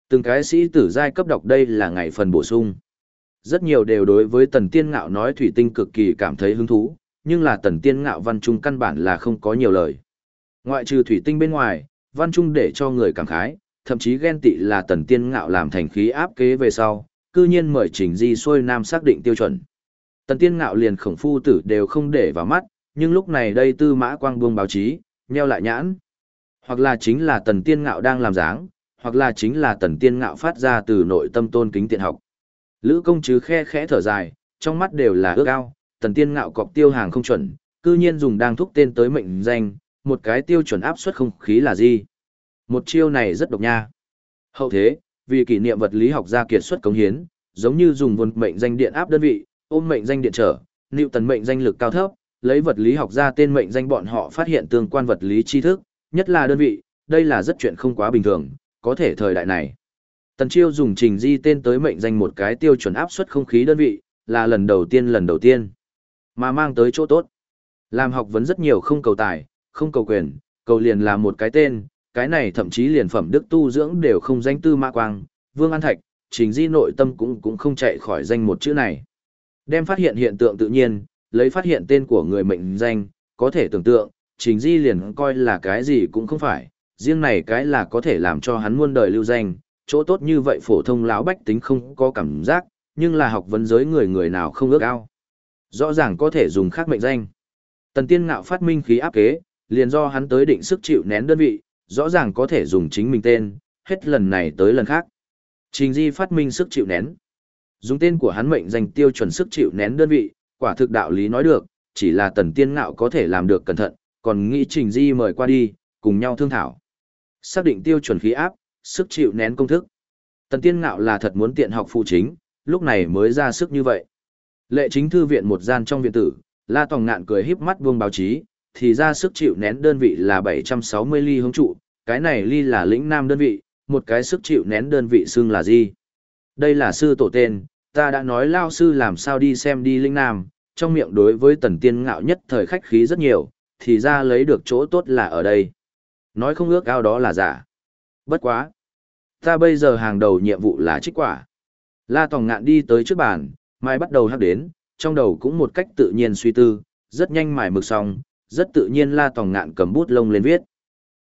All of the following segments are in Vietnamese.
Từng cái sĩ tử giai cấp đọc đây là ngày phần bổ sung. Rất nhiều đều đối với Tần Tiên Ngạo nói thủy tinh cực kỳ cảm thấy hứng thú, nhưng là Tần Tiên Ngạo văn trung căn bản là không có nhiều lời. Ngoại trừ thủy tinh bên ngoài, văn trung để cho người cảm khái, thậm chí ghen tị là Tần Tiên Ngạo làm thành khí áp kế về sau, cư nhiên mời Trình Di xuôi nam xác định tiêu chuẩn. Tần Tiên Ngạo liền Khổng Phu Tử đều không để vào mắt, nhưng lúc này đây Tư Mã Quang buông báo chí, nheo lại nhãn. Hoặc là chính là Tần Tiên Ngạo đang làm dáng, hoặc là chính là Tần Tiên Ngạo phát ra từ nội tâm tôn kính tiện học. Lữ Công Trứ khe khẽ thở dài, trong mắt đều là ước ao, Tần Tiên Ngạo cọc tiêu hàng không chuẩn, cư nhiên dùng đang thúc tên tới mệnh danh, một cái tiêu chuẩn áp suất không khí là gì? Một chiêu này rất độc nha. Hậu thế, vì kỷ niệm vật lý học gia kiệt xuất cống hiến, giống như dùng vốn mệnh danh điện áp đơn vị, ôm mệnh danh điện trở, Newton mệnh danh lực cao thấp, lấy vật lý học gia tên mệnh danh bọn họ phát hiện tương quan vật lý tri thức, nhất là đơn vị, đây là rất chuyện không quá bình thường, có thể thời đại này. Tần Chiêu dùng Trình Di tên tới mệnh danh một cái tiêu chuẩn áp suất không khí đơn vị, là lần đầu tiên, mà mang tới chỗ tốt. Làm học vấn rất nhiều không cầu tài, không cầu quyền, cầu liền là một cái tên, cái này thậm chí liền phẩm đức tu dưỡng đều không danh Tư Mã Quang, Vương An Thạch, Trình Di nội tâm cũng không chạy khỏi danh một chữ này. Đem phát hiện hiện tượng tự nhiên, lấy phát hiện tên của người mệnh danh, có thể tưởng tượng, Trình Di liền coi là cái gì cũng không phải, riêng này cái là có thể làm cho hắn muôn đời lưu danh, chỗ tốt như vậy phổ thông lão bách tính không có cảm giác, nhưng là học vấn giới người nào không ước ao. Rõ ràng có thể dùng khác mệnh danh. Tần Tiên Ngạo phát minh khí áp kế, liền do hắn tới định sức chịu nén đơn vị, rõ ràng có thể dùng chính mình tên, hết lần này tới lần khác. Trình Di phát minh sức chịu nén. Dùng tên của hắn mệnh danh tiêu chuẩn sức chịu nén đơn vị, quả thực đạo lý nói được, chỉ là Tần Tiên Ngạo có thể làm được cẩn thận, còn nghĩ Trình Di mời qua đi, cùng nhau thương thảo. Xác định tiêu chuẩn khí áp, sức chịu nén công thức. Tần Tiên Ngạo là thật muốn tiện học phụ chính, lúc này mới ra sức như vậy. Lệ Chính thư viện một gian trong viện tử, La Tòng Ngạn cười híp mắt buông báo chí, thì ra sức chịu nén đơn vị là 760 ly hướng trụ, cái này ly là lĩnh nam đơn vị, một cái sức chịu nén đơn vị xưng là gì? Đây là sư tổ tên, ta đã nói lao sư làm sao đi xem đi lĩnh nam, trong miệng đối với Tần Tiên Ngạo nhất thời khách khí rất nhiều, thì ra lấy được chỗ tốt là ở đây. Nói không ước ao đó là giả. Bất quá. Ta bây giờ hàng đầu nhiệm vụ là trích quả. La Tòng Ngạn đi tới trước bàn, mai bắt đầu hắc đến, trong đầu cũng một cách tự nhiên suy tư, rất nhanh mài mực xong, rất tự nhiên La Tòng Ngạn cầm bút lông lên viết.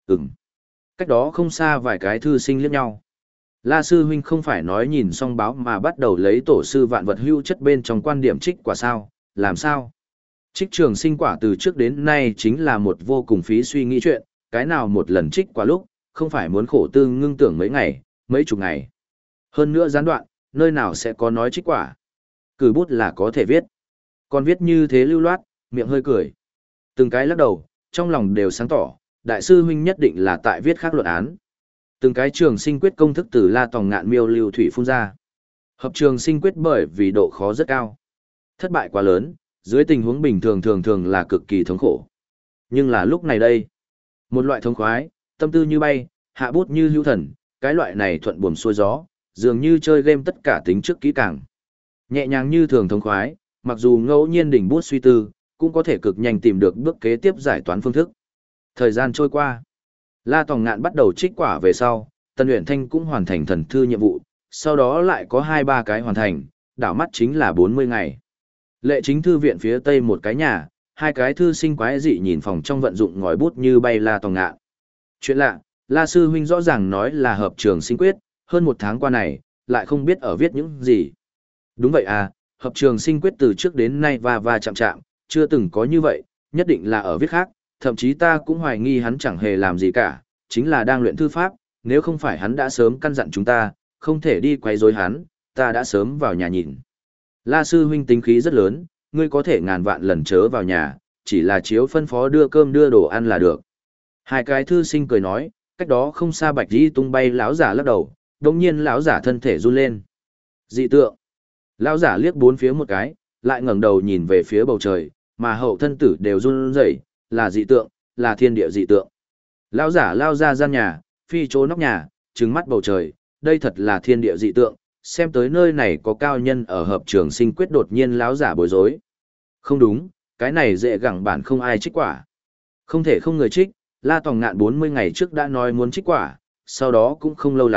Cách đó không xa vài cái thư sinh liếc nhau. La sư huynh không phải nói nhìn xong báo mà bắt đầu lấy tổ sư vạn vật hưu chất bên trong quan điểm trích quả sao, làm sao? Trích trường sinh quả từ trước đến nay chính là một vô cùng phí suy nghĩ chuyện, cái nào một lần trích quả lúc, không phải muốn khổ tư ngưng tưởng mấy ngày, mấy chục ngày. Hơn nữa gián đoạn, nơi nào sẽ có nói trích quả. Cử bút là có thể viết. Còn viết như thế lưu loát, miệng hơi cười. Từng cái lắc đầu, trong lòng đều sáng tỏ, đại sư huynh nhất định là tại viết khác luận án. Từng cái trường sinh quyết công thức từ La Tòng Ngạn miêu lưu thủy phun ra. Hợp trường sinh quyết bởi vì độ khó rất cao. Thất bại quá lớn, dưới tình huống bình thường thường là cực kỳ thống khổ. Nhưng là lúc này đây, một loại thống khoái, tâm tư như bay, hạ bút như hữu thần, cái loại này thuận buồm xuôi gió, dường như chơi game tất cả tính trước kỹ càng. Nhẹ nhàng như thường thống khoái, mặc dù ngẫu nhiên đỉnh bút suy tư, cũng có thể cực nhanh tìm được bước kế tiếp giải toán phương thức. Thời gian trôi qua, La Tòng Ngạn bắt đầu trích quả về sau, Tần Uyển Thanh cũng hoàn thành thần thư nhiệm vụ, sau đó lại có 2-3 cái hoàn thành, đảo mắt chính là 40 ngày. Lệ Chính thư viện phía tây một cái nhà, hai cái thư sinh quái dị nhìn phòng trong vận dụng ngòi bút như bay La Tòng Ngạn. Chuyện lạ, La sư huynh rõ ràng nói là hợp trường sinh quyết, hơn một tháng qua này, lại không biết ở viết những gì. Đúng vậy à, hợp trường sinh quyết từ trước đến nay va chạm, chưa từng có như vậy, nhất định là ở viết khác, thậm chí ta cũng hoài nghi hắn chẳng hề làm gì cả, chính là đang luyện thư pháp, nếu không phải hắn đã sớm căn dặn chúng ta, không thể đi quấy rối hắn, ta đã sớm vào nhà nhìn. La sư huynh tính khí rất lớn, ngươi có thể ngàn vạn lần chớ vào nhà, chỉ là chiếu phân phó đưa cơm đưa đồ ăn là được. Hai cái thư sinh cười nói, cách đó không xa Bạch Di tung bay lão giả lắc đầu, đống nhiên lão giả thân thể run lên. Dị tượng. Lão giả liếc bốn phía một cái, lại ngẩng đầu nhìn về phía bầu trời, mà hậu thân tử đều run rẩy, là dị tượng, là thiên địa dị tượng. Lão giả lao ra gian nhà, phi chỗ nóc nhà, trừng mắt bầu trời, đây thật là thiên địa dị tượng, xem tới nơi này có cao nhân ở hợp trường sinh quyết, đột nhiên lão giả bối rối. Không đúng, cái này dễ gẳng bản không ai trích quả. Không thể không người trích, La Tòng Ngạn 40 ngày trước đã nói muốn trích quả, sau đó cũng không lâu lắm,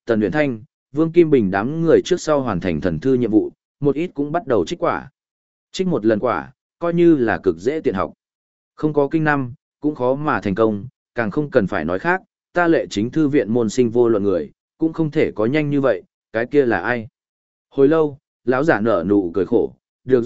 Tần Uyển Thanh, Vương Kim Bình đám người trước sau hoàn thành thần thư nhiệm vụ, một ít cũng bắt đầu trích quả. Trích một lần quả, coi như là cực dễ tiện học. Không có kinh năm, cũng khó mà thành công, càng không cần phải nói khác, ta Lệ Chính thư viện môn sinh vô luận người, cũng không thể có nhanh như vậy, cái kia là ai? Hồi lâu, lão giả nở nụ cười khổ,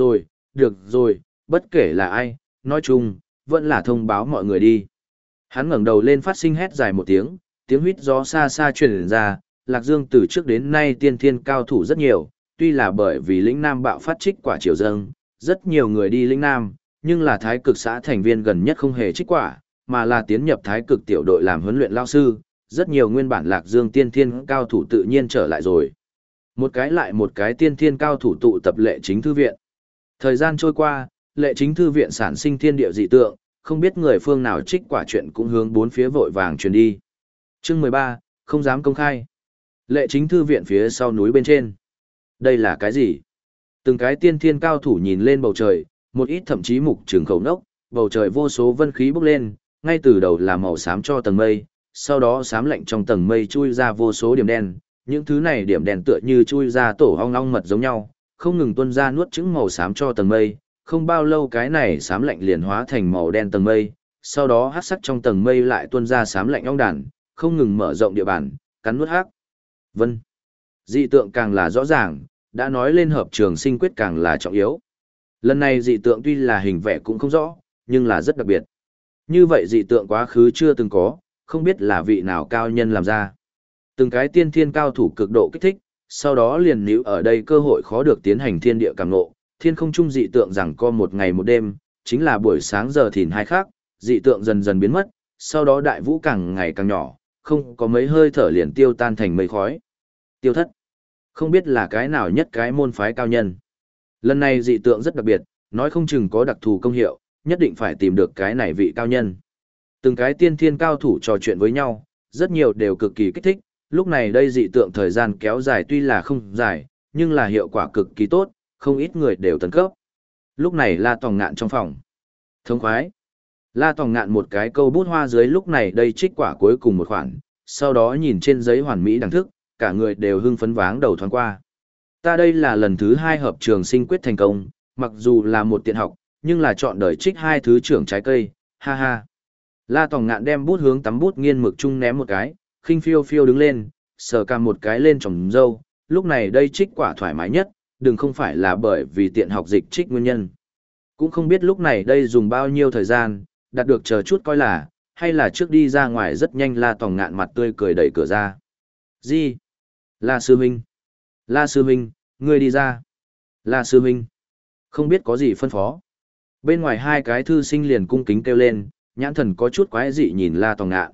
được rồi, bất kể là ai, nói chung, vẫn là thông báo mọi người đi. Hắn ngẩng đầu lên phát sinh hét dài một tiếng, tiếng huýt gió xa xa truyền ra, Lạc Dương từ trước đến nay tiên thiên cao thủ rất nhiều, tuy là bởi vì lĩnh Nam bạo phát trích quả triều dâng, rất nhiều người đi lĩnh Nam, nhưng là thái cực xã thành viên gần nhất không hề trích quả, mà là tiến nhập thái cực tiểu đội làm huấn luyện lao sư, rất nhiều nguyên bản Lạc Dương tiên thiên cao thủ tự nhiên trở lại rồi. Một cái lại một cái tiên thiên cao thủ tụ tập Lệ Chính thư viện. Thời gian trôi qua, Lệ Chính thư viện sản sinh thiên địa dị tượng, không biết người phương nào trích quả chuyện cũng hướng bốn phía vội vàng truyền đi. Chương 13, không dám công khai. Lệ Chính thư viện phía sau núi bên trên. Đây là cái gì? Từng cái tiên thiên cao thủ nhìn lên bầu trời, một ít thậm chí mục trường khẩu nốc, bầu trời vô số vân khí bốc lên, ngay từ đầu là màu xám cho tầng mây, sau đó xám lạnh trong tầng mây chui ra vô số điểm đen, những thứ này điểm đen tựa như chui ra tổ ong ong mật giống nhau, không ngừng tuôn ra nuốt chửng màu xám cho tầng mây, không bao lâu cái này xám lạnh liền hóa thành màu đen tầng mây, sau đó hắc sắc trong tầng mây lại tuôn ra xám lạnh ong đàn, không ngừng mở rộng địa bàn, cắn nuốt hắc. Vân. Dị tượng càng là rõ ràng, đã nói lên hợp trường sinh quyết càng là trọng yếu. Lần này dị tượng tuy là hình vẽ cũng không rõ, nhưng là rất đặc biệt. Như vậy dị tượng quá khứ chưa từng có, không biết là vị nào cao nhân làm ra. Từng cái tiên thiên cao thủ cực độ kích thích, sau đó liền níu ở đây cơ hội khó được tiến hành thiên địa cảm ngộ, thiên không trung dị tượng rằng co một ngày một đêm, chính là buổi sáng giờ thìn hai khác, dị tượng dần dần biến mất, sau đó đại vũ càng ngày càng nhỏ, không có mấy hơi thở liền tiêu tan thành mây khói. Tiêu thất. Không biết là cái nào nhất cái môn phái cao nhân. Lần này dị tượng rất đặc biệt, nói không chừng có đặc thù công hiệu, nhất định phải tìm được cái này vị cao nhân. Từng cái tiên thiên cao thủ trò chuyện với nhau, rất nhiều đều cực kỳ kích thích, lúc này đây dị tượng thời gian kéo dài tuy là không dài, nhưng là hiệu quả cực kỳ tốt, không ít người đều tấn cấp. Lúc này La Tòng Ngạn trong phòng. Thống khoái. La Tòng Ngạn một cái câu bút hoa dưới lúc này đây trích quả cuối cùng một khoản, sau đó nhìn trên giấy hoàn mỹ đẳng thức, cả người đều hưng phấn váng đầu thoáng qua. Ta đây là lần thứ 2 hợp trường sinh quyết thành công, mặc dù là một tiện học, nhưng là chọn đời trích 2 thứ trưởng trái cây, ha ha. La Tòng Ngạn đem bút hướng tắm bút nghiên mực chung ném một cái, khinh phiêu phiêu đứng lên, sờ cằm một cái lên trồng dâu, lúc này đây trích quả thoải mái nhất, đừng không phải là bởi vì tiện học dịch trích nguyên nhân. Cũng không biết lúc này đây dùng bao nhiêu thời gian, đạt được chờ chút coi là, hay là trước đi ra ngoài rất nhanh. La Tòng Ngạn mặt tươi cười đẩy cửa ra. Gì? La sư huynh. La sư huynh, ngươi đi ra. La sư huynh. Không biết có gì phân phó. Bên ngoài hai cái thư sinh liền cung kính kêu lên, nhãn thần có chút quái dị nhìn La Tòng Ngạn.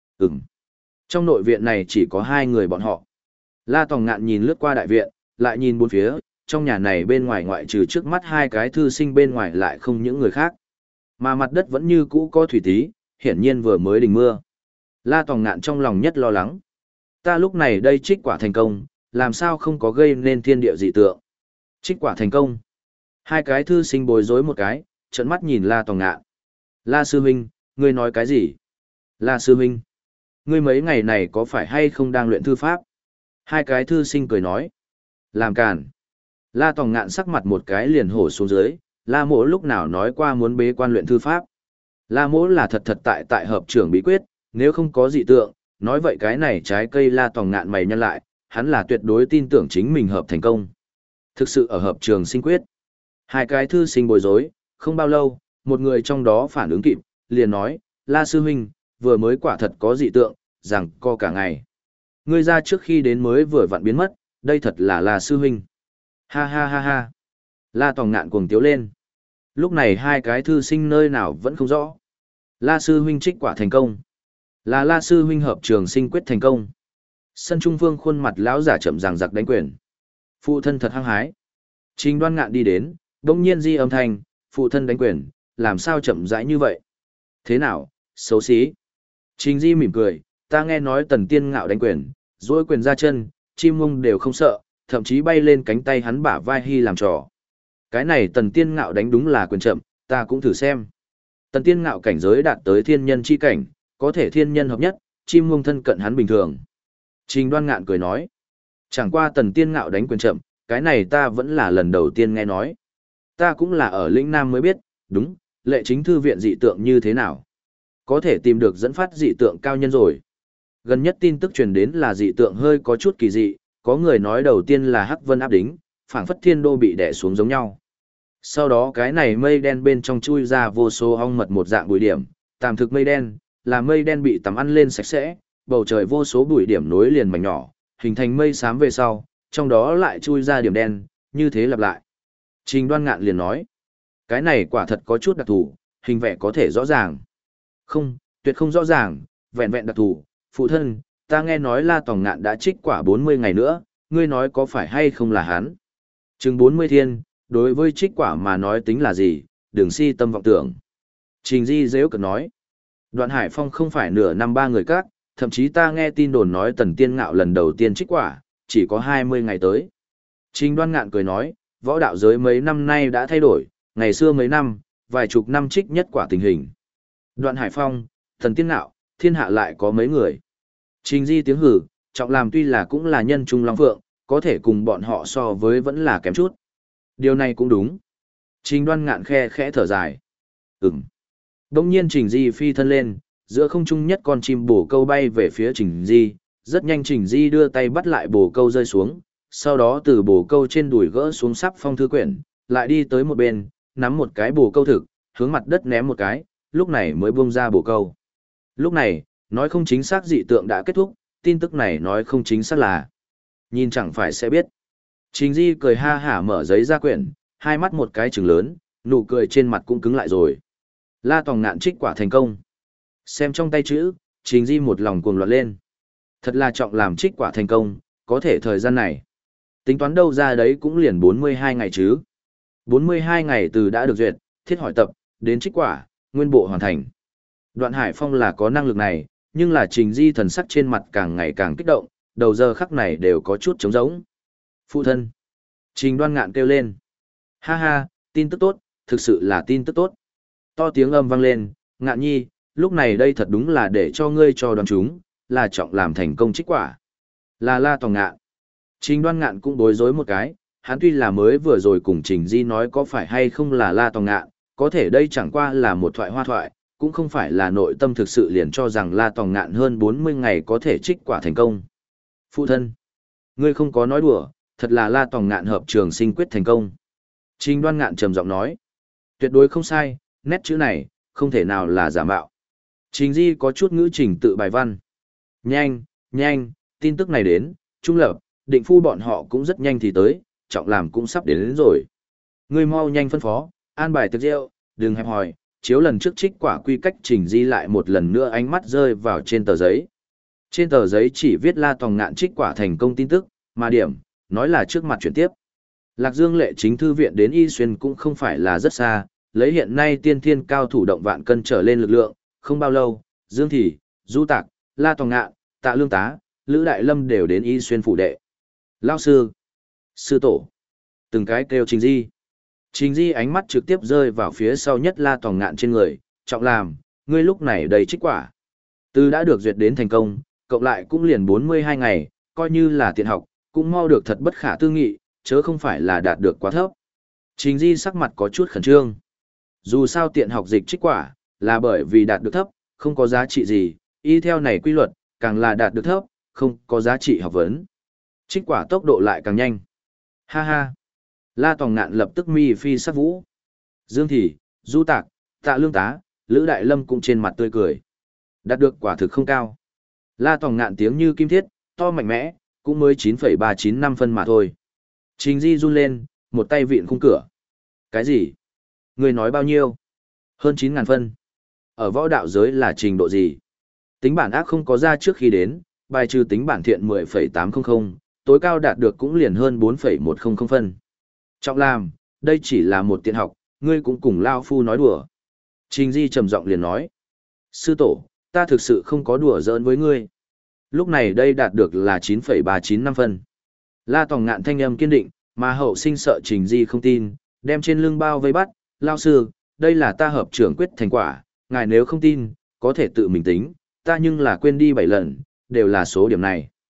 Trong nội viện này chỉ có 2 người bọn họ. La Tòng Ngạn nhìn lướt qua đại viện, lại nhìn bốn phía, trong nhà này bên ngoài ngoại trừ trước mắt 2 cái thư sinh bên ngoài lại không những người khác. Mà mặt đất vẫn như cũ có thủy tí, hiển nhiên vừa mới đình mưa. La Tòng Ngạn trong lòng nhất lo lắng. Ta lúc này đây trích quả thành công, làm sao không có gây nên thiên địa dị tượng. Trích quả thành công. 2 cái thư sinh bối rối một cái, trợn mắt nhìn La Tòng Ngạn. La sư huynh, ngươi nói cái gì? La sư huynh, ngươi mấy ngày này có phải hay không đang luyện thư pháp? 2 cái thư sinh cười nói. Làm càn. La Tòng Ngạn sắc mặt một cái liền hổ xuống dưới, La Mỗ lúc nào nói qua muốn bế quan luyện thư pháp. La Mỗ là thật thật tại hợp trưởng bí quyết, nếu không có dị tượng, nói vậy cái này trái cây. La Tòng Ngạn mày nhăn lại, hắn là tuyệt đối tin tưởng chính mình hợp thành công. Thực sự ở hợp trường sinh quyết. 2 cái thư sinh bối rối, không bao lâu, một người trong đó phản ứng kịp, liền nói, La sư huynh, vừa mới quả thật có dị tượng, rằng co cả ngày. Ngươi ra trước khi đến mới vừa vặn biến mất, đây thật là La sư huynh. Ha ha ha ha. La Tòng Ngạn cuồng tiếu lên. Lúc này 2 cái thư sinh nơi nào vẫn không rõ. La sư huynh trích quả thành công. Là La sư huynh hợp trường sinh quyết thành công. Sân Trung Vương khuôn mặt lão giả chậm ràng giặc đánh quyền. Phụ thân thật hăng hái. Trình Đoan Ngạn đi đến, đống nhiên di âm thanh, phụ thân đánh quyền, làm sao chậm rãi như vậy? Thế nào, xấu xí? Trình Di mỉm cười, ta nghe nói Tần Tiên Ngạo đánh quyền, duỗi quyền ra chân, chim mông đều không sợ, thậm chí bay lên cánh tay hắn bả vai hy làm trò. Cái này Tần Tiên Ngạo đánh đúng là quyền chậm, ta cũng thử xem. Tần Tiên Ngạo cảnh giới đạt tới thiên nhân chi cảnh, có thể thiên nhân hợp nhất, chim mông thân cận hắn bình thường. Trình Đoan Ngạn cười nói. Chẳng qua Tần Tiên Ngạo đánh quyền chậm, cái này ta vẫn là lần đầu tiên nghe nói. Ta cũng là ở lĩnh Nam mới biết, đúng, lệ chính thư viện dị tượng như thế nào. Có thể tìm được dẫn phát dị tượng cao nhân rồi. Gần nhất tin tức truyền đến là dị tượng hơi có chút kỳ dị, có người nói đầu tiên là Hắc Vân áp đính, phảng phất thiên đô bị đè xuống giống nhau. Sau đó cái này mây đen bên trong chui ra vô số ong mật một dạng bụi điểm, tạm thực mây đen, là mây đen bị tắm ăn lên sạch sẽ, bầu trời vô số bụi điểm nối liền mảnh nhỏ, hình thành mây xám về sau, trong đó lại chui ra điểm đen, như thế lặp lại. Trình Đoan Ngạn liền nói, cái này quả thật có chút đặc thù, hình vẽ có thể rõ ràng. Không, tuyệt không rõ ràng, vẹn vẹn đặc thù, phụ thân, ta nghe nói La Tòng Ngạn đã trích quả 40 ngày nữa, ngươi nói có phải hay không là hắn? Chừng 40 thiên, đối với trích quả mà nói tính là gì, đừng si tâm vọng tưởng. Trình Di dễ cực nói, Đoạn Hải Phong không phải nửa năm ba người các, thậm chí ta nghe tin đồn nói Tần Tiên Ngạo lần đầu tiên trích quả, chỉ có 20 ngày tới. Trình Đoan Ngạn cười nói, võ đạo giới mấy năm nay đã thay đổi, ngày xưa mấy năm, vài chục năm trích nhất quả tình hình. Đoạn Hải Phong, Tần Tiên Ngạo, thiên hạ lại có mấy người. Trình Di tiếng hử, Trọng Làm tuy là cũng là nhân trung long phượng, có thể cùng bọn họ so với vẫn là kém chút. Điều này cũng đúng. Trình Đoan Ngạn khe khẽ thở dài. Đông nhiên Trình Di phi thân lên, giữa không trung nhất con chim bồ câu bay về phía Trình Di, rất nhanh Trình Di đưa tay bắt lại bồ câu rơi xuống, sau đó từ bồ câu trên đùi gỡ xuống sắp phong thư quyển, lại đi tới một bên, nắm một cái bồ câu thực, hướng mặt đất ném một cái, lúc này mới buông ra bồ câu. Lúc này, nói không chính xác dị tượng đã kết thúc, tin tức này nói không chính xác là. Nhìn chẳng phải sẽ biết. Trình Di cười ha hả mở giấy ra quyển, hai mắt một cái trừng lớn, nụ cười trên mặt cũng cứng lại rồi. La Tòng Ngạn trích quả thành công. Xem trong tay chữ, Trình Di một lòng cuồng loạn lên. Thật là Trọng Làm trích quả thành công, có thể thời gian này. Tính toán đâu ra đấy cũng liền 42 ngày chứ. 42 ngày từ đã được duyệt, thiết hỏi tập, đến trích quả, nguyên bộ hoàn thành. Đoạn Hải Phong là có năng lực này, nhưng là Trình Di thần sắc trên mặt càng ngày càng kích động, đầu giờ khắc này đều có chút trống rỗng. Phụ thân. Trình Đoan Ngạn kêu lên. Ha ha, tin tức tốt, thực sự là tin tức tốt. To tiếng âm vang lên, Ngạn nhi, lúc này đây thật đúng là để cho ngươi cho đoàn chúng, là Trọng Làm thành công trích quả. Là La Tòng Ngạn. Trình Đoan Ngạn cũng bối rối một cái, hắn tuy là mới vừa rồi cùng Trình Di nói có phải hay không là La Tòng Ngạn, có thể đây chẳng qua là một thoại hoa thoại, cũng không phải là nội tâm thực sự liền cho rằng La Tòng Ngạn hơn 40 ngày có thể trích quả thành công. Phụ thân, ngươi không có nói đùa, thật là La Tòng Ngạn hợp trường sinh quyết thành công. Trình Đoan Ngạn trầm giọng nói, tuyệt đối không sai, nét chữ này, không thể nào là giả mạo. Trình Di có chút ngữ trình tự bài văn. Nhanh, nhanh, tin tức này đến, Trung Lập, Định Phu bọn họ cũng rất nhanh thì tới, Trọng Làm cũng sắp đến rồi. Ngươi mau nhanh phân phó, an bài tiệc rượu, đừng hẹp hòi, chiếu lần trước trích quả quy cách. Trình Di lại một lần nữa ánh mắt rơi vào trên tờ giấy. Trên tờ giấy chỉ viết La Tòng Ngạn trích quả thành công tin tức, mà điểm, nói là trước mặt chuyển tiếp. Lạc Dương lệ chính thư viện đến Y Xuyên cũng không phải là rất xa, lấy hiện nay tiên thiên cao thủ động vạn cân trở lên lực lượng, không bao lâu, Dương Thị, Du Tạc, La Tòng Ngạn, Tạ Lương Tá, Lữ Đại Lâm đều đến Y Xuyên phủ đệ. Lao sư, sư tổ, từng cái kêu Trình Di. Trình Di ánh mắt trực tiếp rơi vào phía sau nhất La Tòng Ngạn trên người, Trọng Làm, ngươi lúc này đầy trích quả. Từ đã được duyệt đến thành công, cộng lại cũng liền 42 ngày, coi như là tiện học, cũng mau được thật bất khả tư nghị, chớ không phải là đạt được quá thấp. Trình Di sắc mặt có chút khẩn trương. Dù sao tiện học dịch trích quả, là bởi vì đạt được thấp, không có giá trị gì, y theo này quy luật, càng là đạt được thấp, không có giá trị học vấn. Trích quả tốc độ lại càng nhanh. Ha ha. La Tòng Ngạn lập tức mi phi sắc vũ. Dương Thị, Du Tạc, Tạ Lương Tá, Lữ Đại Lâm cũng trên mặt tươi cười. Đạt được quả thực không cao. La Tòng Ngạn tiếng như kim thiết, to mạnh mẽ, cũng mới 9,395 phân mà thôi. Trình Di run lên, một tay vịn khung cửa. Cái gì? Người nói bao nhiêu? Hơn 9.000 phân. Ở võ đạo giới là trình độ gì? Tính bản ác không có ra trước khi đến, bài trừ tính bản thiện 10,800, tối cao đạt được cũng liền hơn 4,100 phân. Trọng Làm, đây chỉ là một tiện học, ngươi cũng cùng Lao Phu nói đùa. Trình Di trầm giọng liền nói. Sư tổ, ta thực sự không có đùa giỡn với ngươi. Lúc này đây đạt được là 9,395 phân. La Tòng Ngạn thanh âm kiên định, mà hậu sinh sợ Trình Di không tin, đem trên lưng bao vây bắt. Lao sư, đây là ta hợp trưởng quyết thành quả, ngài nếu không tin, có thể tự mình tính, ta nhưng là quên đi 7 lần, đều là số điểm này.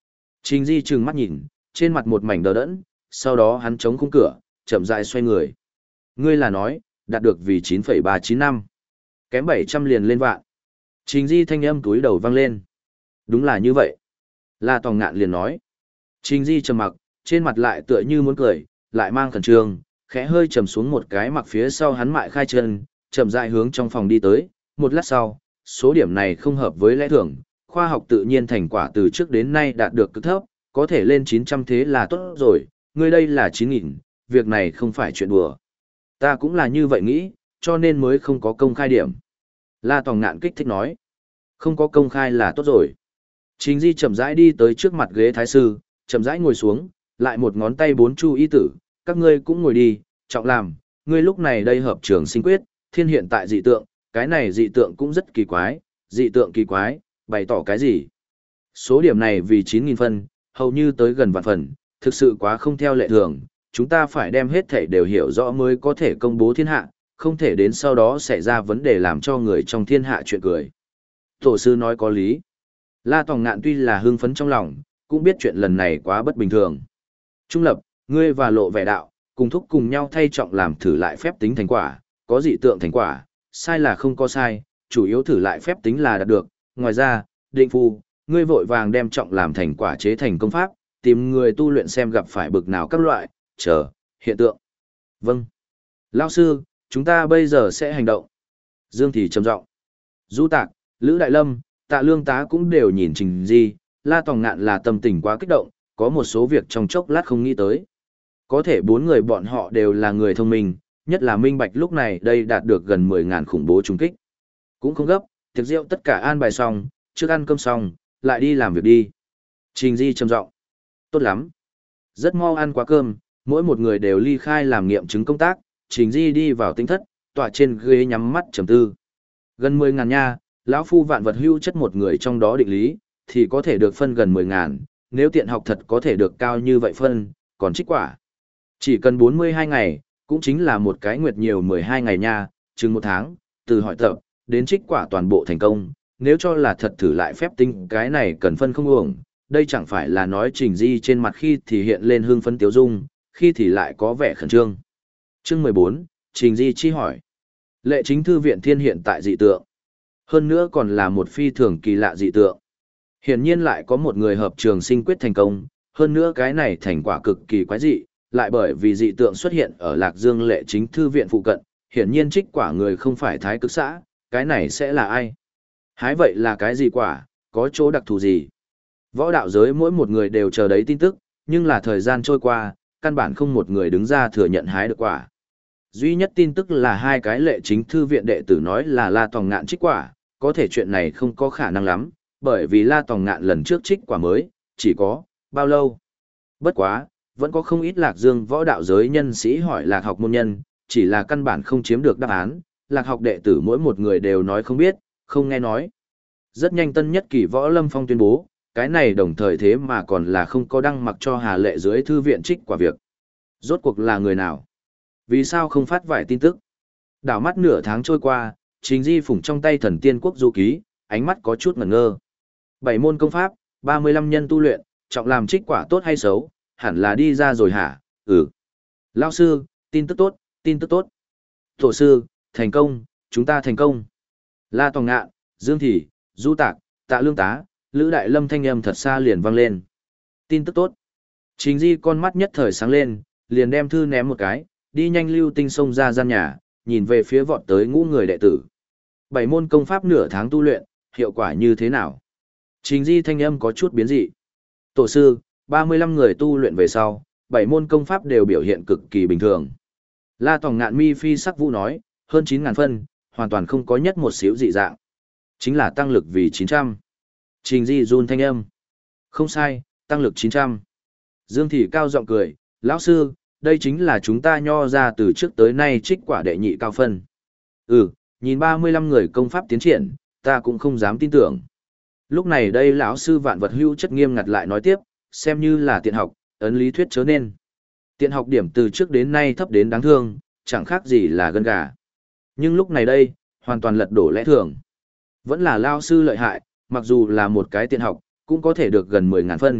Trình Di trừng mắt nhìn, trên mặt một mảnh đờ đẫn, sau đó hắn chống khung cửa, chậm rãi xoay người. Ngươi là nói, đạt được vì 9,395. Kém 700 liền lên vạn. Trình Di thanh âm túi đầu vang lên. Đúng là như vậy. La Tòng Ngạn liền nói. Trình Di trầm mặc, trên mặt lại tựa như muốn cười, lại mang khẩn trương, khẽ hơi trầm xuống một cái mặc phía sau hắn mại khai chân, chậm rãi hướng trong phòng đi tới. Một lát sau, số điểm này không hợp với lẽ thường, khoa học tự nhiên thành quả từ trước đến nay đạt được cực thấp, có thể lên 900 thế là tốt rồi, ngươi đây là 9.000, việc này không phải chuyện đùa. Ta cũng là như vậy nghĩ, cho nên mới không có công khai điểm. La Tòng Ngạn kích thích nói. Không có công khai là tốt rồi. Trình Di chậm rãi đi tới trước mặt ghế thái sư, chậm rãi ngồi xuống, lại một ngón tay bốn chu y tử, các ngươi cũng ngồi đi, trọng làm, ngươi lúc này đây hợp trường sinh quyết, thiên hiện tại dị tượng, cái này dị tượng cũng rất kỳ quái, dị tượng kỳ quái, bày tỏ cái gì? Số điểm này vì 9.000 phân, hầu như tới gần vạn phần, thực sự quá không theo lệ thường, chúng ta phải đem hết thể đều hiểu rõ mới có thể công bố thiên hạ, không thể đến sau đó xảy ra vấn đề làm cho người trong thiên hạ chuyện cười. Tổ sư nói có lý. La Tòng Ngạn tuy là hưng phấn trong lòng, cũng biết chuyện lần này quá bất bình thường. Trung lập, ngươi và Lộ Vẻ Đạo, cùng thúc cùng nhau thay trọng làm thử lại phép tính thành quả, có dị tượng thành quả, sai là không có sai, chủ yếu thử lại phép tính là đạt được. Ngoài ra, Định Phu, ngươi vội vàng đem trọng làm thành quả chế thành công pháp, tìm người tu luyện xem gặp phải bực nào các loại, hiện tượng. Vâng. Lão sư, chúng ta bây giờ sẽ hành động. Dương Thị trầm giọng. Du Tạc, Lữ Đại Lâm, Tạ Lương Tá cũng đều nhìn Trình Di, La Tòng Ngạn là tâm tình quá kích động, có một số việc trong chốc lát không nghĩ tới. Có thể bốn người bọn họ đều là người thông minh, nhất là Minh Bạch lúc này đây đạt được gần 10.000 khủng bố trùng kích. Cũng không gấp, tiệc rượu tất cả an bài xong, trước ăn cơm xong, lại đi làm việc đi. Trình Di trầm giọng. Tốt lắm. Rất mau ăn quá cơm, mỗi một người đều ly khai làm nghiệm chứng công tác, Trình Di đi vào tinh thất, tọa trên ghế nhắm mắt trầm tư. Gần 10.000 nha, lão phu vạn vật hưu chất một người trong đó định lý, thì có thể được phân gần 10.000, nếu tiện học thật có thể được cao như vậy phân, còn trích quả. Chỉ cần 42 ngày, cũng chính là một cái nguyệt nhiều 12 ngày nha, chừng một tháng, từ hỏi tập, đến trích quả toàn bộ thành công, nếu cho là thật thử lại phép tính cái này cần phân không uổng, đây chẳng phải là nói Trình Di trên mặt khi thì hiện lên hương phấn tiếu dung, khi thì lại có vẻ khẩn trương. Chương 14, Trình Di chi hỏi. Lệ chính thư viện thiên hiện tại dị tượng. Hơn nữa còn là một phi thường kỳ lạ dị tượng. Hiển nhiên lại có một người hợp trường sinh quyết thành công, hơn nữa cái này thành quả cực kỳ quái dị, lại bởi vì dị tượng xuất hiện ở Lạc Dương lệ chính thư viện phụ cận, hiển nhiên trích quả người không phải thái cực xã, cái này sẽ là ai? Hái vậy là cái gì quả, có chỗ đặc thù gì? Võ đạo giới mỗi một người đều chờ đấy tin tức, nhưng là thời gian trôi qua, căn bản không một người đứng ra thừa nhận hái được quả. Duy nhất tin tức là hai cái lệ chính thư viện đệ tử nói là La Tòng Ngạn trích quả, có thể chuyện này không có khả năng lắm, bởi vì La Tòng Ngạn lần trước trích quả mới, chỉ có, bao lâu? Bất quá, vẫn có không ít Lạc Dương võ đạo giới nhân sĩ hỏi Lạc học môn nhân, chỉ là căn bản không chiếm được đáp án, Lạc học đệ tử mỗi một người đều nói không biết, không nghe nói. Rất nhanh Tân Nhất Kỳ Võ Lâm Phong tuyên bố, cái này đồng thời thế mà còn là không có đăng mặc cho Hà Lệ dưới thư viện trích quả việc. Rốt cuộc là người nào? Vì sao không phát vài tin tức? Đảo mắt nửa tháng trôi qua, Trình Di phủng trong tay Thần Tiên Quốc du ký, ánh mắt có chút ngẩn ngơ. 7 môn công pháp, 35 nhân tu luyện, trọng làm trích quả tốt hay xấu, hẳn là đi ra rồi hả? Ừ. Lão sư, tin tức tốt, tin tức tốt. Tổ sư, thành công, chúng ta thành công. La Tòng Ngạn, Dương Thị, Du Tạc, Tạ Lương Tá, Lữ Đại Lâm thanh âm thật xa liền vang lên. Tin tức tốt. Trình Di con mắt nhất thời sáng lên, liền đem thư ném một cái, đi nhanh lưu tinh xông ra gian nhà, nhìn về phía vọt tới ngũ người đệ tử. 7 môn công pháp nửa tháng tu luyện, hiệu quả như thế nào? Trình Di thanh âm có chút biến dị. Tổ sư, 35 người tu luyện về sau, 7 môn công pháp đều biểu hiện cực kỳ bình thường. La Tòng Ngạn mi phi sắc vũ nói, hơn 9.000 phân, hoàn toàn không có nhất một xíu dị dạng. Chính là tăng lực vì 900. Trình Di run thanh âm. Không sai, tăng lực 900. Dương Thị cao giọng cười, lão sư, đây chính là chúng ta nho ra từ trước tới nay trích quả đệ nhị cao phân. Ừ, nhìn 35 người công pháp tiến triển, ta cũng không dám tin tưởng. Lúc này đây lão sư vạn vật hưu chất nghiêm ngặt lại nói tiếp, xem như là tiện học, ấn lý thuyết chớ nên. Tiện học điểm từ trước đến nay thấp đến đáng thương, chẳng khác gì là gân gà. Nhưng lúc này đây, hoàn toàn lật đổ lẽ thường. Vẫn là lão sư lợi hại, mặc dù là một cái tiện học, cũng có thể được gần 10.000 phân,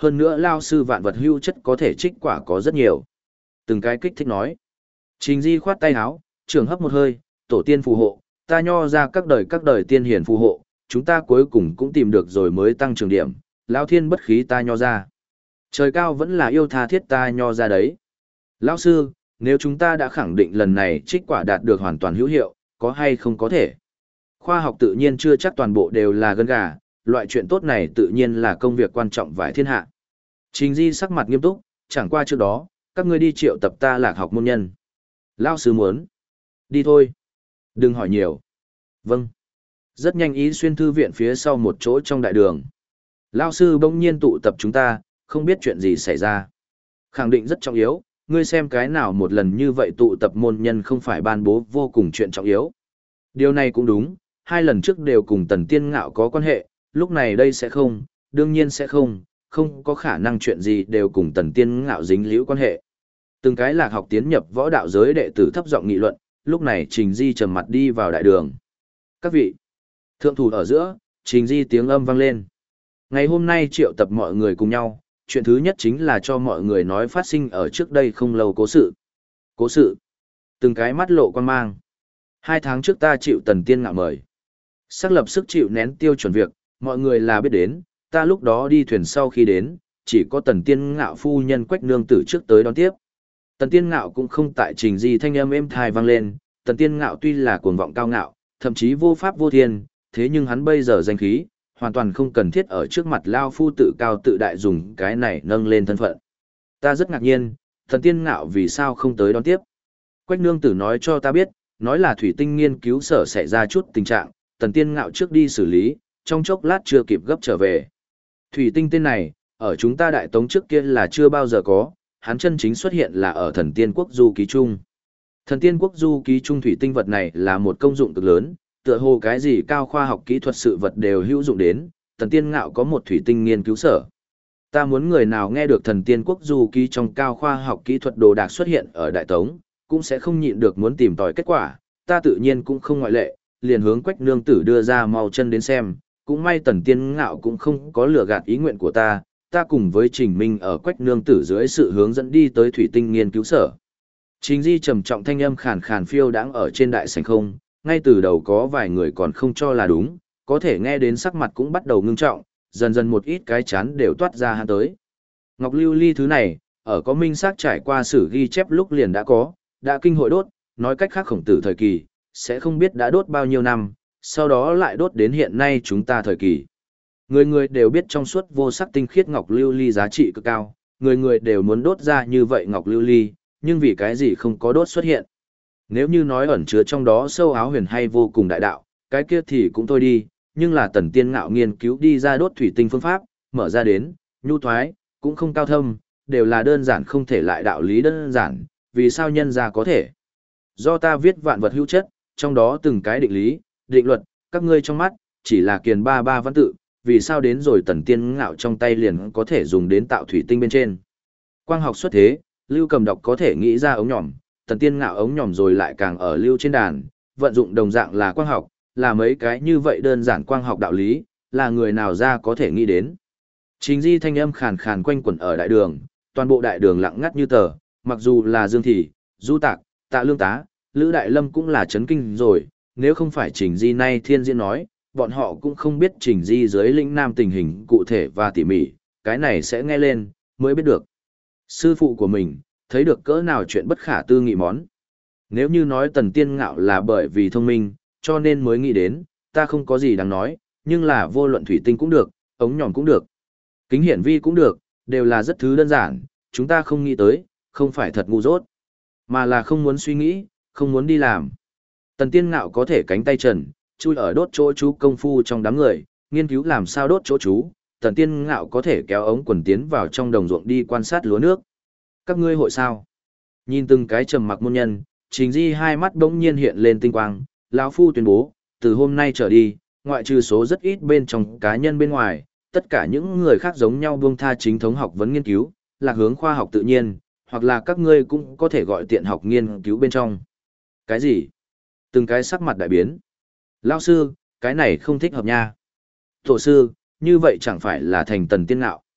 hơn nữa lao sư vạn vật hưu chất có thể trích quả có rất nhiều. Từng cái kích thích nói. Trình Di khoát tay áo, trường hấp một hơi, tổ tiên phù hộ, ta nho ra các đời tiên hiển phù hộ, chúng ta cuối cùng cũng tìm được rồi mới tăng trưởng điểm, lão thiên bất khí ta nho ra. Trời cao vẫn là yêu tha thiết ta nho ra đấy. Lão sư, nếu chúng ta đã khẳng định lần này trích quả đạt được hoàn toàn hữu hiệu, có hay không có thể? Khoa học tự nhiên chưa chắc toàn bộ đều là gân gà, loại chuyện tốt này tự nhiên là công việc quan trọng vải thiên hạ. Trình Di sắc mặt nghiêm túc, chẳng qua trước đó, các ngươi đi triệu tập ta lạc học môn nhân. Lão sư muốn. Đi thôi. Đừng hỏi nhiều. Vâng. Rất nhanh Ý Xuyên thư viện phía sau một chỗ trong đại đường. Lão sư bỗng nhiên tụ tập chúng ta, không biết chuyện gì xảy ra. Khẳng định rất trọng yếu, ngươi xem cái nào một lần như vậy tụ tập môn nhân không phải ban bố vô cùng chuyện trọng yếu. Điều này cũng đúng, hai lần trước đều cùng Tần Tiên Ngạo có quan hệ, lúc này đây sẽ không, đương nhiên sẽ không, không có khả năng chuyện gì đều cùng Tần Tiên Ngạo dính líu quan hệ. Từng cái lạc học tiến nhập võ đạo giới đệ tử thấp giọng nghị luận, lúc này Trình Di trầm mặt đi vào đại đường. Các vị, thượng thủ ở giữa, Trình Di tiếng âm vang lên. Ngày hôm nay triệu tập mọi người cùng nhau, chuyện thứ nhất chính là cho mọi người nói phát sinh ở trước đây không lâu cố sự. Cố sự. Từng cái mắt lộ quan mang. 2 tháng trước ta chịu Tần Tiên Ngạo mời. Xác lập sức chịu nén tiêu chuẩn việc, mọi người là biết đến, ta lúc đó đi thuyền sau khi đến, chỉ có Tần Tiên Ngạo phu nhân Quách nương tử trước tới đón tiếp. Tần Tiên Ngạo cũng không tại Trình Di thanh âm êm thai vang lên, Tần Tiên Ngạo tuy là cuồng vọng cao ngạo, thậm chí vô pháp vô thiên, thế nhưng hắn bây giờ danh khí, hoàn toàn không cần thiết ở trước mặt lao phu tự cao tự đại dùng cái này nâng lên thân phận. Ta rất ngạc nhiên, Tần Tiên Ngạo vì sao không tới đón tiếp. Quách nương tử nói cho ta biết, nói là thủy tinh nghiên cứu sở xảy ra chút tình trạng, Tần Tiên Ngạo trước đi xử lý, trong chốc lát chưa kịp gấp trở về. Thủy tinh tên này, ở chúng ta đại tống trước kia là chưa bao giờ có, hắn chân chính xuất hiện là ở Thần Tiên Quốc Du Ký Trung. Thần Tiên Quốc Du Ký Trung thủy tinh vật này là một công dụng cực lớn, tựa hồ cái gì cao khoa học kỹ thuật sự vật đều hữu dụng đến, Tần Tiên Ngạo có một thủy tinh nghiên cứu sở. Ta muốn người nào nghe được Thần Tiên Quốc Du Ký trong cao khoa học kỹ thuật đồ đạc xuất hiện ở Đại Tống, cũng sẽ không nhịn được muốn tìm tòi kết quả, ta tự nhiên cũng không ngoại lệ, liền hướng Quách nương tử đưa ra mau chân đến xem, cũng may Tần Tiên Ngạo cũng không có lừa gạt ý nguyện của ta cùng với Trình Minh ở Quách nương tử dưới sự hướng dẫn đi tới thủy tinh nghiên cứu sở. Trình Di trầm trọng thanh âm khàn khàn phiêu đãng ở trên đại sảnh không, ngay từ đầu có vài người còn không cho là đúng, có thể nghe đến sắc mặt cũng bắt đầu ngưng trọng, dần dần một ít cái chán đều toát ra hắn tới. Ngọc lưu ly thứ này, ở có minh xác trải qua sử ghi chép lúc liền đã kinh hội đốt, nói cách khác Khổng Tử thời kỳ, sẽ không biết đã đốt bao nhiêu năm, sau đó lại đốt đến hiện nay chúng ta thời kỳ. Người người đều biết trong suốt vô sắc tinh khiết ngọc lưu ly giá trị cực cao, người người đều muốn đốt ra như vậy ngọc lưu ly, nhưng vì cái gì không có đốt xuất hiện. Nếu như nói ẩn chứa trong đó sâu áo huyền hay vô cùng đại đạo, cái kia thì cũng thôi đi, nhưng là Tần Tiên Ngạo nghiên cứu đi ra đốt thủy tinh phương pháp, mở ra đến, nhu thoái, cũng không cao thâm, đều là đơn giản không thể lại đạo lý đơn giản, vì sao nhân ra có thể. Do ta viết vạn vật hữu chất, trong đó từng cái định lý, định luật, các ngươi trong mắt, chỉ là kiền ba văn tự, vì sao đến rồi Tần Tiên Ngạo trong tay liền có thể dùng đến tạo thủy tinh bên trên. Quang học xuất thế, Lưu Cầm đọc có thể nghĩ ra ống nhòm, Tần Tiên Ngạo ống nhòm rồi lại càng ở lưu trên đàn, vận dụng đồng dạng là quang học, là mấy cái như vậy đơn giản quang học đạo lý, là người nào ra có thể nghĩ đến. Trình Di thanh âm khàn khàn quanh quẩn ở đại đường, toàn bộ đại đường lặng ngắt như tờ, mặc dù là Dương Thị, Du Tạc, Tạ Lương Tá, Lữ Đại Lâm cũng là chấn kinh rồi, nếu không phải Trình Di nay thiên diễn nói, bọn họ cũng không biết Trình Di dưới lĩnh nam tình hình cụ thể và tỉ mỉ, cái này sẽ nghe lên, mới biết được. Sư phụ của mình, thấy được cỡ nào chuyện bất khả tư nghị món. Nếu như nói Tần Tiên Ngạo là bởi vì thông minh, cho nên mới nghĩ đến, ta không có gì đáng nói, nhưng là vô luận thủy tinh cũng được, ống nhòm cũng được, kính hiển vi cũng được, đều là rất thứ đơn giản, chúng ta không nghĩ tới, không phải thật ngu dốt, mà là không muốn suy nghĩ, không muốn đi làm. Tần Tiên Ngạo có thể cánh tay trần, chui ở đốt chỗ chú công phu trong đám người, nghiên cứu làm sao đốt chỗ chú, Tần Tiên Ngạo có thể kéo ống quần tiến vào trong đồng ruộng đi quan sát lúa nước. Các ngươi hội sao? Nhìn từng cái trầm mặc môn nhân, Trình Di hai mắt bỗng nhiên hiện lên tinh quang, lão phu tuyên bố, từ hôm nay trở đi, ngoại trừ số rất ít bên trong cá nhân bên ngoài, tất cả những người khác giống nhau buông tha chính thống học vấn nghiên cứu, lạc hướng khoa học tự nhiên, hoặc là các ngươi cũng có thể gọi tiện học nghiên cứu bên trong. Cái gì? Từng cái sắc mặt đại biến. Lão sư, cái này không thích hợp nha. Tổ sư, như vậy chẳng phải là thành Tần Tiên Ngạo.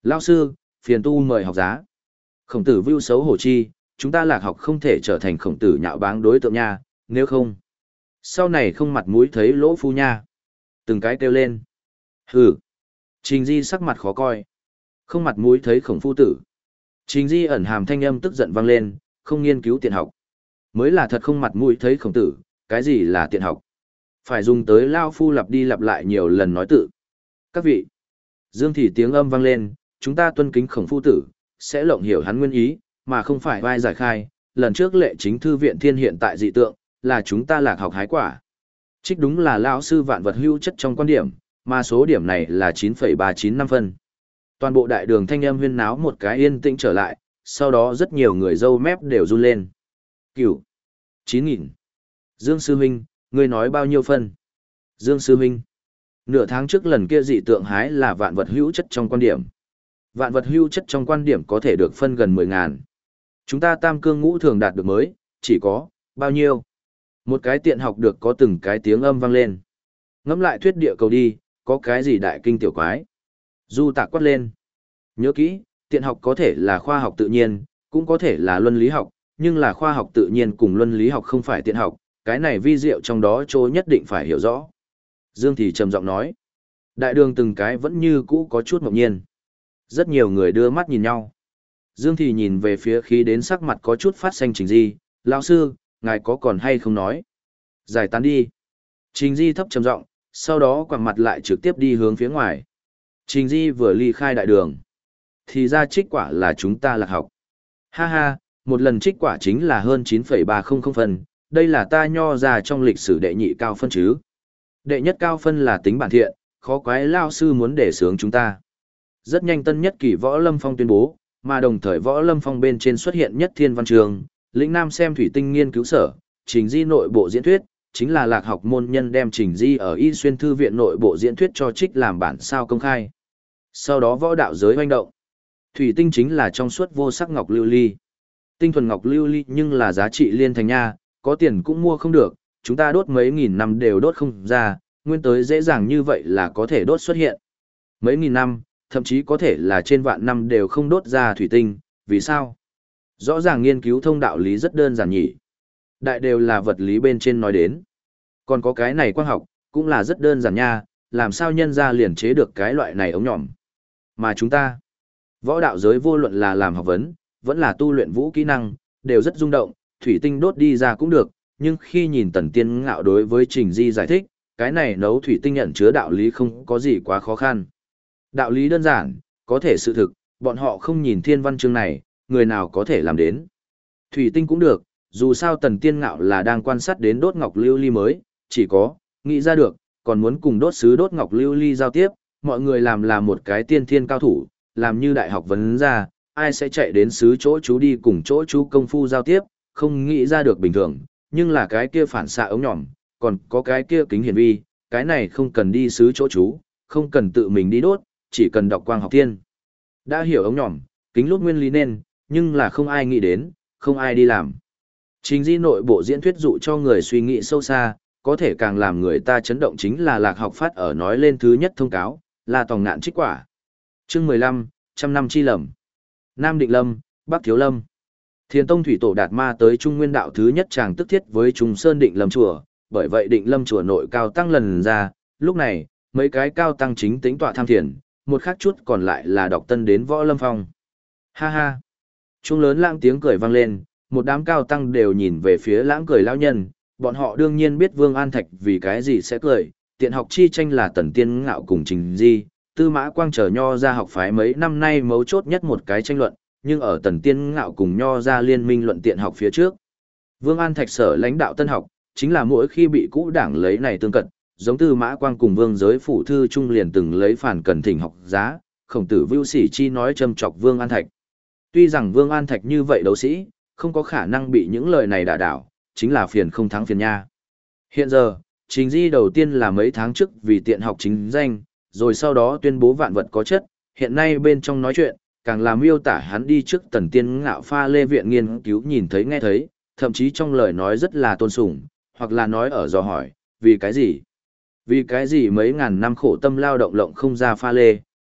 Lao sư, phiền tu mời học giá. Khổng tử vưu xấu hổ chi, chúng ta lạc học không thể trở thành khổng tử nhạo báng đối tượng nha, nếu không. Sau này không mặt mũi thấy lỗ phu nha. Từng cái kêu lên. Hừ. Trình Di sắc mặt khó coi. Không mặt mũi thấy khổng phu tử. Trình Di ẩn hàm thanh âm tức giận vang lên, không nghiên cứu tiện học. Mới là thật không mặt mũi thấy khổng tử, cái gì là tiện học. Phải dùng tới lao phu lặp đi lặp lại nhiều lần nói tự. Các vị. Dương thì tiếng âm vang lên, chúng ta tuân kính khổng phu tử, sẽ lộng hiểu hắn nguyên ý, mà không phải vai giải khai. Lần trước lệ chính thư viện thiên hiện tại dị tượng, là chúng ta lạc học hái quả. Trích đúng là lão sư vạn vật hữu chất trong quan điểm, mà số điểm này là 9,395 phân. Toàn bộ đại đường thanh âm huyên náo một cái yên tĩnh trở lại, sau đó rất nhiều người râu mép đều run lên. Cửu. 9.000. Dương Sư Huynh, ngươi nói bao nhiêu phân? Dương Sư Huynh. Nửa tháng trước lần kia dị tượng hái là vạn vật hữu chất trong quan điểm. Vạn vật hữu chất trong quan điểm có thể được phân gần 10.000. Chúng ta tam cương ngũ thường đạt được mới, chỉ có, bao nhiêu? Một cái tiện học được có từng cái tiếng âm vang lên. Ngẫm lại thuyết địa cầu đi, có cái gì đại kinh tiểu quái? Du Tạc quát lên. Nhớ kỹ, tiện học có thể là khoa học tự nhiên, cũng có thể là luân lý học, nhưng là khoa học tự nhiên cùng luân lý học không phải tiện học, cái này vi diệu trong đó chỗ nhất định phải hiểu rõ. Dương thì trầm giọng nói. Đại đường từng cái vẫn như cũ có chút ngẫu nhiên. Rất nhiều người đưa mắt nhìn nhau. Dương thì nhìn về phía khí đến sắc mặt có chút phát xanh Trình Di, lão sư, ngài có còn hay không nói? Giải tán đi. Trình Di thấp trầm giọng, sau đó quẳng mặt lại trực tiếp đi hướng phía ngoài. Trình Di vừa ly khai đại đường. Thì ra trích quả là chúng ta lạc học. Ha ha, một lần trích quả chính là hơn 9,300 phân, đây là ta nho ra trong lịch sử đệ nhị cao phân chứ. Đệ nhất cao phân là tính bản thiện, khó quái lao sư muốn để sướng chúng ta. Rất nhanh tân nhất kỳ võ lâm phong tuyên bố, mà đồng thời võ lâm phong bên trên xuất hiện nhất thiên văn trường, lĩnh nam xem thủy tinh nghiên cứu sở, Trình Di nội bộ diễn thuyết, chính là lạc học môn nhân đem Trình Di ở Y Xuyên Thư viện nội bộ diễn thuyết cho trích làm bản sao công khai. Sau đó võ đạo giới hoành động. Thủy tinh chính là trong suốt vô sắc ngọc lưu ly. Tinh thuần ngọc lưu ly nhưng là giá trị liên thành nha, có tiền cũng mua không được, chúng ta đốt mấy nghìn năm đều đốt không ra, nguyên tới dễ dàng như vậy là có thể đốt xuất hiện. Mấy nghìn năm, thậm chí có thể là trên vạn năm đều không đốt ra thủy tinh, vì sao? Rõ ràng nghiên cứu thông đạo lý rất đơn giản nhỉ. Đại đều là vật lý bên trên nói đến. Còn có cái này quang học, cũng là rất đơn giản nha, làm sao nhân ra liền chế được cái loại này ống nhỏm. Mà chúng ta, võ đạo giới vô luận là làm học vấn, vẫn là tu luyện vũ kỹ năng, đều rất rung động, thủy tinh đốt đi ra cũng được, nhưng khi nhìn Tần Tiên Ngạo đối với Trình Di giải thích, cái này nấu thủy tinh nhận chứa đạo lý không có gì quá khó khăn. Đạo lý đơn giản, có thể sự thực, bọn họ không nhìn thiên văn chương này, người nào có thể làm đến. Thủy tinh cũng được, dù sao Tần Tiên Ngạo là đang quan sát đến đốt ngọc lưu ly mới, chỉ có, nghĩ ra được, còn muốn cùng đốt sứ đốt ngọc lưu ly giao tiếp, mọi người làm là một cái tiên thiên cao thủ, làm như đại học vấn ra, ai sẽ chạy đến xứ chỗ chú đi cùng chỗ chú công phu giao tiếp, không nghĩ ra được bình thường, nhưng là cái kia phản xạ ống nhỏm, còn có cái kia kính hiển vi, cái này không cần đi xứ chỗ chú, không cần tự mình đi đốt, chỉ cần đọc quang học tiên. Đã hiểu ống nhỏm, kính lút nguyên lý nên, nhưng là không ai nghĩ đến, không ai đi làm. Trình Di nội bộ diễn thuyết dụ cho người suy nghĩ sâu xa, có thể càng làm người ta chấn động chính là lạc học phát ở nói lên thứ nhất thông cáo, là tòng ngạn trích quả. Chương 15, trăm năm chi lầm. Nam Định Lâm, Bắc Thiếu Lâm. Thiền Tông thủy tổ Đạt Ma tới Trung Nguyên đạo thứ nhất chàng tức thiết với Trung Sơn Định Lâm chùa, bởi vậy Định Lâm chùa nội cao tăng lần ra, lúc này, mấy cái cao tăng chính tính tọa tham thiền, một khác chút còn lại là đọc tân đến võ lâm phong. Ha ha. Trung lớn lãng tiếng cười vang lên, một đám cao tăng đều nhìn về phía lãng cười lão nhân, bọn họ đương nhiên biết Vương An Thạch vì cái gì sẽ cười, tiện học chi tranh là Tần Tiên Ngạo cùng Trình Di, Tư Mã Quang chờ nho ra học phái mấy năm nay mấu chốt nhất một cái tranh luận, nhưng ở Tần Tiên Ngạo cùng nho ra liên minh luận tiện học phía trước. Vương An Thạch sở lãnh đạo tân học, chính là mỗi khi bị cũ đảng lấy này tương cận, giống Tư Mã Quang cùng Vương Giới phủ thư trung liền từng lấy phản cần thỉnh học giá, Khổng Tử Vưu Sĩ chi nói châm chọc Vương An Thạch. Tuy rằng Vương An Thạch như vậy đấu sĩ, không có khả năng bị những lời này đả đảo, chính là phiền không thắng phiền nha. Hiện giờ, Trình Di đầu tiên là mấy tháng trước vì tiện học chính danh, rồi sau đó tuyên bố vạn vật có chất, hiện nay bên trong nói chuyện, càng làm miêu tả hắn đi trước Tần Tiên Ngạo pha lê viện nghiên cứu nhìn thấy nghe thấy, thậm chí trong lời nói rất là tôn sùng, hoặc là nói ở dò hỏi, vì cái gì? Vì cái gì mấy ngàn năm khổ tâm lao động lộng không ra pha lê,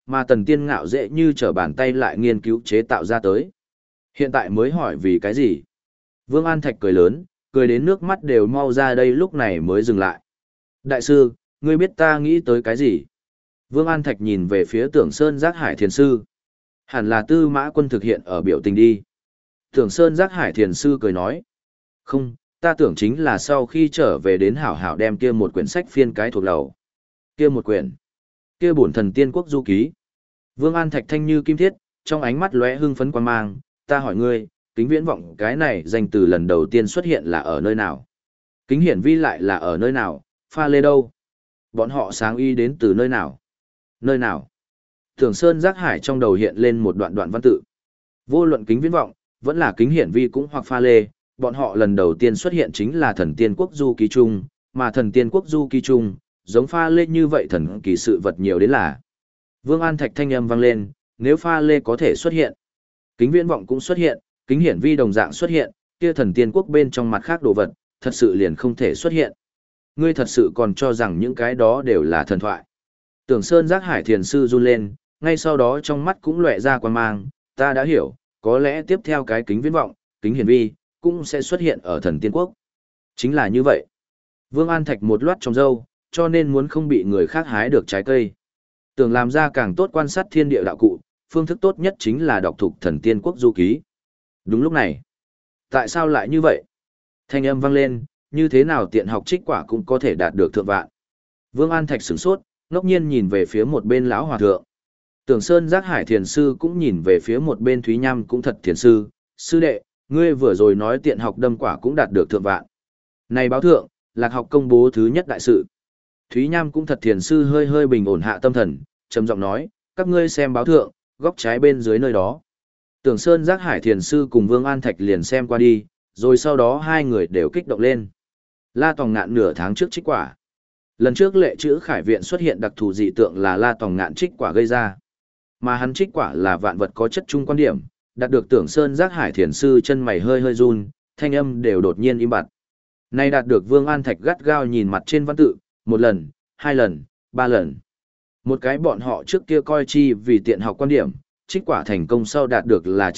mà Tần Tiên Ngạo dễ như trở bàn tay lại nghiên cứu chế tạo ra tới. Hiện tại mới hỏi vì cái gì? Vương An Thạch cười lớn, cười đến nước mắt đều mau ra đây lúc này mới dừng lại. Đại sư, ngươi biết ta nghĩ tới cái gì? Vương An Thạch nhìn về phía Tưởng Sơn Giác Hải Thiền Sư. Hẳn là Tư Mã Quân thực hiện ở biểu tình đi. Tưởng Sơn Giác Hải Thiền Sư cười nói. Không, ta tưởng chính là sau khi trở về đến hảo hảo đem kia một quyển sách phiên cái thuộc lầu. Kia một quyển. Kia bổn thần tiên quốc du ký. Vương An Thạch thanh như kim thiết, trong ánh mắt lóe hưng phấn quan mang. Ta hỏi ngươi, kính viễn vọng cái này danh từ lần đầu tiên xuất hiện là ở nơi nào? Kính hiển vi lại là ở nơi nào? Pha lê đâu? Bọn họ sáng y đến từ nơi nào? Nơi nào? Tưởng Sơn Giác Hải trong đầu hiện lên một đoạn đoạn văn tự. Vô luận kính viễn vọng, vẫn là kính hiển vi cũng hoặc pha lê, bọn họ lần đầu tiên xuất hiện chính là thần tiên quốc du ký chung, mà thần tiên quốc du ký chung, giống pha lê như vậy thần kỳ sự vật nhiều đến là. Vương An Thạch thanh âm vang lên, nếu pha lê có thể xuất hiện, kính viễn vọng cũng xuất hiện, kính hiển vi đồng dạng xuất hiện, kia thần tiên quốc bên trong mặt khác đồ vật, thật sự liền không thể xuất hiện. Ngươi thật sự còn cho rằng những cái đó đều là thần thoại. Tưởng Sơn Giác Hải Thiền Sư run lên, ngay sau đó trong mắt cũng lóe ra quan mang, ta đã hiểu, có lẽ tiếp theo cái kính viễn vọng, kính hiển vi, cũng sẽ xuất hiện ở thần tiên quốc. Chính là như vậy. Vương An Thạch một loát trong râu, cho nên muốn không bị người khác hái được trái cây. Tưởng làm ra càng tốt quan sát thiên địa đạo cụ, phương thức tốt nhất chính là đọc thuộc thần tiên quốc du ký. Đúng lúc này. Tại sao lại như vậy? Thanh âm vang lên, như thế nào tiện học trích quả cũng có thể đạt được thượng vạn. Vương An Thạch sửng sốt, ngốc nhiên nhìn về phía một bên lão hòa thượng. Tưởng Sơn Giác Hải Thiền Sư cũng nhìn về phía một bên Thúy Nham cũng thật thiền sư, sư đệ, ngươi vừa rồi nói tiện học đâm quả cũng đạt được thượng vạn. Này báo thượng, Lạc học công bố thứ nhất đại sự. Thúy Nham cũng thật thiền sư hơi hơi bình ổn hạ tâm thần, trầm giọng nói, các ngươi xem báo thượng, góc trái bên dưới nơi đó. Tưởng Sơn Giác Hải Thiền Sư cùng Vương An Thạch liền xem qua đi, rồi sau đó hai người đều kích động lên. La Tòng Ngạn nửa tháng trước trích quả. Lần trước lệ chữ Khải Viện xuất hiện đặc thù dị tượng là La Tòng Ngạn trích quả gây ra. Mà hắn trích quả là vạn vật có chất chung quan điểm, đạt được Tưởng Sơn Giác Hải Thiền Sư chân mày hơi hơi run, thanh âm đều đột nhiên im bặt. Nay đạt được Vương An Thạch gắt gao nhìn mặt trên văn tự, một lần, hai lần, ba lần. Một cái bọn họ trước kia coi chi vì tiện học quan điểm, trích quả thành công sau đạt được là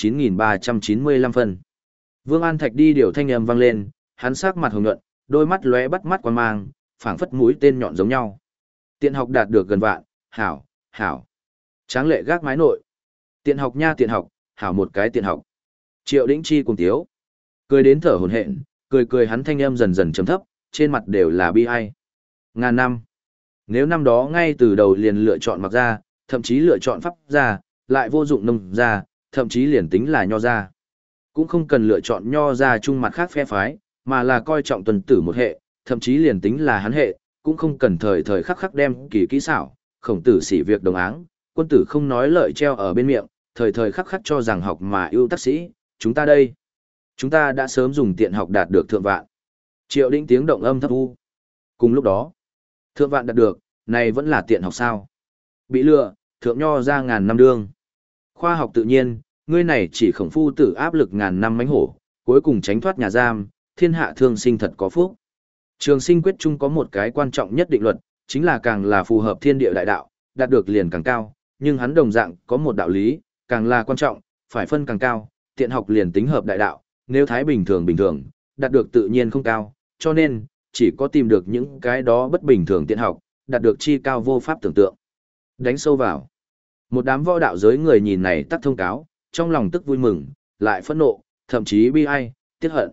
9.395 phân. Vương An Thạch đi điều thanh âm vang lên, hắn sắc mặt hồng nhuận, đôi mắt lóe bắt mắt quan mang, phảng phất mũi tên nhọn giống nhau. Tiện học đạt được gần vạn, hảo, hảo. Tráng lệ gác mái nội. Tiện học nha tiện học, hảo một cái tiện học. Triệu Đĩnh Chi cùng tiếu. Cười đến thở hổn hển, cười hắn thanh âm dần dần trầm thấp, trên mặt đều là bi ai. Ngàn năm. Nếu năm đó ngay từ đầu liền lựa chọn mặc ra, thậm chí lựa chọn pháp ra, lại vô dụng nông ra, thậm chí liền tính là nho ra. Cũng không cần lựa chọn nho ra chung mặt khác phe phái, mà là coi trọng tuần tử một hệ, thậm chí liền tính là hắn hệ, cũng không cần thời thời khắc khắc đem kỳ kỹ xảo, khổng tử sĩ việc đồng áng, quân tử không nói lợi treo ở bên miệng, thời thời khắc khắc cho rằng học mà ưu tác sĩ, chúng ta đây. Chúng ta đã sớm dùng tiện học đạt được thượng vạn. Triệu Đĩnh tiếng động âm thấp u. Cùng lúc đó, thượng vạn đạt được, này vẫn là tiện học sao? Bị lừa, thượng nho ra ngàn năm đương. Khoa học tự nhiên, ngươi này chỉ khổng phu tử áp lực ngàn năm mánh hổ, cuối cùng tránh thoát nhà giam, thiên hạ thương sinh thật có phúc. Trường sinh quyết chung có một cái quan trọng nhất định luật, chính là càng là phù hợp thiên địa đại đạo, đạt được liền càng cao, nhưng hắn đồng dạng có một đạo lý, càng là quan trọng, phải phân càng cao, tiện học liền tính hợp đại đạo, nếu thái bình thường, đạt được tự nhiên không cao, cho nên, chỉ có tìm được những cái đó bất bình thường tiện học, đạt được chi cao vô pháp tưởng tượng. Đánh sâu vào. Một đám võ đạo giới người nhìn này tắt thông cáo, trong lòng tức vui mừng, lại phẫn nộ, thậm chí bi ai, tiếc hận.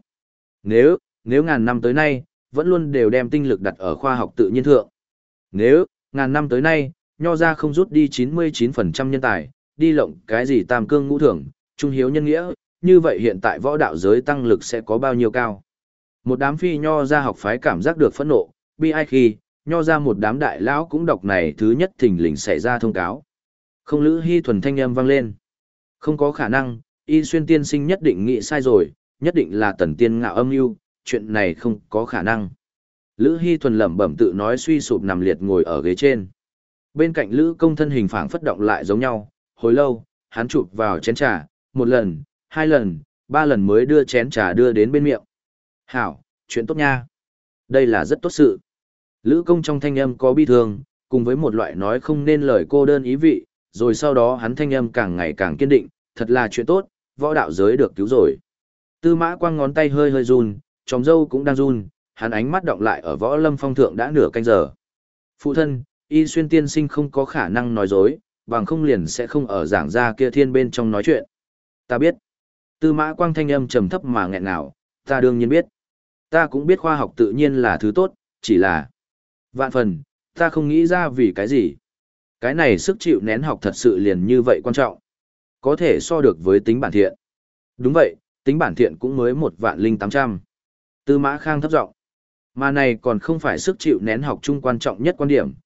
Nếu ngàn năm tới nay, vẫn luôn đều đem tinh lực đặt ở khoa học tự nhiên thượng. Nếu, ngàn năm tới nay, nho ra không rút đi 99% nhân tài, đi lộng cái gì tam cương ngũ thưởng, trung hiếu nhân nghĩa, như vậy hiện tại võ đạo giới tăng lực sẽ có bao nhiêu cao. Một đám phi nho ra học phái cảm giác được phẫn nộ, bi ai khi, nho ra một đám đại lão cũng đọc này thứ nhất thình lình xảy ra thông cáo. Không Lữ Hy thuần thanh âm vang lên. Không có khả năng, Y Xuyên tiên sinh nhất định nghĩ sai rồi, nhất định là Tần Tiên Ngạo âm mưu, chuyện này không có khả năng. Lữ Hy thuần lẩm bẩm tự nói suy sụp nằm liệt ngồi ở ghế trên. Bên cạnh Lữ Công thân hình phảng phất động lại giống nhau, hồi lâu, hắn chụp vào chén trà, một lần, hai lần, ba lần mới đưa chén trà đưa đến bên miệng. Hảo, chuyện tốt nha. Đây là rất tốt sự. Lữ Công trong thanh âm có bi thương, cùng với một loại nói không nên lời cô đơn ý vị, rồi sau đó hắn thanh âm càng ngày càng kiên định, thật là chuyện tốt, võ đạo giới được cứu rồi. Tư Mã Quang ngón tay hơi hơi run, tròm râu cũng đang run, hắn ánh mắt động lại ở Võ Lâm Phong thượng đã nửa canh giờ. Phụ thân, Y Xuyên tiên sinh không có khả năng nói dối, bằng không liền sẽ không ở giảng gia kia thiên bên trong nói chuyện. Ta biết. Tư Mã Quang thanh âm trầm thấp mà nghẹn ngào, ta đương nhiên biết. Ta cũng biết khoa học tự nhiên là thứ tốt, chỉ là vạn phần, ta không nghĩ ra vì cái gì. Cái này sức chịu nén học thật sự liền như vậy quan trọng. Có thể so được với tính bản thiện. Đúng vậy, tính bản thiện cũng mới 1.800.000. Tư Mã Khang thấp giọng. Mà này còn không phải sức chịu nén học chung quan trọng nhất quan điểm,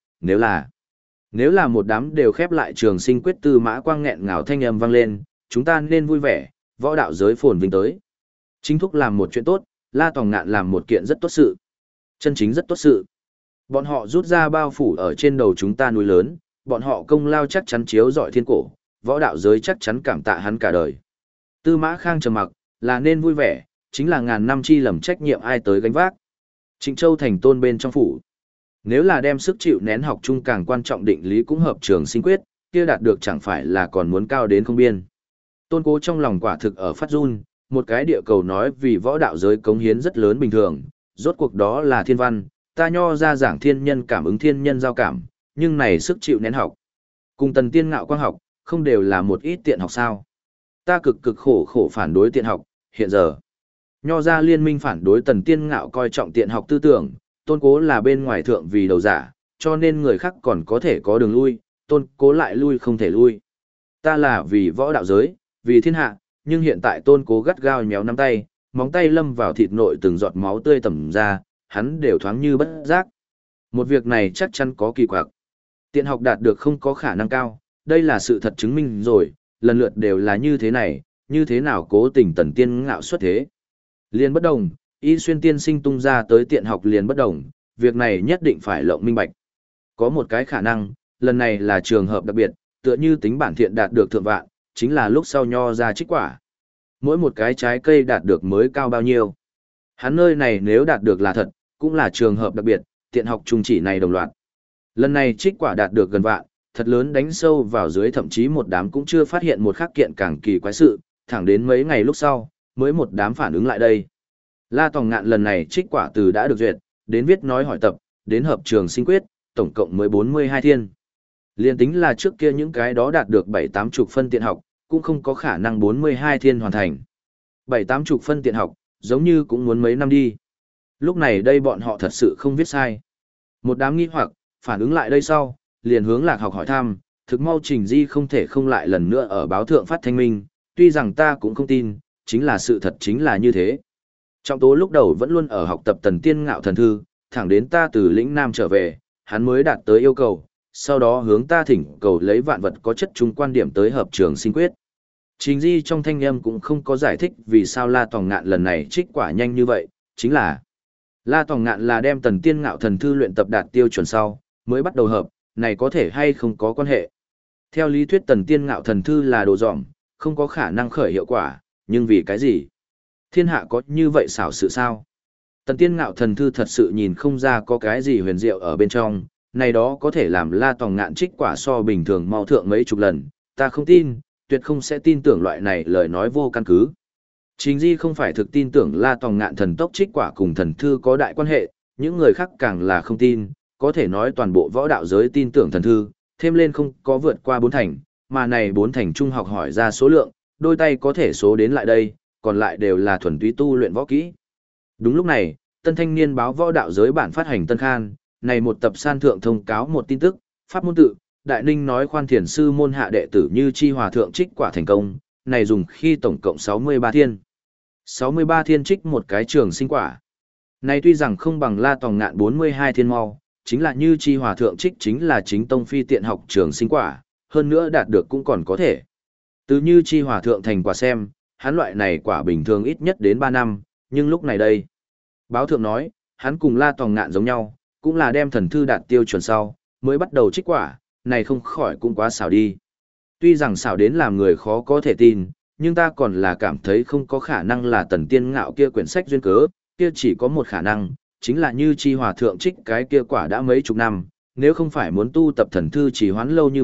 nếu là một đám đều khép lại trường sinh quyết. Tư Mã Quang nghẹn ngào thanh âm vang lên, chúng ta nên vui vẻ, võ đạo giới phồn vinh tới. Chính thúc làm một chuyện tốt, La Tòng Ngạn làm một kiện rất tốt sự. Chân chính rất tốt sự. Bọn họ rút ra bao phủ ở trên đầu chúng ta núi lớn, bọn họ công lao chắc chắn chiếu rọi thiên cổ, võ đạo giới chắc chắn cảm tạ hắn cả đời. Tư Mã Khang trầm mặc, là nên vui vẻ, chính là ngàn năm chi lầm trách nhiệm ai tới gánh vác. Trịnh Châu thành tôn bên trong phủ. Nếu là đem sức chịu nén học chung càng quan trọng định lý cũng hợp trường sinh quyết, kia đạt được chẳng phải là còn muốn cao đến không biên. Tôn Cố trong lòng quả thực ở phát run, một cái địa cầu nói vì võ đạo giới cống hiến rất lớn bình thường, rốt cuộc đó là thiên văn, ta nho ra giảng thiên nhân cảm ứng thiên nhân giao cảm, nhưng này sức chịu nén học. Cùng Tần Tiên Ngạo quang học, không đều là một ít tiện học sao. Ta cực khổ phản đối tiện học, hiện giờ. Nho ra liên minh phản đối Tần Tiên Ngạo coi trọng tiện học tư tưởng, Tôn Cố là bên ngoài thượng vì đầu giả, cho nên người khác còn có thể có đường lui, Tôn Cố lại lui không thể lui. Ta là vì võ đạo giới, vì thiên hạ, nhưng hiện tại Tôn Cố gắt gao nhéo nắm tay, móng tay lâm vào thịt nội từng giọt máu tươi tẩm ra, hắn đều thoáng như bất giác. Một việc này chắc chắn có kỳ quặc. Tiện học đạt được không có khả năng cao, đây là sự thật chứng minh rồi, lần lượt đều là như thế này, như thế nào cố tình Tần Tiên Ngạo xuất thế. Liền bất đồng, Y Xuyên tiên sinh tung ra tới tiện học liền bất đồng, việc này nhất định phải lộng minh bạch. Có một cái khả năng, lần này là trường hợp đặc biệt, tựa như tính bản thiện đạt được thượng vạn, chính là lúc sau nho ra trích quả. Mỗi một cái trái cây đạt được mới cao bao nhiêu. Hắn nơi này nếu đạt được là thật, cũng là trường hợp đặc biệt, tiện học chung chỉ này đồng loạt. Lần này trích quả đạt được gần vạn, thật lớn đánh sâu vào dưới, thậm chí một đám cũng chưa phát hiện một khắc kiện càng kỳ quái sự, thẳng đến mấy ngày lúc sau, mới một đám phản ứng lại đây. La Tòng Ngạn lần này trích quả từ đã được duyệt, đến viết nói hỏi tập, đến hợp trường sinh quyết, tổng cộng mới 42 thiên. Liên tính là trước kia những cái đó đạt được 7-80 phân tiện học, cũng không có khả năng 42 thiên hoàn thành. 7-80 phân tiện học, giống như cũng muốn mấy năm đi. Lúc này đây bọn họ thật sự không viết sai. Một đám nghi hoặc, phản ứng lại đây sau, liền hướng Lạc Học hỏi thăm, thực mau Trình Di không thể không lại lần nữa ở báo thượng phát thanh minh, tuy rằng ta cũng không tin, chính là sự thật chính là như thế. Trọng Tố lúc đầu vẫn luôn ở học tập Tần Tiên Ngạo thần thư, thẳng đến ta từ lĩnh Nam trở về, hắn mới đạt tới yêu cầu, sau đó hướng ta thỉnh cầu lấy vạn vật có chất chung quan điểm tới hợp trường sinh quyết. Trình Di trong thanh âm cũng không có giải thích vì sao La Tòng Ngạn lần này trích quả nhanh như vậy, chính là La Tòng Ngạn là đem Tần Tiên Ngạo thần thư luyện tập đạt tiêu chuẩn sau, mới bắt đầu hợp, này có thể hay không có quan hệ. Theo lý thuyết Tần Tiên Ngạo thần thư là đồ dỏng, không có khả năng khởi hiệu quả, nhưng vì cái gì? Thiên hạ có như vậy xảo sự sao? Tần Tiên Ngạo thần thư thật sự nhìn không ra có cái gì huyền diệu ở bên trong, này đó có thể làm La Tòng Ngạn trích quả so bình thường mau thượng mấy chục lần, ta không tin, tuyệt không sẽ tin tưởng loại này lời nói vô căn cứ. Trình Di không phải thực tin tưởng La Tòng Ngạn thần tốc trích quả cùng thần thư có đại quan hệ, những người khác càng là không tin, có thể nói toàn bộ võ đạo giới tin tưởng thần thư, thêm lên không có vượt qua 4 thành, mà này 4 thành trung học hỏi ra số lượng, đôi tay có thể số đến lại đây, còn lại đều là thuần túy tu luyện võ kỹ. Đúng lúc này, Tân Thanh Niên báo võ đạo giới bản phát hành tân khan, này một tập san thượng thông cáo một tin tức, pháp môn tự, Đại Ninh nói khoan thiền sư môn hạ đệ tử Như Chi Hòa thượng trích quả thành công, này dùng khi tổng cộng 63 thiên. 63 thiên trích một cái trường sinh quả. Này tuy rằng không bằng La Tòng Ngạn 42 thiên mau, chính là Như Chi Hòa thượng trích chính là chính tông phi tiện học trường sinh quả, hơn nữa đạt được cũng còn có thể. Từ Như Chi Hòa thượng thành quả xem, hắn loại này quả bình thường ít nhất đến 3 năm, nhưng lúc này đây. Báo thượng nói, hắn cùng La Tòng Ngạn giống nhau, cũng là đem thần thư đạt tiêu chuẩn sau, mới bắt đầu trích quả, này không khỏi cũng quá xảo đi. Tuy rằng xảo đến làm người khó có thể tin, nhưng ta còn là cảm thấy không có khả năng là Tần Tiên Ngạo kia quyển sách duyên cớ, kia chỉ có một khả năng, chính là Như Chi Hòa thượng trích cái kia quả đã mấy chục năm, nếu không phải muốn tu tập thần thư chỉ hoãn lâu như vậy,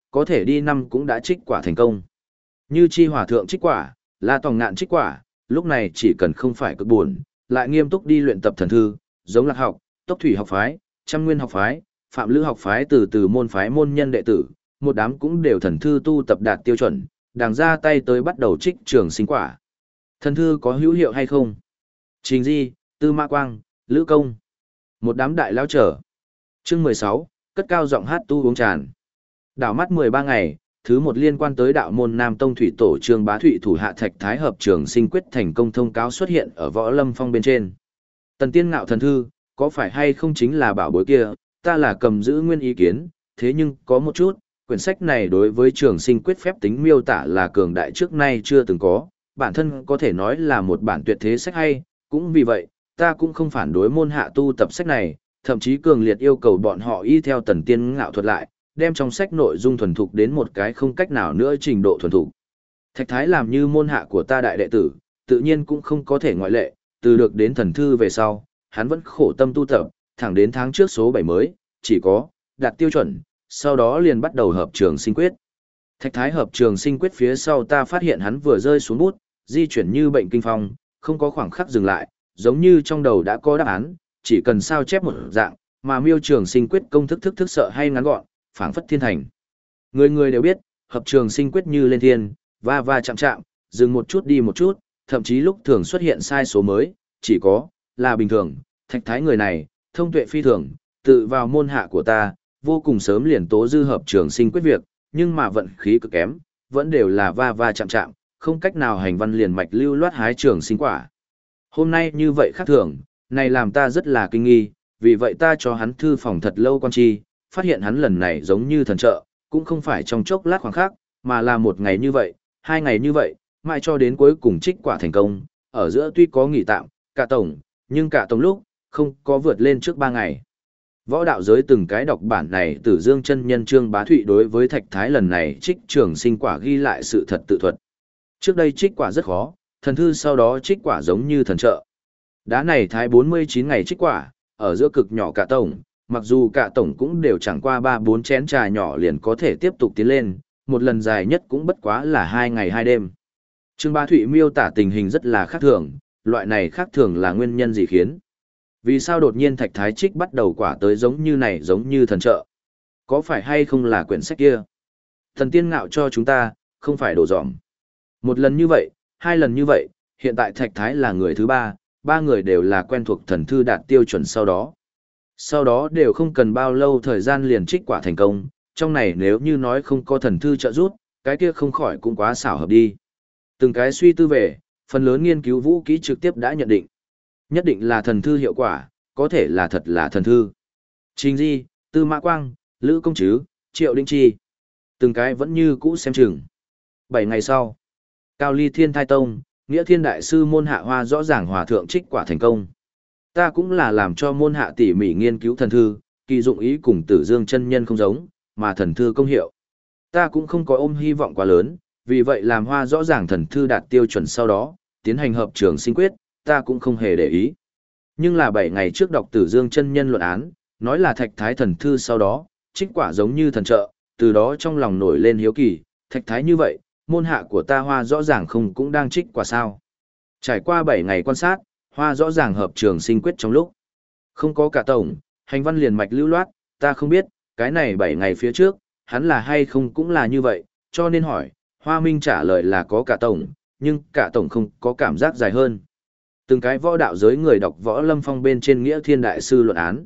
có thể đi năm cũng đã trích quả thành công. Như Chi Hòa Thượng trích quả, La Tòng Ngạn trích quả, lúc này chỉ cần không phải cực buồn, lại nghiêm túc đi luyện tập thần thư, giống Lạc học, Tốc Thủy học phái, Trăm Nguyên học phái, Phạm Lữ học phái từ từ môn phái môn nhân đệ tử, một đám cũng đều thần thư tu tập đạt tiêu chuẩn, đàng ra tay tới bắt đầu trích trường sinh quả. Thần thư có hữu hiệu hay không? Trình Di, Tư Mã Quang, Lữ Công. Một đám đại lao trở. Chương 16, cất cao giọng hát tu uống tràn. Đảo mắt 13 ngày, thứ một liên quan tới đạo môn Nam Tông Thủy Tổ Trương Bá Thụy thủ hạ Thạch Thái hợp trường sinh quyết thành công thông cáo xuất hiện ở Võ Lâm Phong bên trên. Tần Tiên Ngạo thần thư, có phải hay không chính là bảo bối kia, ta là cầm giữ nguyên ý kiến, thế nhưng có một chút, quyển sách này đối với trường sinh quyết phép tính miêu tả là cường đại trước nay chưa từng có, bản thân có thể nói là một bản tuyệt thế sách hay, cũng vì vậy, ta cũng không phản đối môn hạ tu tập sách này, thậm chí cường liệt yêu cầu bọn họ y theo Tần Tiên Ngạo thuật lại, đem trong sách nội dung thuần thục đến một cái không cách nào nữa trình độ thuần thục. Thạch Thái làm như môn hạ của ta đại đệ tử, tự nhiên cũng không có thể ngoại lệ, từ được đến thần thư về sau, hắn vẫn khổ tâm tu tập, thẳng đến tháng trước số 7 mới, chỉ có đạt tiêu chuẩn, sau đó liền bắt đầu hợp trường sinh quyết. Thạch Thái hợp trường sinh quyết phía sau ta phát hiện hắn vừa rơi xuống bút, di chuyển như bệnh kinh phong, không có khoảng khắc dừng lại, giống như trong đầu đã có đáp án, chỉ cần sao chép một dạng, mà miêu trường sinh quyết công thức thức sợ hay ngắn gọn, phảng phất thiên thành. Người người đều biết, hợp trường sinh quyết như lên thiên, va va chạm chạm, dừng một chút đi một chút, thậm chí lúc thường xuất hiện sai số mới, chỉ có là bình thường. Thạch Thái người này, thông tuệ phi thường, tự vào môn hạ của ta, vô cùng sớm liền tố dư hợp trường sinh quyết việc, nhưng mà vận khí cực kém, vẫn đều là va va chạm chạm, không cách nào hành văn liền mạch lưu loát hái trường sinh quả. Hôm nay như vậy khác thường, này làm ta rất là kinh nghi, vì vậy ta cho hắn thư phòng thật lâu quan chi, phát hiện hắn lần này giống như thần trợ, cũng không phải trong chốc lát khoảng khắc, mà là một ngày như vậy, 2 ngày như vậy, mãi cho đến cuối cùng trích quả thành công, ở giữa tuy có nghỉ tạm, cả tổng, nhưng cả tổng lúc, không có vượt lên trước 3 ngày. Võ đạo giới từng cái đọc bản này Tử Dương chân nhân Trương Bá Thụy đối với Thạch Thái lần này trích trường sinh quả ghi lại sự thật tự thuật. Trước đây trích quả rất khó, thần thư sau đó trích quả giống như thần trợ. Đá này Thái 49 ngày trích quả, ở giữa cực nhỏ cả tổng, mặc dù cả tổng cũng đều chẳng qua 3-4 chén trà nhỏ liền có thể tiếp tục tiến lên, một lần dài nhất cũng bất quá là 2 ngày 2 đêm. Trương Bá Thụy miêu tả tình hình rất là khác thường, loại này khác thường là nguyên nhân gì khiến? Vì sao đột nhiên Thạch Thái trích bắt đầu quả tới giống như này giống như thần trợ? Có phải hay không là quyển sách kia? Thần Tiên Ngạo cho chúng ta, không phải đổ dỏm. Một lần như vậy, 2 lần như vậy, hiện tại Thạch Thái là người thứ 3, 3 người đều là quen thuộc thần thư đạt tiêu chuẩn sau đó. Sau đó đều không cần bao lâu thời gian liền trích quả thành công, trong này nếu như nói không có thần thư trợ giúp, cái kia không khỏi cũng quá xảo hợp đi. Từng cái suy tư về, phần lớn nghiên cứu vũ kỹ trực tiếp đã nhận định. Nhất định là thần thư hiệu quả, có thể là thật là thần thư. Trình Di, Tư Mã Quang, Lữ Công Trứ, Triệu Đinh Chi. Từng cái vẫn như cũ xem chừng. 7 ngày sau, Cao Ly Thiên Thai Tông, Nghĩa Thiên Đại Sư môn hạ Hoa rõ ràng hòa thượng trích quả thành công. Ta cũng là làm cho môn hạ tỉ mỉ nghiên cứu thần thư, kỳ dụng ý cùng Tử Dương chân nhân không giống, mà thần thư công hiệu. Ta cũng không có ôm hy vọng quá lớn, vì vậy làm Hoa rõ ràng thần thư đạt tiêu chuẩn sau đó, tiến hành hợp trường sinh quyết, ta cũng không hề để ý. Nhưng là 7 ngày trước đọc Tử Dương chân nhân luận án, nói là Thạch Thái thần thư sau đó, trích quả giống như thần trợ, từ đó trong lòng nổi lên hiếu kỳ, Thạch Thái như vậy, môn hạ của ta Hoa rõ ràng không cũng đang trích quả sao. Trải qua 7 ngày quan sát, Hoa rõ ràng hợp trường sinh quyết trong lúc. Không có cả tổng, hành văn liền mạch lưu loát, ta không biết, cái này 7 ngày phía trước, hắn là hay không cũng là như vậy, cho nên hỏi, Hoa Minh trả lời là có cả tổng, nhưng cả tổng không có cảm giác dài hơn. Từng cái võ đạo giới người đọc Võ Lâm Phong bên trên Nghĩa Thiên Đại Sư luận án.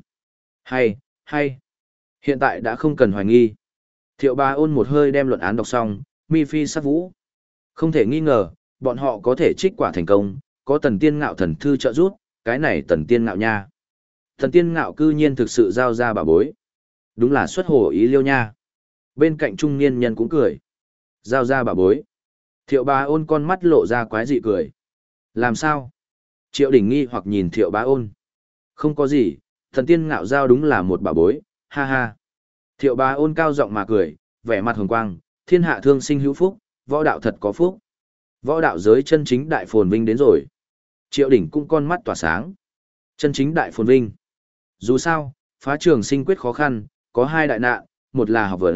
Hay. Hiện tại đã không cần hoài nghi. Thiệu Bá Ôn một hơi đem luận án đọc xong, mi phi sắc vũ. Không thể nghi ngờ, bọn họ có thể trích quả thành công, có Tần Tiên Ngạo thần thư trợ giúp, cái này Tần Tiên Ngạo nha. Tần Tiên Ngạo cư nhiên thực sự giao ra bà bối. Đúng là xuất hồ ý liêu nha. Bên cạnh trung niên nhân cũng cười. Giao ra bà bối. Thiệu Bá Ôn con mắt lộ ra quái dị cười. Làm sao? Triệu Đỉnh nghi hoặc nhìn Thiệu Bá Ôn. Không có gì, Tần Tiên Ngạo giao đúng là một bà bối, ha ha. Thiệu Bá Ôn cao giọng mà cười, vẻ mặt hồng quang, thiên hạ thương sinh hữu phúc, võ đạo thật có phúc. Võ đạo giới chân chính đại phồn vinh đến rồi. Triệu Đỉnh cũng con mắt tỏa sáng. Chân chính đại phồn vinh. Dù sao, phá trường sinh quyết khó khăn, có 2 đại nạn, một là học vấn,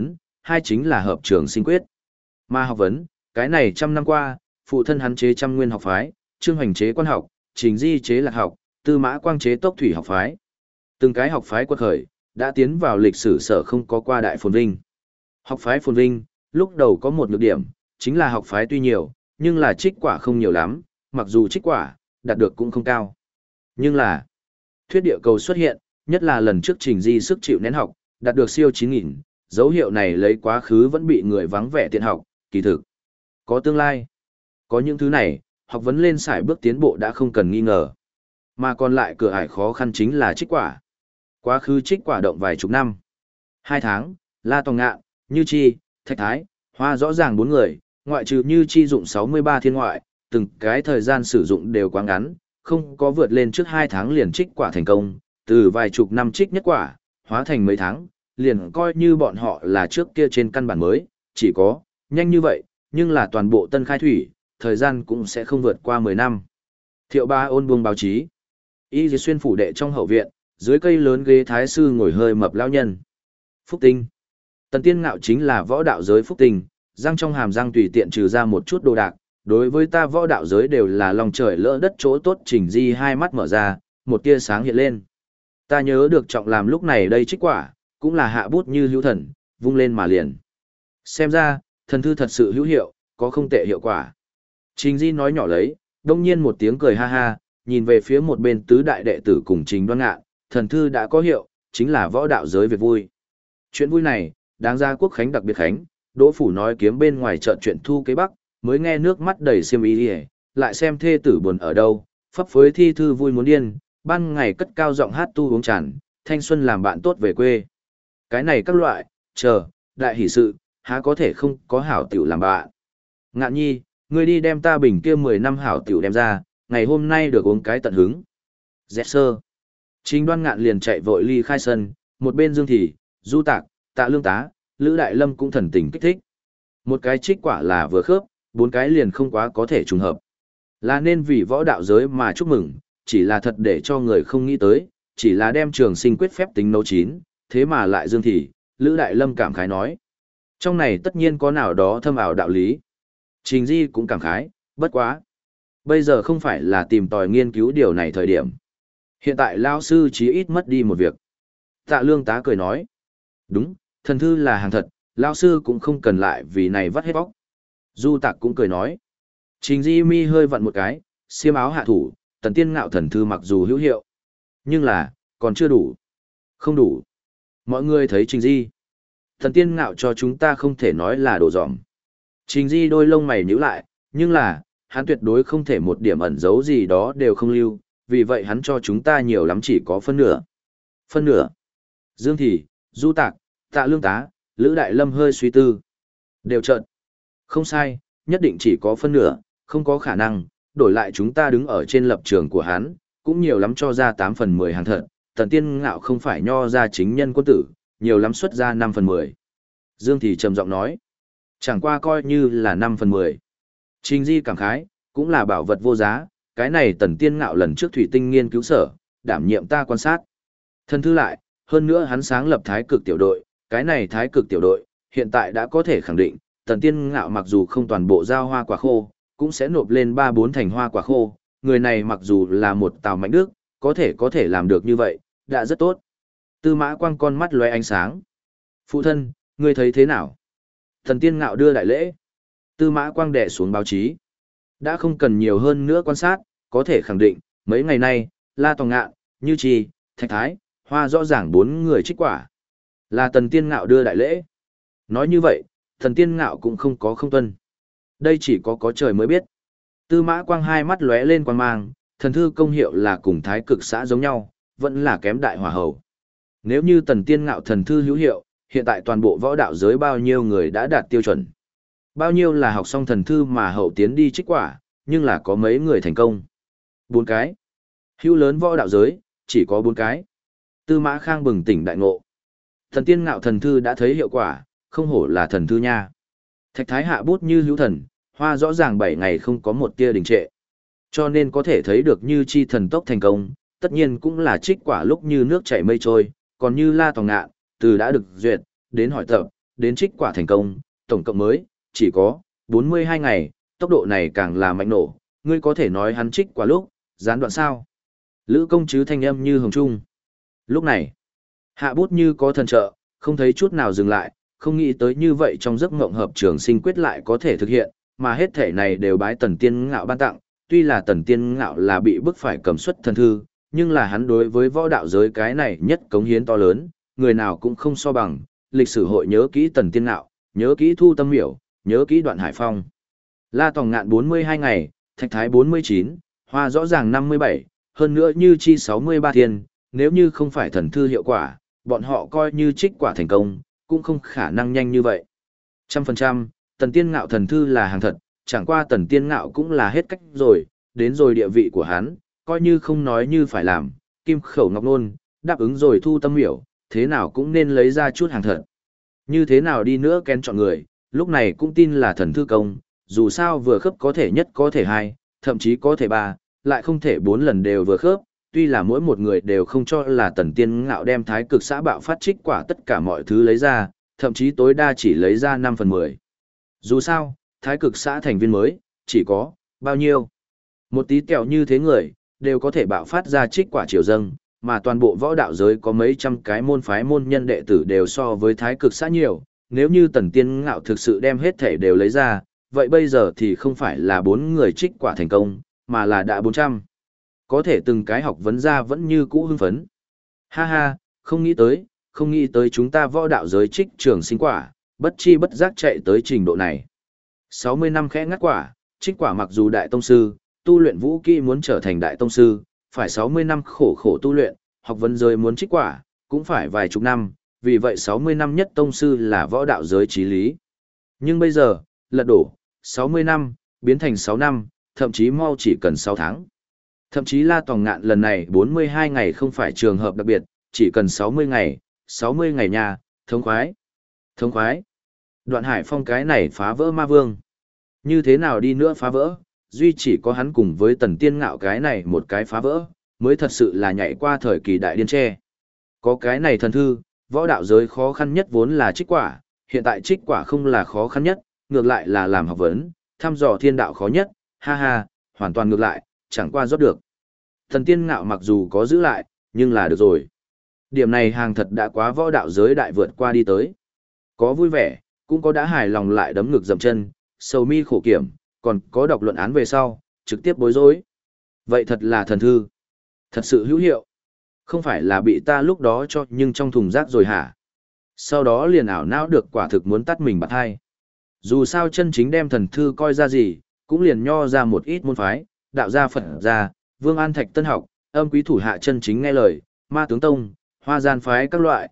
hai chính là hợp trường sinh quyết. Mà học vấn, cái này trăm năm qua, phụ thân hắn chế trăm nguyên học phái, Trương Hoành chế quan học, Trình Di chế lạc học, Tư Mã Quang chế tốc thủy học phái. Từng cái học phái quật khởi, đã tiến vào lịch sử sở không có qua đại phồn vinh. Học phái phồn vinh, lúc đầu có một nhược điểm, chính là học phái tuy nhiều, nhưng là trích quả không nhiều lắm, mặc dù trích quả, đạt được cũng không cao. Nhưng là, thuyết địa cầu xuất hiện, nhất là lần trước Trình Di sức chịu nén học, đạt được siêu 9.000, dấu hiệu này lấy quá khứ vẫn bị người vắng vẻ tiện học, kỳ thực. Có tương lai. Có những thứ này, học vấn lên sải bước tiến bộ đã không cần nghi ngờ. Mà còn lại cửa ải khó khăn chính là trích quả. Quá khứ trích quả động vài chục năm. 2 tháng, La Tòng Ngạn, Như Chi, Thạch Thái, Hoa rõ ràng 4 người, ngoại trừ Như Chi dụng 63 thiên ngoại, từng cái thời gian sử dụng đều quá ngắn, không có vượt lên trước 2 tháng liền trích quả thành công, từ vài chục năm trích nhất quả, hóa thành mấy tháng, liền coi như bọn họ là trước kia trên căn bản mới, chỉ có, nhanh như vậy, nhưng là toàn bộ tân khai thủy, thời gian cũng sẽ không vượt qua 10 năm. Thiệu Ba ôn buông báo chí. Y Dì Xuyên phủ đệ trong hậu viện, dưới cây lớn ghế thái sư ngồi hơi mập lão nhân. Phúc Tinh. Tần Tiên Ngạo chính là võ đạo giới Phúc Tinh, răng trong hàm răng tùy tiện trừ ra một chút đồ đạc, đối với ta võ đạo giới đều là lòng trời lỡ đất chỗ tốt. Trình Di hai mắt mở ra, một tia sáng hiện lên. Ta nhớ được trọng làm lúc này đây trích quả, cũng là hạ bút như hữu thần, vung lên mà liền. Xem ra, thần thư thật sự hữu hiệu, có không tệ hiệu quả. Trình Di nói nhỏ lấy, đông nhiên một tiếng cười ha ha, nhìn về phía một bên tứ đại đệ tử cùng Trình Đoan Ngạn, thần thư đã có hiệu, chính là võ đạo giới việc vui. Chuyện vui này, đáng ra quốc khánh đặc biệt khánh, Đỗ Phủ nói kiếm bên ngoài trận chuyện thu kế bắc, mới nghe nước mắt đầy xiêm ý đi, lại xem thê tử buồn ở đâu, phấp phới thi thư vui muốn điên, ban ngày cất cao giọng hát tu uống tràn, thanh xuân làm bạn tốt về quê. Cái này các loại, chờ, đại hỷ sự, há có thể không có hảo tiểu làm bạn. Ngạn nhi, ngươi đi đem ta bình kia 10 năm hảo tiểu đem ra, ngày hôm nay được uống cái tận hứng. Dẹt sơ. Trình Đoan Ngạn liền chạy vội ly khai sân, một bên Dương Thị, Du Tạc, Tạ Lương Tá, Lữ Đại Lâm cũng thần tình kích thích. Một cái trích quả là vừa khớp, 4 cái liền không quá có thể trùng hợp. Là nên vì võ đạo giới mà chúc mừng, chỉ là thật để cho người không nghĩ tới, chỉ là đem trường sinh quyết phép tính nấu chín, thế mà lại Dương Thị, Lữ Đại Lâm cảm khái nói. Trong này tất nhiên có nào đó thâm ảo đạo lý. Trình Di cũng cảm khái, bất quá. Bây giờ không phải là tìm tòi nghiên cứu điều này thời điểm. Hiện tại Lao sư chí ít mất đi một việc. Tạ Lương Tá cười nói. Đúng, thần thư là hàng thật, Lao sư cũng không cần lại vì này vắt hết bóc. Du Tạc cũng cười nói. Trình Di mi hơi vặn một cái, xiêm áo hạ thủ, Tần Tiên Ngạo thần thư mặc dù hữu hiệu. Nhưng là, còn chưa đủ. Không đủ. Mọi người thấy Trình Di. Tần Tiên Ngạo cho chúng ta không thể nói là đồ dỏm. Trình Di đôi lông mày nhíu lại, nhưng là, hắn tuyệt đối không thể một điểm ẩn giấu gì đó đều không lưu, vì vậy hắn cho chúng ta nhiều lắm chỉ có phân nửa. Phân nửa. Dương Thị, Du Tạc, Tạ Lương Tá, Lữ Đại Lâm hơi suy tư. Đều trợn. Không sai, nhất định chỉ có phân nửa, không có khả năng, đổi lại chúng ta đứng ở trên lập trường của hắn, cũng nhiều lắm cho ra 8 phần 10 hàng thật, Tần Tiên Ngạo không phải nho ra chính nhân quân tử, nhiều lắm xuất ra 5 phần 10. Dương Thị trầm giọng nói. Chẳng qua coi như là 5 phần 10. Trình Di cảm khái, cũng là bảo vật vô giá, cái này Tần Tiên Ngạo lần trước thủy tinh nghiên cứu sở, đảm nhiệm ta quan sát. Thân thư lại, hơn nữa hắn sáng lập thái cực tiểu đội, cái này thái cực tiểu đội, hiện tại đã có thể khẳng định, Tần Tiên Ngạo mặc dù không toàn bộ giao hoa quả khô, cũng sẽ nộp lên 3-4 thành hoa quả khô, người này mặc dù là một Tào Mạnh Đức, có thể làm được như vậy, đã rất tốt. Tư Mã Quang con mắt lóe ánh sáng. Phụ thân, ngươi thấy thế nào? Tần Tiên Ngạo đưa đại lễ. Tư Mã Quang đè xuống báo chí. Đã không cần nhiều hơn nữa quan sát, có thể khẳng định, mấy ngày nay, La Tòng Ngạn, Như Chi, Thạch Thái, Hoa rõ ràng 4 người trích quả. Là Tần Tiên Ngạo đưa đại lễ. Nói như vậy, Tần Tiên Ngạo cũng không có không tuân. Đây chỉ có trời mới biết. Tư Mã Quang hai mắt lóe lên quang mang, thần thư công hiệu là cùng thái cực xã giống nhau, vẫn là kém đại hỏa hầu. Nếu như Tần Tiên Ngạo thần thư hữu hiệu, hiện tại toàn bộ võ đạo giới bao nhiêu người đã đạt tiêu chuẩn. Bao nhiêu là học xong thần thư mà hậu tiến đi trích quả, nhưng là có mấy người thành công. 4 cái. Hữu lớn võ đạo giới, chỉ có 4 cái. Tư Mã Khang bừng tỉnh đại ngộ. Thần Tiên Ngạo thần thư đã thấy hiệu quả, không hổ là thần thư nha. Thạch Thái hạ bút như hữu thần, Hoa rõ ràng 7 ngày không có một tia đình trệ. Cho nên có thể thấy được Như Chi thần tốc thành công, tất nhiên cũng là trích quả lúc như nước chảy mây trôi, còn như La Tòng Ngạn, từ đã được duyệt, đến hỏi tập, đến trích quả thành công, tổng cộng mới, chỉ có 42 ngày, tốc độ này càng là mạnh nổ, ngươi có thể nói hắn trích quả lúc, gián đoạn sao. Lữ công chứ thanh âm như hồng trung. Lúc này, hạ bút như có thần trợ, không thấy chút nào dừng lại, không nghĩ tới như vậy trong giấc mộng hợp trường sinh quyết lại có thể thực hiện, mà hết thể này đều bái Tần Tiên Ngạo ban tặng, tuy là Tần Tiên Ngạo là bị bức phải cầm xuất thần thư, nhưng là hắn đối với võ đạo giới cái này nhất cống hiến to lớn, người nào cũng không so bằng, lịch sử hội nhớ kỹ Tần Tiên Ngạo, nhớ kỹ Thu Tâm Miểu, nhớ kỹ Đoạn Hải Phong. La Tòng Ngạn 42 ngày, Thạch Thái 49, Hoa rõ ràng 57, hơn nữa như chi 63 thiên, nếu như không phải thần thư hiệu quả, bọn họ coi như trích quả thành công, cũng không khả năng nhanh như vậy. 100%, Tần Tiên Ngạo thần thư là hàng thật, chẳng qua Tần Tiên Ngạo cũng là hết cách rồi, đến rồi địa vị của hắn, coi như không nói như phải làm, kim khẩu ngọc nôn, đáp ứng rồi Thu Tâm Miểu, thế nào cũng nên lấy ra chút hàng thật. Như thế nào đi nữa kén chọn người, lúc này cũng tin là thần thư công, dù sao vừa khớp có thể nhất có thể hai, thậm chí có thể ba, lại không thể bốn lần đều vừa khớp, tuy là mỗi một người đều không cho là Tần Tiên Ngạo đem thái cực xã bạo phát trích quả tất cả mọi thứ lấy ra, thậm chí tối đa chỉ lấy ra 5/10. Dù sao, thái cực xã thành viên mới, chỉ có, bao nhiêu? Một tí kẹo như thế người, đều có thể bạo phát ra trích quả triều dâng, mà toàn bộ võ đạo giới có mấy trăm cái môn phái môn nhân đệ tử đều so với thái cực xã nhiều, nếu như Tần Tiên Ngạo thực sự đem hết thể đều lấy ra, vậy bây giờ thì không phải là 4 người trích quả thành công, mà là đã 400. Có thể từng cái học vấn ra vẫn như cũ hưng phấn. Ha ha, không nghĩ tới chúng ta võ đạo giới trích trường sinh quả, bất chi bất giác chạy tới trình độ này. 60 năm khẽ ngắt quả, trích quả mặc dù đại tông sư, tu luyện vũ kỹ muốn trở thành đại tông sư, phải 60 năm khổ khổ tu luyện, học vấn giới muốn trích quả, cũng phải vài chục năm, vì vậy 60 năm nhất tông sư là võ đạo giới chí lý. Nhưng bây giờ, lật đổ, 60 năm, biến thành 6 năm, thậm chí mau chỉ cần 6 tháng. Thậm chí La Tòng Ngạn lần này 42 ngày không phải trường hợp đặc biệt, chỉ cần 60 ngày nha, thống khoái. Thống khoái. Đoạn Hải Phong cái này phá vỡ ma vương. Như thế nào đi nữa phá vỡ, duy chỉ có hắn cùng với Tần Tiên Ngạo cái này một cái phá vỡ, mới thật sự là nhảy qua thời kỳ đại điên tre. Có cái này thần thư, võ đạo giới khó khăn nhất vốn là trích quả, hiện tại trích quả không là khó khăn nhất, ngược lại là làm học vấn, thăm dò thiên đạo khó nhất, ha ha, hoàn toàn ngược lại, chẳng qua rót được. Thần Tiên Ngạo mặc dù có giữ lại, nhưng là được rồi. Điểm này hàng thật đã quá võ đạo giới đại vượt qua đi tới. Có vui vẻ, cũng có đã hài lòng lại đấm ngực dậm chân, sầu mi khổ kiểm, còn có đọc luận án về sau, trực tiếp bối rối. Vậy thật là thần thư. Thật sự hữu hiệu. Không phải là bị ta lúc đó cho nhưng trong thùng rác rồi hả? Sau đó liền ảo não được quả thực muốn tắt mình bạt hai. Dù sao chân chính đem thần thư coi ra gì, cũng liền nho ra một ít môn phái, đạo gia Phật gia, Vương An Thạch Tân học, âm quý thủ hạ chân chính nghe lời, ma tướng tông, hoa gian phái các loại,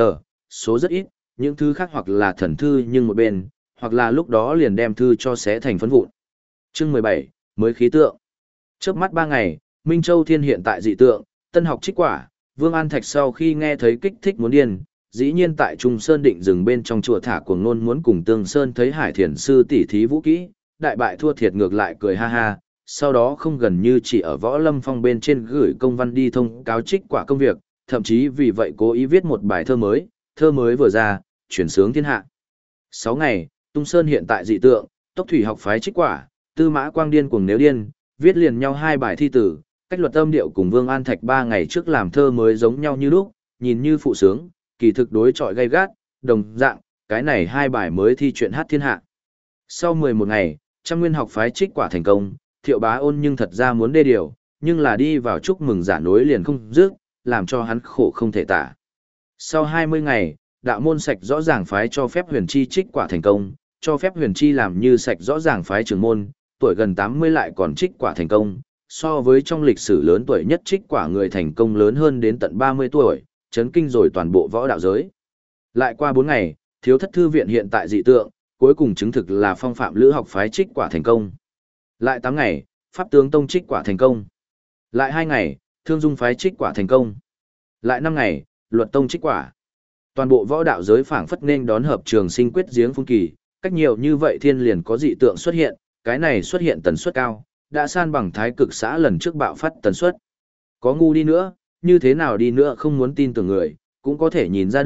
số rất ít, những thứ khác hoặc là thần thư nhưng một bên, hoặc là lúc đó liền đem thư cho xé thành phấn vụn. Chương 17, mới khí tượng. Chớp mắt 3 ngày, Minh Châu Thiên hiện tại dị tượng, tân học trích quả, Vương An Thạch sau khi nghe thấy kích thích muốn điên, dĩ nhiên tại Trung Sơn định dừng bên trong chùa thả cuồng nôn muốn cùng Tương Sơn thấy Hải Thiền sư tỷ thí vũ kỹ, đại bại thua thiệt ngược lại cười ha ha, sau đó không gần như chỉ ở Võ Lâm Phong bên trên gửi công văn đi thông cáo trích quả công việc, thậm chí vì vậy cố ý viết một bài thơ mới vừa ra, chuyển sướng thiên hạ. 6 ngày, Tung Sơn hiện tại dị tượng, Tốc Thủy học phái trích quả, Tư Mã Quang điên cuồng nếu điên, viết liền nhau 2 bài thi tử, cách luật âm điệu cùng Vương An Thạch 3 ngày trước làm thơ mới giống nhau như lúc, nhìn như phụ sướng, kỳ thực đối chọi gay gắt, đồng dạng, cái này 2 bài mới thi chuyện hát thiên hạ. Sau 11 ngày, Trăm Nguyên học phái trích quả thành công, Thiệu Bá Ôn nhưng thật ra muốn đê điều, nhưng là đi vào chúc mừng giả nối liền không dứt, làm cho hắn khổ không thể tả. Sau 20 ngày, đạo môn sạch rõ ràng phái cho phép Huyền Chi trích quả thành công, cho phép Huyền Chi làm như sạch rõ ràng phái trưởng môn, tuổi gần 80 lại còn trích quả thành công, so với trong lịch sử lớn tuổi nhất trích quả người thành công lớn hơn đến tận 30 tuổi, chấn kinh rồi toàn bộ võ đạo giới. Lại qua 4 ngày, Thiếu Thất thư viện hiện tại dị tượng, cuối cùng chứng thực là Phong Phạm Lữ học phái trích quả thành công. Lại 8 ngày, Pháp Tướng Tông trích quả thành công. Lại 2 ngày, Thương Dung phái trích quả thành công. Lại 5 ngày, Luật Tông trích quả. Toàn bộ võ đạo giới phảng phất nên đón hợp trường sinh quyết giếng phun kỳ, cách nhiều như vậy thiên liền có dị tượng xuất hiện, cái này xuất hiện tần suất cao, đã san bằng thái cực xã lần trước bạo phát tần suất. Có ngu đi nữa, như thế nào đi nữa không muốn tin tưởng người, cũng có thể nhìn ra được,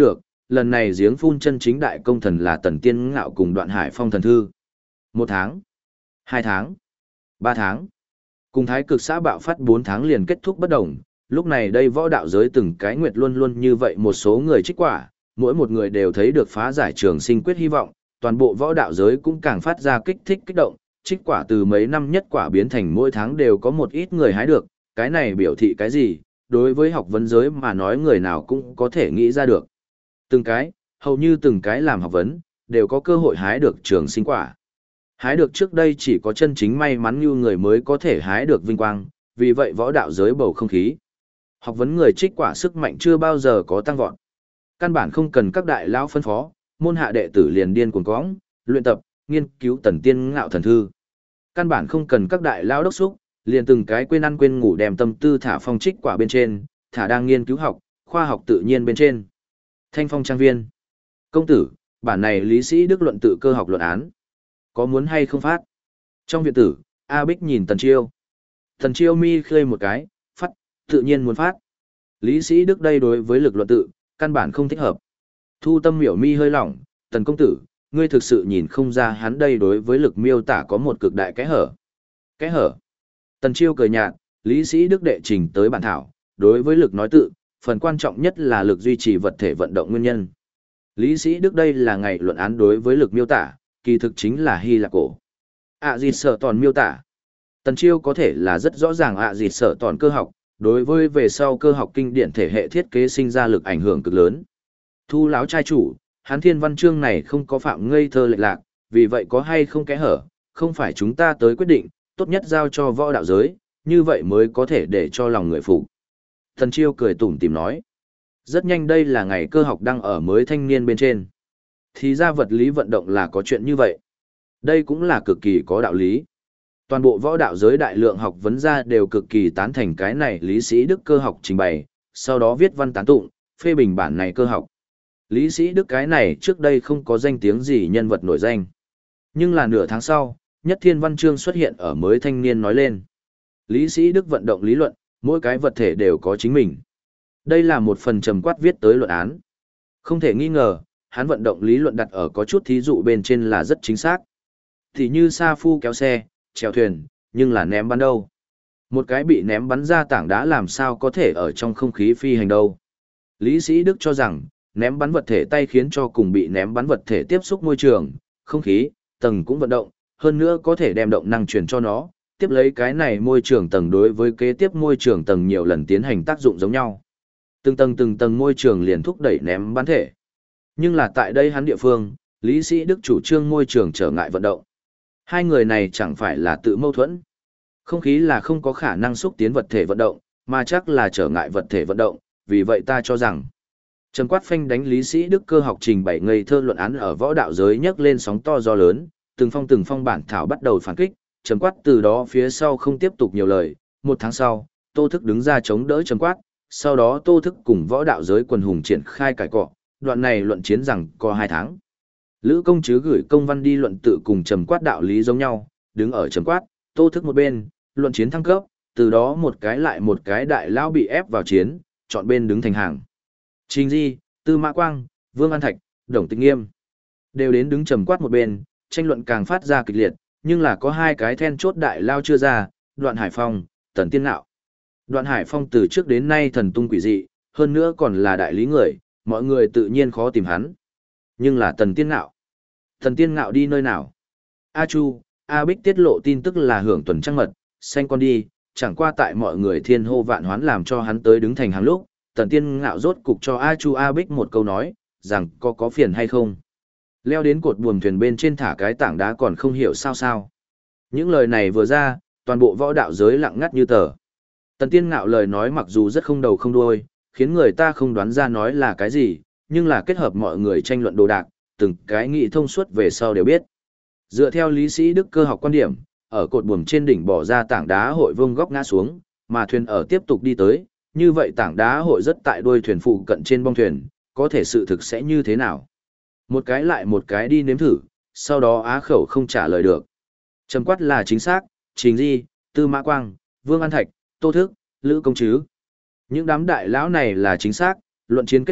lần này giếng phun chân chính đại công thần là Tần Tiên Ngạo cùng Đoạn Hải Phong thần thư. 1 tháng, 2 tháng, 3 tháng. Cùng thái cực xã bạo phát 4 tháng liền kết thúc bất đồng, lúc này đây võ đạo giới từng cái nguyệt luôn luôn như vậy một số người trích quả, mỗi một người đều thấy được phá giải trường sinh quyết hy vọng, toàn bộ võ đạo giới cũng càng phát ra kích thích kích động, trích quả từ mấy năm nhất quả biến thành mỗi tháng đều có một ít người hái được, cái này biểu thị cái gì, đối với học vấn giới mà nói người nào cũng có thể nghĩ ra được. Từng cái, hầu như từng cái làm học vấn, đều có cơ hội hái được trường sinh quả. Hái được trước đây chỉ có chân chính may mắn như người mới có thể hái được vinh quang, vì vậy võ đạo giới bầu không khí. Học vấn người trích quả sức mạnh chưa bao giờ có tăng vọt. Căn bản không cần các đại lão phân phó, môn hạ đệ tử liền điên cuồng cõng, luyện tập, nghiên cứu Tần Tiên Ngạo thần thư. Căn bản không cần các đại lão đốc xúc, liền từng cái quên ăn quên ngủ đem tâm tư thả phong trích quả bên trên, thả đang nghiên cứu học, khoa học tự nhiên bên trên. Thanh Phong trang viên. Công tử, bản này Lý Sĩ Đức luận tự cơ học luận án. Có muốn hay không phát? Trong viện tử, A Bích nhìn Tần Chiêu. Tần Chiêu mi khơi một cái, phát, tự nhiên muốn phát. Lý Sĩ Đức đây đối với lực luận tự, căn bản không thích hợp. Thu Tâm miểu mi hơi lỏng, Tần công tử, ngươi thực sự nhìn không ra hắn đây đối với lực miêu tả có một cực đại kẽ hở. Kẽ hở. Tần Chiêu cười nhạt, Lý Sĩ Đức đệ trình tới bản thảo, đối với lực nói tự, phần quan trọng nhất là lực duy trì vật thể vận động nguyên nhân. Lý Sĩ Đức đây là ngày luận án đối với lực miêu tả, kỳ thực chính là Hy Lạp cổ. Dịt sở toàn miêu tả. Tần Chiêu có thể là rất rõ ràng dịt sở toàn cơ học, đối với về sau cơ học kinh điển thể hệ thiết kế sinh ra lực ảnh hưởng cực lớn. Thu lão trai chủ, hắn thiên văn chương này không có phạm ngây thơ lệch lạc, vì vậy có hay không kẽ hở, không phải chúng ta tới quyết định, tốt nhất giao cho võ đạo giới, như vậy mới có thể để cho lòng người phục. Tần Chiêu cười tủm tỉm nói. Rất nhanh đây là ngày cơ học đăng ở mới thanh niên bên trên. Thì ra vật lý vận động là có chuyện như vậy. Đây cũng là cực kỳ có đạo lý. Toàn bộ võ đạo giới đại lượng học vấn gia đều cực kỳ tán thành cái này Lý Sĩ Đức cơ học trình bày, sau đó viết văn tán tụng, phê bình bản này cơ học. Lý Sĩ Đức cái này trước đây không có danh tiếng gì nhân vật nổi danh. Nhưng là nửa tháng sau, Nhất Thiên Văn Chương xuất hiện ở mới thanh niên nói lên. Lý Sĩ Đức vận động lý luận, mỗi cái vật thể đều có chính mình. Đây là một phần trầm quát viết tới luận án. Không thể nghi ngờ, hắn vận động lý luận đặt ở có chút thí dụ bên trên là rất chính xác. Thì như Sa Phu kéo xe, chèo thuyền, nhưng là ném bắn đâu. Một cái bị ném bắn ra tảng đá làm sao có thể ở trong không khí phi hành đâu. Lý Sĩ Đức cho rằng, ném bắn vật thể tay khiến cho cùng bị ném bắn vật thể tiếp xúc môi trường, không khí, tầng cũng vận động, hơn nữa có thể đem động năng truyền cho nó, tiếp lấy cái này môi trường tầng đối với kế tiếp môi trường tầng nhiều lần tiến hành tác dụng giống nhau. Từng tầng môi trường liền thúc đẩy ném bắn thể. Nhưng là tại đây hắn địa phương, Lý Sĩ Đức chủ trương môi trường trở ngại vận động. Hai người này chẳng phải là tự mâu thuẫn. Không khí là không có khả năng xúc tiến vật thể vận động, mà chắc là trở ngại vật thể vận động, vì vậy ta cho rằng Trầm Quát phanh đánh Lý Sĩ Đức cơ học trình bày ngây thơ luận án ở võ đạo giới nhấc lên sóng to gió lớn, từng phong bản thảo bắt đầu phản kích, Trầm Quát từ đó phía sau không tiếp tục nhiều lời, 1 tháng sau, Tô Thức đứng ra chống đỡ Trầm Quát, sau đó Tô Thức cùng võ đạo giới quần hùng triển khai cải cọ, đoạn này luận chiến rằng có 2 tháng. Lữ Công Trứ gửi công văn đi luận tự cùng Trầm Quát đạo lý giống nhau, đứng ở Trầm Quát, Tô Thức một bên, luận chiến thăng cấp, từ đó một cái lại một cái đại lão bị ép vào chiến, chọn bên đứng thành hàng. Trình Di, Tư Mã Quang, Vương An Thạch, Đồng Tịch Nghiêm đều đến đứng Trầm Quát một bên, tranh luận càng phát ra kịch liệt, nhưng là có 2 cái then chốt đại lao chưa ra, Đoạn Hải Phong, Tần Tiên Ngạo. Đoạn Hải Phong từ trước đến nay thần tung quỷ dị, hơn nữa còn là đại lý người, mọi người tự nhiên khó tìm hắn. Nhưng là Tần Tiên Ngạo. Tần Tiên Ngạo đi nơi nào? A Chu, A Bích tiết lộ tin tức là hưởng tuần trăng mật, xanh con đi, chẳng qua tại mọi người thiên hô vạn hoán làm cho hắn tới đứng thành hàng lúc, Tần Tiên Ngạo rốt cục cho A Chu A Bích một câu nói, rằng có phiền hay không. Leo đến cột buồm thuyền bên trên thả cái tảng đá còn không hiểu sao. Những lời này vừa ra, toàn bộ võ đạo giới lặng ngắt như tờ. Tần Tiên Ngạo lời nói mặc dù rất không đầu không đuôi, khiến người ta không đoán ra nói là cái gì, nhưng là kết hợp mọi người tranh luận đồ đạc, từng cái nghị thông suốt về sau đều biết. Dựa theo Lý Sĩ Đức cơ học quan điểm, ở cột buồm trên đỉnh bỏ ra tảng đá hội vuông góc ngã xuống, mà thuyền ở tiếp tục đi tới, như vậy tảng đá hội rất tại đuôi thuyền phụ cận trên bong thuyền, có thể sự thực sẽ như thế nào? Một cái lại một cái đi nếm thử, sau đó á khẩu không trả lời được. Trầm Quát là chính xác, Trình Di, Tư Mã Quang, Vương An Thạch, Tô Thức, Lữ Công Trứ. Những đám đại lão này là chính xác, luận chiến kết thúc,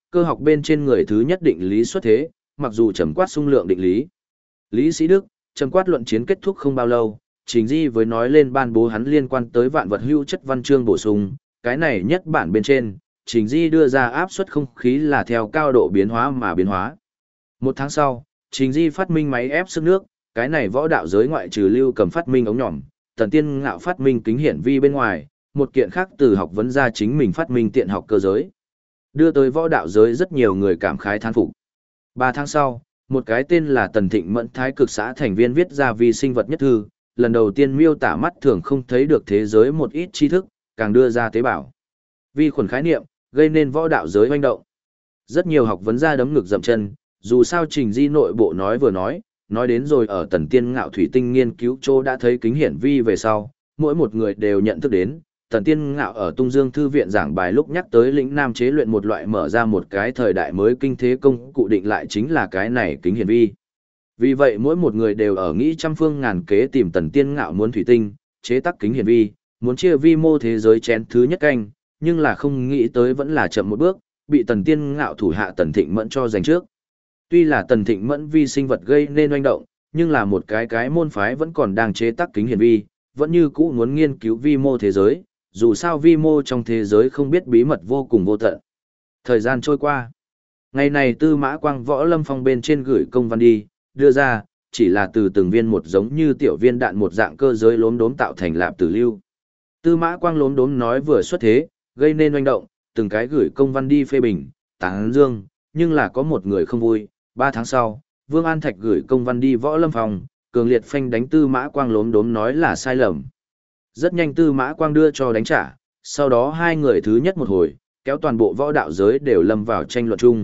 cơ học bên trên người thứ nhất định lý xuất thế, mặc dù trầm quát xung lượng định lý. Lý Sĩ Đức, trầm quát luận chiến kết thúc không bao lâu, Trình Di với nói lên ban bố hắn liên quan tới vạn vật hữu chất văn chương bổ sung, cái này nhất bản bên trên, Trình Di đưa ra áp suất không khí là theo cao độ biến hóa mà biến hóa. Một tháng sau, Trình Di phát minh máy ép sức nước, cái này võ đạo giới ngoại trừ Lưu Cầm phát minh ống nhỏm, Tần Tiên Ngạo phát minh kính hiển vi bên ngoài, một kiện khác từ học vấn ra chính mình phát minh tiện học cơ giới. Đưa tới võ đạo giới rất nhiều người cảm khái thán phục. 3 tháng sau, một cái tên là Tần Thịnh Mẫn Thái Cực xã thành viên viết ra vi sinh vật nhất thư, lần đầu tiên miêu tả mắt thường không thấy được thế giới một ít tri thức, càng đưa ra tế bào vi khuẩn khái niệm, gây nên võ đạo giới hoành động. Rất nhiều học vấn gia đấm ngực dậm chân, dù sao Trình Di nội bộ nói vừa nói đến rồi ở Tần Tiên Ngạo thủy tinh nghiên cứu chỗ đã thấy kính hiển vi về sau, mỗi một người đều nhận thức đến, Tần Tiên Ngạo ở Tung Dương thư viện giảng bài lúc nhắc tới lĩnh nam chế luyện một loại mở ra một cái thời đại mới kinh thế công cụ định lại chính là cái này kính hiển vi. Vì vậy mỗi một người đều ở nghĩ trăm phương ngàn kế tìm Tần Tiên Ngạo muốn thủy tinh, chế tác kính hiển vi, muốn chia vi mô thế giới chén thứ nhất canh, nhưng là không nghĩ tới vẫn là chậm một bước, bị Tần Tiên Ngạo thủ hạ Tần Thịnh Mẫn cho giành trước. Tuy là Tần Thịnh Mẫn vi sinh vật gây nên oanh động, nhưng là một cái môn phái vẫn còn đang chế tác kính hiển vi, vẫn như cũ muốn nghiên cứu vi mô thế giới, dù sao vi mô trong thế giới không biết bí mật vô cùng vô tận. Thời gian trôi qua. Ngày này Tư Mã Quang Võ Lâm Phong bên trên gửi công văn đi, đưa ra, chỉ là từ từng viên một giống như tiểu viên đạn một dạng cơ giới lốm đốm tạo thành lạp tử lưu. Tư Mã Quang lốm đốm nói vừa xuất thế, gây nên oanh động, từng cái gửi công văn đi phê bình, tán dương, nhưng là có một người không vui. 3 tháng sau, Vương An Thạch gửi công văn đi Võ Lâm Phòng, cường liệt phanh đánh Tư Mã Quang lốm đốm nói là sai lầm. Rất nhanh Tư Mã Quang đưa cho đánh trả, sau đó hai người thứ nhất một hồi, kéo toàn bộ võ đạo giới đều lâm vào tranh luận chung.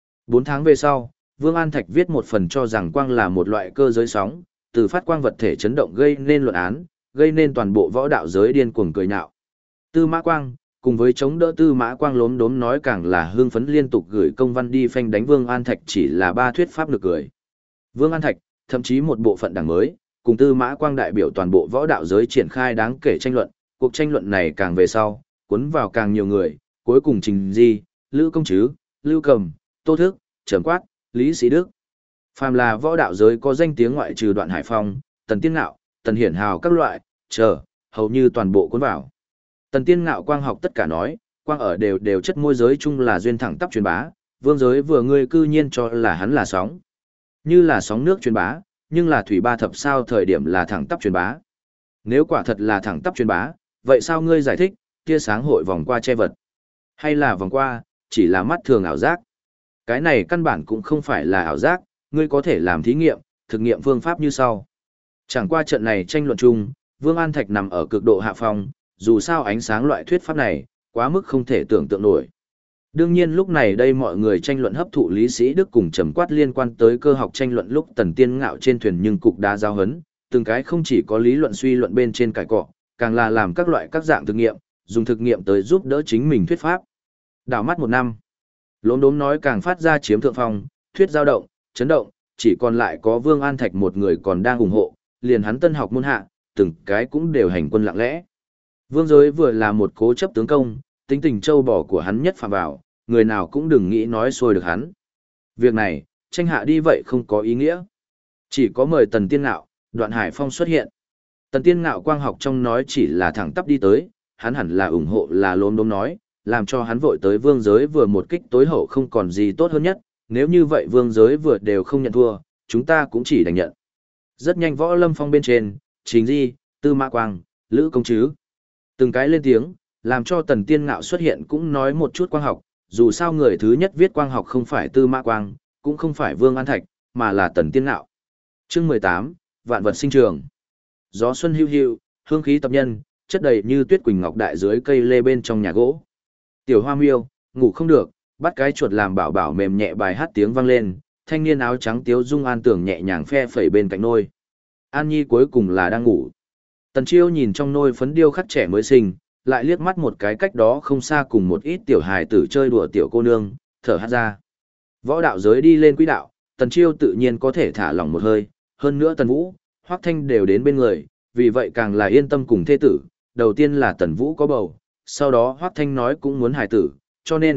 4 tháng về sau, Vương An Thạch viết một phần cho rằng quang là một loại cơ giới sóng, từ phát quang vật thể chấn động gây nên luận án, gây nên toàn bộ võ đạo giới điên cuồng cười nhạo. Tư Mã Quang, cùng với chống đỡ Tư Mã Quang lốm đốm nói càng là hưng phấn liên tục gửi công văn đi phanh đánh Vương An Thạch chỉ là ba thuyết pháp nực cười. Vương An Thạch, thậm chí một bộ phận đảng mới, cùng Tư Mã Quang đại biểu toàn bộ võ đạo giới triển khai đáng kể tranh luận, cuộc tranh luận này càng về sau, cuốn vào càng nhiều người, cuối cùng Trình Di, Lữ Công Trứ, Lưu Cầm, Tô Thức, Trầm Quát, Lý Sĩ Đức. Phàm là võ đạo giới có danh tiếng ngoại trừ Đoạn Hải Phong, Tần Tiên Ngạo, Tần Hiển Hào các loại, hầu như toàn bộ cuốn vào. Tần Tiên Ngạo quang học tất cả nói, quang ở đều chất môi giới chung là duyên thẳng tắp truyền bá, vương giới vừa ngươi cư nhiên cho là hắn là sóng. Như là sóng nước truyền bá, nhưng là thủy ba thập sao thời điểm là thẳng tắp truyền bá. Nếu quả thật là thẳng tắp truyền bá, vậy sao ngươi giải thích, tia sáng hội vòng qua che vật? Hay là vòng qua, chỉ là mắt thường ảo giác? Cái này căn bản cũng không phải là ảo giác, ngươi có thể làm thí nghiệm, thực nghiệm phương pháp như sau. Chẳng qua trận này tranh luận chung, Vương An Thạch nằm ở cực độ hạ phong, dù sao ánh sáng loại thuyết pháp này, quá mức không thể tưởng tượng nổi. Đương nhiên lúc này đây mọi người tranh luận hấp thụ Lý Sĩ Đức cùng Trầm Quát liên quan tới cơ học tranh luận lúc Tần Tiên Ngạo trên thuyền nhưng cục đá giao hấn, từng cái không chỉ có lý luận suy luận bên trên cải cọ, càng là làm các loại các dạng thực nghiệm, dùng thực nghiệm tới giúp đỡ chính mình thuyết pháp. Đảo mắt 1 năm, lốm đốm nói càng phát ra chiếm thượng phong, thuyết dao động, chấn động, chỉ còn lại có Vương An Thạch một người còn đang ủng hộ, liền hắn tân học môn hạ, từng cái cũng đều hành quân lặng lẽ. Vương giới vừa là một cố chấp tướng công, tính tình châu bò của hắn nhất phạm vào, người nào cũng đừng nghĩ nói xuôi được hắn. Việc này, tranh hạ đi vậy không có ý nghĩa. Chỉ có mời Tần Tiên Ngạo, Đoạn Hải Phong xuất hiện. Tần Tiên Ngạo quang học trong nói chỉ là thẳng tắp đi tới, hắn hẳn là ủng hộ là lốm đốm nói, làm cho hắn vội tới vương giới vừa một kích tối hậu không còn gì tốt hơn nhất, nếu như vậy vương giới vừa đều không nhận thua, chúng ta cũng chỉ đành nhận. Rất nhanh Võ Lâm Phong bên trên, Trình Di, Tư Mã Quang, Lữ Công Trứ. Từng cái lên tiếng, làm cho Tần Tiên Ngạo xuất hiện cũng nói một chút quang học, dù sao người thứ nhất viết quang học không phải Tư Mã Quang, cũng không phải Vương An Thạch, mà là Tần Tiên Ngạo. Chương 18, Vạn vật sinh trường. Gió xuân hưu hưu, hương khí tập nhân, chất đầy như tuyết quỳnh ngọc đại dưới cây lê bên trong nhà gỗ. Tiểu Hoa Miêu, ngủ không được, bắt cái chuột làm bảo bảo mềm nhẹ bài hát tiếng vang lên, thanh niên áo trắng Tiếu Dung An tưởng nhẹ nhàng phe phẩy bên cạnh nôi. An Nhi cuối cùng là đang ngủ. Tần Chiêu nhìn trong nôi phấn điêu khắc trẻ mới sinh, lại liếc mắt một cái cách đó không xa cùng một ít tiểu hài tử chơi đùa tiểu cô nương, thở hát ra. Võ đạo giới đi lên quỹ đạo, Tần Chiêu tự nhiên có thể thả lỏng một hơi, hơn nữa Tần Vũ, Hoắc Thanh đều đến bên người, vì vậy càng là yên tâm cùng thê tử, đầu tiên là Tần Vũ có bầu, sau đó Hoắc Thanh nói cũng muốn hài tử, cho nên,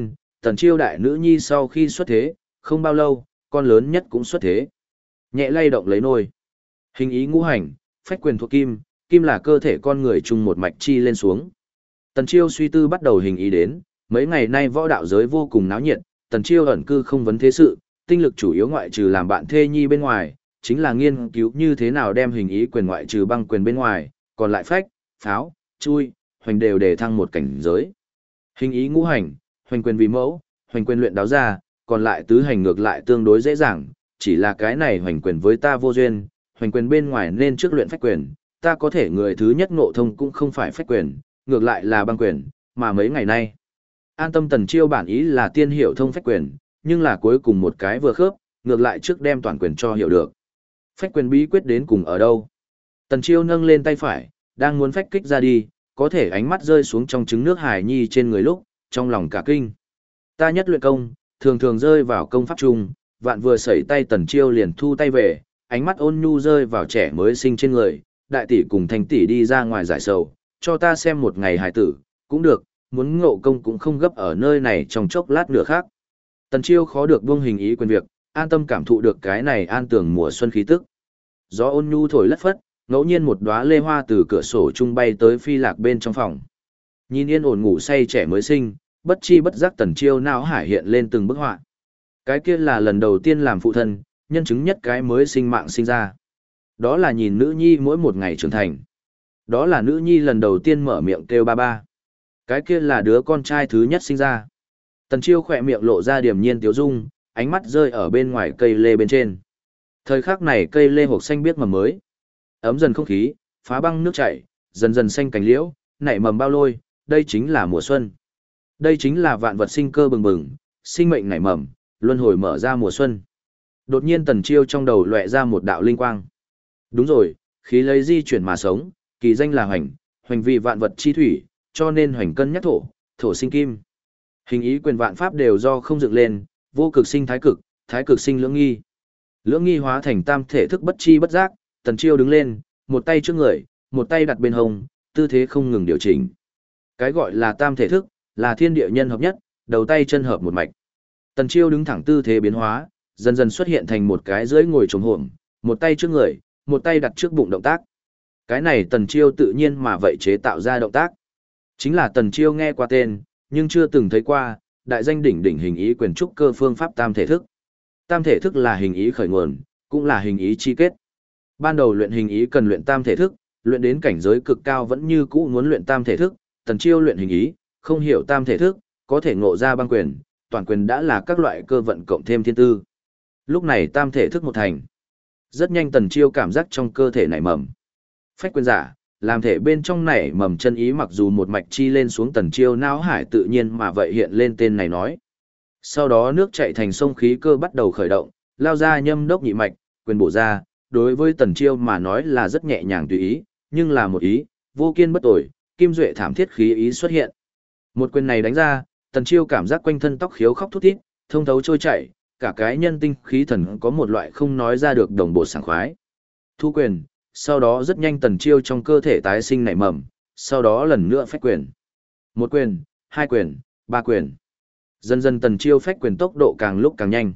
Tần Chiêu đại nữ nhi sau khi xuất thế, không bao lâu, con lớn nhất cũng xuất thế. Nhẹ lay động lấy nôi. Hình ý ngũ hành, phách quyền thuộc kim, kim là cơ thể con người chung một mạch chi lên xuống. Tần Chiêu suy tư bắt đầu hình ý đến, mấy ngày nay võ đạo giới vô cùng náo nhiệt, Tần Chiêu ẩn cư không vấn thế sự, tinh lực chủ yếu ngoại trừ làm bạn thê nhi bên ngoài, chính là nghiên cứu như thế nào đem hình ý quyền ngoại trừ băng quyền bên ngoài, còn lại phách, pháo, chui, hoành đều để thăng một cảnh giới. Hình ý ngũ hành, hoành quyền vì mẫu, hoành quyền luyện đáo ra, còn lại tứ hành ngược lại tương đối dễ dàng, chỉ là cái này hoành quyền với ta vô duyên, hoành quyền bên ngoài nên trước luyện phách quyền, ta có thể người thứ nhất ngộ thông cũng không phải phách quyền, ngược lại là băng quyền, mà mấy ngày nay. An tâm Tần Chiêu bản ý là tiên hiểu thông phách quyền, nhưng là cuối cùng một cái vừa khớp, ngược lại trước đem toàn quyền cho hiểu được. Phách quyền bí quyết đến cùng ở đâu? Tần Chiêu nâng lên tay phải, đang muốn phách kích ra đi, có thể ánh mắt rơi xuống trong trứng nước hải nhi trên người lúc, trong lòng cả kinh. Ta nhất luyện công, thường thường rơi vào công pháp chung, vạn vừa sẩy tay Tần Chiêu liền thu tay về, ánh mắt ôn nhu rơi vào trẻ mới sinh trên người, đại tỷ cùng thành tỷ đi ra ngoài giải sầu, cho ta xem một ngày hài tử, cũng được, muốn ngộ công cũng không gấp ở nơi này trong chốc lát nữa khác. Tần Chiêu khó được buông hình ý quyền việc, an tâm cảm thụ được cái này an tường mùa xuân khí tức. Gió ôn nhu thổi lất phất, ngẫu nhiên một đóa lê hoa từ cửa sổ trung bay tới phi lạc bên trong phòng. Nhìn yên ổn ngủ say trẻ mới sinh, bất chi bất giác Tần Chiêu não hải hiện lên từng bức họa. Cái kia là lần đầu tiên làm phụ thân, nhân chứng nhất cái mới sinh mạng sinh ra. Đó là nhìn nữ nhi mỗi một ngày trưởng thành. Đó là nữ nhi lần đầu tiên mở miệng kêu ba ba. Cái kia là đứa con trai thứ nhất sinh ra. Tần Chiêu khỏe miệng lộ ra điềm nhiên tiếu dung, ánh mắt rơi ở bên ngoài cây lê bên trên. Thời khắc này cây lê hộp xanh biếc mầm mới. Ấm dần không khí, phá băng nước chảy, dần dần xanh cành liễu, nảy mầm bao lôi, đây chính là mùa xuân. Đây chính là vạn vật sinh cơ bừng bừng, sinh mệnh nảy mầm, luân hồi mở ra mùa xuân. Đột nhiên Tần Chiêu trong đầu lóe ra một đạo linh quang. Đúng rồi, khí lấy di chuyển mà sống, kỳ danh là hoành, hoành vì vạn vật chi thủy, cho nên hoành cân nhắc thổ, thổ sinh kim. Hình ý quyền vạn pháp đều do không dựng lên, vô cực sinh thái cực sinh lưỡng nghi. Lưỡng nghi hóa thành tam thể thức bất chi bất giác, Tần Chiêu đứng lên, một tay trước người, một tay đặt bên hông, tư thế không ngừng điều chỉnh. Cái gọi là tam thể thức, là thiên địa nhân hợp nhất, đầu tay chân hợp một mạch. Tần Chiêu đứng thẳng tư thế biến hóa, dần dần xuất hiện thành một cái dưới ngồi trống hổm, một tay trước người, một tay đặt trước bụng động tác. Cái này Tần Chiêu tự nhiên mà vậy chế tạo ra động tác. Chính là Tần Chiêu nghe qua tên, nhưng chưa từng thấy qua, đại danh đỉnh đỉnh hình ý quyền trúc cơ phương pháp tam thể thức. Tam thể thức là hình ý khởi nguồn, cũng là hình ý chi kết. Ban đầu luyện hình ý cần luyện tam thể thức, luyện đến cảnh giới cực cao vẫn như cũ muốn luyện tam thể thức, Tần Chiêu luyện hình ý, không hiểu tam thể thức, có thể ngộ ra băng quyền, toàn quyền đã là các loại cơ vận cộng thêm thiên tư. Lúc này tam thể thức một thành. Rất nhanh Tần Chiêu cảm giác trong cơ thể nảy mầm. Phách quyền giả, làm thể bên trong nảy mầm chân ý mặc dù một mạch chi lên xuống Tần Chiêu não hải tự nhiên mà vậy hiện lên tên này nói. Sau đó nước chảy thành sông khí cơ bắt đầu khởi động, lao ra nhâm đốc nhị mạch, quyền bổ ra, đối với Tần Chiêu mà nói là rất nhẹ nhàng tùy ý, nhưng là một ý, vô kiên bất tồi, kim duệ thảm thiết khí ý xuất hiện. Một quyền này đánh ra, Tần Chiêu cảm giác quanh thân tóc khiếu khóc thút thít, thông thấu trôi chảy, cả cái nhân tinh khí thần có một loại không nói ra được đồng bộ sảng khoái. Thu quyền, sau đó rất nhanh Tần Chiêu trong cơ thể tái sinh nảy mầm, sau đó lần nữa phách quyền. Một quyền, hai quyền, ba quyền. Dần dần Tần Chiêu phách quyền tốc độ càng lúc càng nhanh.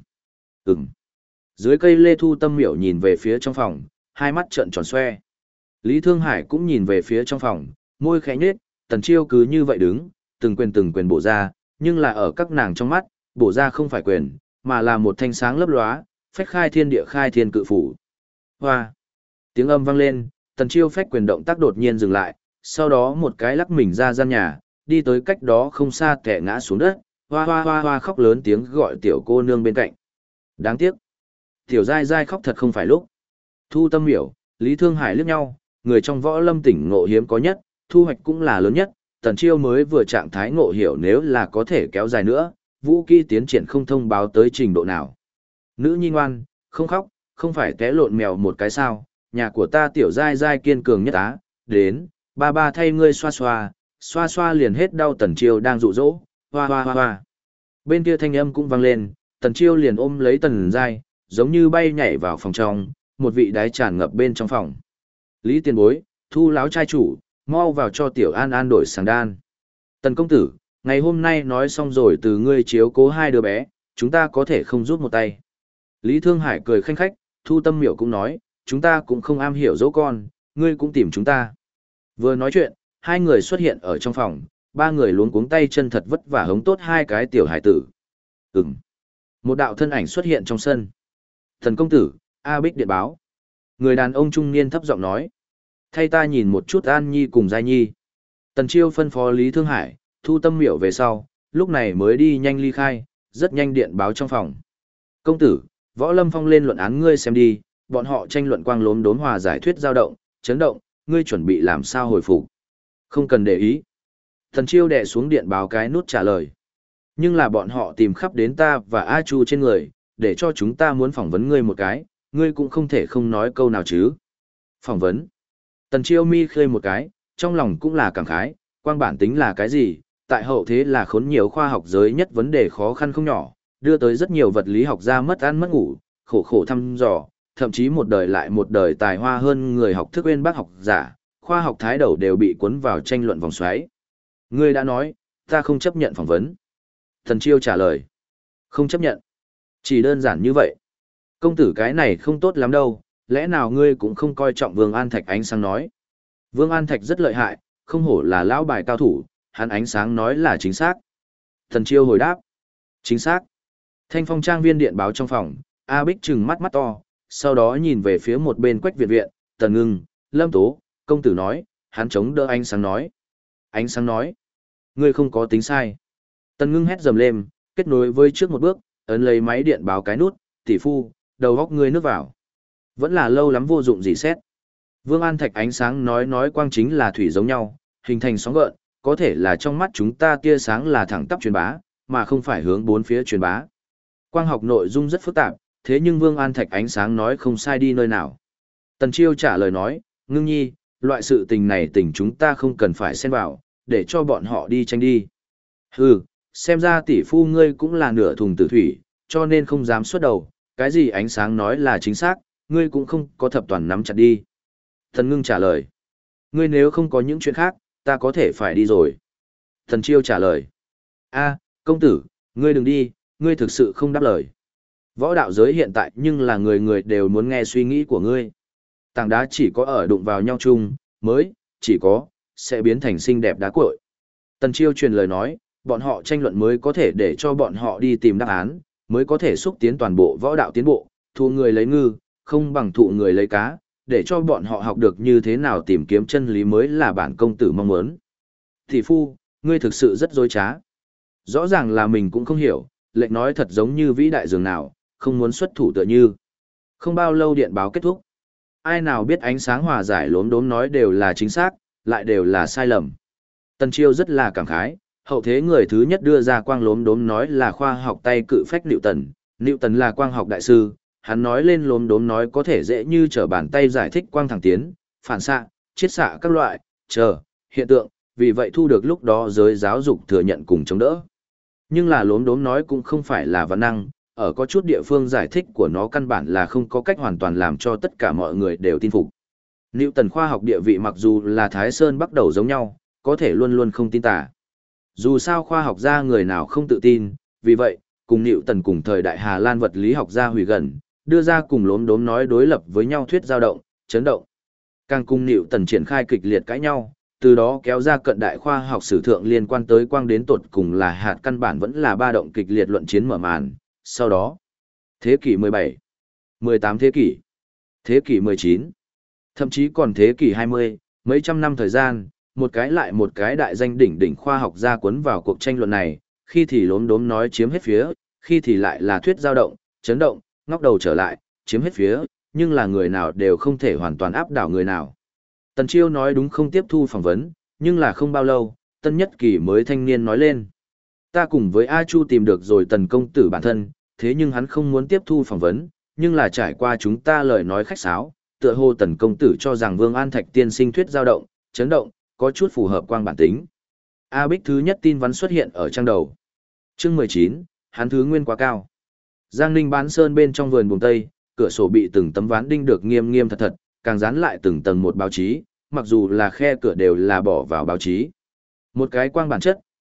Dưới cây lê Thu Tâm Miểu nhìn về phía trong phòng, hai mắt trợn tròn xoe. Lý Thương Hải cũng nhìn về phía trong phòng, môi khẽ nhếch, Tần Chiêu cứ như vậy đứng, từng quyền bổ ra, nhưng là ở các nàng trong mắt, bổ ra không phải quyền, mà là một thanh sáng lấp lóa, phách khai thiên địa khai thiên cự phủ. Hoa! Tiếng âm vang lên, Tần Chiêu phách quyền động tác đột nhiên dừng lại, sau đó một cái lắc mình ra gian nhà, đi tới cách đó không xa kẻ ngã xuống đất, hoa hoa hoa hoa khóc lớn tiếng gọi tiểu cô nương bên cạnh. Đáng tiếc! Tiểu dai dai khóc thật không phải lúc. Thu Tâm Miểu, Lý Thương Hải liếc nhau, người trong võ lâm tỉnh ngộ hiếm có nhất, thu hoạch cũng là lớn nhất, Tần Chiêu mới vừa trạng thái ngộ hiểu nếu là có thể kéo dài nữa, vũ kỹ tiến triển không thông báo tới trình độ nào. Nữ nhi ngoan, không khóc, không phải té lộn mèo một cái sao, nhà của ta tiểu dai dai kiên cường nhất á, đến, ba ba thay ngươi xoa xoa liền hết đau. Tần Chiêu đang dụ dỗ, hoa hoa hoa hoa. Bên kia thanh âm cũng vang lên, Tần Chiêu liền ôm lấy Tần Giai, giống như bay nhảy vào phòng trong, một vị đái tràn ngập bên trong phòng. Lý tiền bối, Thu láo trai chủ, mau vào cho tiểu An An đổi sàng đan. Tần công tử, ngày hôm nay nói xong rồi từ ngươi chiếu cố hai đứa bé, chúng ta có thể không rút một tay. Lý Thương Hải cười khanh khách, Thu Tâm Miểu cũng nói, chúng ta cũng không am hiểu dỗ con, ngươi cũng tìm chúng ta. Vừa nói chuyện, hai người xuất hiện ở trong phòng, ba người luống cuống tay chân thật vất vả hống tốt hai cái tiểu hải tử. Một đạo thân ảnh xuất hiện trong sân. Thần công tử, A Bích điện báo. Người đàn ông trung niên thấp giọng nói. Thay ta nhìn một chút An Nhi cùng Giai Nhi. Tần Chiêu phân phó Lý Thương Hải, Thu Tâm Miểu về sau, lúc này mới đi nhanh ly khai, rất nhanh điện báo trong phòng. Công tử, Võ Lâm Phong lên luận án ngươi xem đi, bọn họ tranh luận quang lốm đốn hòa giải thuyết dao động, chấn động, ngươi chuẩn bị làm sao hồi phục. Không cần để ý. Tần Chiêu đè xuống điện báo cái nút trả lời. Nhưng là bọn họ tìm khắp đến ta và A Chu trên người, để cho chúng ta muốn phỏng vấn ngươi một cái, ngươi cũng không thể không nói câu nào chứ. Phỏng vấn. Tần Chiêu mi khơi một cái, trong lòng cũng là cảm khái, quang bản tính là cái gì, tại hậu thế là khốn nhiều khoa học giới nhất vấn đề khó khăn không nhỏ, đưa tới rất nhiều vật lý học gia mất ăn mất ngủ, khổ khổ thăm dò, thậm chí một đời lại một đời tài hoa hơn người học thức uyên bác học giả, khoa học thái đầu đều bị cuốn vào tranh luận vòng xoáy. Ngươi đã nói, ta không chấp nhận phỏng vấn. Tần Chiêu trả lời, không chấp nhận. Chỉ đơn giản như vậy. Công tử cái này không tốt lắm đâu, lẽ nào ngươi cũng không coi trọng Vương An Thạch ánh sáng nói. Vương An Thạch rất lợi hại, không hổ là lão bài cao thủ, hắn ánh sáng nói là chính xác. Thần Chiêu hồi đáp, chính xác. Thanh Phong trang viên điện báo trong phòng, A Bích trừng mắt mắt to, sau đó nhìn về phía một bên Quách Viện Viện, Tần Ngưng, Lâm Tố, công tử nói, hắn chống đỡ ánh sáng nói. Ánh sáng nói, ngươi không có tính sai. Tần Ngưng hét dầm lên, kết nối với trước một bước, ấn lấy máy điện báo cái nút, tỷ phu, đầu góc ngươi nước vào. Vẫn là lâu lắm vô dụng gì xét. Vương An Thạch ánh sáng nói quang chính là thủy giống nhau, hình thành sóng gợn, có thể là trong mắt chúng ta tia sáng là thẳng tắp truyền bá, mà không phải hướng bốn phía truyền bá. Quang học nội dung rất phức tạp, thế nhưng Vương An Thạch ánh sáng nói không sai đi nơi nào. Tần Chiêu trả lời nói, Ngưng Nhi, loại sự tình này tình chúng ta không cần phải xen vào, để cho bọn họ đi tranh đi. Hừ, xem ra tỷ phu ngươi cũng là nửa thùng tử thủy, cho nên không dám xuất đầu, cái gì ánh sáng nói là chính xác, ngươi cũng không có thập toàn nắm chặt đi. Thần Ngưng trả lời, ngươi nếu không có những chuyện khác, ta có thể phải đi rồi. Thần Chiêu trả lời, a, công tử, ngươi đừng đi, ngươi thực sự không đáp lời. Võ đạo giới hiện tại nhưng là người người đều muốn nghe suy nghĩ của ngươi. Tảng đá chỉ có ở đụng vào nhau chung, mới, chỉ có, sẽ biến thành xinh đẹp đá cuội. Tần Chiêu truyền lời nói, bọn họ tranh luận mới có thể để cho bọn họ đi tìm đáp án, mới có thể xúc tiến toàn bộ võ đạo tiến bộ, thụ người lấy ngư, không bằng thụ người lấy cá, để cho bọn họ học được như thế nào tìm kiếm chân lý mới là bản công tử mong muốn. Thị phu, ngươi thực sự rất dối trá. Rõ ràng là mình cũng không hiểu, lệnh nói thật giống như vĩ đại dường nào, không muốn xuất thủ tựa như. Không bao lâu điện báo kết thúc. Ai nào biết ánh sáng hòa giải lốm đốm nói đều là chính xác, lại đều là sai lầm. Tần Chiêu rất là cảm khái, hậu thế người thứ nhất đưa ra quang lốm đốm nói là khoa học tay cự phách Newton là quang học đại sư, hắn nói lên lốm đốm nói có thể dễ như trở bàn tay giải thích quang thẳng tiến, phản xạ, chiết xạ các loại, hiện tượng, vì vậy thu được lúc đó giới giáo dục thừa nhận cùng chống đỡ. Nhưng là lốm đốm nói cũng không phải là văn năng, ở có chút địa phương giải thích của nó căn bản là không có cách hoàn toàn làm cho tất cả mọi người đều tin phục. Newton khoa học địa vị mặc dù là Thái Sơn bắt đầu giống nhau, có thể luôn luôn không tin tả. Dù sao khoa học gia người nào không tự tin, vì vậy, cùng Newton cùng thời đại Hà Lan vật lý học gia Hủy Gần, đưa ra cùng lốm đốm nói đối lập với nhau thuyết dao động, chấn động. Càng cùng Newton triển khai kịch liệt cãi nhau, từ đó kéo ra cận đại khoa học sử thượng liên quan tới quang đến tột cùng là hạt căn bản vẫn là ba động kịch liệt luận chiến mở màn. Sau đó, thế kỷ 17, 18 thế kỷ 19, thậm chí còn thế kỷ 20, mấy trăm năm thời gian, một cái lại một cái đại danh đỉnh đỉnh khoa học gia cuốn vào cuộc tranh luận này, khi thì lốm đốm nói chiếm hết phía, khi thì lại là thuyết dao động, chấn động, ngóc đầu trở lại, chiếm hết phía, nhưng là người nào đều không thể hoàn toàn áp đảo người nào. Tần Chiêu nói đúng không tiếp thu phỏng vấn, nhưng là không bao lâu, Tân Nhất Kỳ mới thanh niên nói lên. Ta cùng với A Chu tìm được rồi Tần công tử bản thân, thế nhưng hắn không muốn tiếp thu phỏng vấn, nhưng là trải qua chúng ta lời nói khách sáo, tựa hồ Tần công tử cho rằng Vương An Thạch tiên sinh thuyết dao động, chấn động, có chút phù hợp quang bản tính. A Bích thứ nhất tin vắn xuất hiện ở trang đầu. Chương 19, hắn thứ nguyên quá cao. Giang Ninh bán sơn bên trong vườn buồng tây, cửa sổ bị từng tấm ván đinh được nghiêm nghiêm thật thật, càng dán lại từng tầng một báo chí, mặc dù là khe cửa đều là bỏ vào báo chí. Một cái quang bản chất,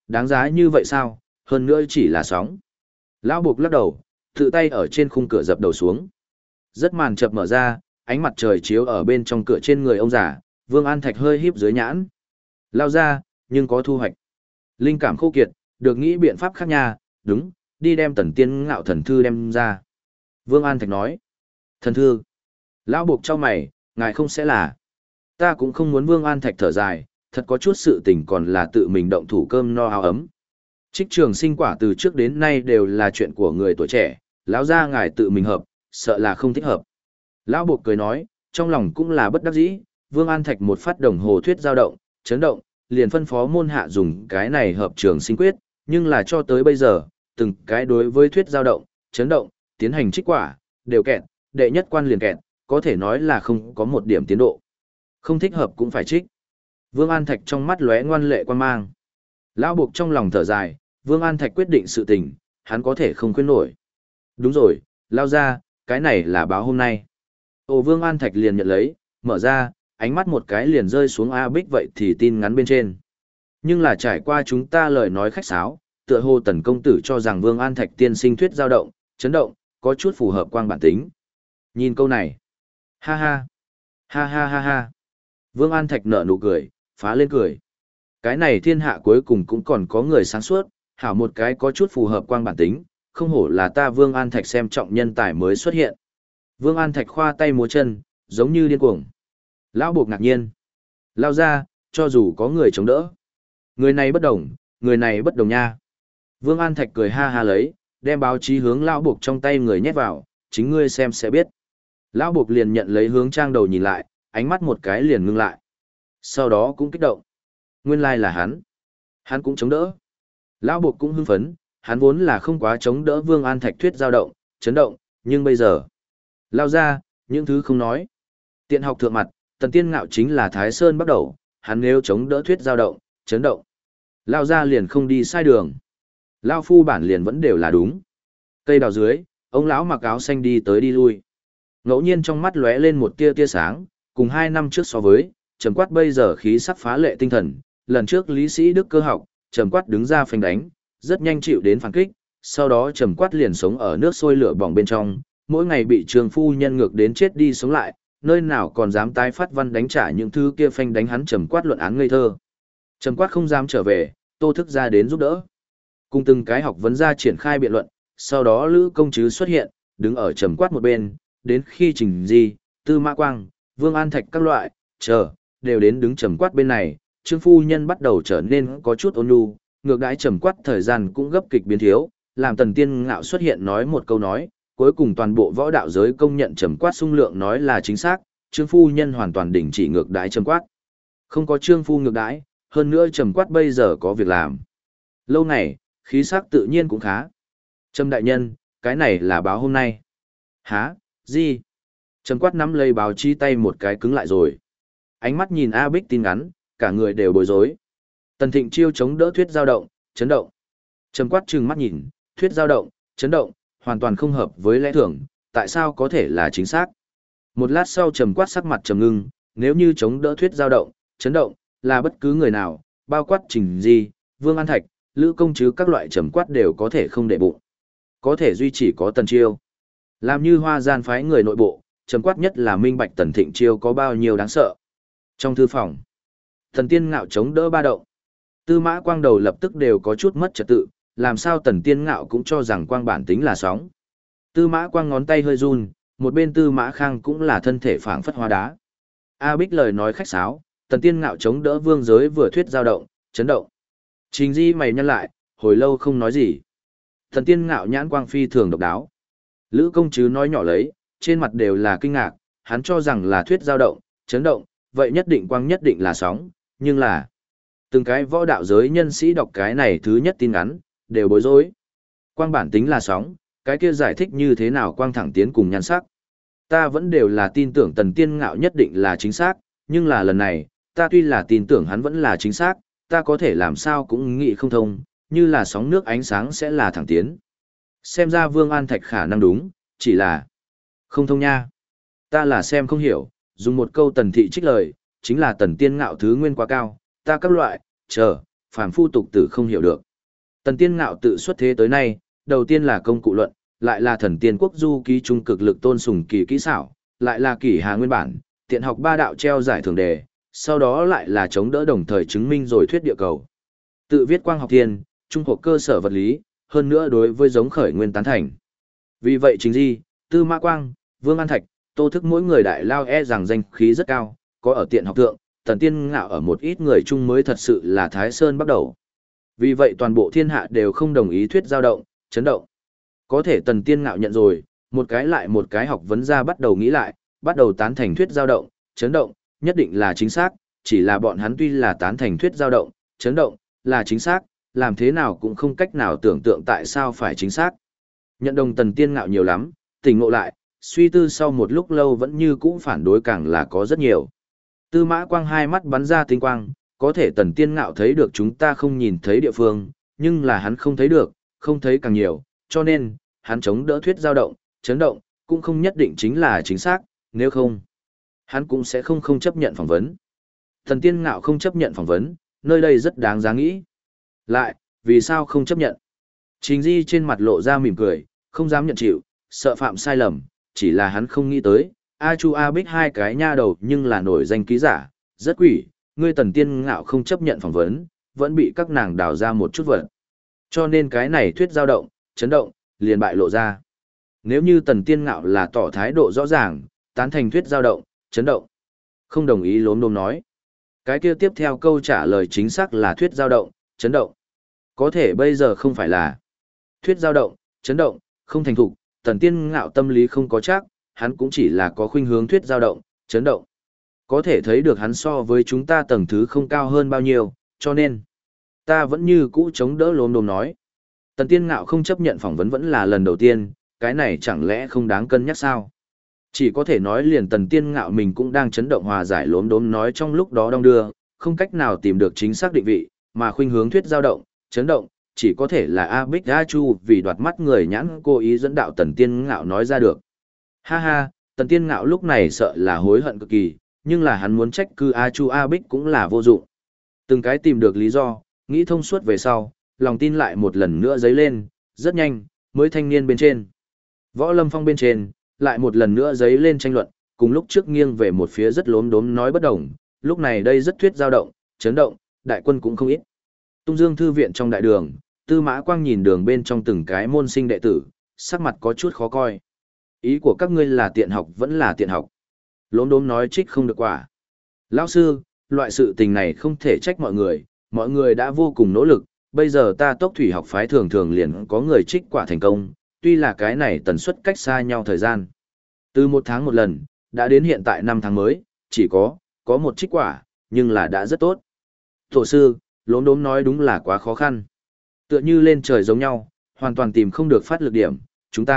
Đáng giá như vậy sao, hơn nữa chỉ là sóng. Lão buộc lắc đầu, tự tay ở trên khung cửa dập đầu xuống. Rất màn chập mở ra, ánh mặt trời chiếu ở bên trong cửa trên người ông già, Vương An Thạch hơi híp dưới nhãn. Lao ra, nhưng có thu hoạch. Linh cảm khô kiệt, được nghĩ biện pháp khác nha, đúng, đi đem Tần Tiên Ngạo thần thư đem ra. Vương An Thạch nói. Thần thư. Lão buộc cho mày, ngài không sẽ là. Ta cũng không muốn Vương An Thạch thở dài, thật có chút sự tình còn là tự mình động thủ cơm no áo ấm. Trích trường sinh quả từ trước đến nay đều là chuyện của người tuổi trẻ, lão gia ngài tự mình hợp, sợ là không thích hợp. Lão buộc cười nói, trong lòng cũng là bất đắc dĩ, Vương An Thạch một phát đồng hồ thuyết dao động, chấn động, liền phân phó môn hạ dùng cái này hợp trường sinh quyết, nhưng là cho tới bây giờ, từng cái đối với thuyết dao động, chấn động, tiến hành trích quả, đều kẹt, đệ nhất quan liền kẹt, có thể nói là không có một điểm tiến độ. Không thích hợp cũng phải trích. Vương An Thạch trong mắt lóe ngoan lệ quan mang. Lão buộc trong lòng thở dài, Vương An Thạch quyết định sự tình, hắn có thể không khuyên nổi. Đúng rồi, lao ra, cái này là báo hôm nay. Ồ Vương An Thạch liền nhận lấy, mở ra, ánh mắt một cái liền rơi xuống A Bích vậy thì tin ngắn bên trên. Nhưng là trải qua chúng ta lời nói khách sáo, tựa hồ Tần công tử cho rằng Vương An Thạch tiên sinh thuyết dao động, chấn động, có chút phù hợp quang bản tính. Nhìn câu này. Ha ha. Ha ha ha ha. Vương An Thạch nở nụ cười, phá lên cười. Cái này thiên hạ cuối cùng cũng còn có người sáng suốt, hảo một cái có chút phù hợp quang bản tính, không hổ là ta Vương An Thạch xem trọng nhân tài mới xuất hiện. Vương An Thạch khoa tay múa chân, giống như điên cuồng. Lão buộc ngạc nhiên. Lao ra, cho dù có người chống đỡ. Người này bất đồng, người này bất đồng nha. Vương An Thạch cười ha ha lấy, đem báo chí hướng lão buộc trong tay người nhét vào, chính ngươi xem sẽ biết. Lão buộc liền nhận lấy hướng trang đầu nhìn lại, ánh mắt một cái liền ngưng lại. Sau đó cũng kích động. Nguyên lai là hắn. Hắn cũng chống đỡ. Lão buộc cũng hưng phấn, hắn vốn là không quá chống đỡ Vương An Thạch thuyết dao động, chấn động, nhưng bây giờ. Lao ra, những thứ không nói. Tiện học thượng mặt, Tần Tiên Ngạo chính là Thái Sơn bắt đầu, hắn nếu chống đỡ thuyết dao động, chấn động. Lao ra liền không đi sai đường. Lao phu bản liền vẫn đều là đúng. Cây đào dưới, ông lão mặc áo xanh đi tới đi lui. Ngẫu nhiên trong mắt lóe lên một tia tia sáng, cùng 2 năm trước so với, Trầm Quát bây giờ khí sắc phá lệ tinh thần, lần trước Lý Sĩ Đức cơ học, Trầm Quát đứng ra phanh đánh, rất nhanh chịu đến phản kích, sau đó Trầm Quát liền sống ở nước sôi lửa bỏng bên trong, mỗi ngày bị Trường phu nhân ngược đến chết đi sống lại, nơi nào còn dám tái phát văn đánh trả những thứ kia phanh đánh hắn. Trầm Quát luận án ngây thơ. Trầm Quát không dám trở về, Tô Thức ra đến giúp đỡ. Cùng từng cái học vấn ra triển khai biện luận, sau đó Lữ Công Trứ xuất hiện, đứng ở Trầm Quát một bên, đến khi Trình Di, Tư Mã Quang, Vương An Thạch các loại, đều đến đứng Trầm Quát bên này, Trương phu nhân bắt đầu trở nên có chút ôn nhu, ngược đãi Trầm Quát thời gian cũng gấp kịch biến thiếu, làm Tần Tiên Ngạo xuất hiện nói một câu nói, cuối cùng toàn bộ võ đạo giới công nhận Trầm Quát sung lượng nói là chính xác, Trương phu nhân hoàn toàn đình chỉ ngược đãi Trầm Quát. Không có Trương phu ngược đãi, hơn nữa Trầm Quát bây giờ có việc làm. Lâu ngày, khí sắc tự nhiên cũng khá. Trầm đại nhân, cái này là báo hôm nay. Hả, gì? Trầm Quát nắm lấy báo chí tay một cái cứng lại rồi. Ánh mắt nhìn A Bích tin ngắn, cả người đều bối rối. Tần Thịnh Chiêu chống đỡ thuyết dao động, chấn động. Trầm Quát trừng mắt nhìn, thuyết dao động, chấn động, hoàn toàn không hợp với lẽ thường, tại sao có thể là chính xác? Một lát sau Trầm Quát sắc mặt trầm ngưng, nếu như chống đỡ thuyết dao động, chấn động, là bất cứ người nào, bao quát Trình Di, Vương An Thạch, Lữ Công Trứ các loại Trầm Quát đều có thể không để bụng. Có thể duy trì có Tần Chiêu. Làm như Hoa Gian phái người nội bộ, Trầm Quát nhất là minh bạch Tần Thịnh Chiêu có bao nhiêu đáng sợ. Trong thư phòng, Tần Tiên Ngạo chống đỡ ba động. Tư Mã Quang đầu lập tức đều có chút mất trật tự, làm sao Tần Tiên Ngạo cũng cho rằng Quang bản tính là sóng. Tư Mã Quang ngón tay hơi run, một bên Tư Mã Khang cũng là thân thể phảng phất hóa đá. A Bích lời nói khách sáo, Tần Tiên Ngạo chống đỡ vương giới vừa thuyết dao động, chấn động. Trình Di mày nhăn lại, hồi lâu không nói gì. Tần Tiên Ngạo nhãn quang phi thường độc đáo. Lữ Công Trứ nói nhỏ lấy, trên mặt đều là kinh ngạc, hắn cho rằng là thuyết dao động, chấn động, vậy nhất định quang nhất định là sóng, nhưng là từng cái võ đạo giới nhân sĩ đọc cái này thứ nhất tin ngắn, đều bối rối. Quang bản tính là sóng, cái kia giải thích như thế nào quang thẳng tiến cùng nhan sắc. Ta vẫn đều là tin tưởng Tần Tiên Ngạo nhất định là chính xác, nhưng là lần này, ta tuy là tin tưởng hắn vẫn là chính xác, ta có thể làm sao cũng nghĩ không thông, như là sóng nước ánh sáng sẽ là thẳng tiến. Xem ra Vương An Thạch khả năng đúng, chỉ là không thông nha. Ta là xem không hiểu, dùng một câu Tần thị trích lời, chính là Tần Tiên Ngạo thứ nguyên quá cao, ta các loại, phàm phu tục tử không hiểu được. Tần Tiên Ngạo tự xuất thế tới nay, đầu tiên là công cụ luận, lại là thần tiên quốc du ký trung cực lực tôn sùng kỳ kỹ xảo, lại là kỷ hà nguyên bản, tiện học ba đạo treo giải thưởng đề, sau đó lại là chống đỡ đồng thời chứng minh rồi thuyết địa cầu. Tự viết quang học thiên, trung học cơ sở vật lý, hơn nữa đối với giống khởi nguyên tán thành. Vì vậy chính di, Tư Mã Quang, Vương An Thạch, Tô Thức mỗi người đại lao rằng danh khí rất cao, có ở tiện học thượng, Tần Tiên Ngạo ở một ít người chung mới thật sự là Thái Sơn bắt đầu. Vì vậy toàn bộ thiên hạ đều không đồng ý thuyết dao động, chấn động. Có thể Tần Tiên Ngạo nhận rồi, một cái lại một cái học vấn gia bắt đầu nghĩ lại, bắt đầu tán thành thuyết dao động, chấn động, nhất định là chính xác, chỉ là bọn hắn tuy là tán thành thuyết dao động, chấn động, là chính xác, làm thế nào cũng không cách nào tưởng tượng tại sao phải chính xác. Nhận đồng Tần Tiên Ngạo nhiều lắm, tỉnh ngộ lại, suy tư sau một lúc lâu vẫn như cũ phản đối càng là có rất nhiều. Tư Mã Quang hai mắt bắn ra tinh quang, có thể Tần Tiên Ngạo thấy được chúng ta không nhìn thấy địa phương, nhưng là hắn không thấy được, không thấy càng nhiều, cho nên, hắn chống đỡ thuyết dao động, chấn động, cũng không nhất định chính là chính xác, nếu không, hắn cũng sẽ không chấp nhận phỏng vấn. Tần Tiên Ngạo không chấp nhận phỏng vấn, nơi đây rất đáng giá nghĩ. Lại, vì sao không chấp nhận? Trình Di trên mặt lộ ra mỉm cười, không dám nhận chịu, sợ phạm sai lầm, chỉ là hắn không nghĩ tới, A Chu A Bích hai cái nha đầu nhưng là nổi danh ký giả, rất quỷ, ngươi Tần Tiên Ngạo không chấp nhận phỏng vấn, vẫn bị các nàng đào ra một chút vật. Cho nên cái này thuyết dao động, chấn động, liền bại lộ ra. Nếu như Tần Tiên Ngạo là tỏ thái độ rõ ràng, tán thành thuyết dao động, chấn động, không đồng ý lốm đốm nói. Cái kia tiếp theo câu trả lời chính xác là thuyết dao động, chấn động. Có thể bây giờ không phải là thuyết dao động, chấn động, không thành thục, Tần Tiên Ngạo tâm lý không có chắc, hắn cũng chỉ là có khuynh hướng thuyết dao động, chấn động. Có thể thấy được hắn so với chúng ta tầng thứ không cao hơn bao nhiêu, cho nên ta vẫn như cũ chống đỡ lốm đốm nói. Tần Tiên Ngạo không chấp nhận phỏng vấn vẫn là lần đầu tiên, cái này chẳng lẽ không đáng cân nhắc sao? Chỉ có thể nói liền Tần Tiên Ngạo mình cũng đang chấn động hòa giải lốm đốm nói trong lúc đó đong đưa, không cách nào tìm được chính xác định vị, mà khuynh hướng thuyết dao động, chấn động, chỉ có thể là A Bích A Chu vì đoạt mắt người nhãn cố ý dẫn đạo Tần Tiên Ngạo nói ra được. Ha ha, Tần Tiên Ngạo lúc này sợ là hối hận cực kỳ, nhưng là hắn muốn trách cứ A Chu A Bích cũng là vô dụng. Từng cái tìm được lý do, nghĩ thông suốt về sau, lòng tin lại một lần nữa dấy lên, rất nhanh, mới thanh niên bên trên. Võ Lâm Phong bên trên, lại một lần nữa dấy lên tranh luận, cùng lúc trước nghiêng về một phía rất lốm đốm nói bất đồng, lúc này đây rất thuyết dao động, chấn động, đại quân cũng không ít. Tung Dương thư viện trong đại đường, Tư Mã Quang nhìn đường bên trong từng cái môn sinh đệ tử, sắc mặt có chút khó coi. Ý của các ngươi là tiện học vẫn là tiện học. Lốm đốm nói trích không được quả. Lão sư, loại sự tình này không thể trách mọi người đã vô cùng nỗ lực, bây giờ ta Tốc Thủy học phái thường thường liền có người trích quả thành công, tuy là cái này tần suất cách xa nhau thời gian. Từ 1 tháng một lần, đã đến hiện tại 5 tháng mới, chỉ có một trích quả, nhưng là đã rất tốt. Tổ sư, lốm đốm nói đúng là quá khó khăn. Tựa như lên trời giống nhau, hoàn toàn tìm không được phát lực điểm, chúng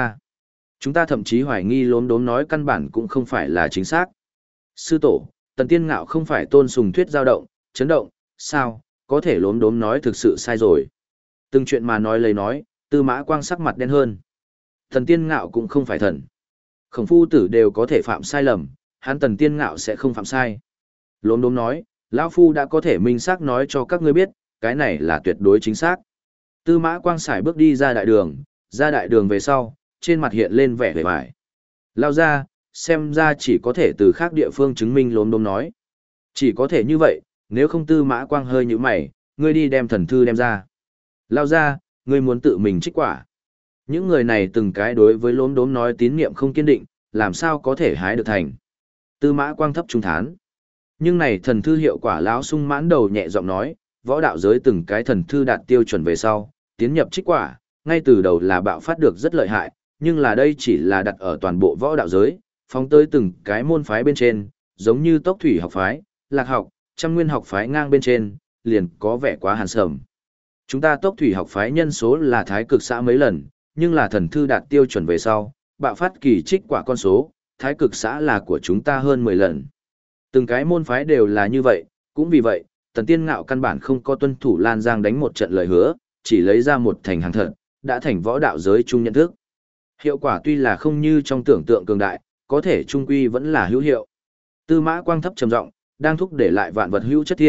ta thậm chí hoài nghi lốm đốm nói căn bản cũng không phải là chính xác. Sư tổ, Tần Tiên Ngạo không phải tôn sùng thuyết dao động, chấn động, sao, có thể lốm đốm nói thực sự sai rồi. Từng chuyện mà nói lấy nói, Tư Mã Quang sắc mặt đen hơn. Tần Tiên Ngạo cũng không phải thần. Khổng phu tử đều có thể phạm sai lầm, hắn Tần Tiên Ngạo sẽ không phạm sai. Lốm đốm nói, lão phu đã có thể minh xác nói cho các ngươi biết, cái này là tuyệt đối chính xác. Tư Mã Quang sải bước đi ra đại đường về sau, trên mặt hiện lên vẻ vẻ vải. Lao ra, xem ra chỉ có thể từ khác địa phương chứng minh lốm đốm nói. Chỉ có thể như vậy, nếu không Tư Mã Quang hơi như mày, ngươi đi đem thần thư đem ra. Lao ra, ngươi muốn tự mình trích quả. Những người này từng cái đối với lốm đốm nói tín niệm không kiên định, làm sao có thể hái được thành. Tư Mã Quang thấp trung thán. Nhưng này thần thư hiệu quả lão sung mãn đầu nhẹ giọng nói, võ đạo giới từng cái thần thư đạt tiêu chuẩn về sau, tiến nhập trích quả, ngay từ đầu là bạo phát được rất lợi hại, nhưng là đây chỉ là đặt ở toàn bộ võ đạo giới, phóng tới từng cái môn phái bên trên, giống như Tốc Thủy học phái, Lạc học, Trăm Nguyên học phái ngang bên trên, liền có vẻ quá hàn sầm. Chúng ta Tốc Thủy học phái nhân số là thái cực xã mấy lần, nhưng là thần thư đạt tiêu chuẩn về sau, bạo phát kỳ trích quả con số, thái cực xã là của chúng ta hơn 10 lần. Từng cái môn phái đều là như vậy, cũng vì vậy, Tần Tiên Ngạo căn bản không có tuân thủ Lan Giang đánh một trận lời hứa, chỉ lấy ra một thành hàng thật, đã thành võ đạo giới chung nhận thức. Hiệu quả tuy là không như trong tưởng tượng cường đại, có thể trung quy vẫn là hữu hiệu. Tư Mã Quang thấp trầm giọng, đang thúc để lại vạn vật hữu chất thiên,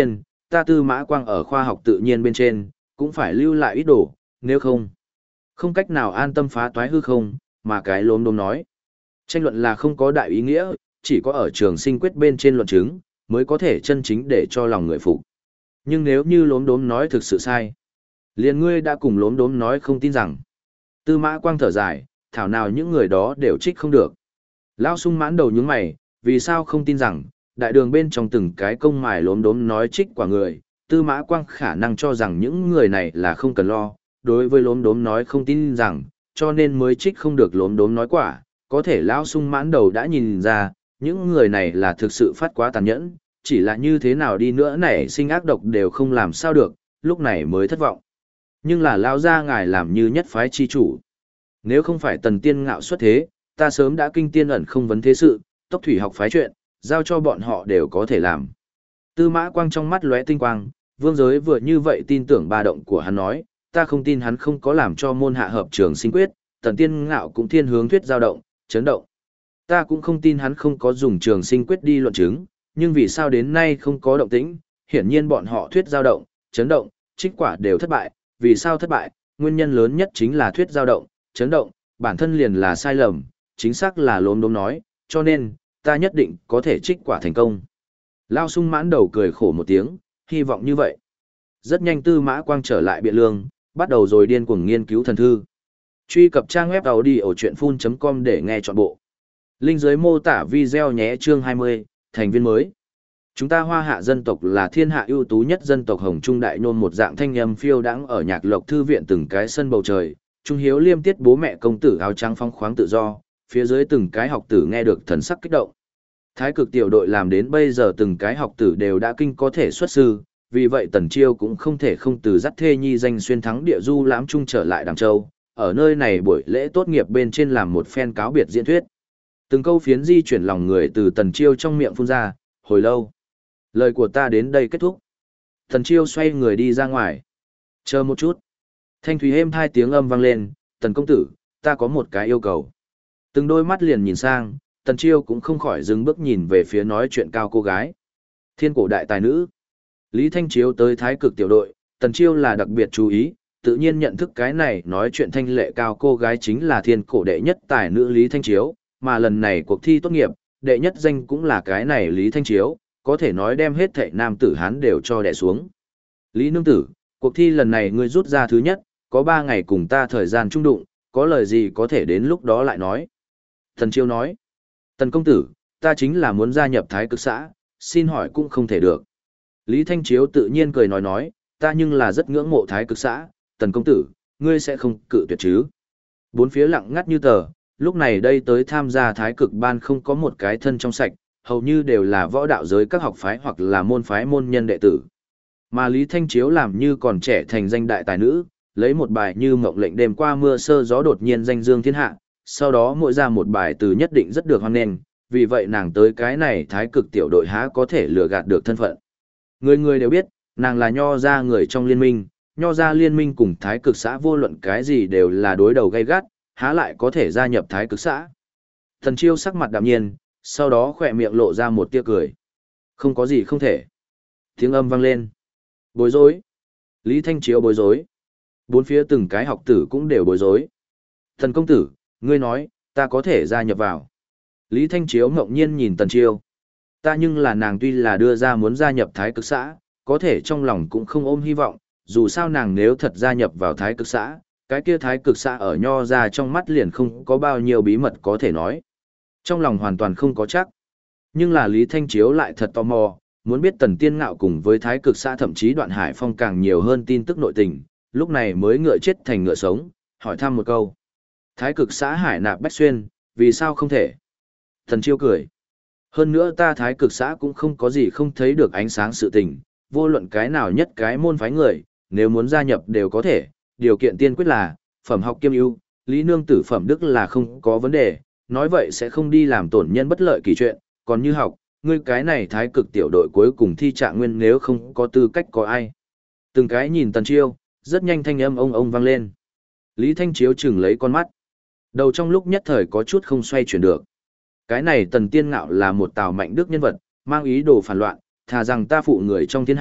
ta Tư Mã Quang ở khoa học tự nhiên bên trên, cũng phải lưu lại ít đồ, nếu không cách nào an tâm phá toái hư không, mà cái lốm đốm nói. Tranh luận là không có đại ý nghĩa, chỉ có ở trường sinh quyết bên trên luận chứng, mới có thể chân chính để cho lòng người phục. Nhưng nếu như lốm đốm nói thực sự sai, liền ngươi đã cùng lốm đốm nói không tin rằng. Tư Mã Quang thở dài, thảo nào những người đó đều trích không được. Lão Sung mãn đầu nhướng mày, vì sao không tin rằng, đại đường bên trong từng cái công mài lốm đốm nói trích quả người, Tư Mã Quang khả năng cho rằng những người này là không cần lo, đối với lốm đốm nói không tin rằng, cho nên mới trích không được lốm đốm nói quả, có thể Lão Sung mãn đầu đã nhìn ra, những người này là thực sự phát quá tàn nhẫn, chỉ là như thế nào đi nữa nảy sinh ác độc đều không làm sao được, lúc này mới thất vọng. Nhưng là Lão gia ngài làm như nhất phái chi chủ. Nếu không phải Tần Tiên Ngạo xuất thế, ta sớm đã kinh tiên ẩn không vấn thế sự, tốc thủy học phái chuyện, giao cho bọn họ đều có thể làm. Tư Mã Quang trong mắt lóe tinh quang, vương giới vừa như vậy tin tưởng ba động của hắn nói, ta không tin hắn không có làm cho môn hạ hợp trường sinh quyết, Tần Tiên Ngạo cũng thiên hướng thuyết dao động, chấn động. Ta cũng không tin hắn không có dùng trường sinh quyết đi luận chứng, nhưng vì sao đến nay không có động tĩnh, hiển nhiên bọn họ thuyết dao động, chấn động, trích quả đều thất bại, vì sao thất bại, nguyên nhân lớn nhất chính là thuyết dao động, chấn động, bản thân liền là sai lầm, chính xác là lốm đốm nói, cho nên, ta nhất định có thể trích quả thành công. Lao Sung mãn đầu cười khổ một tiếng, hy vọng như vậy. Rất nhanh Tư Mã Quang trở lại Biện Lương, bắt đầu rồi điên cuồng nghiên cứu thần thư. Truy cập trang web audiochuyenphun.com để nghe trọn bộ. Link dưới mô tả video nhé. Chương 20, thành viên mới. Chúng ta Hoa Hạ dân tộc là thiên hạ ưu tú nhất dân tộc Hồng Trung đại nôn một dạng thanh âm phiêu đãng ở nhạc lộc thư viện từng cái sân bầu trời. Trung hiếu liêm tiết bố mẹ công tử áo trắng phong khoáng tự do, phía dưới từng cái học tử nghe được thần sắc kích động. Thái cực tiểu đội làm đến bây giờ từng cái học tử đều đã kinh có thể xuất sư, vì vậy Tần Chiêu cũng không thể không từ dắt thê nhi danh xuyên thắng địa du lãm trung trở lại Đàm Châu, ở nơi này buổi lễ tốt nghiệp bên trên làm một phen cáo biệt diễn thuyết. Từng câu phiến di chuyển lòng người từ Tần Chiêu trong miệng phun ra, hồi lâu. Lời của ta đến đây kết thúc. Tần Chiêu xoay người đi ra ngoài. Chờ một chút. Thanh thúy êm hai tiếng âm vang lên, Tần công tử, ta có một cái yêu cầu. Từng đôi mắt liền nhìn sang, Tần Chiêu cũng không khỏi dừng bước nhìn về phía nói chuyện cao cô gái. Thiên cổ đại tài nữ. Lý Thanh Chiếu tới thái cực tiểu đội, Tần Chiêu là đặc biệt chú ý, tự nhiên nhận thức cái này nói chuyện thanh lệ cao cô gái chính là thiên cổ đệ nhất tài nữ Lý Thanh Chiếu, mà lần này cuộc thi tốt nghiệp, đệ nhất danh cũng là cái này Lý Thanh Chiếu, có thể nói đem hết thảy nam tử Hán đều cho đè xuống. Lý nương tử, cuộc thi lần này ngươi rút ra thứ nhất, có 3 ngày cùng ta thời gian chung đụng, có lời gì có thể đến lúc đó lại nói. Tần Chiêu nói, Tần công tử, ta chính là muốn gia nhập thái cực xã, xin hỏi cũng không thể được. Lý Thanh Chiếu tự nhiên cười nói, ta nhưng là rất ngưỡng mộ thái cực xã, Tần công tử, ngươi sẽ không cự tuyệt chứ. Bốn phía lặng ngắt như tờ, lúc này đây tới tham gia thái cực ban không có một cái thân trong sạch, hầu như đều là võ đạo giới các học phái hoặc là môn phái môn nhân đệ tử. Mà Lý Thanh Chiếu làm như còn trẻ thành danh đại tài nữ, lấy một bài như mộng lệnh đêm qua mưa sơ gió đột nhiên danh dương thiên hạ, sau đó mỗi ra một bài từ nhất định rất được hoan nghênh, vì vậy nàng tới cái này thái cực tiểu đội há có thể lừa gạt được thân phận. Người người đều biết, nàng là nho ra người trong liên minh, nho ra liên minh cùng thái cực xã vô luận cái gì đều là đối đầu gay gắt, há lại có thể gia nhập thái cực xã. Thần Chiêu sắc mặt đạm nhiên, sau đó khỏe miệng lộ ra một tia cười. Không có gì không thể. Tiếng âm vang lên. Bối rối. Lý Thanh Chiếu bối rối. Bốn phía từng cái học tử cũng đều bối rối. Thần công tử, ngươi nói, ta có thể gia nhập vào. Lý Thanh Chiếu ngẫu nhiên nhìn Tần Chiêu. Ta nhưng là nàng tuy là đưa ra muốn gia nhập thái cực xã, có thể trong lòng cũng không ôm hy vọng, dù sao nàng nếu thật gia nhập vào thái cực xã, cái kia thái cực xã ở nho ra trong mắt liền không có bao nhiêu bí mật có thể nói. Trong lòng hoàn toàn không có chắc. Nhưng là Lý Thanh Chiếu lại thật tò mò, muốn biết Tần Tiên Ngạo cùng với thái cực xã thậm chí Đoạn Hải Phong càng nhiều hơn tin tức nội tình, lúc này mới ngựa chết thành ngựa sống, hỏi thăm một câu. Thái cực xã Hải Nạp Bách Xuyên, vì sao không thể? Thần Chiêu cười. Hơn nữa ta thái cực xã cũng không có gì không thấy được ánh sáng sự tình, vô luận cái nào nhất cái môn phái người, nếu muốn gia nhập đều có thể, điều kiện tiên quyết là, phẩm học kiêm ưu, Lý nương tử phẩm đức là không có vấn đề, nói vậy sẽ không đi làm tổn nhân bất lợi kỳ chuyện, còn như học, ngươi cái này thái cực tiểu đội cuối cùng thi trạng nguyên nếu không có tư cách có ai. Từng cái nhìn Tần Chiêu, rất nhanh thanh âm ông vang lên. Lý Thanh Chiếu chừng lấy con mắt. Đầu trong lúc nhất thời có chút không xoay chuyển được. Cái này Tần Tiên Ngạo là một Tào Mạnh Đức nhân vật, mang ý đồ phản loạn, thà rằng ta phụ người trong thiên hạ,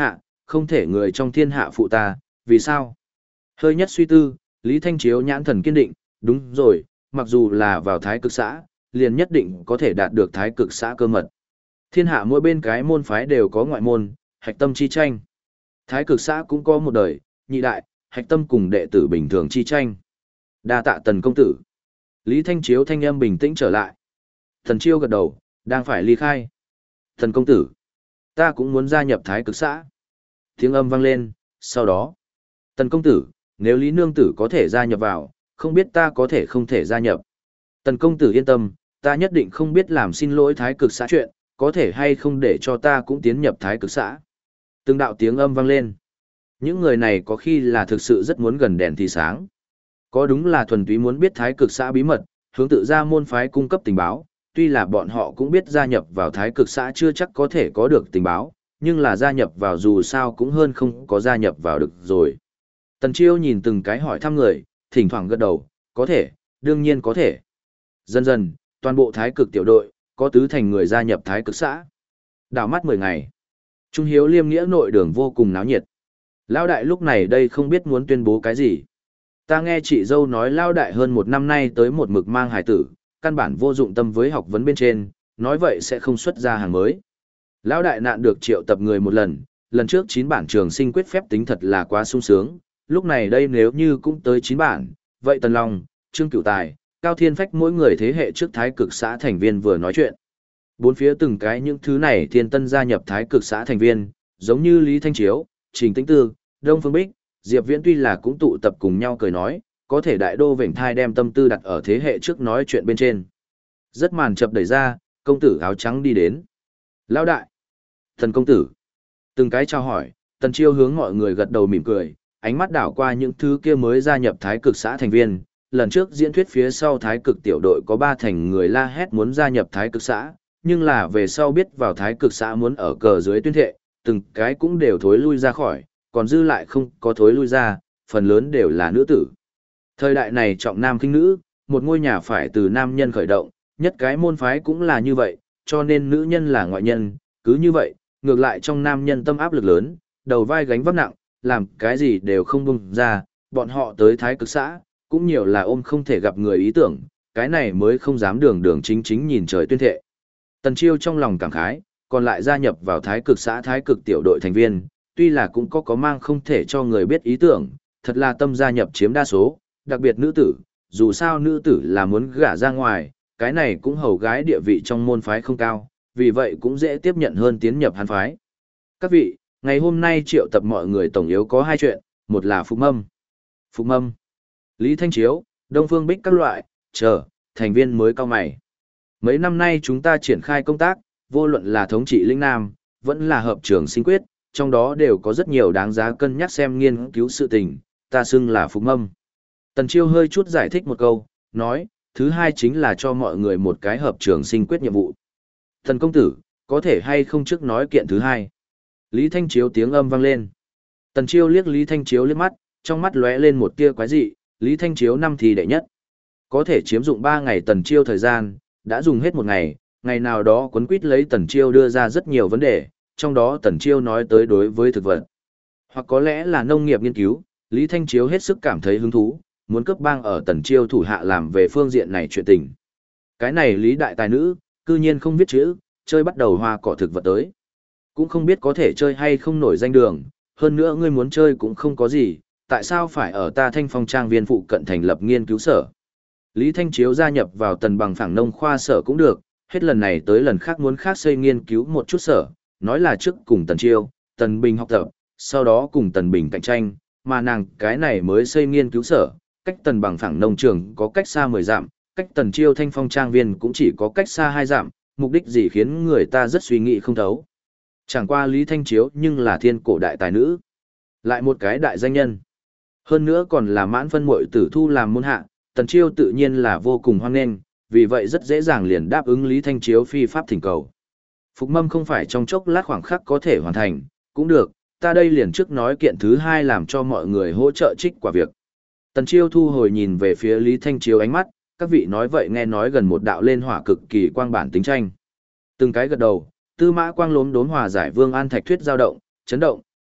không thể người trong thiên hạ phụ ta, vì sao? Hơi nhất suy tư, Lý Thanh Chiếu nhãn thần kiên định, đúng rồi, mặc dù là vào thái cực xã, liền nhất định có thể đạt được thái cực xã cơ mật. Thiên hạ mỗi bên cái môn phái đều có ngoại môn, hạch tâm chi tranh. Thái cực xã cũng có một đời, nhị đại, hạch tâm cùng đệ tử bình thường chi tranh. Đa tạ Tần công tử. Lý Thanh Chiếu thanh âm bình tĩnh trở lại. Tần Chiêu gật đầu, đang phải ly khai. Tần công tử, ta cũng muốn gia nhập thái cực xã. Tiếng âm vang lên, sau đó. Tần công tử, nếu Lý Nương tử có thể gia nhập vào, không biết ta có thể không thể gia nhập. Tần công tử yên tâm, ta nhất định không biết làm xin lỗi thái cực xã chuyện, có thể hay không để cho ta cũng tiến nhập thái cực xã. Từng đạo tiếng âm vang lên. Những người này có khi là thực sự rất muốn gần đèn thì sáng. Có đúng là thuần túy muốn biết thái cực xã bí mật, hướng tự ra môn phái cung cấp tình báo, tuy là bọn họ cũng biết gia nhập vào thái cực xã chưa chắc có thể có được tình báo, nhưng là gia nhập vào dù sao cũng hơn không có gia nhập vào được rồi. Tần Chiêu nhìn từng cái hỏi thăm người, thỉnh thoảng gật đầu, có thể, đương nhiên có thể. Dần dần, toàn bộ thái cực tiểu đội, có tứ thành người gia nhập thái cực xã. Đảo mắt 10 ngày. Trung Hiếu Liêm nghĩa nội đường vô cùng náo nhiệt. Lão đại lúc này đây không biết muốn tuyên bố cái gì. Ta nghe chị dâu nói Lão đại hơn một năm nay tới một mực mang hài tử, căn bản vô dụng tâm với học vấn bên trên, nói vậy sẽ không xuất ra hàng mới. Lão đại nạn được triệu tập người một lần trước 9 bản trường sinh quyết phép tính thật là quá sung sướng, lúc này đây nếu như cũng tới 9 bản, vậy Tần Long, Trương Cửu Tài, Cao Thiên Phách mỗi người thế hệ trước thái cực xã thành viên vừa nói chuyện. Bốn phía từng cái những thứ này thiên tân gia nhập thái cực xã thành viên, giống như Lý Thanh Chiếu, Trình Tĩnh Tư, Đông Phương Bích, Diệp Viễn tuy là cũng tụ tập cùng nhau cười nói, có thể đại đô vểnh thai đem tâm tư đặt ở thế hệ trước nói chuyện bên trên. Rất màn chập đẩy ra, công tử áo trắng đi đến. Lão đại, Thần công tử. Từng cái chào hỏi, Tần Chiêu hướng mọi người gật đầu mỉm cười, ánh mắt đảo qua những thứ kia mới gia nhập thái cực xã thành viên. Lần trước diễn thuyết phía sau thái cực tiểu đội có 3 thành người la hét muốn gia nhập thái cực xã, nhưng là về sau biết vào thái cực xã muốn ở cờ dưới tuyên thệ, từng cái cũng đều thối lui ra khỏi, còn dư lại không có thối lui ra, phần lớn đều là nữ tử. Thời đại này trọng nam khinh nữ, một ngôi nhà phải từ nam nhân khởi động, nhất cái môn phái cũng là như vậy, cho nên nữ nhân là ngoại nhân, cứ như vậy, ngược lại trong nam nhân tâm áp lực lớn, đầu vai gánh vác nặng, làm cái gì đều không buông ra, bọn họ tới thái cực xã, cũng nhiều là ôm không thể gặp người ý tưởng, cái này mới không dám đường đường chính chính nhìn trời tuyên thệ. Tần Chiêu trong lòng cảm khái, còn lại gia nhập vào thái cực xã thái cực tiểu đội thành viên, tuy là cũng có mang không thể cho người biết ý tưởng, thật là tâm gia nhập chiếm đa số, đặc biệt nữ tử, dù sao nữ tử là muốn gả ra ngoài, cái này cũng hầu gái địa vị trong môn phái không cao, vì vậy cũng dễ tiếp nhận hơn tiến nhập hắn phái. Các vị, ngày hôm nay triệu tập mọi người tổng yếu có 2 chuyện, một là Phục Mâm. Phục Mâm, Lý Thanh Chiếu, Đông Phương Bích các loại, thành viên mới cao mày. Mấy năm nay chúng ta triển khai công tác, vô luận là thống trị lĩnh Nam, vẫn là hợp trường sinh quyết, trong đó đều có rất nhiều đáng giá cân nhắc xem nghiên cứu sự tình, ta xưng là Phục Mâm. Tần Chiêu hơi chút giải thích một câu, nói, thứ hai chính là cho mọi người một cái hợp trường sinh quyết nhiệm vụ. Thần công tử, có thể hay không trước nói kiện thứ hai? Lý Thanh Chiếu tiếng âm vang lên. Tần Chiêu liếc Lý Thanh Chiếu liếc mắt, trong mắt lóe lên một tia quái dị, Lý Thanh Chiếu năm thì đệ nhất. Có thể chiếm dụng 3 ngày Tần Chiêu thời gian, đã dùng hết một ngày, ngày nào đó quấn quýt lấy Tần Chiêu đưa ra rất nhiều vấn đề, trong đó Tần Chiêu nói tới đối với thực vật. Hoặc có lẽ là nông nghiệp nghiên cứu, Lý Thanh Chiếu hết sức cảm thấy hứng thú, muốn cướp bang ở Tần Chiêu thủ hạ làm về phương diện này chuyện tình. Cái này Lý đại tài nữ, cư nhiên không biết chữ, chơi bắt đầu hoa cỏ thực vật tới. Cũng không biết có thể chơi hay không nổi danh đường, hơn nữa ngươi muốn chơi cũng không có gì, tại sao phải ở ta Thanh Phong trang viên phụ cận thành lập nghiên cứu sở. Lý Thanh Chiếu gia nhập vào Tần Bằng Phẳng Nông khoa sở cũng được, hết lần này tới lần khác muốn khác xây nghiên cứu một chút sở, nói là trước cùng Tần Chiêu, Tần Bình học tập, sau đó cùng Tần Bình cạnh tranh, mà nàng cái này mới xây nghiên cứu sở, cách Tần Bằng Phẳng Nông trường có cách xa 10 dặm, cách Tần Chiêu Thanh Phong trang viên cũng chỉ có cách xa 2 dặm, mục đích gì khiến người ta rất suy nghĩ không thấu. Chẳng qua Lý Thanh Chiếu nhưng là thiên cổ đại tài nữ, lại một cái đại danh nhân. Hơn nữa còn là mãn phân muội tử thu làm môn hạ, Tần Chiêu tự nhiên là vô cùng hoan nghênh, vì vậy rất dễ dàng liền đáp ứng Lý Thanh Chiếu phi pháp thỉnh cầu. Phục Mâm không phải trong chốc lát khoảng khắc có thể hoàn thành, cũng được, ta đây liền trước nói kiện thứ hai làm cho mọi người hỗ trợ trích quả việc. Tần Chiêu thu hồi nhìn về phía Lý Thanh Chiếu ánh mắt, các vị nói vậy nghe nói gần một đạo lên hỏa cực kỳ quang bản tính tranh. Từng cái gật đầu, Tư Mã Quang lốm đốm hòa giải Vương An Thạch thuyết dao động, chấn động,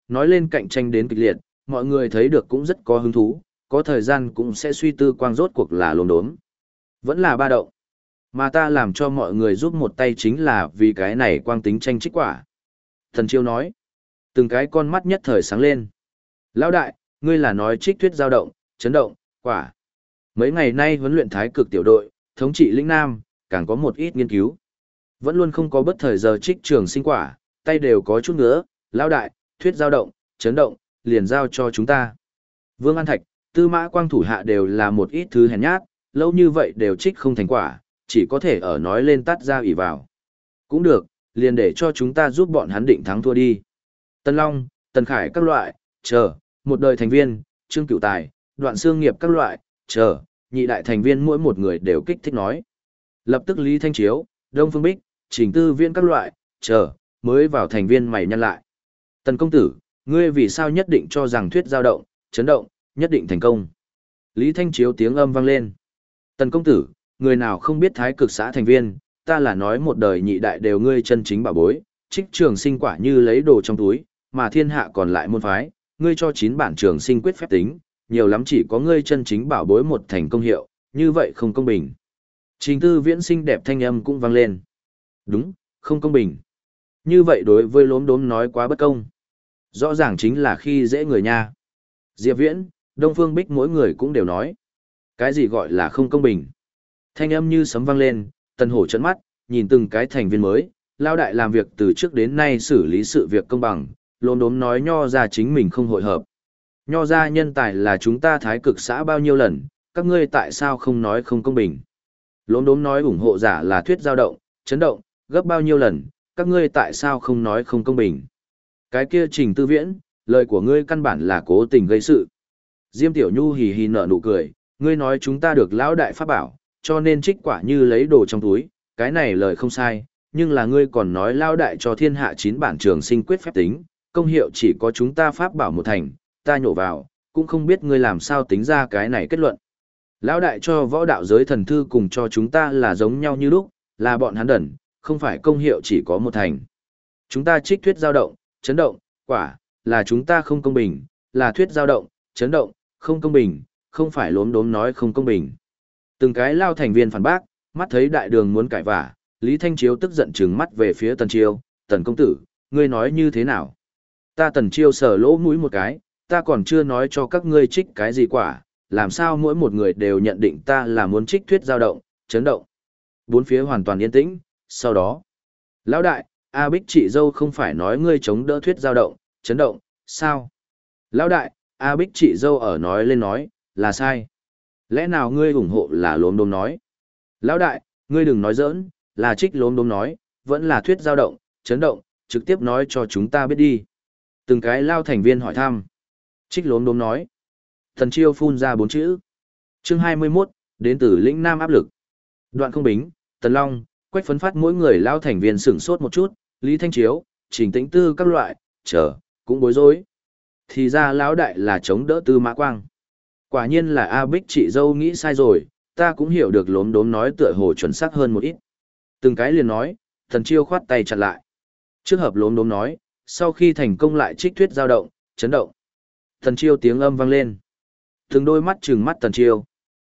Nói lên cạnh tranh đến kịch liệt, mọi người thấy được cũng rất có hứng thú, có thời gian cũng sẽ suy tư quang rốt cuộc là lốm đốm. Vẫn là ba động. Mà ta làm cho mọi người giúp một tay chính là vì cái này quang tính tranh trích quả. Thần Chiêu nói. Từng cái con mắt nhất thời sáng lên. Lão đại, ngươi là nói trích thuyết dao động, chấn động, quả. Mấy ngày nay huấn luyện thái cực tiểu đội, thống trị lĩnh Nam, càng có một ít nghiên cứu. Vẫn luôn không có bất thời giờ trích trường sinh quả, tay đều có chút nữa. Lão đại, thuyết dao động, chấn động, liền giao cho chúng ta. Vương An Thạch, Tư Mã Quang thủ hạ đều là một ít thứ hèn nhát, lâu như vậy đều trích không thành quả, chỉ có thể ở nói lên tắt ra ỷ vào. Cũng được, liền để cho chúng ta giúp bọn hắn định thắng thua đi. Tân Long, Tần Khải các loại, chờ, một đời thành viên, Trương Cửu Tài, Đoạn Xương Nghiệp các loại, chờ, nhị đại thành viên mỗi một người đều kích thích nói. Lập tức Lý Thanh Chiếu, Đông Phương Bích, Trình Tư Viên các loại, chờ, mới vào thành viên mày nhăn lại. Tần công tử, ngươi vì sao nhất định cho rằng thuyết dao động, chấn động, nhất định thành công? Lý Thanh Chiếu tiếng âm vang lên. Tần công tử, người nào không biết thái cực xã thành viên, ta là nói một đời nhị đại đều ngươi chân chính bảo bối, trích trường sinh quả như lấy đồ trong túi, mà thiên hạ còn lại môn phái, ngươi cho 9 bản trường sinh quyết phép tính, nhiều lắm chỉ có ngươi chân chính bảo bối một thành công hiệu, như vậy không công bình. Trình Tư Viễn xinh đẹp thanh âm cũng vang lên. Đúng, không công bình. Như vậy đối với lốm đốm nói quá bất công. Rõ ràng chính là khi dễ người nha. Diệp Viễn, Đông Phương Bích mỗi người cũng đều nói. Cái gì gọi là không công bình? Thanh âm như sấm vang lên, Tần Hổ trợn mắt, nhìn từng cái thành viên mới, lao đại làm việc từ trước đến nay xử lý sự việc công bằng, lốm đốm nói nho ra chính mình không hội hợp. Nho ra nhân tài là chúng ta thái cực xã bao nhiêu lần, các ngươi tại sao không nói không công bình? Lốm đốm nói ủng hộ giả là thuyết dao động, chấn động, gấp bao nhiêu lần, các ngươi tại sao không nói không công bình? Cái kia Trình Tư Viễn, lời của ngươi căn bản là cố tình gây sự. Diêm Tiểu Nhu hì hì nở nụ cười, ngươi nói chúng ta được lão đại pháp bảo, cho nên trích quả như lấy đồ trong túi, cái này lời không sai, nhưng là ngươi còn nói lão đại cho thiên hạ 9 bản trường sinh quyết phép tính, công hiệu chỉ có chúng ta pháp bảo một thành, ta nhổ vào, cũng không biết ngươi làm sao tính ra cái này kết luận. Lão đại cho võ đạo giới thần thư cùng cho chúng ta là giống nhau như lúc, là bọn hắn đẩn, không phải công hiệu chỉ có một thành. Chúng ta trích thuyết dao động, chấn động, quả, là chúng ta không công bình, là thuyết dao động, chấn động, không công bình, không phải lốm đốm nói không công bình. Từng cái lao thành viên phản bác, mắt thấy đại đường muốn cãi vả, Lý Thanh Chiếu tức giận trừng mắt về phía Tần Chiêu, Tần công tử, ngươi nói như thế nào? Ta Tần Chiêu sờ lỗ mũi một cái, ta còn chưa nói cho các ngươi trích cái gì quả, làm sao mỗi một người đều nhận định ta là muốn trích thuyết dao động, chấn động. Bốn phía hoàn toàn yên tĩnh, sau đó. Lão đại, A Bích chị dâu không phải nói ngươi chống đỡ thuyết dao động, chấn động, sao? Lão đại, A Bích chị dâu ở nói lên nói, là sai. Lẽ nào ngươi ủng hộ là lốm đốm nói? Lão đại, ngươi đừng nói giỡn, là trích lốm đốm nói, vẫn là thuyết dao động, chấn động, trực tiếp nói cho chúng ta biết đi. Từng cái lao thành viên hỏi thăm. Trích lốm đốm nói. Thần Chiêu phun ra 4 chữ. Chương 21, đến từ lĩnh Nam áp lực. Đoạn Không Bính, Tần Long, Quách Phấn Phát mỗi người lao thành viên sửng sốt một chút, Lý Thanh Chiếu, Trình Tĩnh Tư các loại, cũng bối rối. Thì ra lão đại là chống đỡ Tư Mã Quang. Quả nhiên là A Bích chị dâu nghĩ sai rồi, ta cũng hiểu được lốm đốm nói tựa hồ chuẩn xác hơn một ít. Từng cái liền nói, Thần Chiêu khoát tay chặn lại. Trước hợp lốm đốm nói, sau khi thành công lại trích thuyết dao động, chấn động. Thần Chiêu tiếng âm vang lên. Từng đôi mắt trừng mắt Tần Chiêu.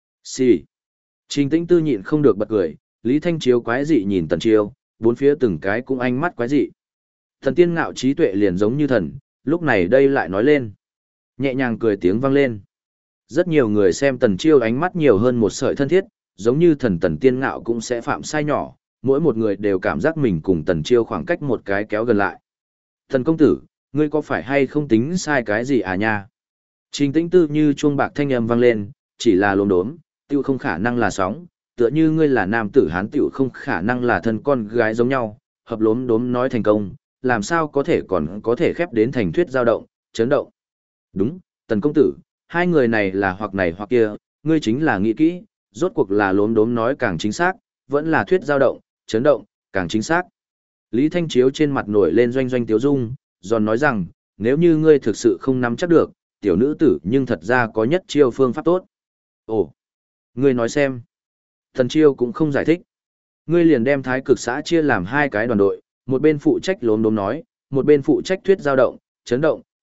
Xì. Trình Tĩnh Tư nhịn không được bật cười, Lý Thanh Chiếu quái dị nhìn Tần Chiêu, bốn phía từng cái cũng ánh mắt quái dị. Thần Tiên Ngạo trí tuệ liền giống như thần, lúc này đây lại nói lên. Nhẹ nhàng cười tiếng vang lên. Rất nhiều người xem Tần Chiêu ánh mắt nhiều hơn một sợi thân thiết, giống như Tần Tiên Ngạo cũng sẽ phạm sai nhỏ, mỗi một người đều cảm giác mình cùng Tần Chiêu khoảng cách một cái kéo gần lại. Thần công tử, ngươi có phải hay không tính sai cái gì à nha? Trình Tĩnh Tư như chuông bạc thanh âm vang lên, chỉ là lốm đốm, tiêu không khả năng là sóng, tựa như ngươi là nam tử hán tiểu không khả năng là thân con gái giống nhau, hợp lốm đốm nói thành công, làm sao có thể còn có thể khép đến thành thuyết dao động, chấn động. Đúng, Tần công tử, hai người này là hoặc này hoặc kia, ngươi chính là nghĩ kỹ, rốt cuộc là lốm đốm nói càng chính xác, vẫn là thuyết dao động, chấn động, càng chính xác. Lý Thanh Chiếu trên mặt nổi lên doanh doanh tiếu dung, giòn nói rằng, nếu như ngươi thực sự không nắm chắc được, tiểu nữ tử nhưng thật ra có nhất chiêu phương pháp tốt. Ồ, ngươi nói xem. Thần Chiêu cũng không giải thích. Ngươi liền đem thái cực xã chia làm 2 cái đoàn đội, một bên phụ trách lốm đốm nói, một bên phụ trách thuyết dao động, chấn động,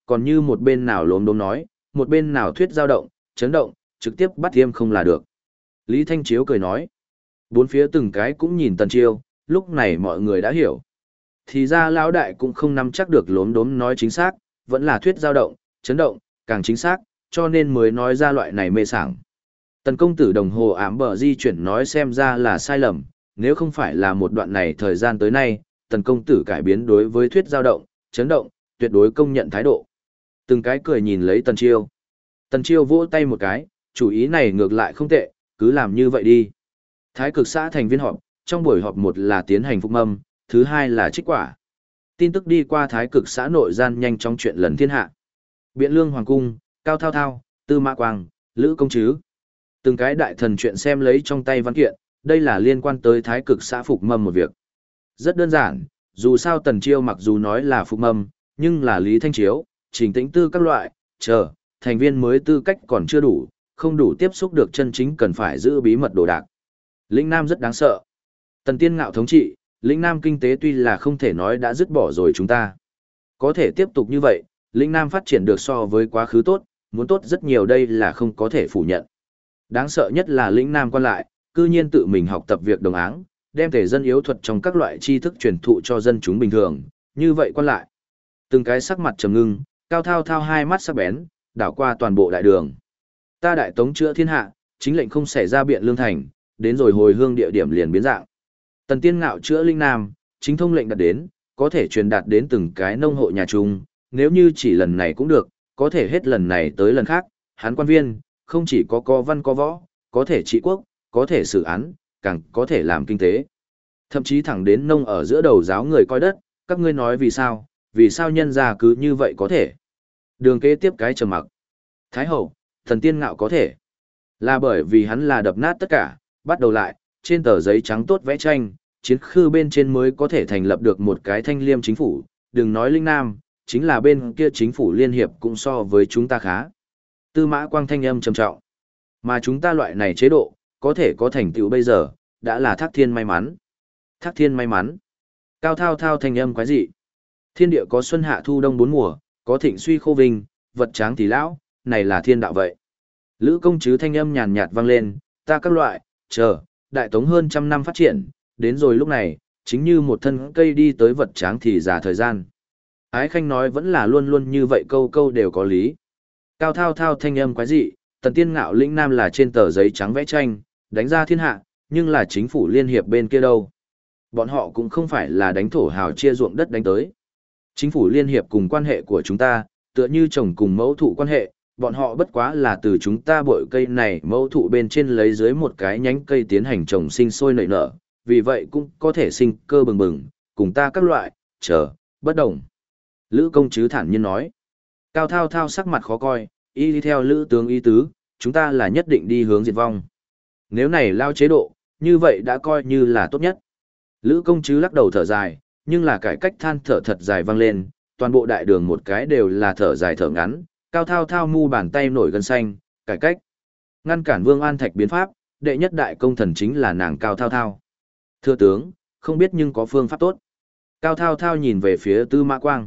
còn như một bên nào lốm đốm nói, một bên nào thuyết dao động, chấn động, trực tiếp bắt tiêm không là được. Lý Thanh Chiếu cười nói. Bốn phía từng cái cũng nhìn Tần Chiêu, lúc này mọi người đã hiểu. Thì ra lão đại cũng không nắm chắc được lốm đốm nói chính xác, vẫn là thuyết dao động, chấn động, càng chính xác, cho nên mới nói ra loại này mê sảng. Tần công tử đồng hồ ám bờ di chuyển nói xem ra là sai lầm, nếu không phải là một đoạn này thời gian tới nay, tần công tử cải biến đối với thuyết dao động, chấn động, tuyệt đối công nhận thái độ. Từng cái cười nhìn lấy Tần Chiêu. Tần Chiêu vỗ tay một cái, chủ ý này ngược lại không tệ, cứ làm như vậy đi. Thái cực xã thành viên họp, trong buổi họp một là tiến hành phục mâm, thứ hai là trích quả. Tin tức đi qua thái cực xã nội gian nhanh trong chuyện lần thiên hạ. Biện Lương Hoàng Cung, Cao Thao Thao, Tư Mã Quang, Lữ Công Trứ. Từng cái đại thần chuyện xem lấy trong tay văn kiện, đây là liên quan tới thái cực xã phục mâm một việc. Rất đơn giản, dù sao Tần Chiêu mặc dù nói là phục mâm, nhưng là Lý Thanh Chiếu, Trình Tĩnh Tư các loại, thành viên mới tư cách còn chưa đủ, không đủ tiếp xúc được chân chính cần phải giữ bí mật đồ đạc. Lĩnh Nam rất đáng sợ. Tần Tiên Ngạo thống trị, Lĩnh Nam kinh tế tuy là không thể nói đã dứt bỏ rồi chúng ta. Có thể tiếp tục như vậy, Lĩnh Nam phát triển được so với quá khứ tốt, muốn tốt rất nhiều đây là không có thể phủ nhận. Đáng sợ nhất là Lĩnh Nam quan lại, cư nhiên tự mình học tập việc đồng áng, đem thể dân yếu thuật trong các loại tri thức truyền thụ cho dân chúng bình thường, như vậy quan lại. Từng cái sắc mặt trầm ngưng, Cao Thao Thao hai mắt sắc bén, đảo qua toàn bộ đại đường. Ta đại tống chữa thiên hạ, chính lệnh không xảy ra biện lương thành, đến rồi hồi hương địa điểm liền biến dạng. Tần Tiên Ngạo chữa Lĩnh Nam, chính thông lệnh đặt đến, có thể truyền đạt đến từng cái nông hộ nhà chung, nếu như chỉ lần này cũng được, có thể hết lần này tới lần khác, hắn quan viên, không chỉ có văn có võ, có thể trị quốc, có thể xử án, càng có thể làm kinh tế. Thậm chí thẳng đến nông ở giữa đầu giáo người coi đất, các ngươi nói vì sao nhân gia cứ như vậy có thể. Đường kế tiếp cái trầm mặc. Thái hậu, Thần Tiên Ngạo có thể. Là bởi vì hắn là đập nát tất cả, bắt đầu lại, trên tờ giấy trắng tốt vẽ tranh, chiến khư bên trên mới có thể thành lập được một cái thanh liêm chính phủ, đừng nói Lĩnh Nam, chính là bên kia chính phủ liên hiệp cũng so với chúng ta khá. Tư Mã Quang thanh âm trầm trọng. Mà chúng ta loại này chế độ, có thể có thành tựu bây giờ, đã là thác thiên may mắn. Thác thiên may mắn. Cao Thao Thao thanh âm quái dị. Thiên địa có xuân hạ thu đông bốn mùa, có thịnh suy khô vinh, vật tráng thì lão, này là thiên đạo vậy. Lữ Công Trứ thanh âm nhàn nhạt vang lên, ta các loại, đại tống hơn trăm năm phát triển, đến rồi lúc này, chính như một thân cây đi tới vật tráng thì già thời gian. Ái Khanh nói vẫn là luôn luôn như vậy câu câu đều có lý. Cao Thao Thao thanh âm quái dị, Tần Tiên Ngạo Lĩnh Nam là trên tờ giấy trắng vẽ tranh, đánh ra thiên hạ, nhưng là chính phủ liên hiệp bên kia đâu. Bọn họ cũng không phải là đánh thổ hào chia ruộng đất đánh tới. Chính phủ liên hiệp cùng quan hệ của chúng ta, tựa như chồng cùng mẫu thụ quan hệ, bọn họ bất quá là từ chúng ta bội cây này mẫu thụ bên trên lấy dưới một cái nhánh cây tiến hành trồng sinh sôi nảy nở, vì vậy cũng có thể sinh cơ bừng bừng, cùng ta các loại, bất đồng. Lữ Công Trứ thản nhiên nói. Cao Thao Thao sắc mặt khó coi, y đi theo Lữ tướng ý tứ, chúng ta là nhất định đi hướng diệt vong. Nếu này lao chế độ, như vậy đã coi như là tốt nhất. Lữ Công Trứ lắc đầu thở dài, nhưng là cải cách than thở thật dài vang lên, toàn bộ đại đường một cái đều là thở dài thở ngắn, Cao Thao Thao mu bàn tay nổi gân xanh, cải cách. Ngăn cản Vương An Thạch biến pháp, đệ nhất đại công thần chính là nàng Cao Thao Thao. Thưa tướng, không biết nhưng có phương pháp tốt. Cao Thao Thao nhìn về phía Tư Mã Quang.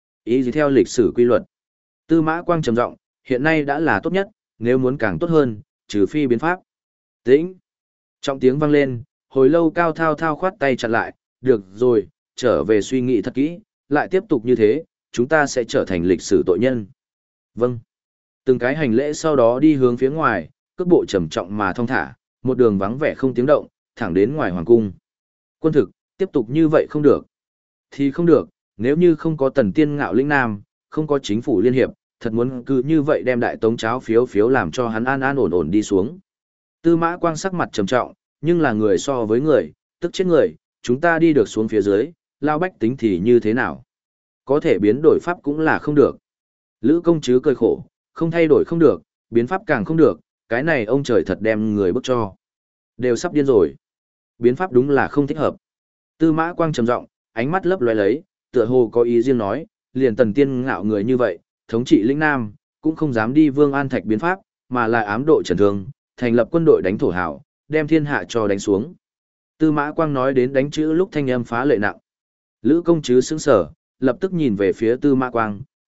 Ý gì theo lịch sử quy luật. Tư Mã Quang trầm giọng, hiện nay đã là tốt nhất, nếu muốn càng tốt hơn, trừ phi biến pháp. Tĩnh. Trong tiếng vang lên, hồi lâu Cao Thao Thao khoát tay chặn lại, được rồi, trở về suy nghĩ thật kỹ, lại tiếp tục như thế, chúng ta sẽ trở thành lịch sử tội nhân. Vâng. Từng cái hành lễ sau đó đi hướng phía ngoài, cước bộ trầm trọng mà thong thả, một đường vắng vẻ không tiếng động, thẳng đến ngoài hoàng cung. Quân thực, tiếp tục như vậy không được. Thì không được, nếu như không có Tần Tiên Ngạo Lĩnh Nam, không có chính phủ liên hiệp, thật muốn cứ như vậy đem đại tống cháo phiếu làm cho hắn an ổn ổn đi xuống. Tư Mã Quang sắc mặt trầm trọng, nhưng là người so với người, tức chết người, chúng ta đi được xuống phía dưới, lao bách tính thì như thế nào? Có thể biến đổi pháp cũng là không được. Lữ Công Trứ cười khổ, không thay đổi không được, biến pháp càng không được, cái này ông trời thật đem người bức cho. Đều sắp điên rồi. Biến pháp đúng là không thích hợp. Tư Mã Quang trầm giọng, ánh mắt lấp lóe lấy, tựa hồ có ý riêng nói, liền Tần Tiên Ngạo người như vậy, thống trị Lĩnh Nam, cũng không dám đi Vương An Thạch biến pháp, mà lại ám độ Trần Thương, thành lập quân đội đánh thổ hảo, đem thiên hạ cho đánh xuống. Tư Mã Quang nói đến đánh chữ lúc thanh âm phá lệ nặng. Lữ Công Trứ sững sờ, lập tức nhìn về phía Tư Mã Quang,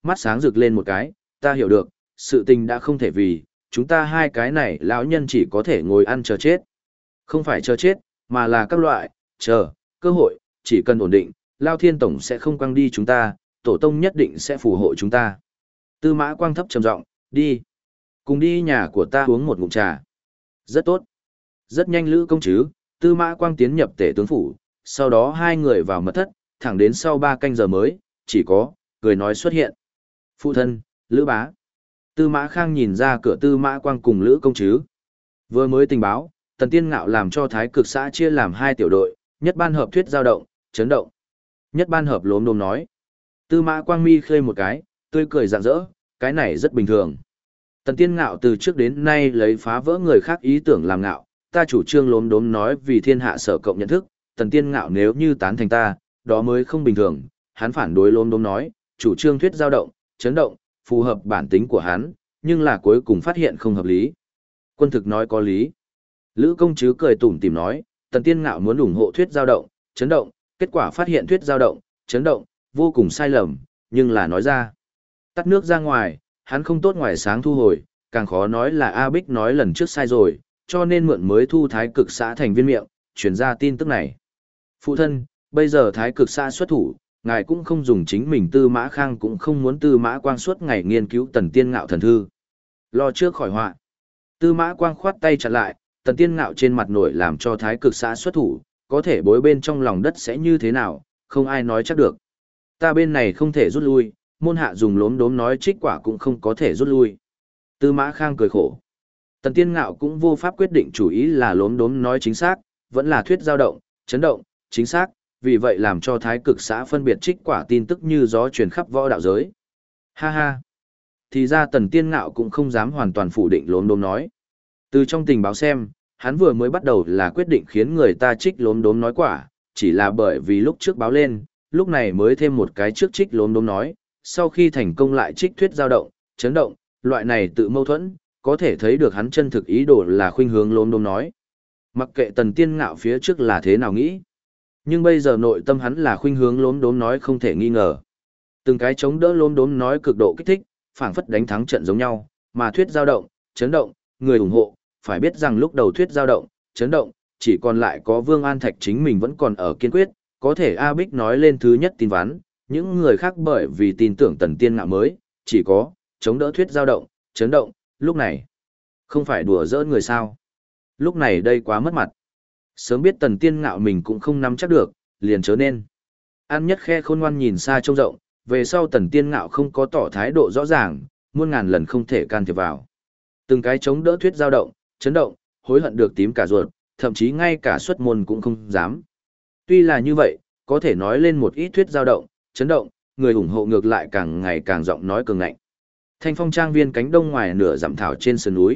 mắt sáng rực lên một cái, ta hiểu được, sự tình đã không thể vì, chúng ta hai cái này lão nhân chỉ có thể ngồi ăn chờ chết. Không phải chờ chết, mà là các loại, chờ, cơ hội, chỉ cần ổn định, Lao Thiên Tổng sẽ không quăng đi chúng ta, Tổ Tông nhất định sẽ phù hộ chúng ta. Tư Mã Quang thấp trầm giọng, đi. Cùng đi nhà của ta uống một ngụm trà. Rất tốt. Rất nhanh Lữ Công Trứ, Tư Mã Quang tiến nhập tể tướng phủ, sau đó hai người vào mật thất, thẳng đến sau 3 canh giờ mới, chỉ có, cười nói xuất hiện. Phụ thân, Lữ Bá. Tư Mã Khang nhìn ra cửa Tư Mã Quang cùng Lữ Công Trứ. Vừa mới tình báo, Tần Tiên Ngạo làm cho Thái Cực xã chia làm 2 tiểu đội, nhất ban hợp thuyết dao động, chấn động. Nhất ban hợp lốm đốm nói. Tư Mã Quang mi khơi một cái, tươi cười rạng rỡ, cái này rất bình thường. Tần Tiên Ngạo từ trước đến nay lấy phá vỡ người khác ý tưởng làm ngạo, ta chủ trương lốm đốm nói vì thiên hạ sở cộng nhận thức, Tần Tiên Ngạo nếu như tán thành ta, đó mới không bình thường, hắn phản đối lốm đốm nói, chủ trương thuyết dao động, chấn động, phù hợp bản tính của hắn, nhưng là cuối cùng phát hiện không hợp lý. Quân thực nói có lý. Lữ Công Trứ cười tủm tỉm nói, Tần Tiên Ngạo muốn ủng hộ thuyết dao động, chấn động, kết quả phát hiện thuyết dao động, chấn động, vô cùng sai lầm, nhưng là nói ra. Tắt nước ra ngoài, hắn không tốt ngoài sáng thu hồi, càng khó nói là A Bích nói lần trước sai rồi, cho nên mượn mới thu Thái Cực xã thành viên miệng, truyền ra tin tức này. Phụ thân, bây giờ Thái Cực xã xuất thủ, ngài cũng không dùng chính mình Tư Mã Khang cũng không muốn Tư Mã Quang suốt ngày nghiên cứu Tần Tiên Ngạo thần thư. Lo trước khỏi họa. Tư Mã Quang khoát tay chặn lại, Tần Tiên Ngạo trên mặt nổi làm cho Thái Cực xã xuất thủ, có thể bối bên trong lòng đất sẽ như thế nào, không ai nói chắc được. Ta bên này không thể rút lui, môn hạ dùng lốm đốm nói trích quả cũng không có thể rút lui. Tư Mã Khang cười khổ. Tần Tiên Ngạo cũng vô pháp quyết định chủ ý là lốm đốm nói chính xác, vẫn là thuyết dao động, chấn động, chính xác, vì vậy làm cho Thái Cực xã phân biệt trích quả tin tức như gió truyền khắp võ đạo giới. Ha ha. Thì ra Tần Tiên Ngạo cũng không dám hoàn toàn phủ định lốm đốm nói. Từ trong tình báo xem, hắn vừa mới bắt đầu là quyết định khiến người ta trích lốm đốm nói quả, chỉ là bởi vì lúc trước báo lên, lúc này mới thêm một cái trước trích lốm đốm nói, sau khi thành công lại trích thuyết dao động, chấn động, loại này tự mâu thuẫn, có thể thấy được hắn chân thực ý đồ là khuynh hướng lốm đốm nói. Mặc kệ Tần Tiên Ngạo phía trước là thế nào nghĩ, nhưng bây giờ nội tâm hắn là khuynh hướng lốm đốm nói không thể nghi ngờ. Từng cái chống đỡ lốm đốm nói cực độ kích thích, phảng phất đánh thắng trận giống nhau, mà thuyết dao động, chấn động, người ủng hộ, phải biết rằng lúc đầu thuyết dao động, chấn động, chỉ còn lại có Vương An Thạch chính mình vẫn còn ở kiên quyết, có thể A Bích nói lên thứ nhất tin ván, những người khác bởi vì tin tưởng Tần Tiên Ngạo mới, chỉ có chống đỡ thuyết dao động, chấn động, lúc này không phải đùa giỡn người sao? Lúc này đây quá mất mặt. Sớm biết Tần Tiên Ngạo mình cũng không nắm chắc được, liền chớ nên. An Nhất Khe khôn ngoan nhìn xa trông rộng, về sau Tần Tiên Ngạo không có tỏ thái độ rõ ràng, muôn ngàn lần không thể can thiệp vào. Từng cái chống đỡ thuyết dao động, chấn động, hối hận được tím cả ruột, thậm chí ngay cả xuất môn cũng không dám. Tuy là như vậy, có thể nói lên một ít thuyết dao động, chấn động, người ủng hộ ngược lại càng ngày càng giọng nói cường ngạnh. Thanh Phong trang viên cánh đông ngoài nửa dặm thảo trên sườn núi.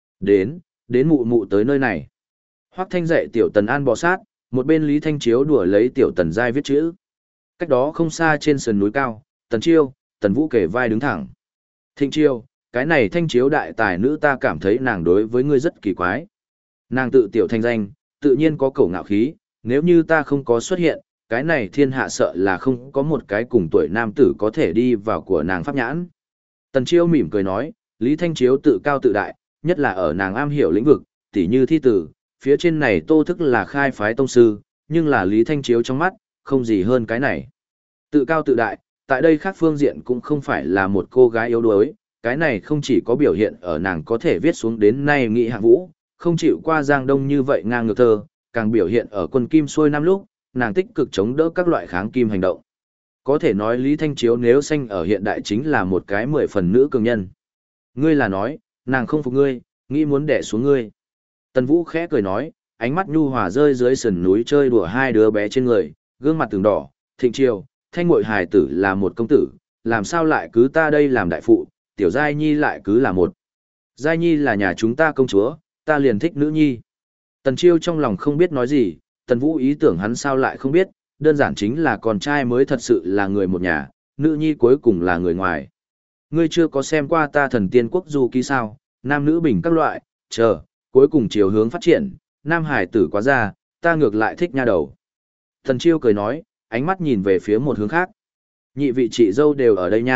Đến mụ mụ tới nơi này. Hoắc Thanh dạy Tiểu Tần An bò sát, một bên Lý Thanh Chiếu đùa lấy Tiểu Tần Giai viết chữ. Cách đó không xa trên sườn núi cao, Tần Chiêu, Tần Vũ kể vai đứng thẳng. Thịnh Chiêu, cái này Thanh Chiếu đại tài nữ ta cảm thấy nàng đối với ngươi rất kỳ quái. Nàng tự tiểu thanh danh, tự nhiên có cổ ngạo khí, nếu như ta không có xuất hiện, cái này thiên hạ sợ là không có một cái cùng tuổi nam tử có thể đi vào của nàng pháp nhãn. Tần Chiêu mỉm cười nói, Lý Thanh Chiếu tự cao tự đại, nhất là ở nàng am hiểu lĩnh vực, tỉ như thi tử, phía trên này Tô Thức là khai phái tông sư, nhưng là Lý Thanh Chiếu trong mắt, không gì hơn cái này. Tự cao tự đại, tại đây khác phương diện cũng không phải là một cô gái yếu đuối, cái này không chỉ có biểu hiện ở nàng có thể viết xuống đến nay nghị hạng vũ, không chịu qua Giang Đông như vậy ngang ngược thơ, càng biểu hiện ở quân Kim xuôi năm lúc, nàng tích cực chống đỡ các loại kháng kim hành động. Có thể nói Lý Thanh Chiếu nếu sanh ở hiện đại chính là một cái 10 phần nữ cường nhân. Ngươi là nói, nàng không phục ngươi, nghĩ muốn đẻ xuống ngươi. Tần Vũ khẽ cười nói, ánh mắt nhu hòa rơi dưới sườn núi chơi đùa hai đứa bé trên người, gương mặt từng đỏ, Thịnh Chiêu, thanh muội hài tử là một công tử, làm sao lại cứ ta đây làm đại phụ, tiểu Giai Nhi lại cứ là một. Giai Nhi là nhà chúng ta công chúa, ta liền thích nữ nhi. Tần Chiêu trong lòng không biết nói gì, Tần Vũ ý tưởng hắn sao lại không biết, đơn giản chính là con trai mới thật sự là người một nhà, nữ nhi cuối cùng là người ngoài. Ngươi chưa có xem qua ta Thần Tiên Quốc du ký sao, nam nữ bình các loại, chờ, cuối cùng chiều hướng phát triển, nam hải tử quá ra, ta ngược lại thích nha đầu. Tần Chiêu cười nói, ánh mắt nhìn về phía một hướng khác. Nhị vị chị dâu đều ở đây nha,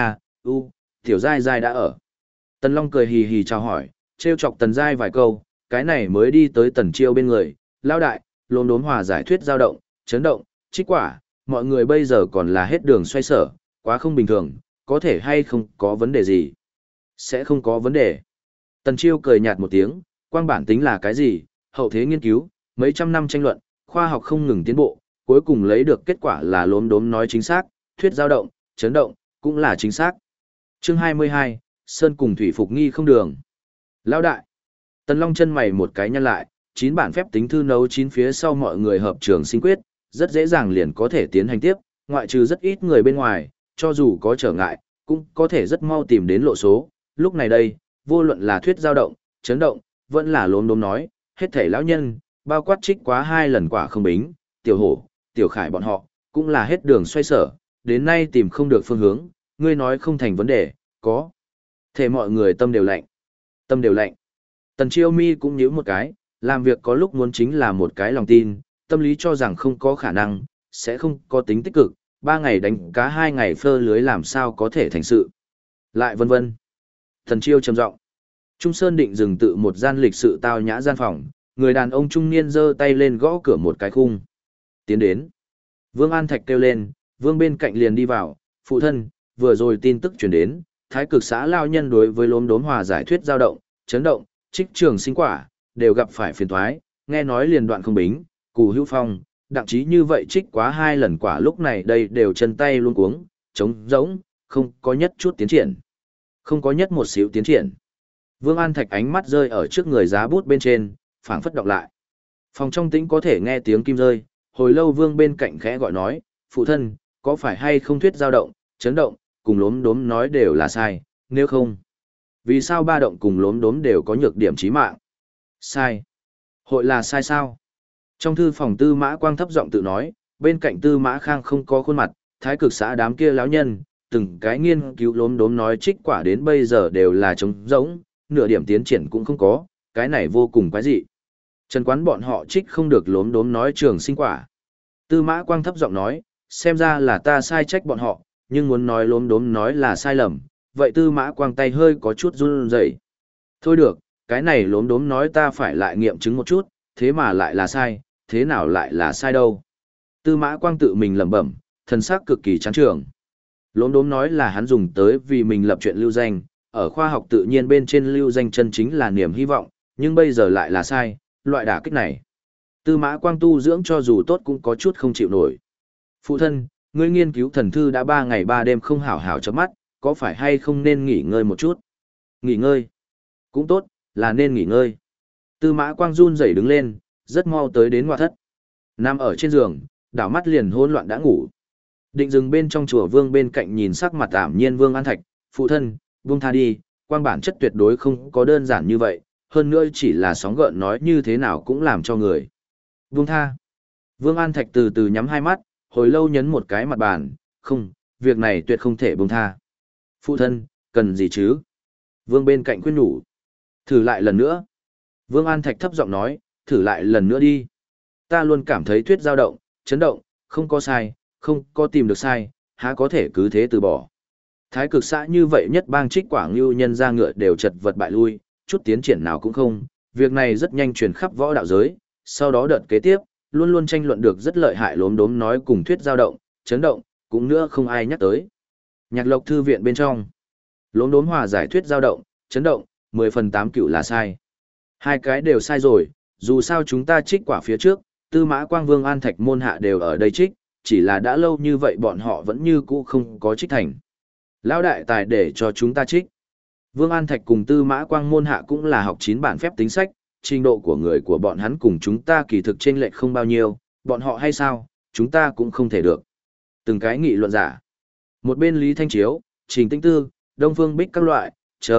Tiểu Giai Giai đã ở. Tần Long cười hì hì chào hỏi, trêu chọc Tần Giai vài câu, cái này mới đi tới Tần Chiêu bên người, lao đại, lốm đốm hòa giải thuyết dao động, chấn động, trích quả, mọi người bây giờ còn là hết đường xoay sở, quá không bình thường, có thể hay không có vấn đề gì? Sẽ không có vấn đề. Tần Chiêu cười nhạt một tiếng, quang bản tính là cái gì? Hậu thế nghiên cứu, mấy trăm năm tranh luận, khoa học không ngừng tiến bộ, cuối cùng lấy được kết quả là lốm đốm nói chính xác, thuyết dao động, chấn động, cũng là chính xác. Chương 22, Sơn cùng Thủy Phục nghi không đường. Lão đại. Tần Long chân mày một cái nhăn lại, 9 bản phép tính thư nấu chín phía sau mọi người hợp trường sinh quyết, rất dễ dàng liền có thể tiến hành tiếp, ngoại trừ rất ít người bên ngoài, cho dù có trở ngại, cũng có thể rất mau tìm đến lộ số. Lúc này đây, vô luận là thuyết dao động, chấn động, vẫn là lốm đốm nói, hết thảy lão nhân, bao quát trích quá 2 lần quả không bính, tiểu hổ, tiểu khải bọn họ, cũng là hết đường xoay sở, đến nay tìm không được phương hướng, ngươi nói không thành vấn đề, có. Thể mọi người tâm đều lạnh. Tâm đều lạnh. Tần Chiêu Mi cũng nhíu một cái, làm việc có lúc muốn chính là một cái lòng tin, tâm lý cho rằng không có khả năng, sẽ không có tính tích cực, 3 ngày đánh cá 2 ngày phơ lưới làm sao có thể thành sự. Lại vân vân. Tần Chiêu trầm giọng. Trung Sơn định dừng tự một gian lịch sự tao nhã gian phòng, người đàn ông trung niên giơ tay lên gõ cửa một cái khung. Tiến đến. Vương An Thạch kêu lên, Vương bên cạnh liền đi vào, phụ thân, vừa rồi tin tức truyền đến, Thái Cực xã lao nhân đối với lốm đốm hòa giải thuyết dao động, chấn động, trích trường sinh quả, đều gặp phải phiền toái, nghe nói liền đoạn không bính, Cù Hữu Phong, đặng chí như vậy trích quá 2 lần quả lúc này đây đều chân tay luôn cuống, trống rỗng, không có nhất chút tiến triển. Không có nhất một xíu tiến triển. Vương An Thạch ánh mắt rơi ở trước người giá bút bên trên, phảng phất đọc lại. Phòng trong tĩnh có thể nghe tiếng kim rơi, hồi lâu Vương bên cạnh khẽ gọi nói, phụ thân, có phải hay không thuyết dao động, chấn động, cùng lốm đốm nói đều là sai, nếu không. Vì sao ba động cùng lốm đốm đều có nhược điểm chí mạng? Sai. Hội là sai sao? Trong thư phòng Tư Mã Quang thấp giọng tự nói, bên cạnh Tư Mã Khang không có khuôn mặt, Thái Cực xã đám kia lão nhân, từng cái nghiên cứu lốm đốm nói trích quả đến bây giờ đều là trống rỗng, nửa điểm tiến triển cũng không có, cái này vô cùng quái dị. Trần quán bọn họ trích không được lốm đốm nói trường sinh quả. Tư Mã Quang thấp giọng nói, xem ra là ta sai trách bọn họ, nhưng muốn nói lốm đốm nói là sai lầm, vậy Tư Mã Quang tay hơi có chút run rẩy. Thôi được, cái này lốm đốm nói ta phải lại nghiệm chứng một chút, thế mà lại là sai, thế nào lại là sai đâu. Tư Mã Quang tự mình lẩm bẩm, thần sắc cực kỳ chán trường. Lốm đốm nói là hắn dùng tới vì mình lập chuyện lưu danh, ở khoa học tự nhiên bên trên lưu danh chân chính là niềm hy vọng, nhưng bây giờ lại là sai, loại đả kích này. Tư Mã Quang tu dưỡng cho dù tốt cũng có chút không chịu nổi. Phụ thân, ngươi nghiên cứu thần thư đã 3 ngày 3 đêm không hảo hảo chớp mắt, có phải hay không nên nghỉ ngơi một chút? Nghỉ ngơi? Cũng tốt, là nên nghỉ ngơi. Tư Mã Quang run rẩy đứng lên, rất mau tới đến ngoại thất. Nằm ở trên giường, đảo mắt liền hỗn loạn đã ngủ. Định dừng bên trong chùa Vương bên cạnh nhìn sắc mặt ảm nhiên Vương An Thạch, phụ thân, buông tha đi, Quang bản chất tuyệt đối không có đơn giản như vậy, hơn nữa chỉ là sóng gợn nói như thế nào cũng làm cho người. Buông tha. Vương An Thạch từ từ nhắm hai mắt, hồi lâu nhấn một cái mặt bàn, không, việc này tuyệt không thể buông tha. Phụ thân, cần gì chứ? Vương bên cạnh khuyên nhủ. Thử lại lần nữa. Vương An Thạch thấp giọng nói, thử lại lần nữa đi. Ta luôn cảm thấy thuyết dao động, chấn động, không có sai, không có tìm được sai, há có thể cứ thế từ bỏ. Thái Cực xã như vậy nhất bang trích quảng lưu nhân ra ngựa đều chật vật bại lui, chút tiến triển nào cũng không. Việc này rất nhanh truyền khắp võ đạo giới, sau đó đợt kế tiếp, luôn luôn tranh luận được rất lợi hại lốm đốm nói cùng thuyết dao động, chấn động, cũng nữa không ai nhắc tới. Nhạc Lộc thư viện bên trong, lốm đốm hòa giải thuyết dao động, chấn động, 10/8 cựu là sai. Hai cái đều sai rồi, dù sao chúng ta trích quả phía trước, Tư Mã Quang Vương An Thạch môn hạ đều ở đây trích, chỉ là đã lâu như vậy bọn họ vẫn như cũ không có trích thành. Lão đại tài để cho chúng ta trích. Vương An Thạch cùng Tư Mã Quang môn hạ cũng là học 9 bản phép tính sách, trình độ của người của bọn hắn cùng chúng ta kỳ thực chênh lệch không bao nhiêu, bọn họ hay sao, chúng ta cũng không thể được. Từng cái nghị luận giả. Một bên Lý Thanh Chiếu, Trình Tĩnh Tư, Đông Phương Bích các loại,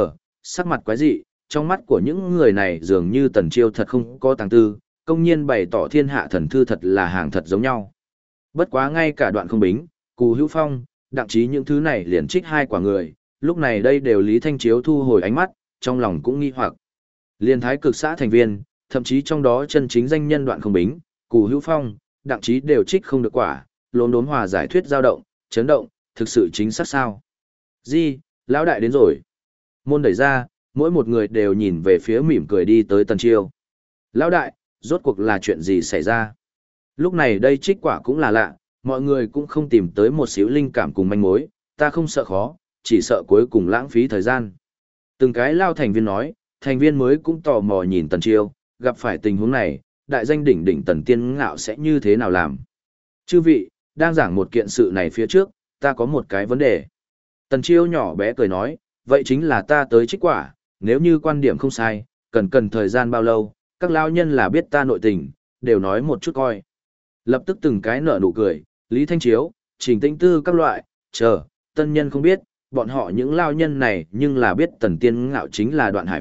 sắc mặt quái dị, trong mắt của những người này dường như Tần Chiêu thật không có tàng tư, công nhiên bày tỏ thiên hạ thần thư thật là hàng thật giống nhau. Bất quá ngay cả Đoạn Không Bính, Cù Hữu Phong, đặng chí những thứ này liền trích 2 quả người, lúc này đây đều Lý Thanh Chiếu thu hồi ánh mắt, trong lòng cũng nghi hoặc. Liên Thái Cực xã thành viên, thậm chí trong đó chân chính danh nhân Đoạn Không Bính, Cù Hữu Phong, đặng chí đều trích không được quả, lốm đốm hòa giải thuyết dao động, chấn động, thực sự chính xác sao? lão đại đến rồi. Môn đẩy ra, mỗi một người đều nhìn về phía mỉm cười đi tới Tần Chiêu. Lão đại, rốt cuộc là chuyện gì xảy ra? Lúc này đây trích quả cũng là lạ, mọi người cũng không tìm tới một xíu linh cảm cùng manh mối, ta không sợ khó, chỉ sợ cuối cùng lãng phí thời gian. Từng cái lao thành viên nói, thành viên mới cũng tò mò nhìn Tần Chiêu, gặp phải tình huống này, đại danh đỉnh đỉnh Tần Tiên Ngạo sẽ như thế nào làm? Chư vị, đang giảng một kiện sự này phía trước, ta có một cái vấn đề. Tần Chiêu nhỏ bé cười nói, vậy chính là ta tới trích quả, nếu như quan điểm không sai, cần thời gian bao lâu, các lao nhân là biết ta nội tình, đều nói một chút coi. Lập tức từng cái nở nụ cười, Lý Thanh Chiếu, Trình Tĩnh Tư các loại, tân nhân không biết, bọn họ những lao nhân này nhưng là biết Tần Tiên Ngạo chính là Đoạn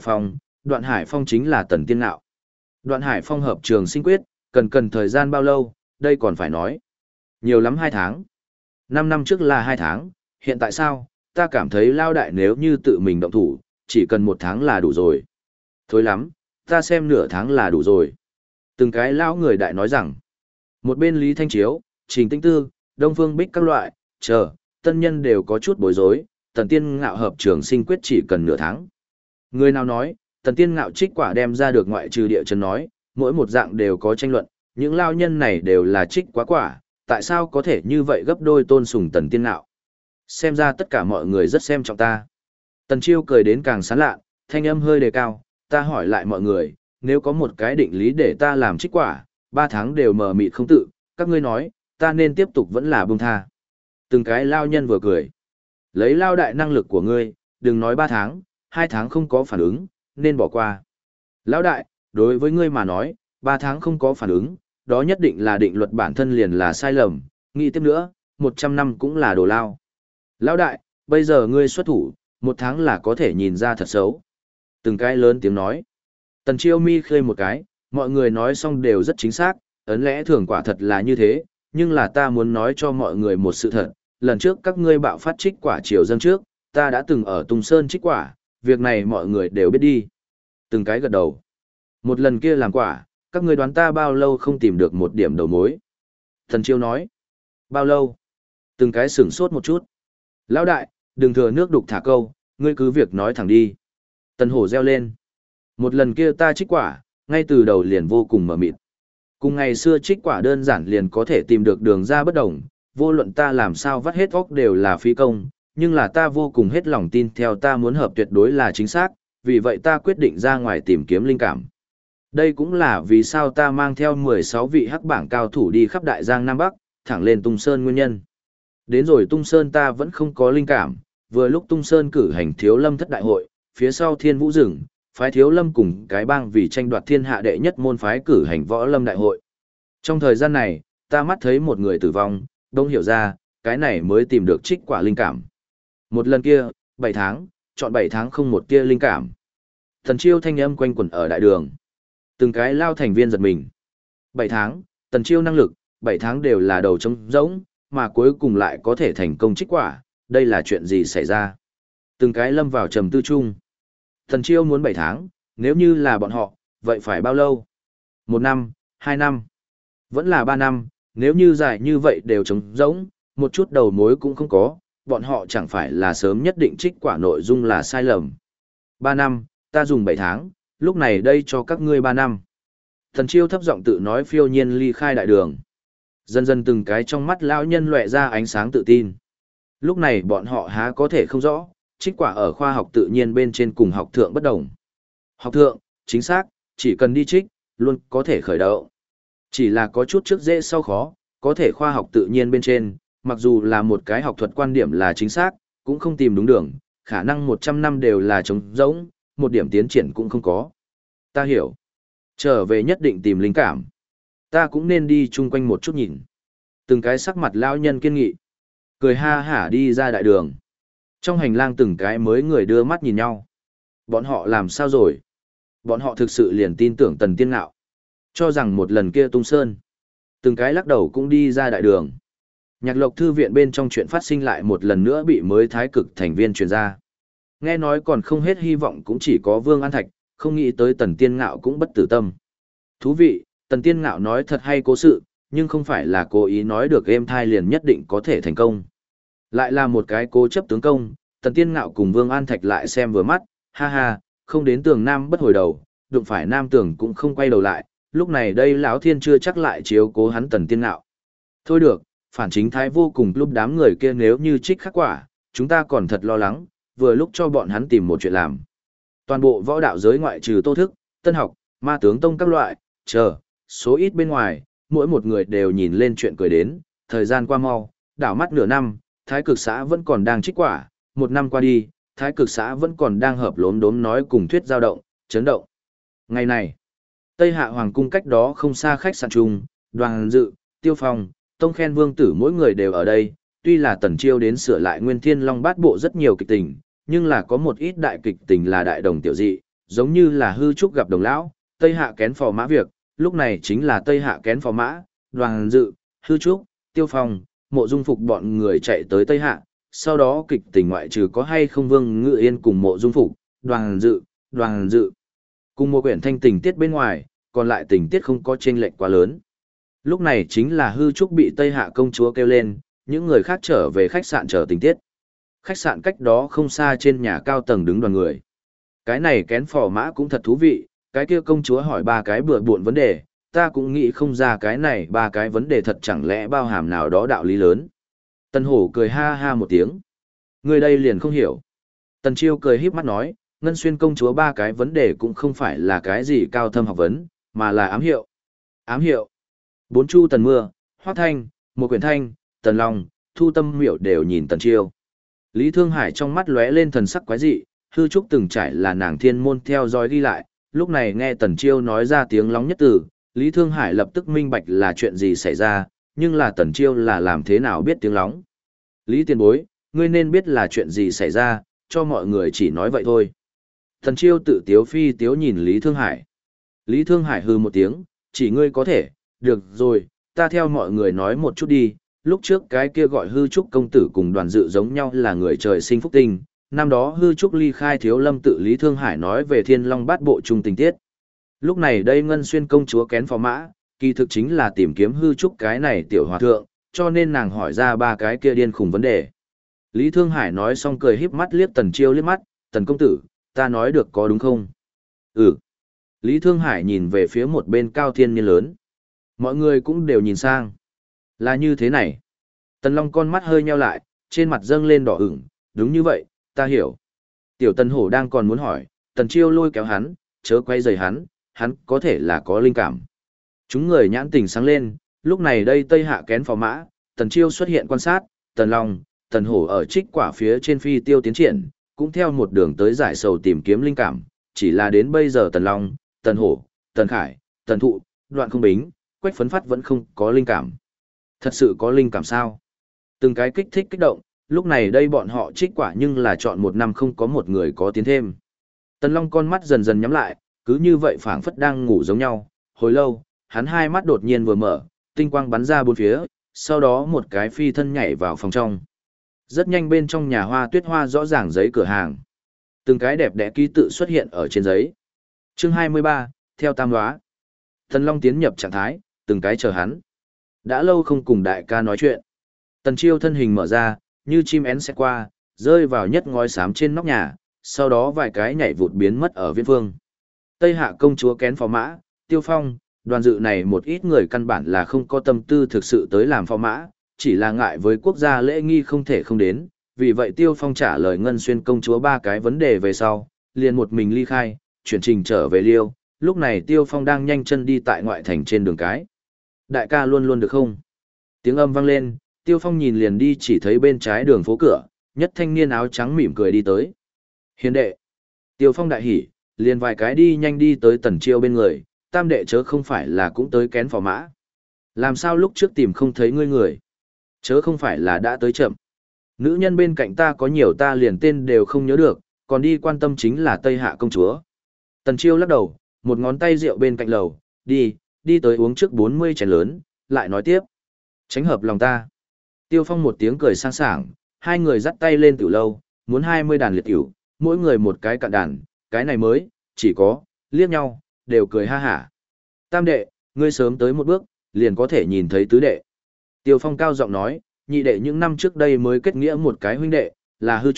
Hải Phong chính là Tần Tiên Ngạo. Đoạn Hải Phong hợp trường sinh quyết, cần thời gian bao lâu, đây còn phải nói. Nhiều lắm 2 tháng. 5 năm trước là 2 tháng, hiện tại sao, ta cảm thấy lao đại nếu như tự mình động thủ, chỉ cần 1 tháng là đủ rồi. Thôi lắm, ta xem nửa tháng là đủ rồi. Từng cái lao người đại nói rằng, một bên Lý Thanh Chiếu, Trình Tĩnh Tư, Đông Phương Bích các loại, tân nhân đều có chút bối rối, Tần Tiên Ngạo hợp trường sinh quyết chỉ cần nửa tháng. Người nào nói, Tần Tiên Ngạo trích quả đem ra được ngoại trừ địa chân nói, mỗi một dạng đều có tranh luận, những lao nhân này đều là trích quá quả, tại sao có thể như vậy gấp đôi tôn sùng Tần Tiên Ngạo. Xem ra tất cả mọi người rất xem trọng ta. Tần Chiêu cười đến càng sán lạ, thanh âm hơi đề cao, ta hỏi lại mọi người, nếu có một cái định lý để ta làm trích quả, 3 tháng đều mờ mịt không tự, các ngươi nói, ta nên tiếp tục vẫn là buông tha. Từng cái lao nhân vừa cười. Lấy lao đại năng lực của ngươi, đừng nói 3 tháng, 2 tháng không có phản ứng, nên bỏ qua. Lão đại, đối với ngươi mà nói, 3 tháng không có phản ứng, đó nhất định là định luật bản thân liền là sai lầm, nghĩ tiếp nữa, 100 năm cũng là đồ lao. Lão đại, bây giờ ngươi xuất thủ, 1 tháng là có thể nhìn ra thật xấu. Từng cái lớn tiếng nói. Tần Chiêu mi khơi một cái, mọi người nói xong đều rất chính xác, ấn lẽ thường quả thật là như thế, nhưng là ta muốn nói cho mọi người một sự thật, lần trước các ngươi bạo phát trích quả chiều dâng trước, ta đã từng ở Tùng Sơn trích quả, việc này mọi người đều biết đi. Từng cái gật đầu. Một lần kia làm quả, các ngươi đoán ta bao lâu không tìm được một điểm đầu mối. Thần Chiêu nói. Bao lâu? Từng cái sửng sốt một chút. Lão đại, đừng thừa nước đục thả câu, ngươi cứ việc nói thẳng đi. Tần Hổ reo lên. Một lần kia ta trích quả, ngay từ đầu liền vô cùng mờ mịt. Cùng ngày xưa trích quả đơn giản liền có thể tìm được đường ra bất đồng, vô luận ta làm sao vắt hết óc đều là phí công, nhưng là ta vô cùng hết lòng tin theo ta muốn hợp tuyệt đối là chính xác, vì vậy ta quyết định ra ngoài tìm kiếm linh cảm. Đây cũng là vì sao ta mang theo 16 vị hắc bảng cao thủ đi khắp Đại Giang Nam Bắc, thẳng lên Tung Sơn nguyên nhân. Đến rồi Tung Sơn ta vẫn không có linh cảm, vừa lúc Tung Sơn cử hành Thiếu Lâm thất đại hội, phía sau Thiên Vũ Rừng, phái Thiếu Lâm cùng cái bang vì tranh đoạt thiên hạ đệ nhất môn phái cử hành Võ Lâm đại hội. Trong thời gian này, ta mắt thấy một người tử vong, đông hiểu ra, cái này mới tìm được trích quả linh cảm. Một lần kia, 7 tháng, chọn 7 tháng không một tia linh cảm. Thần Chiêu thanh âm quanh quẩn ở đại đường. Từng cái lao thành viên giật mình. 7 tháng, Tần Chiêu năng lực, 7 tháng đều là đầu trống rỗng, mà cuối cùng lại có thể thành công trích quả, đây là chuyện gì xảy ra? Từng cái lâm vào trầm tư chung. Tần Chiêu muốn 7 tháng, nếu như là bọn họ, vậy phải bao lâu? 1 năm, 2 năm, vẫn là 3 năm, nếu như dài như vậy đều trống rỗng, một chút đầu mối cũng không có, bọn họ chẳng phải là sớm nhất định trích quả nội dung là sai lầm. 3 năm, ta dùng 7 tháng, lúc này đây cho các ngươi 3 năm. Thần Chiêu thấp giọng tự nói phiêu nhiên ly khai đại đường. Dần dần từng cái trong mắt lão nhân lóe ra ánh sáng tự tin. Lúc này bọn họ há có thể không rõ, trích quả ở khoa học tự nhiên bên trên cùng học thượng bất đồng. Học thượng, chính xác, chỉ cần đi trích, luôn có thể khởi động. Chỉ là có chút trước dễ sau khó, có thể khoa học tự nhiên bên trên, mặc dù là một cái học thuật quan điểm là chính xác, cũng không tìm đúng đường, khả năng 100 năm đều là trống rỗng, một điểm tiến triển cũng không có. Ta hiểu. Trở về nhất định tìm linh cảm. Ta cũng nên đi chung quanh một chút nhìn. Từng cái sắc mặt lão nhân kiên nghị. Cười ha hả đi ra đại đường. Trong hành lang từng cái mới người đưa mắt nhìn nhau. Bọn họ làm sao rồi? Bọn họ thực sự liền tin tưởng Tần Tiên Ngạo. Cho rằng một lần kia tung sơn. Từng cái lắc đầu cũng đi ra đại đường. Nhạc Lộc thư viện bên trong chuyện phát sinh lại một lần nữa bị mới thái cực thành viên truyền ra. Nghe nói còn không hết hy vọng cũng chỉ có Vương An Thạch, không nghĩ tới Tần Tiên Ngạo cũng bất tử tâm. Thú vị, Tần Tiên Ngạo nói thật hay cố sự, nhưng không phải là cố ý nói được êm thai liền nhất định có thể thành công. Lại là một cái cố chấp tướng công, Tần Tiên Ngạo cùng Vương An Thạch lại xem vừa mắt, ha ha, không đến tường nam bất hồi đầu, đụng phải nam tường cũng không quay đầu lại, lúc này đây lão thiên chưa chắc lại chiếu cố hắn Tần Tiên Ngạo. Thôi được, phản chính thái vô cùng lúc đám người kia nếu như trích khắc quả, chúng ta còn thật lo lắng, vừa lúc cho bọn hắn tìm một chuyện làm. Toàn bộ võ đạo giới ngoại trừ Tô Thức, Tân Học, Ma Tướng Tông các loại, số ít bên ngoài, mỗi một người đều nhìn lên chuyện cười đến, thời gian qua mau, đảo mắt nửa năm, Thái Cực xã vẫn còn đang trích quả, một năm qua đi, Thái Cực xã vẫn còn đang hợp lốm đốm nói cùng thuyết dao động, chấn động. Ngày này, Tây Hạ Hoàng cung cách đó không xa khách sạn chung, Đoàn Dự, Tiêu Phong, Tông Khen Vương Tử mỗi người đều ở đây, tuy là Tần Chiêu đến sửa lại Nguyên Thiên Long Bát Bộ rất nhiều kịch tình, nhưng là có một ít đại kịch tình là đại đồng tiểu dị, giống như là hư trúc gặp đồng lão, Tây Hạ kén phò mã việc, lúc này chính là Tây Hạ kén phò mã, Đoàn Dự, hư trúc, Tiêu Phong, Mộ Dung Phục bọn người chạy tới Tây Hạ, sau đó kịch tình ngoại trừ có hay không Vương Ngự Yên cùng Mộ Dung Phục, Đoàn Dự, cùng một quyển thanh tình tiết bên ngoài, còn lại tình tiết không có chênh lệch quá lớn. Lúc này chính là hư trúc bị Tây Hạ công chúa kêu lên, những người khác trở về khách sạn chờ tình tiết. Khách sạn cách đó không xa trên nhà cao tầng đứng đoàn người. Cái này kén phò mã cũng thật thú vị, cái kia công chúa hỏi ba cái bừa bộn vấn đề, ta cũng nghĩ không ra cái này ba cái vấn đề thật chẳng lẽ bao hàm nào đó đạo lý lớn. Tần Hổ cười ha ha một tiếng. Người đây liền không hiểu. Tần Chiêu cười híp mắt nói, Ngân Xuyên công chúa ba cái vấn đề cũng không phải là cái gì cao thâm học vấn, mà là ám hiệu. Ám hiệu. Bốn chu Tần Mưa, Hoắc Thanh, Một Quyển Thanh, Tần Long, Thu Tâm Miểu đều nhìn Tần Chiêu. Lý Thương Hải trong mắt lóe lên thần sắc quái dị, hư trúc từng trải là nàng thiên môn theo dõi đi lại, lúc này nghe Tần Chiêu nói ra tiếng lóng nhất từ, Lý Thương Hải lập tức minh bạch là chuyện gì xảy ra, nhưng là Tần Chiêu là làm thế nào biết tiếng lóng. Lý tiền bối, ngươi nên biết là chuyện gì xảy ra, cho mọi người chỉ nói vậy thôi. Tần Chiêu tự tiếu phi tiếu nhìn Lý Thương Hải. Lý Thương Hải hừ một tiếng, chỉ ngươi có thể, được rồi, ta theo mọi người nói một chút đi. Lúc trước cái kia gọi hư trúc công tử cùng Đoàn Dự giống nhau là người trời sinh phúc tinh, năm đó hư trúc ly khai Thiếu Lâm tự Lý Thương Hải nói về Thiên Long Bát Bộ trung tình tiết. Lúc này đây Ngân Xuyên công chúa kén phò mã, kỳ thực chính là tìm kiếm hư trúc cái này tiểu hòa thượng, cho nên nàng hỏi ra ba cái kia điên khùng vấn đề. Lý Thương Hải nói xong cười híp mắt liếc Tần Chiêu liếc mắt, Tần công tử, ta nói được có đúng không? Ừ. Lý Thương Hải nhìn về phía một bên Cao Thiên Niên lớn. Mọi người cũng đều nhìn sang. Là như thế này. Tần Long con mắt hơi nheo lại, trên mặt dâng lên đỏ ửng, đúng như vậy, ta hiểu. Tiểu Tần Hổ đang còn muốn hỏi, Tần Chiêu lôi kéo hắn, chớ quay rời hắn có thể là có linh cảm. Chúng người nhãn tình sáng lên, lúc này đây Tây Hạ kén phò mã, Tần Chiêu xuất hiện quan sát, Tần Long, Tần Hổ ở trích quả phía trên phi tiêu tiến triển, cũng theo một đường tới giải sầu tìm kiếm linh cảm, chỉ là đến bây giờ Tần Long, Tần Hổ, Tần Khải, Tần Thụ, Đoạn Không Bính, Quách Phấn Phát vẫn không có linh cảm. Thật sự có linh cảm sao? Từng cái kích thích kích động, lúc này đây bọn họ trích quả nhưng là chọn một năm không có một người có tiến thêm. Tần Long con mắt dần dần nhắm lại, cứ như vậy phảng phất đang ngủ giống nhau, hồi lâu, hắn hai mắt đột nhiên vừa mở, tinh quang bắn ra bốn phía, sau đó một cái phi thân nhảy vào phòng trong. Rất nhanh bên trong nhà hoa tuyết hoa rõ ràng giấy cửa hàng. Từng cái đẹp đẽ ký tự xuất hiện ở trên giấy. Chương 23, theo tam đoá. Tần Long tiến nhập trạng thái, từng cái chờ hắn. Đã lâu không cùng đại ca nói chuyện. Tần Chiêu thân hình mở ra, như chim én sẽ qua, rơi vào nhất ngói xám trên nóc nhà, sau đó vài cái nhảy vụt biến mất ở viễn phương. Tây Hạ công chúa kén phò mã, Tiêu Phong, Đoàn Dự này một ít người căn bản là không có tâm tư thực sự tới làm phò mã, chỉ là ngại với quốc gia lễ nghi không thể không đến, vì vậy Tiêu Phong trả lời Ngân Xuyên công chúa ba cái vấn đề về sau, liền một mình ly khai, chuyển trình trở về Liêu, lúc này Tiêu Phong đang nhanh chân đi tại ngoại thành trên đường cái. Đại ca luôn luôn được không? Tiếng âm vang lên, Tiêu Phong nhìn liền đi chỉ thấy bên trái đường phố cửa, nhất thanh niên áo trắng mỉm cười đi tới. Hiền đệ. Tiêu Phong đại hỉ, liền vài cái đi nhanh đi tới Tần Chiêu bên người, tam đệ chớ không phải là cũng tới kén phò mã. Làm sao lúc trước tìm không thấy ngươi người? Chớ không phải là đã tới chậm. Nữ nhân bên cạnh ta có nhiều ta liền tên đều không nhớ được, còn đi quan tâm chính là Tây Hạ công chúa. Tần Chiêu lắc đầu, một ngón tay rượu bên cạnh lầu, đi tới uống trước 40 chén lớn, lại nói tiếp. Tránh hợp lòng ta. Tiêu Phong một tiếng cười sang sảng, hai người dắt tay lên tiểu lâu, muốn 20 đàn liệt tiểu, mỗi người một cái cạn đàn, cái này mới, chỉ có, liếc nhau, đều cười ha hả. Tam đệ, ngươi sớm tới một bước, liền có thể nhìn thấy tứ đệ. Tiêu Phong cao giọng nói, nhị đệ những năm trước đây mới kết nghĩa một cái huynh đệ, là hư trúc,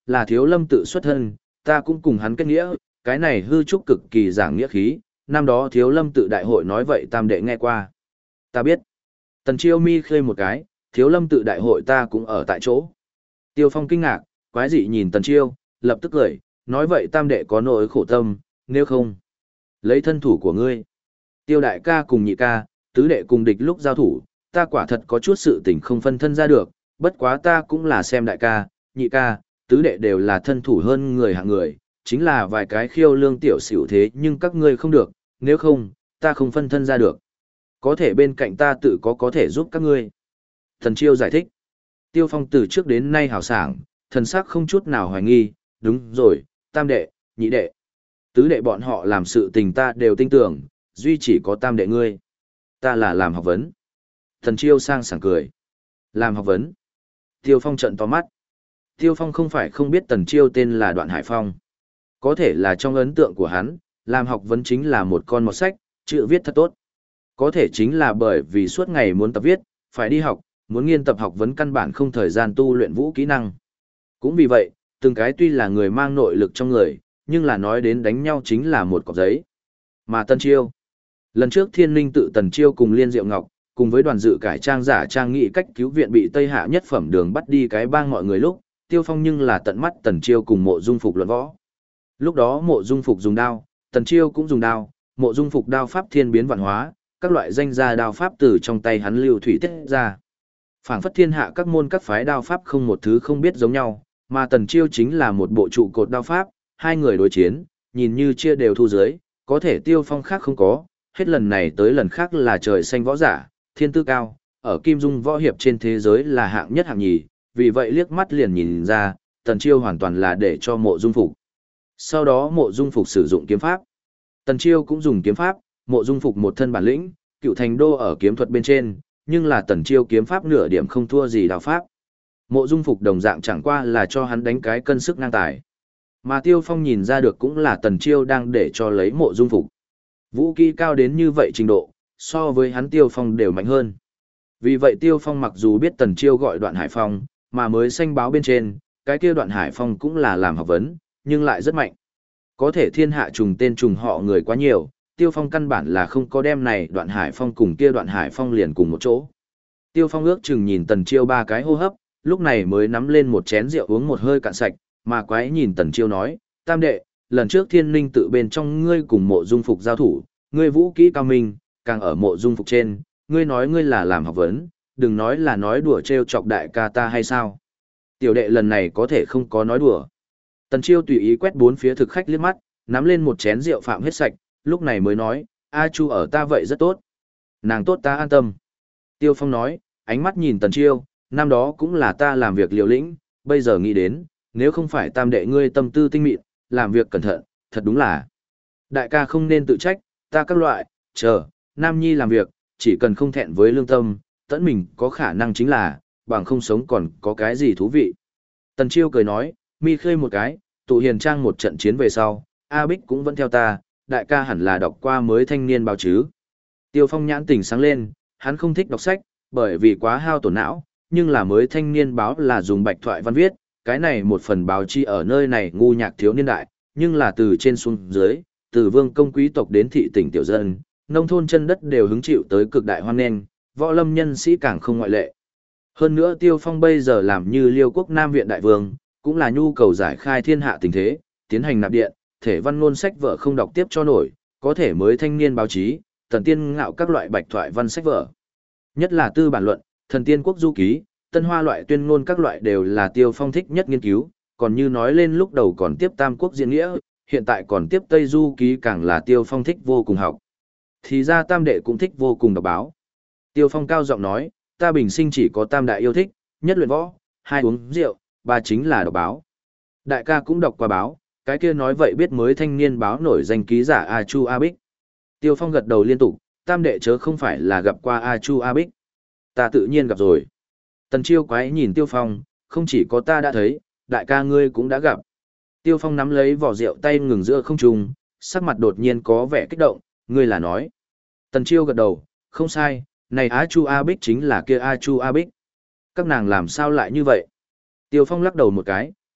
là Thiếu Lâm tự xuất thân, ta cũng cùng hắn kết nghĩa, cái này hư trúc cực kỳ giảng nghĩa khí, năm đó Thiếu Lâm tự đại hội nói vậy tam đệ nghe qua. Ta biết. Tần Chiêu mi khơi một cái, Thiếu Lâm tự đại hội ta cũng ở tại chỗ. Tiêu Phong kinh ngạc, quái dị nhìn Tần Chiêu, lập tức cười, nói vậy tam đệ có nỗi khổ tâm, nếu không, lấy thân thủ của ngươi. Tiêu đại ca cùng nhị ca, tứ đệ cùng địch lúc giao thủ, ta quả thật có chút sự tình không phân thân ra được, bất quá ta cũng là xem đại ca, nhị ca, tứ đệ đều là thân thủ hơn người hạng người, chính là vài cái khiêu lương tiểu xỉu thế nhưng các ngươi không được, nếu không, ta không phân thân ra được. Có thể bên cạnh ta tự có thể giúp các ngươi. Thần Chiêu giải thích. Tiêu Phong từ trước đến nay hào sảng, thần sắc không chút nào hoài nghi, đúng rồi, tam đệ, nhị đệ. Tứ đệ bọn họ làm sự tình ta đều tin tưởng, duy chỉ có tam đệ ngươi. Ta là làm học vấn. Thần Chiêu sang sảng cười. Làm học vấn. Tiêu Phong trợn to mắt. Tiêu Phong không phải không biết Tần Chiêu tên là Đoạn Hải Phong. Có thể là trong ấn tượng của hắn, làm học vấn chính là một con mọt sách, chữ viết thật tốt. Có thể chính là bởi vì suốt ngày muốn tập viết, phải đi học, muốn nghiên tập học vấn căn bản không thời gian tu luyện vũ kỹ năng. Cũng vì vậy, từng cái tuy là người mang nội lực trong người, nhưng là nói đến đánh nhau chính là một cọc giấy. Mà Tần Chiêu, lần trước Thiên Linh tự Tần Chiêu cùng Liên Diệu Ngọc, cùng với đoàn dự cải trang giả trang nghị cách cứu viện bị Tây Hạ nhất phẩm đường bắt đi cái bang mọi người lúc, Tiêu Phong nhưng là tận mắt Tần Chiêu cùng Mộ Dung Phục luận võ. Lúc đó Mộ Dung Phục dùng đao, Tần Chiêu cũng dùng đao, Mộ Dung Phục đao pháp thiên biến vạn hóa, các loại danh gia đao pháp từ trong tay hắn lưu thủy tiết ra. Phảng phất thiên hạ các môn các phái đao pháp không một thứ không biết giống nhau, mà Tần Chiêu chính là một bộ trụ cột đao pháp, hai người đối chiến, nhìn như chia đều thu dưới, có thể Tiêu Phong khác không có, hết lần này tới lần khác là trời xanh võ giả, thiên tư cao, ở Kim Dung võ hiệp trên thế giới là hạng nhất hạng nhì, vì vậy liếc mắt liền nhìn ra, Tần Chiêu hoàn toàn là để cho Mộ Dung Phục. Sau đó Mộ Dung Phục sử dụng kiếm pháp. Tần Chiêu cũng dùng kiếm pháp, Mộ Dung Phục một thân bản lĩnh, cựu thành đô ở kiếm thuật bên trên, nhưng là Tần Chiêu kiếm pháp nửa điểm không thua gì đao pháp. Mộ Dung Phục đồng dạng chẳng qua là cho hắn đánh cái cân sức ngang tài. Mà Tiêu Phong nhìn ra được cũng là Tần Chiêu đang để cho lấy Mộ Dung Phục. Vũ kỹ cao đến như vậy trình độ, so với hắn Tiêu Phong đều mạnh hơn. Vì vậy Tiêu Phong mặc dù biết Tần Chiêu gọi Đoạn Hải Phong, mà mới xanh báo bên trên, cái kia Đoạn Hải Phong cũng là làm học vấn, nhưng lại rất mạnh. Có thể thiên hạ trùng tên trùng họ người quá nhiều, Tiêu Phong căn bản là không có đem này Đoạn Hải Phong cùng kia Đoạn Hải Phong liền cùng một chỗ. Tiêu Phong ước chừng nhìn Tần Chiêu ba cái hô hấp, lúc này mới nắm lên một chén rượu uống một hơi cạn sạch, mà quái nhìn Tần Chiêu nói, tam đệ, lần trước Thiên Linh tự bên trong ngươi cùng Mộ Dung Phục giao thủ, ngươi vũ kỹ cao minh, càng ở Mộ Dung Phục trên, ngươi nói ngươi là làm học vấn, đừng nói là nói đùa trêu chọc đại ca ta hay sao. Tiểu đệ lần này có thể không có nói đùa. Tần Chiêu tùy ý quét bốn phía thực khách liếc mắt, nắm lên một chén rượu phạm hết sạch, lúc này mới nói, A Chu ở ta vậy rất tốt. Nàng tốt ta an tâm. Tiêu Phong nói, ánh mắt nhìn Tần Chiêu, năm đó cũng là ta làm việc liều lĩnh, bây giờ nghĩ đến, nếu không phải tam đệ ngươi tâm tư tinh mịn, làm việc cẩn thận, thật đúng là. Đại ca không nên tự trách, ta các loại, chờ, nam nhi làm việc, chỉ cần không thẹn với lương tâm, tẫn mình có khả năng chính là, bằng không sống còn có cái gì thú vị. Tần Chiêu cười nói, mi khơi một cái, tụ hiền trang một trận chiến về sau, A Bích cũng vẫn theo ta, đại ca hẳn là đọc qua mới thanh niên báo chứ. Tiêu Phong nhãn tỉnh sáng lên, hắn không thích đọc sách, bởi vì quá hao tổn não, nhưng là mới thanh niên báo là dùng bạch thoại văn viết, cái này một phần báo chi ở nơi này ngu nhạc thiếu niên đại, nhưng là từ trên xuống dưới, từ vương công quý tộc đến thị tỉnh tiểu dân, nông thôn chân đất đều hứng chịu tới cực đại hoan nghênh, võ lâm nhân sĩ càng không ngoại lệ. Hơn nữa Tiêu Phong bây giờ làm như Liêu quốc Nam viện đại vương, cũng là nhu cầu giải khai thiên hạ tình thế, tiến hành nạp điện, thể văn ngôn sách vở không đọc tiếp cho nổi, có thể mới thanh niên báo chí, thần tiên ngạo các loại bạch thoại văn sách vở. Nhất là tư bản luận, thần tiên quốc du ký, tân hoa loại tuyên ngôn các loại đều là Tiêu Phong thích nhất nghiên cứu, còn như nói lên lúc đầu còn tiếp tam quốc diễn nghĩa, hiện tại còn tiếp Tây du ký càng là Tiêu Phong thích vô cùng học. Thì ra tam đệ cũng thích vô cùng đọc báo. Tiêu Phong cao giọng nói, ta bình sinh chỉ có tam đại yêu thích, nhất luyện võ, hai uống rượu, ba chính là đọc báo. Đại ca cũng đọc qua báo, cái kia nói vậy biết mới thanh niên báo nổi danh ký giả A Chu A Bích. Tiêu Phong gật đầu liên tục, tam đệ chớ không phải là gặp qua A Chu A Bích. Ta tự nhiên gặp rồi. Tần Chiêu quái nhìn Tiêu Phong, không chỉ có ta đã thấy, đại ca ngươi cũng đã gặp. Tiêu Phong nắm lấy vỏ rượu tay ngừng giữa không trung, sắc mặt đột nhiên có vẻ kích động, ngươi là nói. Tần Chiêu gật đầu, không sai, này A Chu A Bích chính là kia A Chu A Bích. Các nàng làm sao lại như vậy? Tiêu Phong lắc đầu một cái,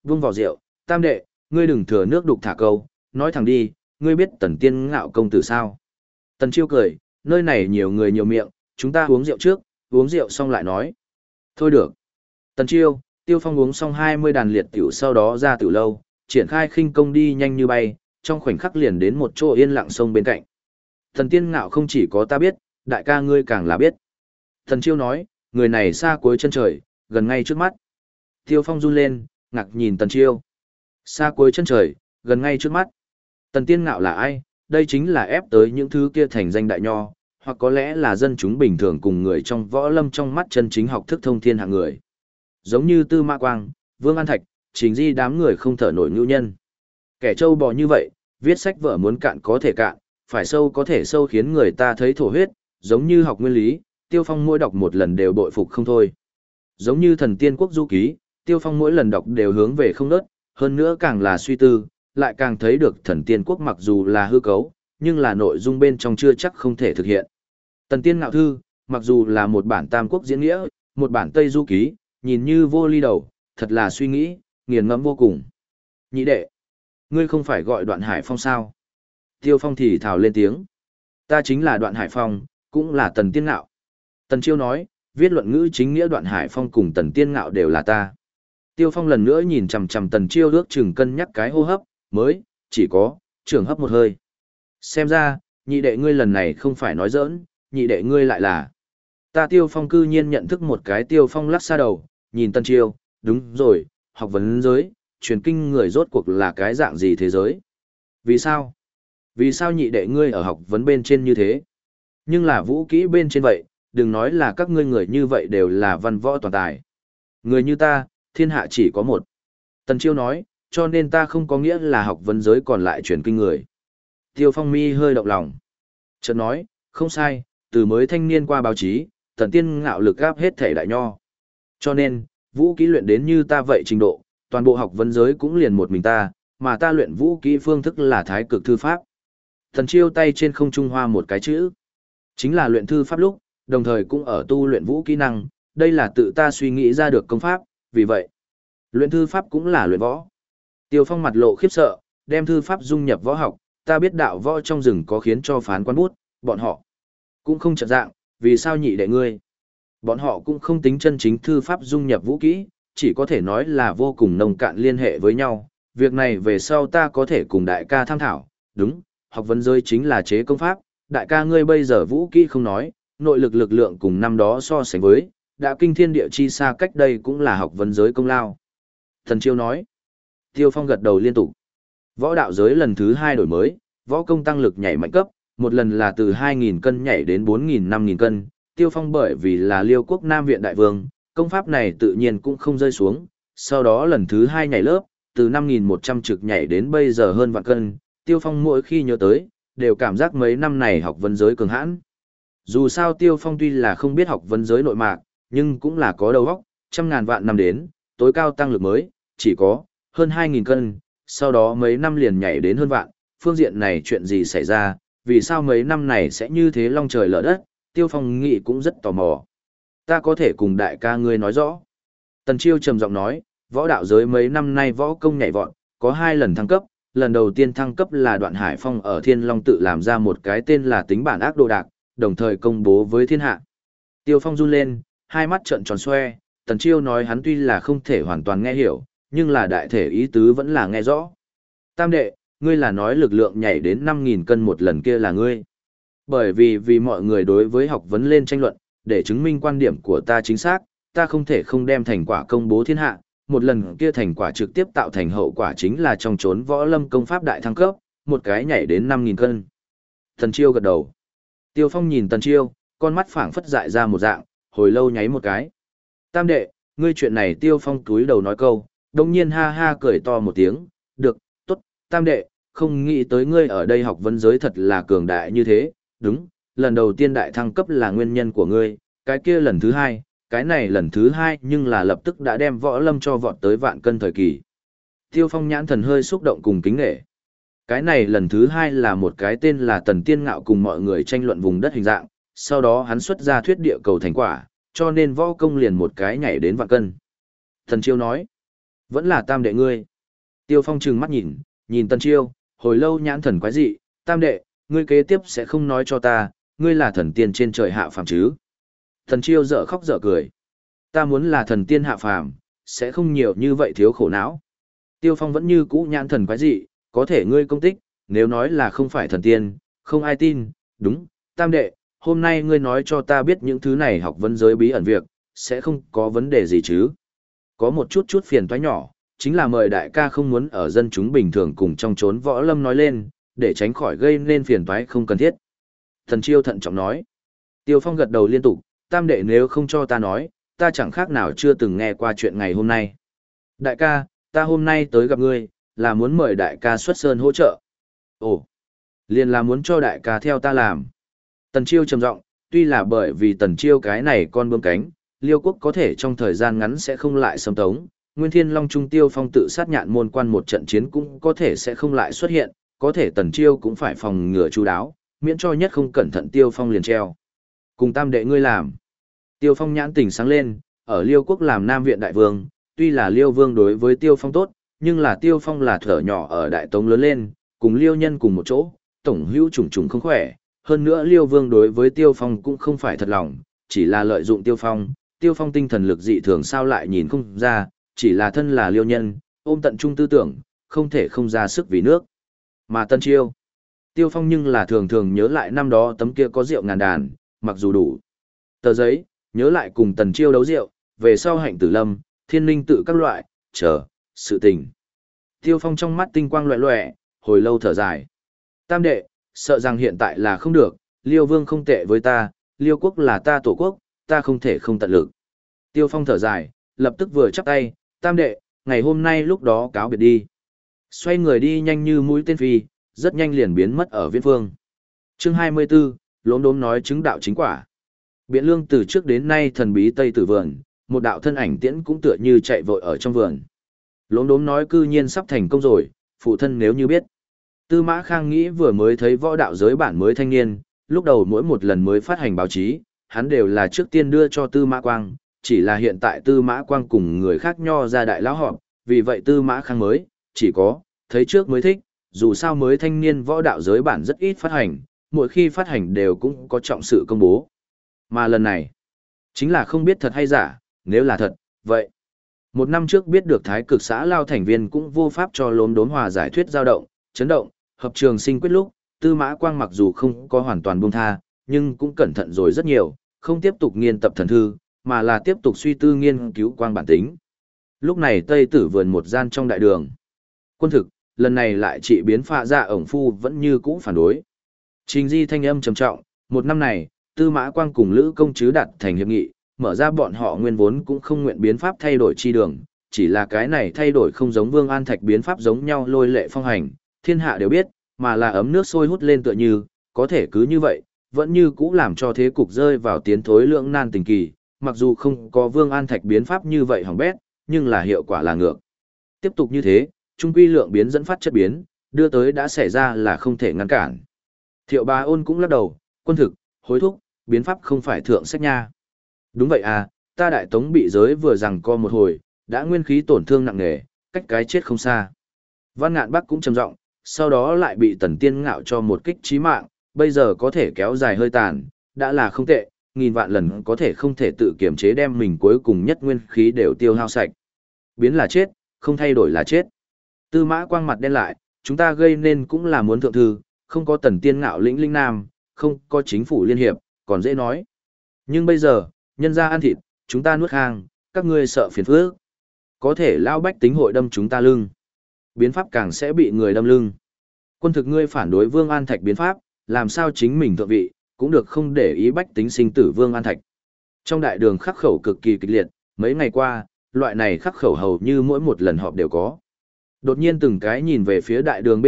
vung vào rượu, tam đệ, ngươi đừng thừa nước đục thả câu, nói thẳng đi, ngươi biết Tần Tiên Ngạo công tử sao? Tần Chiêu cười, nơi này nhiều người nhiều miệng, chúng ta uống rượu trước, uống rượu xong lại nói. Thôi được. Tần Chiêu, Tiêu Phong uống xong 20 đàn liệt tiểu sau đó ra tiểu lâu, triển khai khinh công đi nhanh như bay, trong khoảnh khắc liền đến một chỗ yên lặng sông bên cạnh. Tần Tiên Ngạo không chỉ có ta biết, đại ca ngươi càng là biết. Tần Chiêu nói, người này xa cuối chân trời, gần ngay trước mắt. Tiêu Phong run lên, ngạc nhìn Tần Chiêu. Xa cuối chân trời, gần ngay trước mắt. Tần Tiên Ngạo là ai? Đây chính là ép tới những thứ kia thành danh đại nho, hoặc có lẽ là dân chúng bình thường cùng người trong võ lâm trong mắt chân chính học thức thông thiên hạng người. Giống như Tư Mã Quang, Vương An Thạch, Trình Di đám người không thở nổi ngưu nhân. Kẻ trâu bò như vậy, viết sách vở muốn cạn có thể cạn, phải sâu có thể sâu khiến người ta thấy thổ huyết, giống như học nguyên lý, Tiêu Phong mỗi đọc một lần đều bội phục không thôi. Giống như Thần Tiên Quốc Du Ký, Tiêu Phong mỗi lần đọc đều hướng về không nớt, hơn nữa càng là suy tư, lại càng thấy được Thần Tiên Quốc mặc dù là hư cấu, nhưng là nội dung bên trong chưa chắc không thể thực hiện. Tần Tiên Ngạo Thư, mặc dù là một bản Tam Quốc diễn nghĩa, một bản Tây Du Ký, nhìn như vô ly đầu, thật là suy nghĩ, nghiền ngẫm vô cùng. Nhị đệ, ngươi không phải gọi Đoạn Hải Phong sao? Tiêu Phong thì thào lên tiếng. Ta chính là Đoạn Hải Phong, cũng là Tần Tiên Ngạo. Tần Chiêu nói, viết luận ngữ chính nghĩa Đoạn Hải Phong cùng Tần Tiên Ngạo đều là ta. Tiêu Phong lần nữa nhìn chằm chằm Tần Chiêu ước chừng cân nhắc cái hô hấp, mới, chỉ có, trưởng hấp một hơi. Xem ra, nhị đệ ngươi lần này không phải nói giỡn, nhị đệ ngươi lại là. Ta Tiêu Phong cư nhiên nhận thức một cái. Tiêu Phong lắc xa đầu, nhìn Tần Chiêu, đúng rồi, học vấn giới, truyền kinh người rốt cuộc là cái dạng gì thế giới? Vì sao? Vì sao nhị đệ ngươi ở học vấn bên trên như thế? Nhưng là vũ kỹ bên trên vậy, đừng nói là các ngươi người như vậy đều là văn võ toàn tài. Người như ta, thiên hạ chỉ có một. Tần Chiêu nói, cho nên ta không có nghĩa là học vấn giới còn lại truyền kinh người. Tiêu Phong mi hơi động lòng. Chợt nói, không sai, từ mới thanh niên qua báo chí, Tần Tiên Ngạo lực gáp hết thể đại nho. Cho nên, vũ kỹ luyện đến như ta vậy trình độ, toàn bộ học vấn giới cũng liền một mình ta, mà ta luyện vũ kỹ phương thức là thái cực thư pháp. Tần Chiêu tay trên không trung hoa một cái chữ. Chính là luyện thư pháp lúc, đồng thời cũng ở tu luyện vũ kỹ năng, đây là tự ta suy nghĩ ra được công pháp, vì vậy, luyện thư pháp cũng là luyện võ. Tiêu Phong mặt lộ khiếp sợ, đem thư pháp dung nhập võ học, ta biết đạo võ trong rừng có khiến cho phán quan bút, bọn họ cũng không chợt dạng, vì sao nhị đệ ngươi? Bọn họ cũng không tính chân chính thư pháp dung nhập vũ kỹ, chỉ có thể nói là vô cùng nông cạn liên hệ với nhau. Việc này về sau ta có thể cùng đại ca tham thảo, đúng, học vấn giới chính là chế công pháp, đại ca ngươi bây giờ vũ kỹ không nói, nội lực lực lượng cùng năm đó so sánh với, đã kinh thiên địa chi xa cách đây cũng là học vấn giới công lao. Thần Chiêu nói, Tiêu Phong gật đầu liên tục. Võ đạo giới lần thứ 2 đổi mới, võ công tăng lực nhảy mạnh cấp, một lần là từ 2.000 cân nhảy đến 4.000-5.000 cân. Tiêu Phong bởi vì là Liêu quốc Nam viện đại vương, công pháp này tự nhiên cũng không rơi xuống. Sau đó lần thứ 2 nhảy lớp, từ 5.100 trực nhảy đến bây giờ hơn vạn cân. Tiêu Phong mỗi khi nhớ tới, đều cảm giác mấy năm này học vấn giới cường hãn. Dù sao Tiêu Phong tuy là không biết học vấn giới nội mạc, nhưng cũng là có đầu óc, trăm ngàn vạn năm đến, tối cao tăng lực mới, chỉ có hơn 2.000 cân, sau đó mấy năm liền nhảy đến hơn vạn, phương diện này chuyện gì xảy ra, vì sao mấy năm này sẽ như thế long trời lở đất, Tiêu Phong nghĩ cũng rất tò mò. Ta có thể cùng đại ca ngươi nói rõ. Tần Chiêu trầm giọng nói, võ đạo giới mấy năm nay võ công nhảy vọt, có 2 lần thăng cấp, lần đầu tiên thăng cấp là Đoạn Hải Phong ở Thiên Long tự làm ra một cái tên là tính bản ác đồ đạc, đồng thời công bố với thiên hạ. Tiêu Phong run lên, hai mắt trợn tròn xoe, Tần Chiêu nói hắn tuy là không thể hoàn toàn nghe hiểu, nhưng là đại thể ý tứ vẫn là nghe rõ. Tam đệ, ngươi là nói lực lượng nhảy đến 5.000 cân một lần kia là ngươi. Bởi vì mọi người đối với học vấn lên tranh luận, để chứng minh quan điểm của ta chính xác, ta không thể không đem thành quả công bố thiên hạ. Một lần kia thành quả trực tiếp tạo thành hậu quả chính là trong chốn võ lâm công pháp đại thăng cấp, một cái nhảy đến 5.000 cân. Tần Chiêu gật đầu. Tiêu Phong nhìn Tần Chiêu, con mắt phảng phất dại ra một dạng, hồi lâu nháy một cái. Tam đệ, ngươi chuyện này Tiêu Phong cúi đầu nói câu, đồng nhiên ha ha cười to một tiếng, được, tốt, tam đệ, không nghĩ tới ngươi ở đây học vấn giới thật là cường đại như thế, đúng, lần đầu tiên đại thăng cấp là nguyên nhân của ngươi, cái kia lần thứ 2, cái này lần thứ 2 nhưng là lập tức đã đem võ lâm cho vọt tới vạn cân thời kỳ. Tiêu Phong nhãn thần hơi xúc động cùng kính nghệ. Cái này lần thứ 2 là một cái tên là Tần Tiên Ngạo cùng mọi người tranh luận vùng đất hình dạng, sau đó hắn xuất ra thuyết địa cầu thành quả, cho nên võ công liền một cái nhảy đến vạn cân. Thần Chiêu nói, Vẫn là tam đệ ngươi. Tiêu Phong trừng mắt nhìn, nhìn Tần Chiêu, hồi lâu nhãn thần quái dị, tam đệ, ngươi kế tiếp sẽ không nói cho ta, ngươi là thần tiên trên trời hạ phàm chứ. Tần Chiêu dở khóc dở cười. Ta muốn là thần tiên hạ phàm, sẽ không nhiều như vậy thiếu khổ não. Tiêu Phong vẫn như cũ nhãn thần quái dị, có thể ngươi công tích, nếu nói là không phải thần tiên, không ai tin, đúng, tam đệ, hôm nay ngươi nói cho ta biết những thứ này học vấn giới bí ẩn việc, sẽ không có vấn đề gì chứ. Có một chút phiền toái nhỏ, chính là mời đại ca không muốn ở dân chúng bình thường cùng trong chốn võ lâm nói lên, để tránh khỏi gây nên phiền toái không cần thiết. Thần Chiêu thận trọng nói. Tiêu Phong gật đầu liên tục, tam đệ nếu không cho ta nói, ta chẳng khác nào chưa từng nghe qua chuyện ngày hôm nay. Đại ca, ta hôm nay tới gặp ngươi, là muốn mời đại ca xuất sơn hỗ trợ. Ồ, liền là muốn cho đại ca theo ta làm. Tần Chiêu trầm giọng, tuy là bởi vì Tần Chiêu cái này con bướm cánh, Liêu quốc có thể trong thời gian ngắn sẽ không lại xâm tống, Nguyên Thiên Long Trung Tiêu Phong tự sát nhạn môn quan một trận chiến cũng có thể sẽ không lại xuất hiện, có thể Tần Chiêu cũng phải phòng ngừa chu đáo, miễn cho nhất không cẩn thận Tiêu Phong liền treo. Cùng tam đệ ngươi làm. Tiêu Phong nhãn tỉnh sáng lên, ở Liêu quốc làm Nam Viện Đại Vương, tuy là Liêu Vương đối với Tiêu Phong tốt, nhưng là Tiêu Phong là thở nhỏ ở Đại Tống lớn lên, cùng Liêu nhân cùng một chỗ, tổng hữu trùng trùng không khỏe. Hơn nữa Liêu Vương đối với Tiêu Phong cũng không phải thật lòng, chỉ là lợi dụng Tiêu Phong. Tiêu Phong tinh thần lực dị thường sao lại nhìn không ra, chỉ là thân là Liêu nhân, ôm tận trung tư tưởng, không thể không ra sức vì nước. Mà Tần Chiêu, Tiêu Phong nhưng là thường thường nhớ lại năm đó tấm kia có rượu ngàn đàn, mặc dù đủ tờ giấy, nhớ lại cùng Tần Chiêu đấu rượu, về sau hạnh tử lâm, thiên linh tự các loại, chờ, sự tình. Tiêu Phong trong mắt tinh quang loẹ loẹ, hồi lâu thở dài. Tam đệ, sợ rằng hiện tại là không được, Liêu Vương không tệ với ta, Liêu quốc là ta tổ quốc, ta không thể không tận lực. Tiêu Phong thở dài, lập tức vừa chắp tay, tam đệ, ngày hôm nay lúc đó cáo biệt đi. Xoay người đi nhanh như mũi tên phi, rất nhanh liền biến mất ở viễn phương. Chương 24, lốm đốm nói chứng đạo chính quả. Biện Lương từ trước đến nay thần bí Tây Tử Vườn, một đạo thân ảnh tiễn cũng tựa như chạy vội ở trong vườn. Lốm đốm nói cư nhiên sắp thành công rồi, phụ thân nếu như biết. Tư Mã Khang nghĩ vừa mới thấy võ đạo giới bản mới thanh niên, lúc đầu mỗi một lần mới phát hành báo chí, hắn đều là trước tiên đưa cho Tư Mã Quang, chỉ là hiện tại Tư Mã Quang cùng người khác nho ra đại lão họp, vì vậy Tư Mã Khang mới, chỉ có, thấy trước mới thích, dù sao mới thanh niên võ đạo giới bản rất ít phát hành, mỗi khi phát hành đều cũng có trọng sự công bố. Mà lần này, chính là không biết thật hay giả, nếu là thật, vậy. Một năm trước biết được Thái Cực xã Lao thành viên cũng vô pháp cho lốm đốm hòa giải thuyết dao động, chấn động, hợp trường sinh quyết lúc, Tư Mã Quang mặc dù không có hoàn toàn buông tha, nhưng cũng cẩn thận rồi rất nhiều, không tiếp tục nghiên tập thần thư, mà là tiếp tục suy tư nghiên cứu quang bản tính. Lúc này Tây Tử Vườn một gian trong đại đường. Quân thực, lần này lại trị biến phạ ra ổng phu vẫn như cũ phản đối. Trình Di thanh âm trầm trọng, một năm này, Tư Mã Quang cùng Lữ Công Chứ đạt thành hiệp nghị, mở ra bọn họ nguyên vốn cũng không nguyện biến pháp thay đổi chi đường, chỉ là cái này thay đổi không giống Vương An Thạch biến pháp giống nhau lôi lệ phong hành, thiên hạ đều biết, mà là ấm nước sôi hút lên tựa như, có thể cứ như vậy, vẫn như cũ làm cho thế cục rơi vào tiến thối lưỡng nan tình kỳ, mặc dù không có Vương An Thạch biến pháp như vậy hỏng bét, nhưng là hiệu quả là ngược. Tiếp tục như thế, trung quy lượng biến dẫn phát chất biến, đưa tới đã xảy ra là không thể ngăn cản. Thiệu Bá Ôn cũng lắc đầu, quân thực, hối thúc, biến pháp không phải thượng sách nha. Đúng vậy à, ta Đại Tống bị giới vừa rằng co một hồi, đã nguyên khí tổn thương nặng nề, cách cái chết không xa. Văn Ngạn Bắc cũng trầm giọng, sau đó lại bị Tần Tiên Ngạo cho một kích chí mạng, bây giờ có thể kéo dài hơi tàn, đã là không tệ, nghìn vạn lần có thể không thể tự kiểm chế đem mình cuối cùng nhất nguyên khí đều tiêu hao sạch. Biến là chết, không thay đổi là chết. Tư Mã Quang mặt đen lại, chúng ta gây nên cũng là muốn thượng thư, không có Tần Tiên Ngạo lĩnh linh nam, không có chính phủ liên hiệp, còn dễ nói. Nhưng bây giờ, nhân ra ăn thịt, chúng ta nuốt khang, các ngươi sợ phiền phức. Có thể lao bách tính hội đâm chúng ta lưng. Biến pháp càng sẽ bị người đâm lưng. Quân thực ngươi phản đối Vương An Thạch biến pháp, làm sao chính mình thượng vị, cũng được không để ý bách tính sinh tử Vương An Thạch. Trong đại đường khắc khẩu cực kỳ kịch liệt, mấy ngày qua, loại này khắc khẩu hầu như mỗi một lần họp đều có. Đột nhiên từng cái nhìn về phía đại đường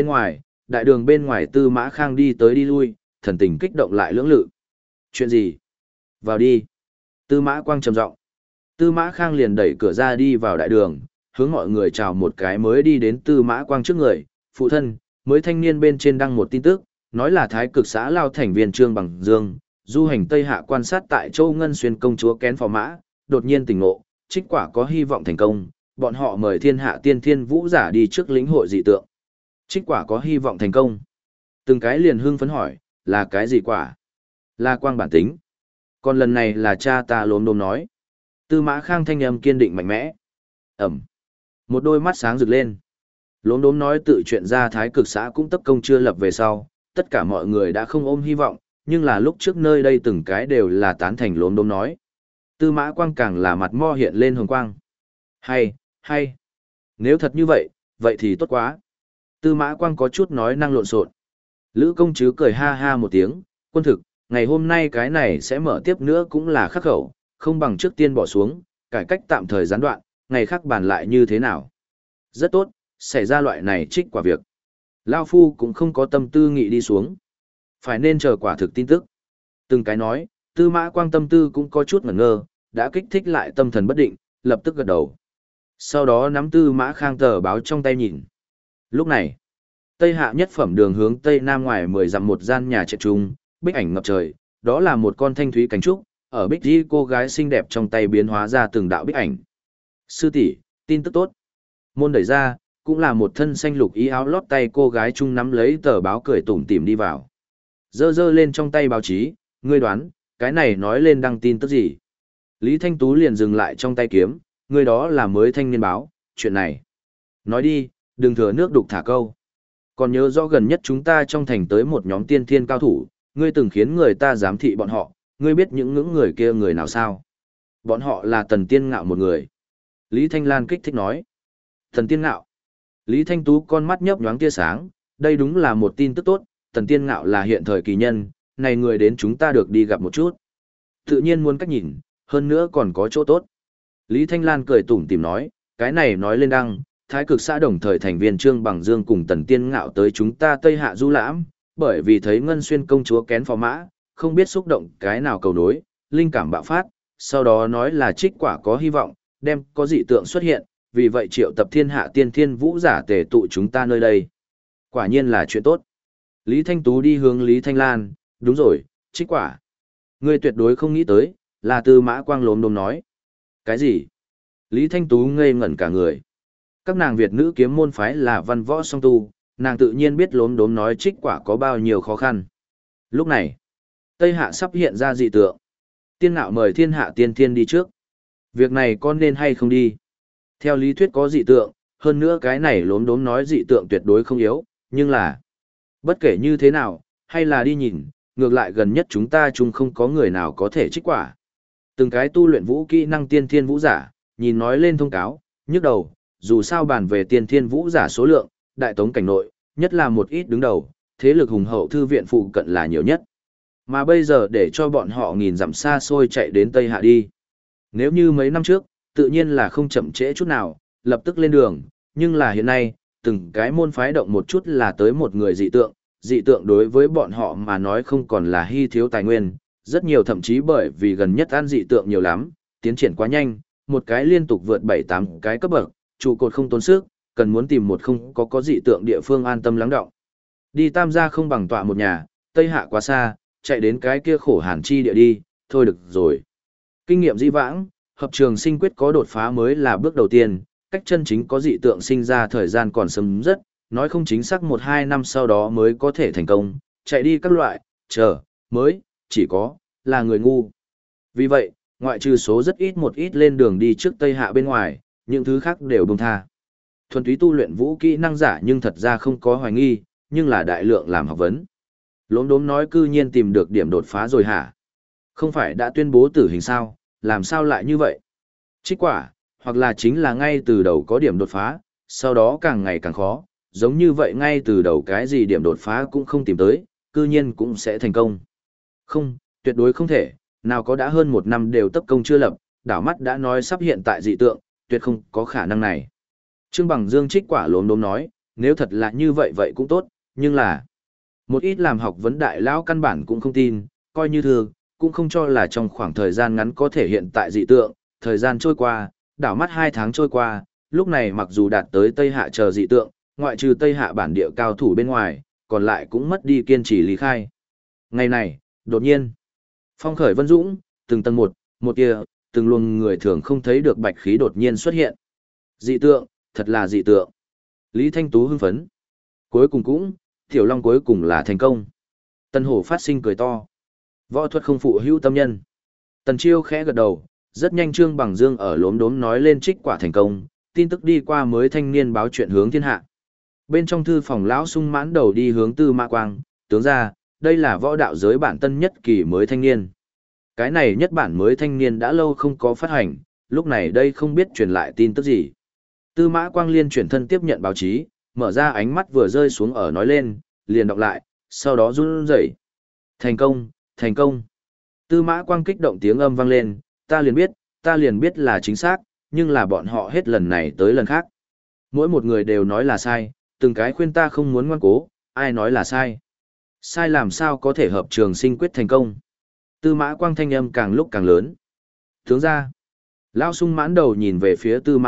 bên ngoài Tư Mã Khang đi tới đi lui, thần tình kích động lại lưỡng lự. Chuyện gì? Vào đi. Tư Mã Quang trầm giọng. Tư Mã Khang liền đẩy cửa ra đi vào đại đường, hướng mọi người chào một cái mới đi đến Tư Mã Quang trước người. Phụ thân, mới thanh niên bên trên đăng một tin tức, nói là Thái Cực xã Lao thành viên Trương Bằng Dương, du hành Tây Hạ quan sát tại Châu Ngân Xuyên công chúa kén phò mã, đột nhiên tỉnh ngộ, trích quả có hy vọng thành công, Bọn họ mời thiên hạ tiên thiên vũ giả đi trước lĩnh hội dị tượng. Trích quả có hy vọng thành công. Từng cái liền hưng phấn hỏi, là cái gì quả? Là quang bản tính. Còn lần này là cha ta lốm đốm nói. Tư Mã Khang thanh âm kiên định mạnh mẽ. Ẩm. Một đôi mắt sáng rực lên. Lốm đốm nói tự chuyện ra Thái Cực xã cũng tất công chưa lập về sau, tất cả mọi người đã không ôm hy vọng, nhưng là lúc trước nơi đây từng cái đều là tán thành lốm đốm nói. Tư Mã Quang càng là mặt mo hiện lên hồng quang. Hay. Nếu thật như vậy, vậy thì tốt quá. Tư Mã Quang có chút nói năng lộn xộn. Lữ công chứ cười ha ha một tiếng, quân thực, ngày hôm nay cái này sẽ mở tiếp nữa cũng là khắc khẩu, không bằng trước tiên bỏ xuống, cải cách tạm thời gián đoạn, ngày khác bàn lại như thế nào. Rất tốt, xảy ra loại này trích quả việc. Lao Phu cũng không có tâm tư nghị đi xuống. Phải nên chờ quả thực tin tức. Từng cái nói, Tư Mã Quang tâm tư cũng có chút ngẩn ngơ, đã kích thích lại tâm thần bất định, lập tức gật đầu. Sau đó nắm Tư Mã Khang tờ báo trong tay nhìn. Lúc này, Tây Hạ nhất phẩm đường hướng Tây Nam ngoài 10 dặm một gian nhà trệt trung, bích ảnh ngập trời, đó là một con thanh thúy cánh trúc, ở bích đi cô gái xinh đẹp trong tay biến hóa ra từng đạo bích ảnh. Sư tỷ, tin tức tốt. Môn đẩy ra, cũng là một thân xanh lục y áo lót tay cô gái trung nắm lấy tờ báo cười tủm tỉm đi vào. Dơ lên trong tay báo chí, ngươi đoán, cái này nói lên đăng tin tức gì? Lý Thanh Tú liền dừng lại trong tay kiếm, người đó là mới thanh niên báo, chuyện này. Nói đi, đừng thừa nước đục thả câu. Còn nhớ rõ gần nhất chúng ta trong thành tới một nhóm tiên thiên cao thủ, ngươi từng khiến người ta giám thị bọn họ, ngươi biết những người kia người nào sao? Bọn họ là Tần Tiên Ngạo một người. Lý Thanh Lan kích thích nói. Tần Tiên Ngạo. Lý Thanh Tú con mắt nhấp nhoáng tia sáng, đây đúng là một tin tức tốt, Tần Tiên Ngạo là hiện thời kỳ nhân, này người đến chúng ta được đi gặp một chút. Tự nhiên muốn cách nhìn, hơn nữa còn có chỗ tốt. Lý Thanh Lan cười tủm tỉm nói, cái này nói lên đăng, Thái Cực xã đồng thời thành viên Trương Bằng Dương cùng Tần Tiên Ngạo tới chúng ta Tây Hạ du lãm, bởi vì thấy Ngân Xuyên công chúa kén phò mã, không biết xúc động cái nào cầu nối, linh cảm bạo phát, sau đó nói là trích quả có hy vọng, đem có dị tượng xuất hiện, vì vậy triệu tập thiên hạ tiên thiên vũ giả tề tụ chúng ta nơi đây. Quả nhiên là chuyện tốt. Lý Thanh Tú đi hướng Lý Thanh Lan, đúng rồi, trích quả. Ngươi tuyệt đối không nghĩ tới, là Tư Mã Quang lốm đốm nói. Cái gì? Lý Thanh Tú ngây ngẩn cả người. Các nàng Việt nữ kiếm môn phái là văn võ song tu, nàng tự nhiên biết lốm đốm nói trích quả có bao nhiêu khó khăn. Lúc này, Tây Hạ sắp hiện ra dị tượng. Tiên Ngạo mời thiên hạ tiên thiên đi trước. Việc này con nên hay không đi? Theo lý thuyết có dị tượng, hơn nữa cái này lốm đốm nói dị tượng tuyệt đối không yếu, nhưng là bất kể như thế nào, hay là đi nhìn, ngược lại gần nhất chúng ta chung không có người nào có thể trích quả. Từng cái tu luyện vũ kỹ năng tiên thiên vũ giả, nhìn nói lên thông cáo, nhức đầu, dù sao bàn về tiên thiên vũ giả số lượng, đại tống cảnh nội, nhất là một ít đứng đầu, thế lực hùng hậu thư viện phụ cận là nhiều nhất. Mà bây giờ để cho bọn họ nghìn dặm xa xôi chạy đến Tây Hạ đi. Nếu như mấy năm trước, tự nhiên là không chậm trễ chút nào, lập tức lên đường, nhưng là hiện nay, từng cái môn phái động một chút là tới một người dị tượng đối với bọn họ mà nói không còn là hy thiếu tài nguyên, rất nhiều thậm chí bởi vì gần nhất ăn dị tượng nhiều lắm, tiến triển quá nhanh, một cái liên tục vượt 7-8 cái cấp bậc, trụ cột không tốn sức, cần muốn tìm một không có dị tượng địa phương an tâm lắng động. Đi Tam gia không bằng tọa một nhà, Tây Hạ quá xa, chạy đến cái kia khổ hàn chi địa đi, thôi được rồi. Kinh nghiệm dĩ vãng, hợp trường sinh quyết có đột phá mới là bước đầu tiên, cách chân chính có dị tượng sinh ra thời gian còn sớm rất, nói không chính xác 1-2 năm sau đó mới có thể thành công, chạy đi các loại, mới, chỉ có, là người ngu. Vì vậy, ngoại trừ số rất ít một ít lên đường đi trước Tây Hạ bên ngoài, những thứ khác đều buông tha. Thuần túy tu luyện vũ kỹ năng giả nhưng thật ra không có hoài nghi, nhưng là đại lượng làm học vấn. Lốm đốm nói cư nhiên tìm được điểm đột phá rồi hả? Không phải đã tuyên bố tử hình sao, làm sao lại như vậy? Trích quả, hoặc là chính là ngay từ đầu có điểm đột phá, sau đó càng ngày càng khó, giống như vậy ngay từ đầu cái gì điểm đột phá cũng không tìm tới, cư nhiên cũng sẽ thành công. Không, tuyệt đối không thể, nào có đã hơn 1 năm đều tất công chưa lập, đảo mắt đã nói sắp hiện tại dị tượng, tuyệt không có khả năng này. Trương Bằng Dương trích quả lốm đốm nói, nếu thật là như vậy vậy cũng tốt, nhưng là một ít làm học vấn đại lão căn bản cũng không tin, coi như thường, cũng không cho là trong khoảng thời gian ngắn có thể hiện tại dị tượng, thời gian trôi qua, đảo mắt 2 tháng trôi qua, lúc này mặc dù đạt tới Tây Hạ chờ dị tượng, ngoại trừ Tây Hạ bản địa cao thủ bên ngoài, còn lại cũng mất đi kiên trì lý khai. Ngày này, đột nhiên, phong khởi vân dũng, từng tầng một kia, từng luồng người thường không thấy được bạch khí đột nhiên xuất hiện. Dị tượng, thật là dị tượng. Lý Thanh Tú hưng phấn. Cuối cùng cũng, Tiểu Long cuối cùng là thành công. Tần Hổ phát sinh cười to. Võ thuật không phụ hữu tâm nhân. Tần Chiêu khẽ gật đầu, rất nhanh Trương Bằng Dương ở lốm đốm nói lên trích quả thành công, tin tức đi qua mới thanh niên báo chuyện hướng thiên hạ. Bên trong thư phòng lão sung mãn đầu đi hướng Tư Mã Quang, tướng ra, đây là võ đạo giới bản tân nhất kỳ mới thanh niên. Cái này nhất bản mới thanh niên đã lâu không có phát hành, lúc này đây không biết truyền lại tin tức gì. Tư Mã Quang liên chuyển thân tiếp nhận báo chí, mở ra ánh mắt vừa rơi xuống ở nói lên, liền đọc lại, sau đó run rẩy. Thành công, thành công. Tư Mã Quang kích động tiếng âm vang lên, ta liền biết là chính xác, nhưng là bọn họ hết lần này tới lần khác. Mỗi một người đều nói là sai, từng cái khuyên ta không muốn ngoan cố, ai nói là sai. Sai làm sao có thể hợp trường sinh quyết thành công. Tư Mã Quang thanh âm càng lúc càng lớn. Tướng ra, Lão Sung mãn đầu nhìn về phía Tư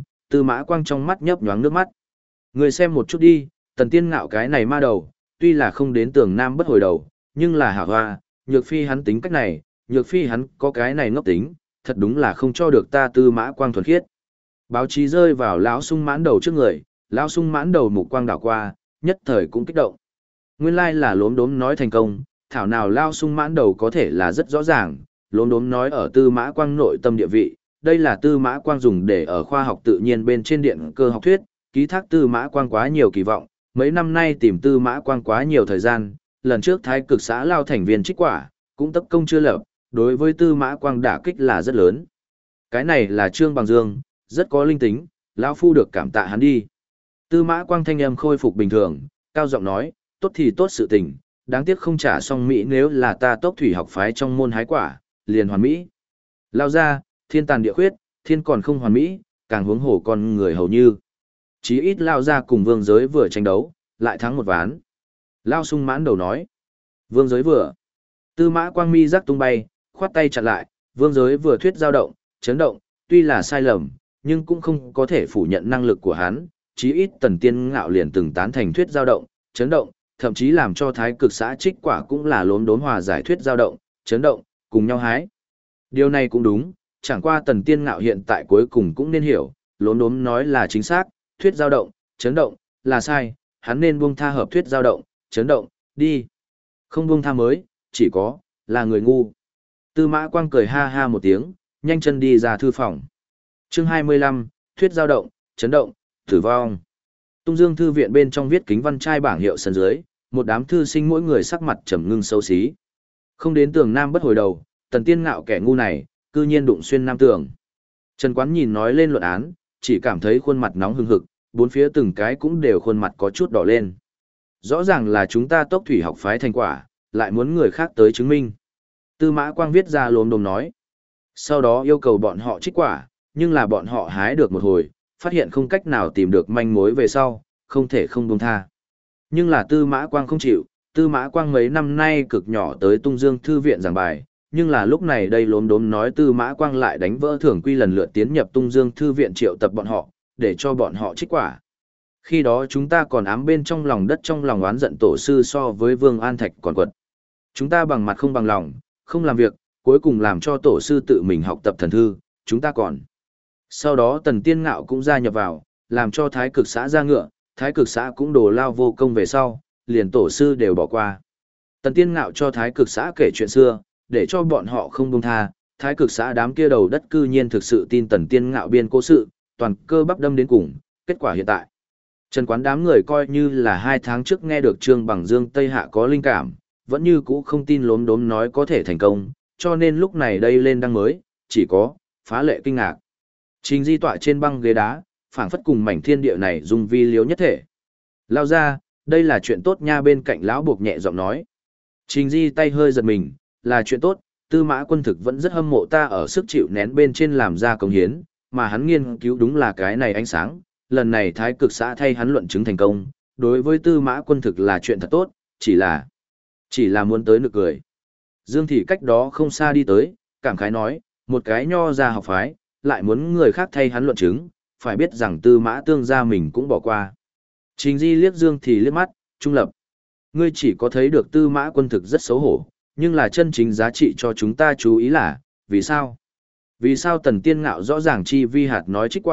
Mã Quang trong mắt nhấp nhoáng nước mắt. Người xem một chút đi, Tần Tiên Ngạo cái này ma đầu, tuy là không đến tường nam bất hồi đầu, nhưng là hảo hoa, Nhược Phi hắn tính cách này, Nhược Phi hắn có cái này ngốc tính, thật đúng là không cho được ta Tư Mã Quang thuần khiết. Báo chí rơi vào lão Sung mãn đầu trước người, lão Sung mãn đầu mục quang đảo qua, nhất thời cũng kích động. Nguyên lai là lốm đốm nói thành công, thảo nào lão Sung mãn đầu có thể là rất rõ ràng, lốm đốm nói ở Tư Mã Quang nội tâm địa vị, đây là Tư Mã Quang dùng để ở khoa học tự nhiên bên trên điện cơ học thuyết, ký thác Tư Mã Quang quá nhiều kỳ vọng, mấy năm nay tìm Tư Mã Quang quá nhiều thời gian, lần trước Thái Cực xã lao thành viên trích quả, cũng tất công chưa lập, đối với Tư Mã Quang đả kích là rất lớn. Cái này là Trương Bằng Dương, rất có linh tính, lão phu được cảm tạ hắn đi. Tư Mã Quang thanh âm khôi phục bình thường, cao giọng nói, tốt thì tốt sự tình, đáng tiếc không trả xong Mỹ nếu là ta Tốc Thủy học phái trong môn hái quả, liền hoàn Mỹ. Lao ra, thiên tàn địa khuyết, thiên còn không hoàn Mỹ, càng huống hổ con người hầu như. Chí ít Lao ra cùng vương giới vừa tranh đấu, lại thắng một ván. Lao Sung mãn đầu nói, vương giới vừa. Tư Mã Quang mi rắc tung bay, khoát tay chặn lại, vương giới vừa thuyết dao động, chấn động, tuy là sai lầm, nhưng cũng không có thể phủ nhận năng lực của hắn, chí ít Tần Tiên Ngạo liền từng tán thành thuyết dao động, chấn động, thậm chí làm cho Thái Cực xã trích quả cũng là lốm đốm hòa giải thuyết dao động, chấn động, cùng nhau hái. Điều này cũng đúng, chẳng qua Tần Tiên Ngạo hiện tại cuối cùng cũng nên hiểu, lốm đốm nói là chính xác, thuyết dao động, chấn động, là sai, hắn nên buông tha hợp thuyết dao động, chấn động, đi. Không buông tha mới, chỉ có, là người ngu. Tư Mã Quang cười ha ha một tiếng, nhanh chân đi ra thư phòng. Chương 25, thuyết dao động, chấn động, tử vong. Tung Dương thư viện bên trong viết kính văn trai bảng hiệu sân dưới, một đám thư sinh mỗi người sắc mặt trầm ngưng xấu xí. Không đến tường nam bất hồi đầu, Tần Tiên Ngạo kẻ ngu này, cư nhiên đụng xuyên nam tường. Trần Quán nhìn nói lên luận án, chỉ cảm thấy khuôn mặt nóng hừng hực, bốn phía từng cái cũng đều khuôn mặt có chút đỏ lên. Rõ ràng là chúng ta Tốc Thủy học phái thành quả, lại muốn người khác tới chứng minh. Tư Mã Quang viết ra lồm đồm nói. Sau đó yêu cầu bọn họ trích quả, nhưng là bọn họ hái được một hồi, phát hiện không cách nào tìm được manh mối về sau, không thể không buông tha. Nhưng là Tư Mã Quang không chịu, Tư Mã Quang mấy năm nay cực nhỏ tới Tung Dương thư viện giảng bài, nhưng là lúc này đây lốm đốm nói Tư Mã Quang lại đánh vỡ thường quy lần lượt tiến nhập Tung Dương thư viện triệu tập bọn họ, để cho bọn họ trích quả. Khi đó chúng ta còn ám bên trong lòng đất trong lòng oán giận tổ sư so với Vương An Thạch còn quật. Chúng ta bằng mặt không bằng lòng, không làm việc, cuối cùng làm cho tổ sư tự mình học tập thần thư, chúng ta còn. Sau đó Tần Tiên Ngạo cũng gia nhập vào, làm cho Thái Cực xã ra ngựa, Thái Cực xã cũng đổ lao vô công về sau, liền tổ sư đều bỏ qua. Tần Tiên Ngạo cho Thái Cực xã kể chuyện xưa, để cho bọn họ không buông tha, Thái Cực xã đám kia đầu đất cư nhiên thực sự tin Tần Tiên Ngạo biên cố sự, toàn cơ bắp đâm đến cùng, kết quả hiện tại. Trần Quán đám người coi như là 2 tháng trước nghe được Trương Bằng Dương Tây Hạ có linh cảm, vẫn như cũ không tin lốm đốm nói có thể thành công, cho nên lúc này đây lên đăng mới, chỉ có, phá lệ kinh ngạc. Trình Di tọa trên băng ghế đá, phảng phất cùng mảnh thiên địa này dung vi liếu nhất thể. Lao ra, đây là chuyện tốt nha bên cạnh lão buộc nhẹ giọng nói. Trình Di tay hơi giật mình, là chuyện tốt, Tư Mã Quân thực vẫn rất hâm mộ ta ở sức chịu nén bên trên làm ra công hiến, mà hắn nghiên cứu đúng là cái này ánh sáng, lần này Thái Cực xã thay hắn luận chứng thành công, đối với Tư Mã Quân thực là chuyện thật tốt, chỉ là muốn tới nực cười. Dương Thị cách đó không xa đi tới, cảm khái nói, một cái nho ra học phái, lại muốn người khác thay hắn luận chứng, phải biết rằng Tư Mã Tương gia mình cũng bỏ qua. Trình Di liếc Dương Thị liếc mắt, trung lập. Ngươi chỉ có thấy được Tư Mã Quân thực rất xấu hổ, nhưng là chân chính giá trị cho chúng ta chú ý là, vì sao? Vì sao Tần Tiên Ngạo rõ ràng chi vi hạt nói trích quả,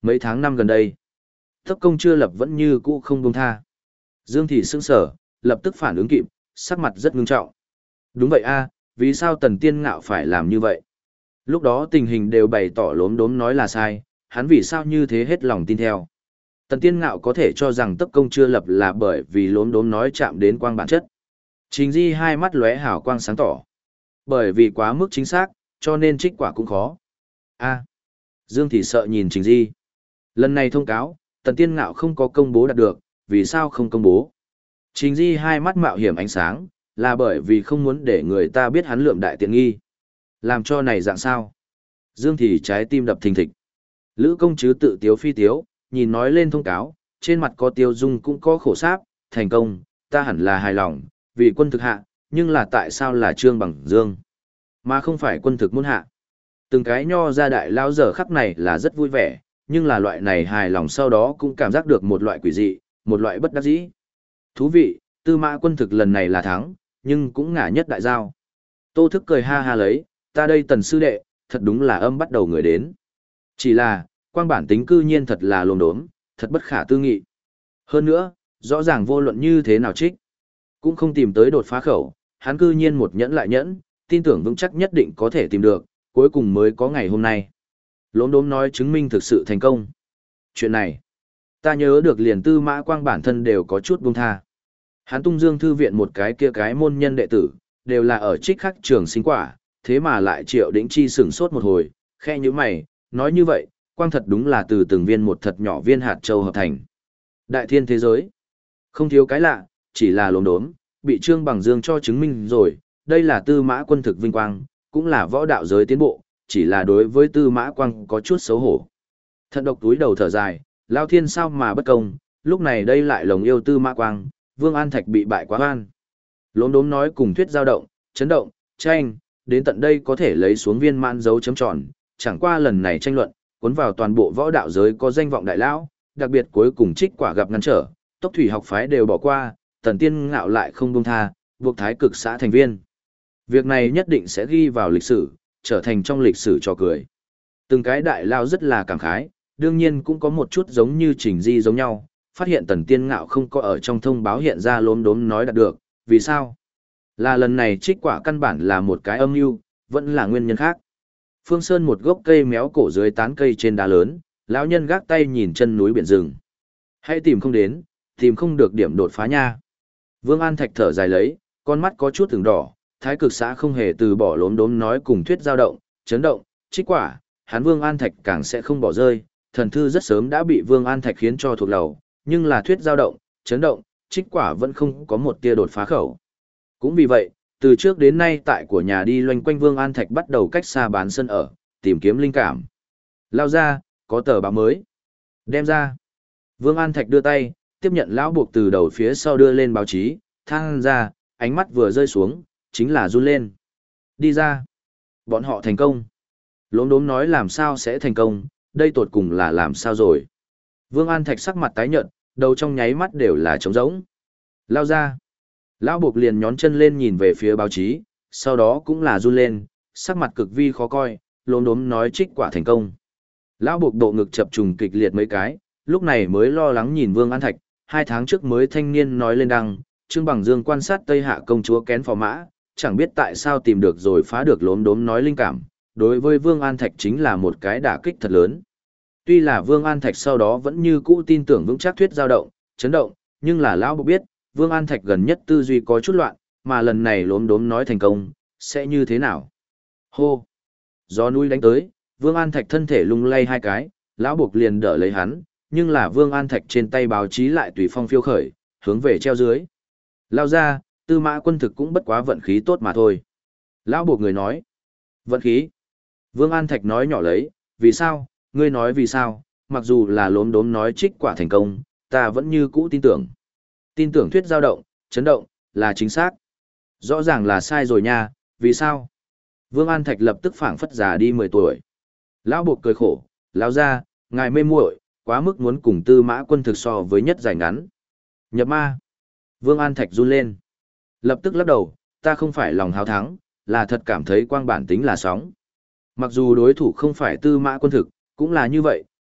Mấy tháng năm gần đây, Tốc công chưa lập vẫn như cũ không buông tha. Dương Thị sững sờ, lập tức phản ứng kịp, sắc mặt rất ngưng trọng. Đúng vậy a, vì sao Tần Tiên Ngạo phải làm như vậy? Lúc đó tình hình đều bày tỏ lốm đốm nói là sai, hắn vì sao như thế hết lòng tin theo. Tần Tiên Ngạo có thể cho rằng Tốc công chưa lập là bởi vì lốm đốm nói chạm đến quang bản chất. Trình Di hai mắt lóe hào quang sáng tỏ. Bởi vì quá mức chính xác, cho nên trích quả cũng khó. A. Dương Thị sợ nhìn Trình Di. Lần này thông cáo, Tần Tiên Ngạo không có công bố đạt được, vì sao không công bố? Trình Di hai mắt mạo hiểm ánh sáng, là bởi vì không muốn để người ta biết hắn lượm đại tiện nghi. Làm cho này dạng sao? Dương Thị trái tim đập thình thịch. Lữ công chứ tự tiếu phi tiếu, nhìn nói lên thông cáo, trên mặt có tiêu dung cũng có khổ sáp, thành công, ta hẳn là hài lòng, vì quân thực hạ, nhưng là tại sao là Trương Bằng Dương, mà không phải quân thực muôn hạ. Từng cái nho ra đại lao giờ khắc này là rất vui vẻ, nhưng là loại này hài lòng sau đó cũng cảm giác được một loại quỷ dị, một loại bất đắc dĩ. Thú vị, Tư Mã quân thực lần này là thắng, nhưng cũng ngả nhất đại giao. Tô Thức cười ha ha lấy, ta đây Tần sư đệ, thật đúng là âm bắt đầu người đến. Chỉ là, quang bản tính cư nhiên thật là lồn đốm, thật bất khả tư nghị. Hơn nữa, rõ ràng vô luận như thế nào trích, cũng không tìm tới đột phá khẩu, hắn cư nhiên một nhẫn lại nhẫn, tin tưởng vững chắc nhất định có thể tìm được, cuối cùng mới có ngày hôm nay. Lốm đốm nói chứng minh thực sự thành công. Chuyện này, ta nhớ được liền Tư Mã Quang bản thân đều có chút buông tha. Hắn Tung Dương thư viện một cái kia cái môn nhân đệ tử, đều là ở trích khắc trường sinh quả, thế mà lại Triệu Đỉnh Chi sửng sốt một hồi, khe như mày, nói như vậy, Quang thật đúng là từ từng viên một thật nhỏ viên hạt châu hợp thành. Đại thiên thế giới, không thiếu cái lạ, chỉ là lốm đốm, bị Trương Bằng Dương cho chứng minh rồi, đây là Tư Mã quân thực vinh quang, cũng là võ đạo giới tiến bộ, chỉ là đối với Tư Mã Quang có chút xấu hổ. Thận độc túi đầu thở dài, Lao Thiên sao mà bất công, lúc này đây lại lồng yêu Tư Mã Quang, Vương An Thạch bị bại quá oan. Lốm đốm nói cùng thuyết dao động, chấn động, tranh, đến tận đây có thể lấy xuống viên mãn dấu chấm tròn, chẳng qua lần này tranh luận, cuốn vào toàn bộ võ đạo giới có danh vọng đại lão, đặc biệt cuối cùng trích quả gặp ngăn trở, Tốc thủy học phái đều bỏ qua, Tần Tiên Ngạo lại không buông tha, buộc Thái Cực xã thành viên. Việc này nhất định sẽ ghi vào lịch sử, trở thành trong lịch sử trò cười. Từng cái đại lao rất là cảm khái, đương nhiên cũng có một chút giống như Trình Di giống nhau, phát hiện Tần Tiên Ngạo không có ở trong thông báo hiện ra lốm đốm nói đạt được, vì sao? Là lần này trích quả căn bản là một cái âm mưu, vẫn là nguyên nhân khác. Phương Sơn một gốc cây méo cổ dưới tán cây trên đá lớn, lão nhân gác tay nhìn chân núi biển rừng. Hãy tìm không đến, tìm không được điểm đột phá nha. Vương An Thạch thở dài lấy, con mắt có chút từng đỏ, Thái Cực xã không hề từ bỏ lốm đốm nói cùng thuyết dao động, chấn động, trích quả, hắn Vương An Thạch càng sẽ không bỏ rơi, thần thư rất sớm đã bị Vương An Thạch khiến cho thuộc lầu, nhưng là thuyết dao động, chấn động, trích quả vẫn không có một tia đột phá khẩu. Cũng vì vậy, từ trước đến nay tại của nhà đi loanh quanh Vương An Thạch bắt đầu cách xa bán sân ở, tìm kiếm linh cảm. Lao ra, có tờ báo mới. Đem ra. Vương An Thạch đưa tay, tiếp nhận lão buộc từ đầu phía sau đưa lên báo chí, thang ra, ánh mắt vừa rơi xuống, chính là run lên. Đi ra. Bọn họ thành công. Lốm đốm nói làm sao sẽ thành công, đây tột cùng là làm sao rồi. Vương An Thạch sắc mặt tái nhợt, đầu trong nháy mắt đều là trống rỗng. Lao ra. Lão buộc liền nhón chân lên nhìn về phía báo chí, sau đó cũng là run lên, sắc mặt cực vi khó coi, lốm đốm nói trích quả thành công. Lão buộc độ ngực chập trùng kịch liệt mấy cái, lúc này mới lo lắng nhìn Vương An Thạch, 2 tháng trước mới thanh niên nói lên đăng, Trương Bằng Dương quan sát Tây Hạ công chúa kén phò mã, chẳng biết tại sao tìm được rồi phá được lốm đốm nói linh cảm, đối với Vương An Thạch chính là một cái đả kích thật lớn. Tuy là Vương An Thạch sau đó vẫn như cũ tin tưởng vững chắc thuyết dao động, chấn động, nhưng là lão buộc biết, Vương An Thạch gần nhất tư duy có chút loạn, mà lần này lốm đốm nói thành công, sẽ như thế nào? Hô! Gió núi đánh tới, Vương An Thạch thân thể lung lay 2 cái, lão buộc liền đỡ lấy hắn, nhưng là Vương An Thạch trên tay báo chí lại tùy phong phiêu khởi, hướng về treo dưới. Lao ra, Tư Mã quân thực cũng bất quá vận khí tốt mà thôi. Lão buộc người nói. Vận khí. Vương An Thạch nói nhỏ lấy, vì sao, ngươi nói vì sao, mặc dù là lốm đốm nói trích quả thành công, ta vẫn như cũ tin tưởng. Tin tưởng thuyết dao động, chấn động, là chính xác. Rõ ràng là sai rồi nha, vì sao? Vương An Thạch lập tức phảng phất già đi 10 tuổi. Lão buộc cười khổ, lão ra, ngài mê muội, quá mức muốn cùng Tư Mã quân thực so với nhất giải ngắn. Nhập ma. Vương An Thạch run lên. Lập tức lắc đầu, ta không phải lòng háo thắng, là thật cảm thấy quang bản tính là sóng. Mặc dù đối thủ không phải Tư Mã quân thực, cũng là như vậy,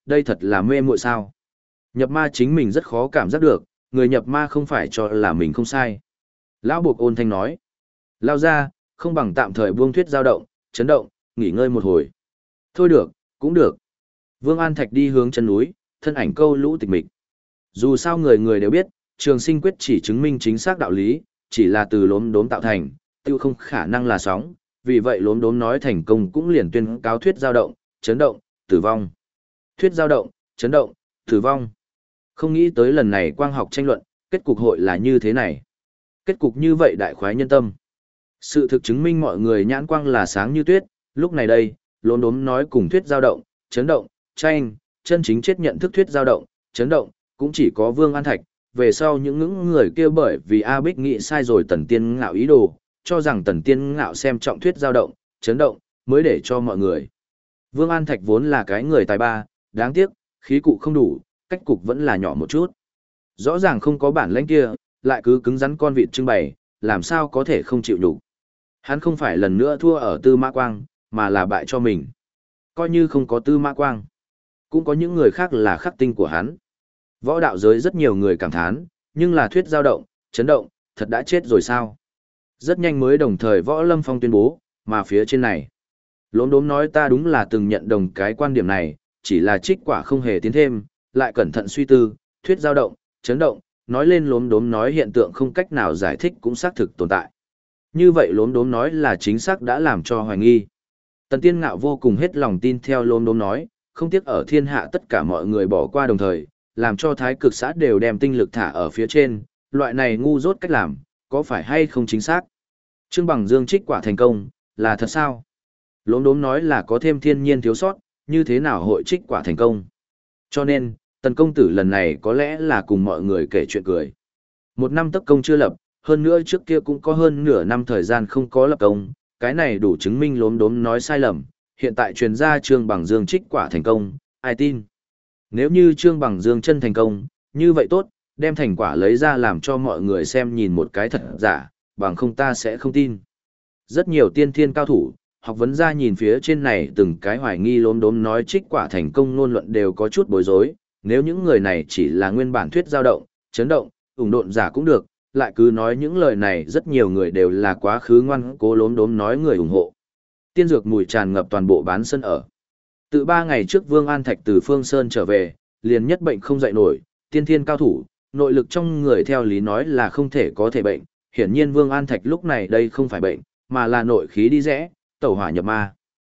đây thật là mê muội sao. Nhập ma chính mình rất khó cảm giác được, người nhập ma không phải cho là mình không sai. Lão buộc ôn thanh nói. Lao ra, không bằng tạm thời buông thuyết dao động, chấn động, nghỉ ngơi một hồi. Thôi được, cũng được. Vương An Thạch đi hướng chân núi, thân ảnh câu lũ tịch mịch. Dù sao người người đều biết, trường sinh quyết chỉ chứng minh chính xác đạo lý, chỉ là từ lốm đốm tạo thành, tiêu không khả năng là sóng, vì vậy lốm đốm nói thành công cũng liền tuyên cáo thuyết dao động, chấn động, tử vong. Thuyết dao động, chấn động, tử vong. Không nghĩ tới lần này quang học tranh luận, kết cục hội là như thế này. Kết cục như vậy đại khoái nhân tâm. Sự thực chứng minh mọi người nhãn quang là sáng như tuyết, lúc này đây, lốm đốm nói cùng thuyết dao động, chấn động, tranh, chân chính chết nhận thức thuyết dao động, chấn động, cũng chỉ có Vương An Thạch, về sau những người kia bởi vì A Bích nghĩ sai rồi Tần Tiên Ngạo ý đồ, cho rằng Tần Tiên Ngạo xem trọng thuyết dao động, chấn động, mới để cho mọi người. Vương An Thạch vốn là cái người tài ba, đáng tiếc, khí cụ không đủ, cách cục vẫn là nhỏ một chút. Rõ ràng không có bản lĩnh kia, lại cứ cứng rắn con vịt trưng bày, làm sao có thể không chịu đủ. Hắn không phải lần nữa thua ở Tư Mã Quang, mà là bại cho mình. Coi như không có Tư Mã Quang, cũng có những người khác là khắc tinh của hắn. Võ đạo giới rất nhiều người cảm thán, nhưng là thuyết dao động, chấn động, thật đã chết rồi sao? Rất nhanh mới đồng thời Võ Lâm Phong tuyên bố, mà phía trên này. Lốm đốm nói ta đúng là từng nhận đồng cái quan điểm này, chỉ là trích quả không hề tiến thêm, lại cẩn thận suy tư, thuyết dao động, chấn động, nói lên lốm đốm nói hiện tượng không cách nào giải thích cũng xác thực tồn tại. Như vậy lốm đốm nói là chính xác đã làm cho hoài nghi. Tần Tiên Ngạo vô cùng hết lòng tin theo lốm đốm nói, không tiếc ở thiên hạ tất cả mọi người bỏ qua đồng thời, làm cho thái cực xã đều đem tinh lực thả ở phía trên, loại này ngu dốt cách làm, có phải hay không chính xác? Trương Bằng Dương trích quả thành công, là thật sao? Lốm đốm nói là có thêm thiên nhiên thiếu sót, như thế nào hội trích quả thành công? Cho nên, Tần công tử lần này có lẽ là cùng mọi người kể chuyện cười. Một năm tất công chưa lập, hơn nữa trước kia cũng có hơn nửa năm thời gian không có lập công, cái này đủ chứng minh lốm đốm nói sai lầm, hiện tại truyền ra Trương Bằng Dương trích quả thành công, ai tin? Nếu như Trương Bằng Dương chân thành công, như vậy tốt, đem thành quả lấy ra làm cho mọi người xem nhìn một cái thật giả, bằng không ta sẽ không tin. Rất nhiều tiên thiên cao thủ, học vấn gia nhìn phía trên này từng cái hoài nghi lốm đốm nói trích quả thành công ngôn luận đều có chút bối rối, nếu những người này chỉ là nguyên bản thuyết dao động, chấn động, ủng độn giả cũng được, lại cứ nói những lời này rất nhiều người đều là quá khứ ngoan cố lốm đốm nói người ủng hộ. Tiên dược mùi tràn ngập toàn bộ bán sân ở. Từ 3 ngày trước Vương An Thạch từ Phương Sơn trở về, liền nhất bệnh không dậy nổi, tiên thiên cao thủ, nội lực trong người theo lý nói là không thể có thể bệnh, hiển nhiên Vương An Thạch lúc này đây không phải bệnh, mà là nội khí đi rẽ, tẩu hỏa nhập ma.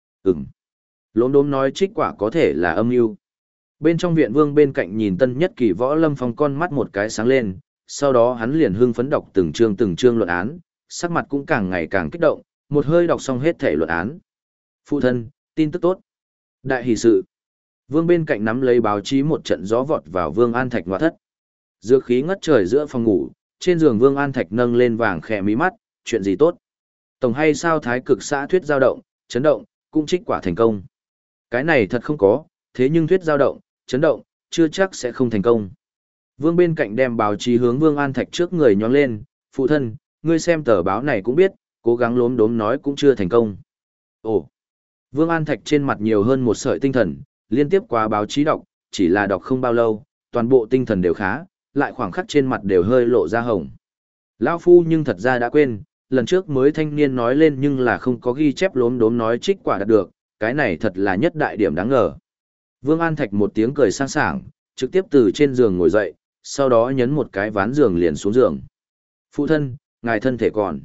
Lốm đốm nói trích quả có thể là âm mưu. Bên trong viện Vương bên cạnh nhìn Tân Nhất Kỳ Võ Lâm Phong con mắt một cái sáng lên, sau đó hắn liền hưng phấn đọc từng chương luận án, sắc mặt cũng càng ngày càng kích động, một hơi đọc xong hết thể luận án. Phụ thân, tin tức tốt. Đại hỷ sự. Vương bên cạnh nắm lấy báo chí một trận gió vọt vào Vương An Thạch ngoại thất. Dược khí ngất trời giữa phòng ngủ, trên giường Vương An Thạch nâng lên vàng khẽ mí mắt, chuyện gì tốt? Tổng hay sao thái cực xã thuyết dao động, chấn động, cũng trích quả thành công. Cái này thật không có, thế nhưng thuyết dao động, chấn động, chưa chắc sẽ không thành công. Vương bên cạnh đem báo chí hướng Vương An Thạch trước người nhón lên, phụ thân, ngươi xem tờ báo này cũng biết, cố gắng lốm đốm nói cũng chưa thành công. Ồ! Vương An Thạch trên mặt nhiều hơn một sợi tinh thần, liên tiếp qua báo chí đọc, chỉ là đọc không bao lâu, toàn bộ tinh thần đều khá, lại khoảng khắc trên mặt đều hơi lộ ra hồng. Lão phu nhưng thật ra đã quên, lần trước mới thanh niên nói lên nhưng là không có ghi chép lốm đốm nói trích quả đạt được, cái này thật là nhất đại điểm đáng ngờ. Vương An Thạch một tiếng cười sang sảng, trực tiếp từ trên giường ngồi dậy, sau đó nhấn một cái ván giường liền xuống giường. Phụ thân, ngài thân thể còn.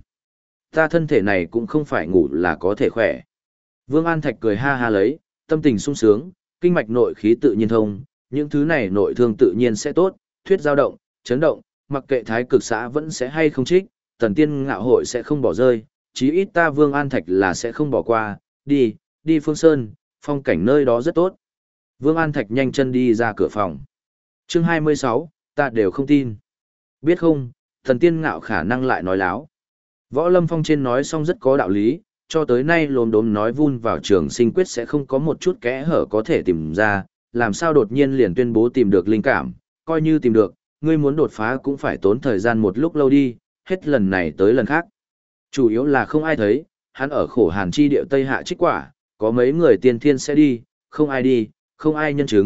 Ta thân thể này cũng không phải ngủ là có thể khỏe. Vương An Thạch cười ha ha lấy, tâm tình sung sướng, kinh mạch nội khí tự nhiên thông, những thứ này nội thương tự nhiên sẽ tốt, thuyết dao động, chấn động, mặc kệ thái cực xã vẫn sẽ hay không trích, Tần Tiên Ngạo hội sẽ không bỏ rơi, chí ít ta Vương An Thạch là sẽ không bỏ qua, đi Phương Sơn, phong cảnh nơi đó rất tốt. Vương An Thạch nhanh chân đi ra cửa phòng. Chương 26, ta đều không tin. Biết không, Tần Tiên Ngạo khả năng lại nói láo. Võ Lâm Phong trên nói xong rất có đạo lý, cho tới nay lốm đốm nói vun vào trường sinh quyết sẽ không có một chút kẽ hở có thể tìm ra, làm sao đột nhiên liền tuyên bố tìm được linh cảm, coi như tìm được, ngươi muốn đột phá cũng phải tốn thời gian một lúc lâu đi, hết lần này tới lần khác. Chủ yếu là không ai thấy, hắn ở khổ hàn chi địa Tây Hạ trích quả, có mấy người tiên thiên sẽ đi, không ai nhân chứng,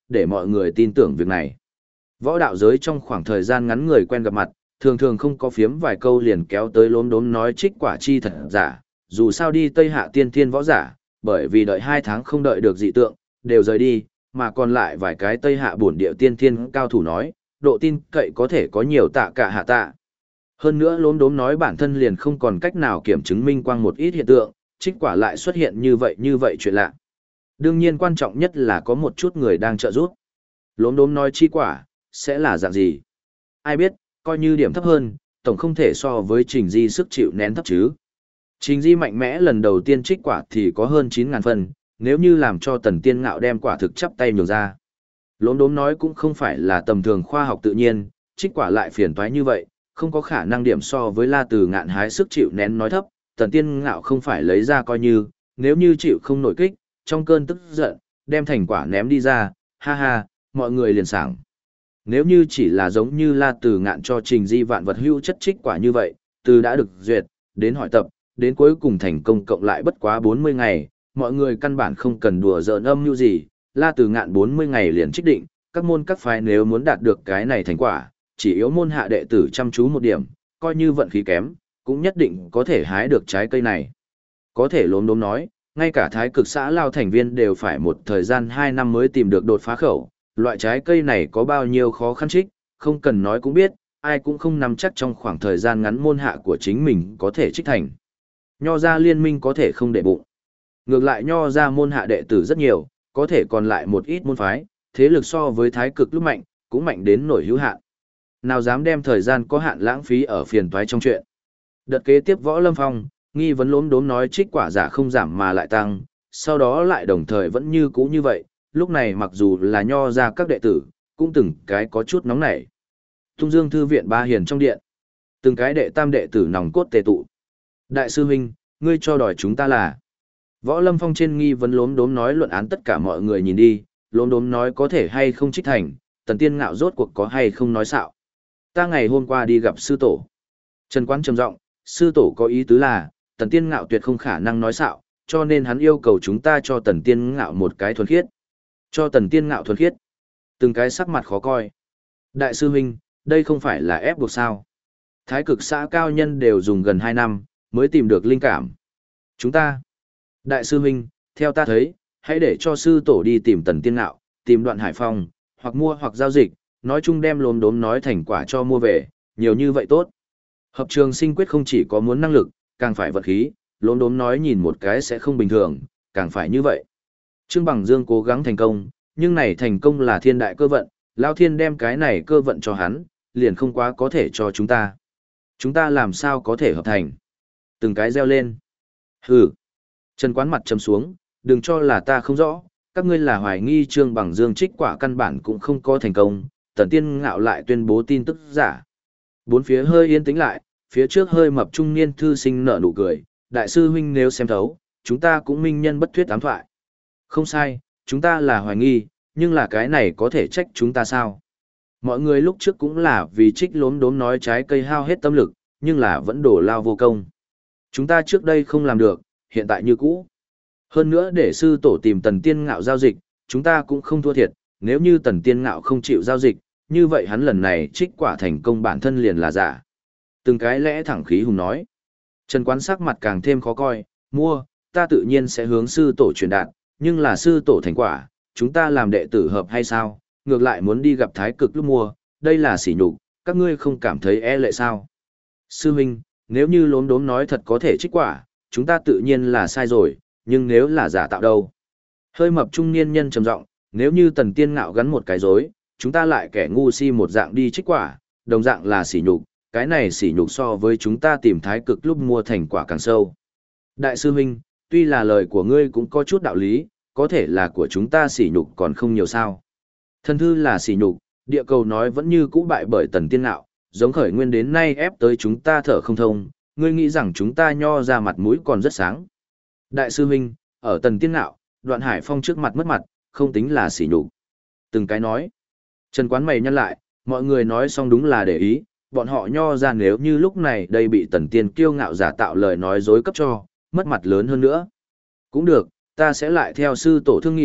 để mọi người tin tưởng việc này. Võ đạo giới trong khoảng thời gian ngắn người quen gặp mặt, thường thường không có phiếm vài câu liền kéo tới lốm đốm nói trích quả chi thật giả, dù sao đi Tây Hạ tiên thiên võ giả, bởi vì đợi 2 tháng không đợi được dị tượng, đều rời đi, mà còn lại vài cái Tây Hạ bổn địa tiên thiên cao thủ nói, độ tin cậy có thể có nhiều tạ cả hạ tạ. Hơn nữa lốm đốm nói bản thân liền không còn cách nào kiểm chứng minh quang một ít hiện tượng, trích quả lại xuất hiện như vậy chuyện lạ. Đương nhiên quan trọng nhất là có một chút người đang trợ giúp. Lốm đốm nói chi quả, sẽ là dạng gì? Ai biết, coi như điểm thấp hơn, tổng không thể so với Trình Di sức chịu nén thấp chứ. Trình Di mạnh mẽ lần đầu tiên trích quả thì có hơn 9.000 phần, nếu như làm cho Tần Tiên Ngạo đem quả thực chắp tay nhường ra. Lốm đốm nói cũng không phải là tầm thường khoa học tự nhiên, trích quả lại phiền toái như vậy, không có khả năng điểm so với La Từ Ngạn hái sức chịu nén nói thấp, Tần Tiên Ngạo không phải lấy ra coi như, nếu như chịu không nổi kích, trong cơn tức giận, đem thành quả ném đi ra, ha ha, mọi người liền sảng. Nếu như chỉ là giống như La Từ Ngạn cho Trình Di vạn vật hữu chất trích quả như vậy, từ đã được duyệt, đến hỏi tập, đến cuối cùng thành công cộng lại bất quá 40 ngày, mọi người căn bản không cần đùa giỡn âm mưu gì, La Từ Ngạn 40 ngày liền trích định, các môn các phái nếu muốn đạt được cái này thành quả, chỉ yếu môn hạ đệ tử chăm chú một điểm, coi như vận khí kém, cũng nhất định có thể hái được trái cây này. Có thể lốm đốm nói, ngay cả thái cực xã Lao thành viên đều phải một thời gian 2 năm mới tìm được đột phá khẩu, loại trái cây này có bao nhiêu khó khăn trích, không cần nói cũng biết, ai cũng không nắm chắc trong khoảng thời gian ngắn môn hạ của chính mình có thể trích thành. Nho ra liên minh có thể không để bụng. Ngược lại nho ra môn hạ đệ tử rất nhiều, có thể còn lại một ít môn phái, thế lực so với thái cực lúc mạnh, cũng mạnh đến nổi hữu hạn. Nào dám đem thời gian có hạn lãng phí ở phiền toái trong chuyện. Đợt kế tiếp Võ Lâm Phong, nghi vấn lốm đốm nói trích quả giả không giảm mà lại tăng, sau đó lại đồng thời vẫn như cũ như vậy, lúc này mặc dù là nho ra các đệ tử, cũng từng cái có chút nóng nảy. Tung Dương thư viện Ba Hiền trong điện, từng cái đệ tam đệ tử nòng cốt tề tụ. Đại sư huynh, ngươi cho đòi chúng ta là. Võ Lâm Phong trên nghi vấn lốm đốm nói luận án tất cả mọi người nhìn đi, lốm đốm nói có thể hay không trích thành, Tần Tiên Ngạo rốt cuộc có hay không nói xạo. Ta ngày hôm qua đi gặp sư tổ. Trần Quán trầm giọng, sư tổ có ý tứ là, Tần Tiên Ngạo tuyệt không khả năng nói xạo, cho nên hắn yêu cầu chúng ta cho Tần Tiên Ngạo một cái thuần khiết. Cho Tần Tiên Ngạo thuần khiết. Từng cái sắc mặt khó coi. Đại sư huynh, đây không phải là ép buộc sao. Thái cực xã cao nhân đều dùng gần 2 năm, mới tìm được linh cảm. Chúng ta. Đại sư huynh, theo ta thấy, hãy để cho sư tổ đi tìm Tần Tiên Ngạo, tìm Đoạn Hải Phong, hoặc mua hoặc giao dịch, nói chung đem lốm đốm nói thành quả cho mua về, nhiều như vậy tốt. Hợp trường sinh quyết không chỉ có muốn năng lực, càng phải vật khí, lốm đốm nói nhìn một cái sẽ không bình thường, càng phải như vậy. Trương Bằng Dương cố gắng thành công, nhưng này thành công là thiên đại cơ vận, Lao Thiên đem cái này cơ vận cho hắn, liền không quá có thể cho chúng ta. Chúng ta làm sao có thể hợp thành? Từng cái reo lên. Hừ. Trần Quán mặt trầm xuống, đừng cho là ta không rõ, các ngươi là hoài nghi Trương Bằng Dương trích quả căn bản cũng không có thành công, Tần Tiên Ngạo lại tuyên bố tin tức giả. Bốn phía hơi yên tĩnh lại, phía trước hơi mập trung niên thư sinh nở nụ cười, đại sư huynh nếu xem thấu, chúng ta cũng minh nhân bất thuyết ám thoại. Không sai, chúng ta là hoài nghi, nhưng là cái này có thể trách chúng ta sao? Mọi người lúc trước cũng là vì trích lốm đốm nói trái cây hao hết tâm lực, nhưng là vẫn đổ lao vô công. Chúng ta trước đây không làm được, hiện tại như cũ. Hơn nữa để sư tổ tìm Tần Tiên Ngạo giao dịch, chúng ta cũng không thua thiệt, nếu như Tần Tiên Ngạo không chịu giao dịch, như vậy hắn lần này trích quả thành công bản thân liền là giả. Từng cái lẽ thẳng khí hùng nói. Trần Quán sắc mặt càng thêm khó coi, mua, ta tự nhiên sẽ hướng sư tổ truyền đạt, nhưng là sư tổ thành quả, chúng ta làm đệ tử hợp hay sao, ngược lại muốn đi gặp thái cực lúc mua, đây là sỉ nhục, các ngươi không cảm thấy e lệ sao. Sư huynh, nếu như lốm đốm nói thật có thể trích quả, chúng ta tự nhiên là sai rồi, nhưng nếu là giả tạo đâu. Hơi mập trung niên nhân trầm giọng, nếu như Tần Tiên Ngạo gắn một cái dối, chúng ta lại kẻ ngu si một dạng đi trích quả, đồng dạng là sỉ nhục, cái này sỉ nhục so với chúng ta tìm thái cực lúc mua thành quả càng sâu. Đại sư huynh, tuy là lời của ngươi cũng có chút đạo lý, có thể là của chúng ta sỉ nhục còn không nhiều sao. Thân thư là sỉ nhục, địa cầu nói vẫn như cũ bại bởi Tần Tiên Ngạo, giống khởi nguyên đến nay ép tới chúng ta thở không thông, ngươi nghĩ rằng chúng ta nho ra mặt mũi còn rất sáng. Đại sư huynh, ở Tần Tiên Ngạo, Đoạn Hải Phong trước mặt mất mặt, không tính là sỉ nhục. Từng cái nói. Trần Quán mày nhăn lại, mọi người nói xong đúng là để ý, bọn họ nho ra nếu như lúc này đây bị Tần Tiên kiêu ngạo giả tạo lời nói dối cấp cho, mất mặt lớn hơn nữa. Cũng được, ta sẽ lại theo sư tổ thương nghị,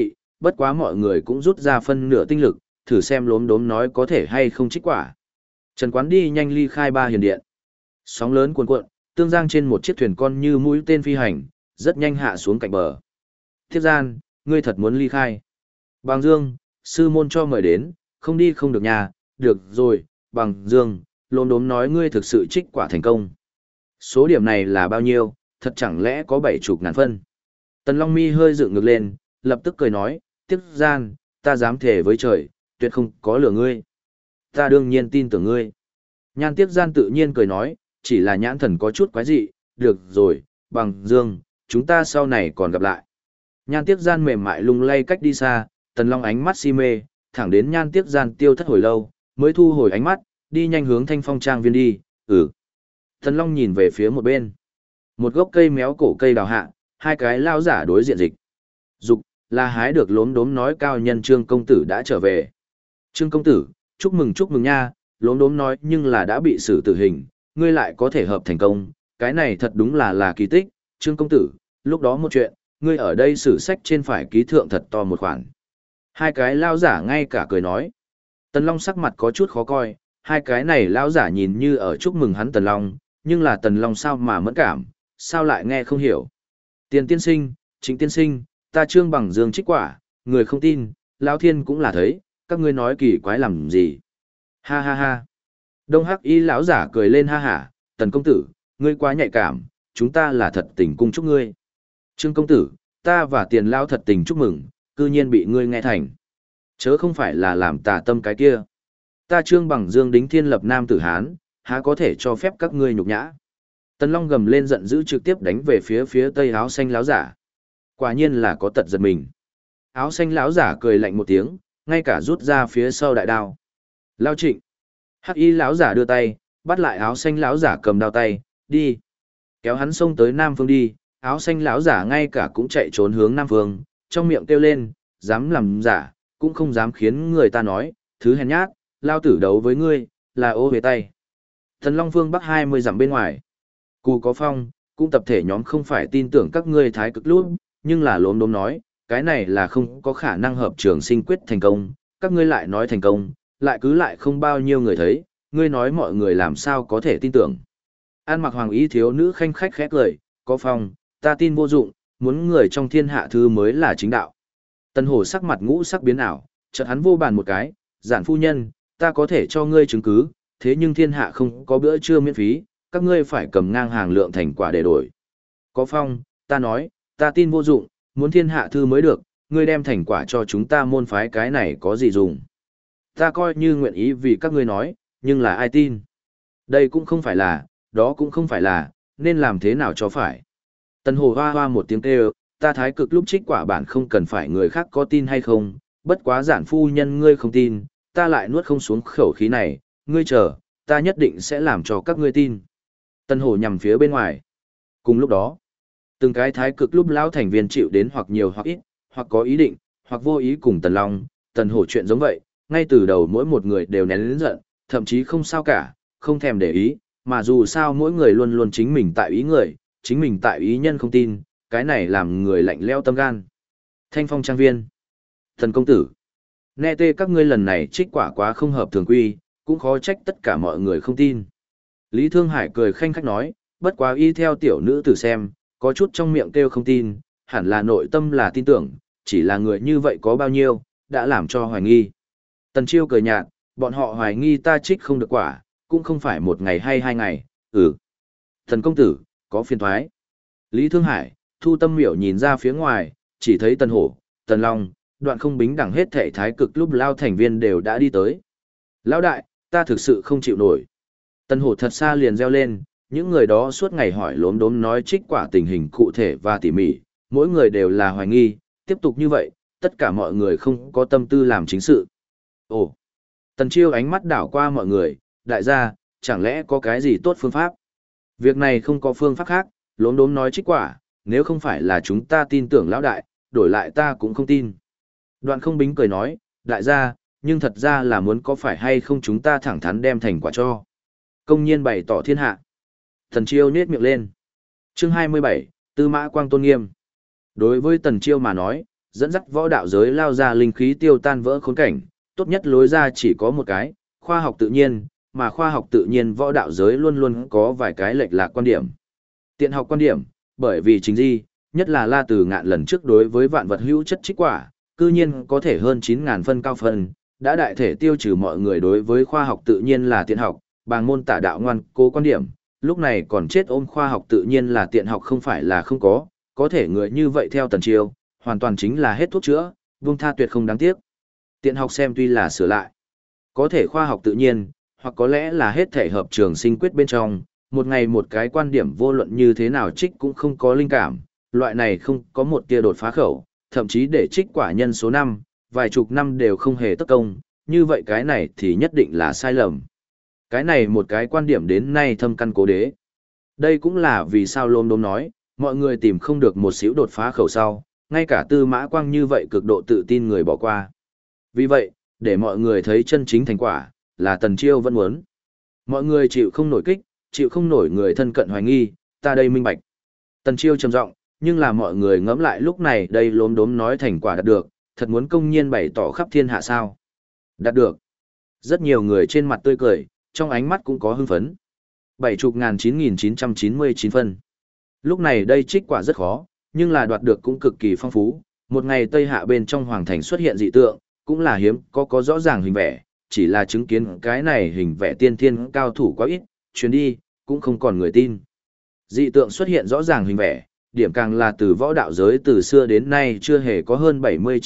bất quá mọi người cũng rút ra phân nửa tinh lực, thử xem lốm đốm nói có thể hay không trích quả. Trần Quán đi nhanh ly khai Ba Hiền Điện. Sóng lớn cuồn cuộn, tương giang trên một chiếc thuyền con như mũi tên phi hành, rất nhanh hạ xuống cạnh bờ. Thiết gian, ngươi thật muốn ly khai. Bằng Dương, sư môn cho mời đến, không đi không được nhà, được rồi, Bằng Dương, lốm đốm nói ngươi thực sự trích quả thành công. Số điểm này là bao nhiêu, thật chẳng lẽ có 70.000 phân. Tần Long mi hơi dựng ngược lên, lập tức cười nói, Thiết gian, ta dám thề với trời, tuyệt không có lừa ngươi. Ta đương nhiên tin tưởng ngươi. Nhan Tiếc Gian tự nhiên cười nói, chỉ là nhãn thần có chút quái dị, được rồi, Bằng Dương, chúng ta sau này còn gặp lại. Nhan Tiếc Gian mềm mại lung lay cách đi xa, Tần Long ánh mắt si mê, thẳng đến Nhan Tiếc Gian tiêu thất hồi lâu, mới thu hồi ánh mắt, đi nhanh hướng Thanh Phong Trang viên đi. Tần Long nhìn về phía một bên. Một gốc cây méo cổ cây đào hạ, hai cái lao giả đối diện dịch. Dục, là hái được lốm đốm nói cao nhân Trương công tử đã trở về. Trương công tử, chúc mừng nha, lốm đốm nói nhưng là đã bị xử tử hình, ngươi lại có thể hợp thành công, cái này thật đúng là kỳ tích. Trương công tử, lúc đó một chuyện, ngươi ở đây sử sách trên phải ký thượng thật to một khoản. Hai cái lao giả ngay cả cười nói. Tần Long sắc mặt có chút khó coi, hai cái này lao giả nhìn như ở chúc mừng hắn Tần Long, nhưng là Tần Long sao mà mẫn cảm, sao lại nghe không hiểu. Tiền tiên sinh, Trịnh tiên sinh, ta Trương Bằng Dương trích quả, người không tin, Lão Thiên cũng là thấy, các ngươi nói kỳ quái làm gì. Ha ha ha. Đông Hắc Y lão giả cười lên ha hả, Tần công tử, ngươi quá nhạy cảm, chúng ta là thật tình cung chúc ngươi. Trương công tử, ta và Tiền Lão thật tình chúc mừng, cư nhiên bị ngươi nghe thành. Chớ không phải là làm tà tâm cái kia. Ta Trương Bằng Dương đính thiên lập nam tử Hán, há có thể cho phép các ngươi nhục nhã. Tần Long gầm lên giận dữ trực tiếp đánh về phía tây áo xanh lão giả. Quả nhiên là có tật giật mình. Áo xanh lão giả cười lạnh một tiếng, ngay cả rút ra phía sau đại đao. Lao Trịnh. Hắc y lão giả đưa tay, bắt lại áo xanh lão giả cầm đao tay, đi. Kéo hắn xông tới Nam Phương đi, áo xanh lão giả ngay cả cũng chạy trốn hướng Nam Phương, trong miệng kêu lên, dám làm giả, cũng không dám khiến người ta nói, thứ hèn nhát, lao tử đấu với ngươi, là ô về tay. Thần Long Phương Bắc 20 dặm bên ngoài. Cù có phong, cũng tập thể nhóm không phải tin tưởng các ngươi thái cực lút, nhưng là lốm đốm nói, cái này là không có khả năng hợp trường sinh quyết thành công, các ngươi lại nói thành công, lại cứ lại không bao nhiêu người thấy, ngươi nói mọi người làm sao có thể tin tưởng. An mặc hoàng y thiếu nữ khanh khách khét lời, có phong, ta tin vô dụng, muốn người trong thiên hạ thư mới là chính đạo. Tần Hổ sắc mặt ngũ sắc biến ảo, chợt hắn vô bàn một cái, giản phu nhân, ta có thể cho ngươi chứng cứ, thế nhưng thiên hạ không có bữa trưa miễn phí, các ngươi phải cầm ngang hàng lượng thành quả để đổi. Có phong, ta nói, ta tin vô dụng, muốn thiên hạ thư mới được, ngươi đem thành quả cho chúng ta môn phái cái này có gì dùng. Ta coi như nguyện ý vì các ngươi nói, nhưng là ai tin. Đây cũng không phải là, đó cũng không phải là, nên làm thế nào cho phải. Tần Hồ hoa hoa một tiếng kêu, ta thái cực lúc trích quả bản không cần phải người khác có tin hay không, bất quá giản phu nhân ngươi không tin, ta lại nuốt không xuống khẩu khí này, ngươi chờ, ta nhất định sẽ làm cho các ngươi tin. Tần Hổ nhằm phía bên ngoài. Cùng lúc đó, từng cái thái cực lúc lão thành viên chịu đến hoặc nhiều hoặc ít, hoặc có ý định, hoặc vô ý cùng Tần Long, Tần Hổ chuyện giống vậy, ngay từ đầu mỗi một người đều nén lớn giận, thậm chí không sao cả, không thèm để ý, mà dù sao mỗi người luôn luôn chính mình tại ý người, chính mình tại ý nhân không tin, cái này làm người lạnh lẽo tâm gan. Thanh Phong trang viên. Thần công tử. Nghe tê các ngươi lần này trích quả quá không hợp thường quy, cũng khó trách tất cả mọi người không tin. Lý Thương Hải cười khanh khách nói, bất quá y theo tiểu nữ tử xem, có chút trong miệng kêu không tin, hẳn là nội tâm là tin tưởng, chỉ là người như vậy có bao nhiêu, đã làm cho hoài nghi. Tần Chiêu cười nhạt, bọn họ hoài nghi ta trích không được quả, cũng không phải một ngày hay hai ngày, Thần công tử, có phiền thoái. Lý Thương Hải, Thu Tâm Miểu nhìn ra phía ngoài, chỉ thấy Tần Hổ, Tần Long, Đoạn Không Bính đẳng hết thể thái cực lúc lao thành viên đều đã đi tới. Lão đại, ta thực sự không chịu nổi. Tần Hổ thật xa liền reo lên, những người đó suốt ngày hỏi lốm đốm nói trích quả tình hình cụ thể và tỉ mỉ, mỗi người đều là hoài nghi, tiếp tục như vậy, tất cả mọi người không có tâm tư làm chính sự. Ồ! Tần Chiêu ánh mắt đảo qua mọi người, đại gia, chẳng lẽ có cái gì tốt phương pháp? Việc này không có phương pháp khác, lốm đốm nói trích quả, nếu không phải là chúng ta tin tưởng lão đại, đổi lại ta cũng không tin. Đoạn Không Bính cười nói, đại gia, nhưng thật ra là muốn có phải hay không chúng ta thẳng thắn đem thành quả cho. Công nhiên bày tỏ thiên hạ. Tần Chiêu nhếch miệng lên. Chương 27, Tư Mã Quang tôn nghiêm. Đối với Tần Chiêu mà nói, dẫn dắt võ đạo giới lao ra linh khí tiêu tan vỡ khốn cảnh, tốt nhất lối ra chỉ có một cái, khoa học tự nhiên, mà khoa học tự nhiên võ đạo giới luôn luôn có vài cái lệch lạc quan điểm. Tiện học quan điểm, bởi vì chính di, nhất là La Từ Ngạn lần trước đối với vạn vật hữu chất trích quả, cư nhiên có thể hơn 9.000 phân cao phân, đã đại thể tiêu trừ mọi người đối với khoa học tự nhiên là tiện học, bàng môn tả đạo ngoan cố quan điểm, lúc này còn chết ôm khoa học tự nhiên là tiện học không phải là không có thể người như vậy theo Tần Chiêu, hoàn toàn chính là hết thuốc chữa, buông tha tuyệt không đáng tiếc. Tiện học xem tuy là sửa lại, có thể khoa học tự nhiên, hoặc có lẽ là hết thể hợp trường sinh quyết bên trong, một ngày một cái quan điểm vô luận như thế nào trích cũng không có linh cảm, loại này không có một tia đột phá khẩu, thậm chí để trích quả nhân số năm, vài chục năm đều không hề tất công, như vậy cái này thì nhất định là sai lầm. Cái này một cái quan điểm đến nay thâm căn cố đế. Đây cũng là vì sao Lôm Đốm nói, mọi người tìm không được một xíu đột phá khẩu sau, ngay cả Tư Mã Quang như vậy cực độ tự tin người bỏ qua. Vì vậy, để mọi người thấy chân chính thành quả, là Tần Chiêu vẫn muốn. Mọi người chịu không nổi kích, chịu không nổi người thân cận hoài nghi, ta đây minh bạch. Tần Chiêu trầm giọng, nhưng là mọi người ngẫm lại lúc này đây Lốm Đốm nói thành quả đạt được, thật muốn công nhiên bày tỏ khắp thiên hạ sao. Đạt được. Rất nhiều người trên mặt tươi cười, trong ánh mắt cũng có hưng phấn. 70.9999 phân. Lúc này đây trích quả rất khó, nhưng là đoạt được cũng cực kỳ phong phú. Một ngày Tây Hạ bên trong Hoàng Thành xuất hiện dị tượng, cũng là hiếm có rõ ràng hình vẽ, chỉ là chứng kiến cái này hình vẽ tiên thiên cao thủ quá ít, chuyến đi, cũng không còn người tin. Dị tượng xuất hiện rõ ràng hình vẽ, điểm càng là từ võ đạo giới từ xưa đến nay chưa hề có hơn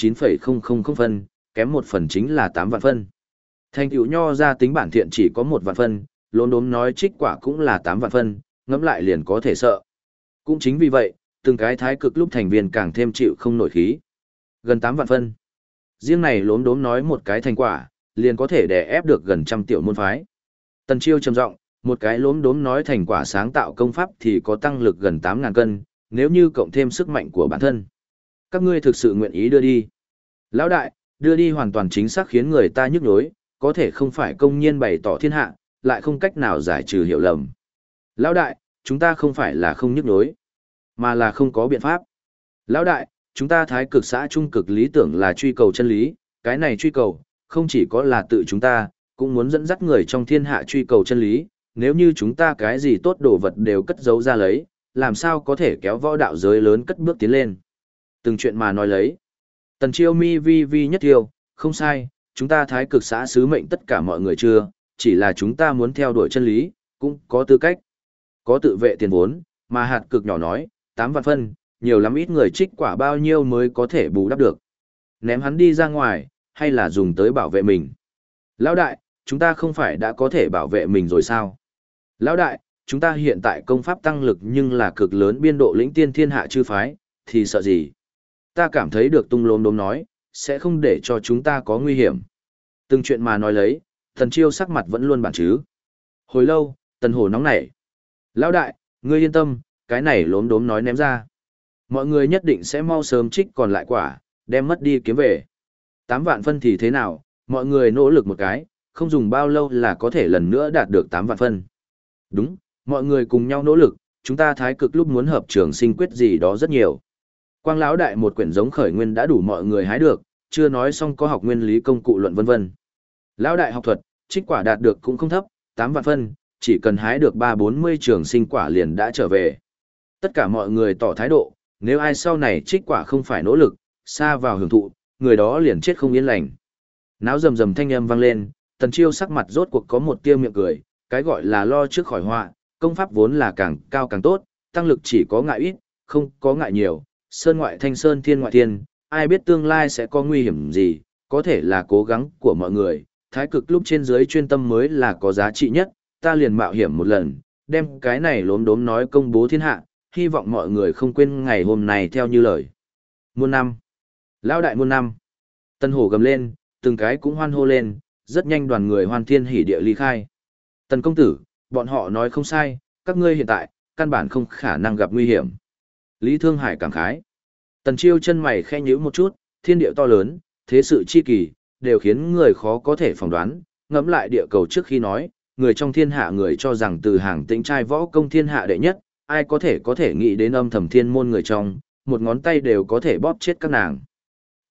79,000 phân, kém một phần chính là 8 vạn phân. Thành tựu nho ra tính bản thiện chỉ có 1 vạn phân, Lốm Đốm nói trích quả cũng là 8 vạn phân, ngẫm lại liền có thể sợ. Cũng chính vì vậy, từng cái thái cực lúc thành viên càng thêm chịu không nổi khí. Gần 8 vạn phân. Riêng này Lốm Đốm nói một cái thành quả, liền có thể đè ép được gần trăm tiểu môn phái. Tần Chiêu trầm giọng, một cái Lốm Đốm nói thành quả sáng tạo công pháp thì có tăng lực gần 8.000 cân, nếu như cộng thêm sức mạnh của bản thân. Các ngươi thực sự nguyện ý đưa đi. Lão đại, đưa đi hoàn toàn chính xác khiến người ta nhức nhối, có thể không phải công nhiên bày tỏ thiên hạ, lại không cách nào giải trừ hiểu lầm. Lão đại, chúng ta không phải là không nhức nhối, mà là không có biện pháp. Lão đại, chúng ta thái cực xã trung cực lý tưởng là truy cầu chân lý, cái này truy cầu, không chỉ có là tự chúng ta, cũng muốn dẫn dắt người trong thiên hạ truy cầu chân lý, nếu như chúng ta cái gì tốt đồ vật đều cất giấu ra lấy, làm sao có thể kéo võ đạo giới lớn cất bước tiến lên. Từng chuyện mà nói lấy. Tần Chiêu mi vi vi nhất tiêu, không sai, chúng ta thái cực xã sứ mệnh tất cả mọi người chưa, chỉ là chúng ta muốn theo đuổi chân lý, cũng có tư cách. Có tự vệ tiền vốn, mà hạt cực nhỏ nói, 8 vạn phân, nhiều lắm ít người trích quả bao nhiêu mới có thể bù đắp được. Ném hắn đi ra ngoài, hay là dùng tới bảo vệ mình. Lão đại, chúng ta không phải đã có thể bảo vệ mình rồi sao? Lão đại, chúng ta hiện tại công pháp tăng lực nhưng là cực lớn biên độ lĩnh tiên thiên hạ chư phái, thì sợ gì? Ta cảm thấy được tung Lốm Đốm nói, sẽ không để cho chúng ta có nguy hiểm. Từng chuyện mà nói lấy, Tần Chiêu sắc mặt vẫn luôn bản chứ. Hồi lâu, Tần Hổ nóng nảy. Lão đại, ngươi yên tâm, cái này Lốm Đốm nói ném ra. Mọi người nhất định sẽ mau sớm trích còn lại quả, đem mất đi kiếm về. 8 vạn phân thì thế nào, mọi người nỗ lực một cái, không dùng bao lâu là có thể lần nữa đạt được 8 vạn phân. Đúng, mọi người cùng nhau nỗ lực, chúng ta thái cực lúc muốn hợp trường sinh quyết gì đó rất nhiều. Quang lão đại một quyển giống khởi nguyên đã đủ mọi người hái được, chưa nói xong có học nguyên lý công cụ luận vân vân. Lão đại học thuật, trích quả đạt được cũng không thấp, 8 vạn phân, chỉ cần hái được 3-40 trường sinh quả liền đã trở về. Tất cả mọi người tỏ thái độ, nếu ai sau này trích quả không phải nỗ lực, xa vào hưởng thụ, người đó liền chết không yên lành. Náo rầm rầm thanh âm vang lên, Tần Chiêu sắc mặt rốt cuộc có một tia miệng cười, cái gọi là lo trước khỏi họa, công pháp vốn là càng cao càng tốt, tăng lực chỉ có ngại ít, không có ngại nhiều, sơn ngoại thanh sơn thiên ngoại thiên, ai biết tương lai sẽ có nguy hiểm gì, có thể là cố gắng của mọi người, thái cực lúc trên dưới chuyên tâm mới là có giá trị nhất, ta liền mạo hiểm một lần, đem cái này Lốm Đốm nói công bố thiên hạ, hy vọng mọi người không quên ngày hôm nay theo như lời. Muôn năm, lão đại muôn năm. Tân Hổ gầm lên, từng cái cũng hoan hô lên, rất nhanh đoàn người hoan thiên hỉ địa ly khai. Tần công tử, bọn họ nói không sai, các ngươi hiện tại, căn bản không khả năng gặp nguy hiểm. Lý Thương Hải cảm khái. Tần Chiêu chân mày khẽ nhíu một chút, thiên địa to lớn, thế sự chi kỳ, đều khiến người khó có thể phỏng đoán, ngẫm lại địa cầu trước khi nói, người trong thiên hạ người cho rằng từ hàng tĩnh trai võ công thiên hạ đệ nhất, ai có thể nghĩ đến âm thầm thiên môn người trong, một ngón tay đều có thể bóp chết các nàng.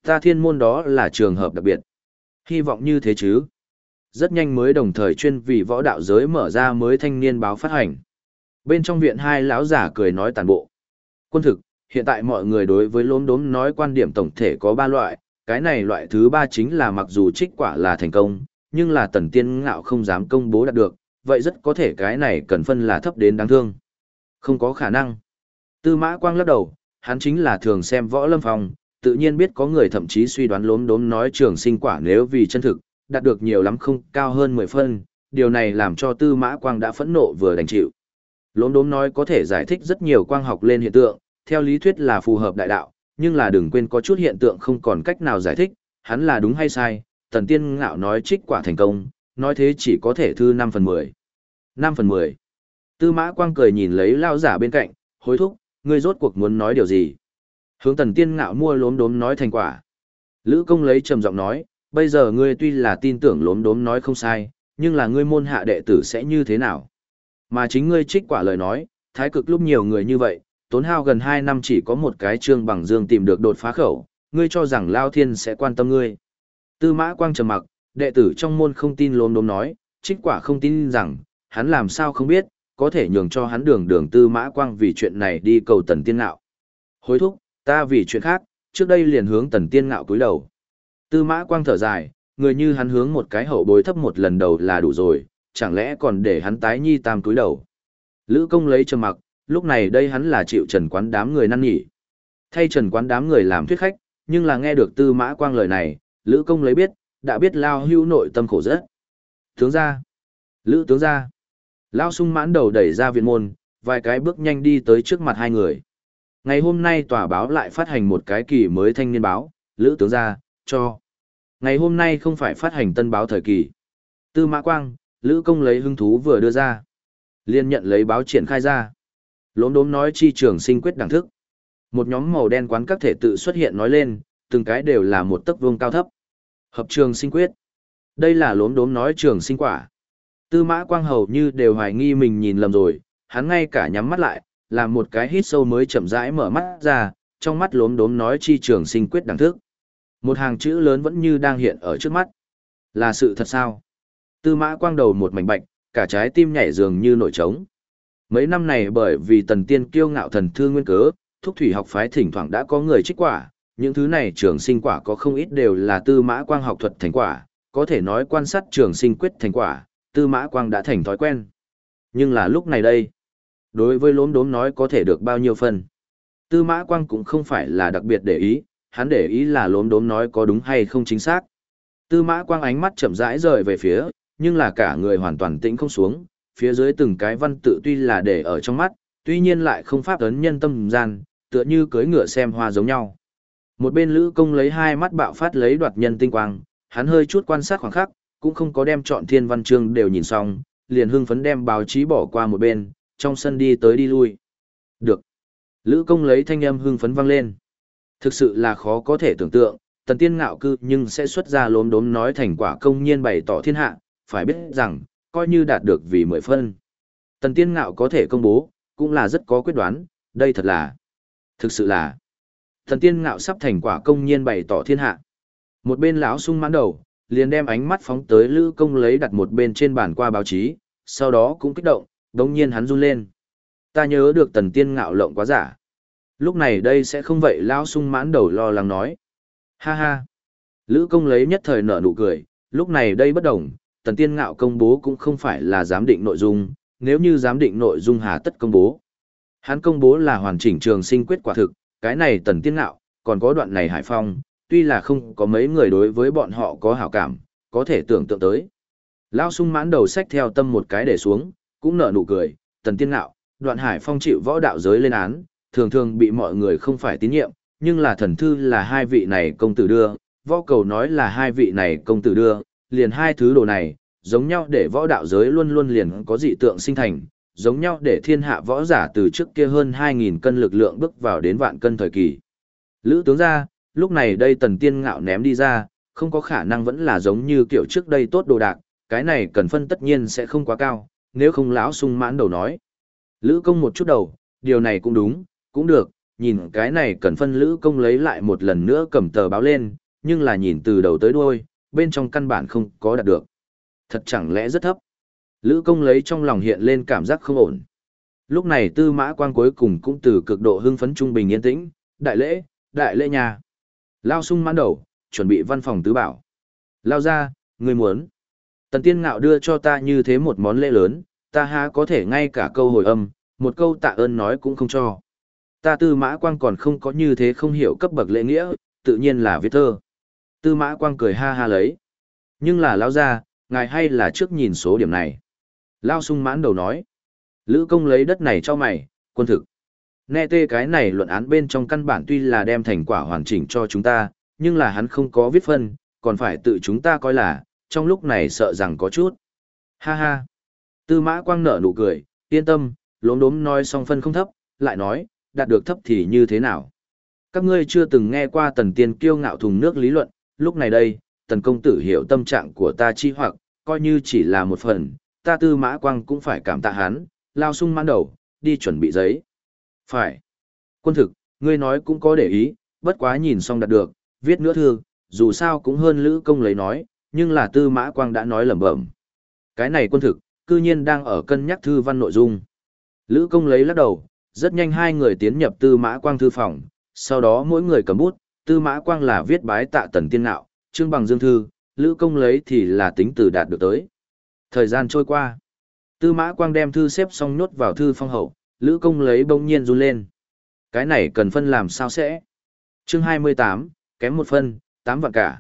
Ta thiên môn đó là trường hợp đặc biệt. Hy vọng như thế chứ. Rất nhanh mới đồng thời chuyên vì võ đạo giới mở ra mới thanh niên báo phát hành. Bên trong viện hai lão giả cười nói tàn bộ. Quân thực, hiện tại mọi người đối với lốm đốm nói quan điểm tổng thể có 3 loại, cái này loại thứ 3 chính là mặc dù trích quả là thành công, nhưng là Tần Tiên Ngạo không dám công bố đạt được, vậy rất có thể cái này cần phân là thấp đến đáng thương. Không có khả năng. Tư Mã Quang lắc đầu, hắn chính là thường xem võ lâm phòng, tự nhiên biết có người thậm chí suy đoán lốm đốm nói trường sinh quả nếu vì chân thực, đạt được nhiều lắm không cao hơn 10 phân, điều này làm cho Tư Mã Quang đã phẫn nộ vừa đành chịu. Lốm đốm nói có thể giải thích rất nhiều quang học lên hiện tượng, theo lý thuyết là phù hợp đại đạo, nhưng là đừng quên có chút hiện tượng không còn cách nào giải thích, hắn là đúng hay sai, Tần Tiên Ngạo nói trích quả thành công, nói thế chỉ có thể thư 5 phần 10. 5 phần 10. Tư Mã Quang cười nhìn lấy lao giả bên cạnh, hối thúc, ngươi rốt cuộc muốn nói điều gì? Hướng Tần Tiên Ngạo mua lốm đốm nói thành quả. Lữ Công lấy trầm giọng nói, bây giờ ngươi tuy là tin tưởng lốm đốm nói không sai, nhưng là ngươi môn hạ đệ tử sẽ như thế nào? Mà chính ngươi trích quả lời nói, thái cực lúc nhiều người như vậy, tốn hao gần 2 năm chỉ có một cái Trương Bằng Dương tìm được đột phá khẩu, ngươi cho rằng Lao Thiên sẽ quan tâm ngươi. Tư Mã Quang trầm mặc, đệ tử trong môn không tin lốm đốm nói, trích quả không tin rằng, hắn làm sao không biết, có thể nhường cho hắn đường Tư Mã Quang vì chuyện này đi cầu Tần Tiên Ngạo. Hối thúc, ta vì chuyện khác, trước đây liền hướng Tần Tiên Ngạo cúi đầu. Tư Mã Quang thở dài, người như hắn hướng một cái hậu bối thấp một lần đầu là đủ rồi, chẳng lẽ còn để hắn tái nhi tam cúi đầu. Lữ Công lấy trầm mặc, lúc này đây hắn là chịu Trần Quán đám người năn nỉ. Thay Trần Quán đám người làm thuyết khách, nhưng là nghe được Tư Mã Quang lời này, Lữ Công lấy biết, đã biết Lao Hưu nội tâm khổ rất. Tướng gia, Lữ tướng gia. Lao Sung mãn đầu đẩy ra viện môn, vài cái bước nhanh đi tới trước mặt hai người. Ngày hôm nay tòa báo lại phát hành một cái kỳ mới thanh niên báo, Lữ tướng gia, cho. Ngày hôm nay không phải phát hành tân báo thời kỳ. Tư Mã Quang, Lữ Công lấy hứng thú vừa đưa ra. Liên nhận lấy báo triển khai ra. Lốm đốm nói chi trường sinh quyết đẳng thức. Một nhóm màu đen quán các thể tự xuất hiện nói lên, từng cái đều là một tấc vuông cao thấp. Hợp trường sinh quyết. Đây là lốm đốm nói trường sinh quả. Tư Mã Quang hầu như đều hoài nghi mình nhìn lầm rồi, hắn ngay cả nhắm mắt lại, làm một cái hít sâu mới chậm rãi mở mắt ra, trong mắt lốm đốm nói chi trường sinh quyết đẳng thức. Một hàng chữ lớn vẫn như đang hiện ở trước mắt. Là sự thật sao? Tư Mã Quang đầu một mảnh bạch, cả trái tim nhảy dường như nổi trống. Mấy năm này bởi vì Tần Tiên kiêu ngạo thần thư nguyên cớ, Thúc Thủy học phái thỉnh thoảng đã có người trích quả, những thứ này trường sinh quả có không ít đều là Tư Mã Quang học thuật thành quả, có thể nói quan sát trường sinh quyết thành quả, Tư Mã Quang đã thành thói quen. Nhưng là lúc này đây, đối với lốm đốm nói có thể được bao nhiêu phần. Tư Mã Quang cũng không phải là đặc biệt để ý, hắn để ý là lốm đốm nói có đúng hay không chính xác. Tư Mã Quang ánh mắt chậm rãi rời về phía, nhưng là cả người hoàn toàn tĩnh không xuống, phía dưới từng cái văn tự tuy là để ở trong mắt, tuy nhiên lại không pháp ấn nhân tâm gian, tựa như cưỡi ngựa xem hoa giống nhau. Một bên Lữ Công lấy hai mắt bạo phát lấy đoạt nhân tinh quang, hắn hơi chút quan sát khoảng khắc, cũng không có đem chọn thiên văn chương đều nhìn xong, liền hưng phấn đem báo chí bỏ qua một bên, trong sân đi tới đi lui. Được. Lữ Công lấy thanh âm hưng phấn vang lên. Thực sự là khó có thể tưởng tượng, Tần Tiên ngạo cư nhưng sẽ xuất ra lốm đốm nói thành quả công nhiên bày tỏ thiên hạ, phải biết rằng, coi như đạt được vì 10 phân. Tần Tiên ngạo có thể công bố, cũng là rất có quyết đoán, đây thật là, thực sự là, Tần Tiên ngạo sắp thành quả công nhiên bày tỏ thiên hạ. Một bên lão sung mãn đầu, liền đem ánh mắt phóng tới Lữ Công lấy đặt một bên trên bàn qua báo chí, sau đó cũng kích động, đống nhiên hắn run lên. Ta nhớ được Tần Tiên ngạo lộng quá giả. Lúc này đây sẽ không vậy lão sung mãn đầu lo lắng nói. Ha ha. Lữ Công lấy nhất thời nở nụ cười, lúc này đây bất đồng, Tần Tiên ngạo công bố cũng không phải là giám định nội dung, nếu như giám định nội dung hà tất công bố. Hắn công bố là hoàn chỉnh trường sinh quyết quả thực, cái này Tần Tiên ngạo, còn có đoạn này Hải Phong, tuy là không có mấy người đối với bọn họ có hảo cảm, có thể tưởng tượng tới. Lão sung mãn đầu sách theo tâm một cái để xuống, cũng nở nụ cười, Tần Tiên ngạo, đoạn Hải Phong chịu võ đạo giới lên án, thường thường bị mọi người không phải tín nhiệm, nhưng là thần thư là hai vị này công tử đưa, võ cầu nói là hai vị này công tử đưa, liền hai thứ đồ này, giống nhau để võ đạo giới luôn luôn liền có dị tượng sinh thành, giống nhau để thiên hạ võ giả từ trước kia hơn 2.000 cân lực lượng bước vào đến vạn cân thời kỳ. Lữ tướng ra, lúc này đây Tần Tiên ngạo ném đi ra, không có khả năng vẫn là giống như kiểu trước đây tốt đồ đạc, cái này cần phân tất nhiên sẽ không quá cao, nếu không lão sung mãn đầu nói. Lữ Công một chút đầu, điều này cũng đúng, cũng được, nhìn cái này cần phân Lữ Công lấy lại một lần nữa cầm tờ báo lên, nhưng là nhìn từ đầu tới đuôi, bên trong căn bản không có đạt được. Thật chẳng lẽ rất thấp. Lữ Công lấy trong lòng hiện lên cảm giác không ổn. Lúc này Tư Mã Quang cuối cùng cũng từ cực độ hưng phấn trung bình yên tĩnh, đại lễ nhà. Lao sung mãn đầu, chuẩn bị văn phòng tứ bảo. Lao ra, người muốn. Tần Tiên Ngạo đưa cho ta như thế một món lễ lớn, ta há có thể ngay cả câu hồi âm, một câu tạ ơn nói cũng không cho. Ta Tư Mã Quang còn không có như thế không hiểu cấp bậc lễ nghĩa, tự nhiên là viết thơ. Tư Mã Quang cười ha ha lấy. Nhưng là Lao ra, ngài hay là trước nhìn số điểm này. Lao sung mãn đầu nói. Lữ Công lấy đất này cho mày, quân thực. Nghe tê cái này luận án bên trong căn bản tuy là đem thành quả hoàn chỉnh cho chúng ta, nhưng là hắn không có viết phân, còn phải tự chúng ta coi là, trong lúc này sợ rằng có chút. Ha ha. Tư Mã Quang nở nụ cười, yên tâm, lốm đốm nói xong phân không thấp, lại nói, đạt được thấp thì như thế nào. Các ngươi chưa từng nghe qua Tần Tiên kiêu ngạo thùng nước lý luận, lúc này đây, Tần công tử hiểu tâm trạng của ta chi hoặc, coi như chỉ là một phần, ta Tư Mã Quang cũng phải cảm tạ hắn, lao sung mãn đầu, đi chuẩn bị giấy. Phải. Quân thực, ngươi nói cũng có để ý, bất quá nhìn xong đạt được, viết nữa thư, dù sao cũng hơn Lữ Công lấy nói, nhưng là Tư Mã Quang đã nói lẩm bẩm. Cái này quân thực, cư nhiên đang ở cân nhắc thư văn nội dung. Lữ Công lấy lắc đầu, rất nhanh hai người tiến nhập Tư Mã Quang thư phòng, sau đó mỗi người cầm bút, Tư Mã Quang là viết bái tạ Tần Tiên Ngạo, Trương Bằng dương thư, Lữ Công lấy thì là tính từ đạt được tới. Thời gian trôi qua, Tư Mã Quang đem thư xếp xong nhốt vào thư phong hậu, Lữ Công lấy bỗng nhiên run lên. Cái này cần phân làm sao sẽ? Chương 28, kém một phân, 8 vạn cả.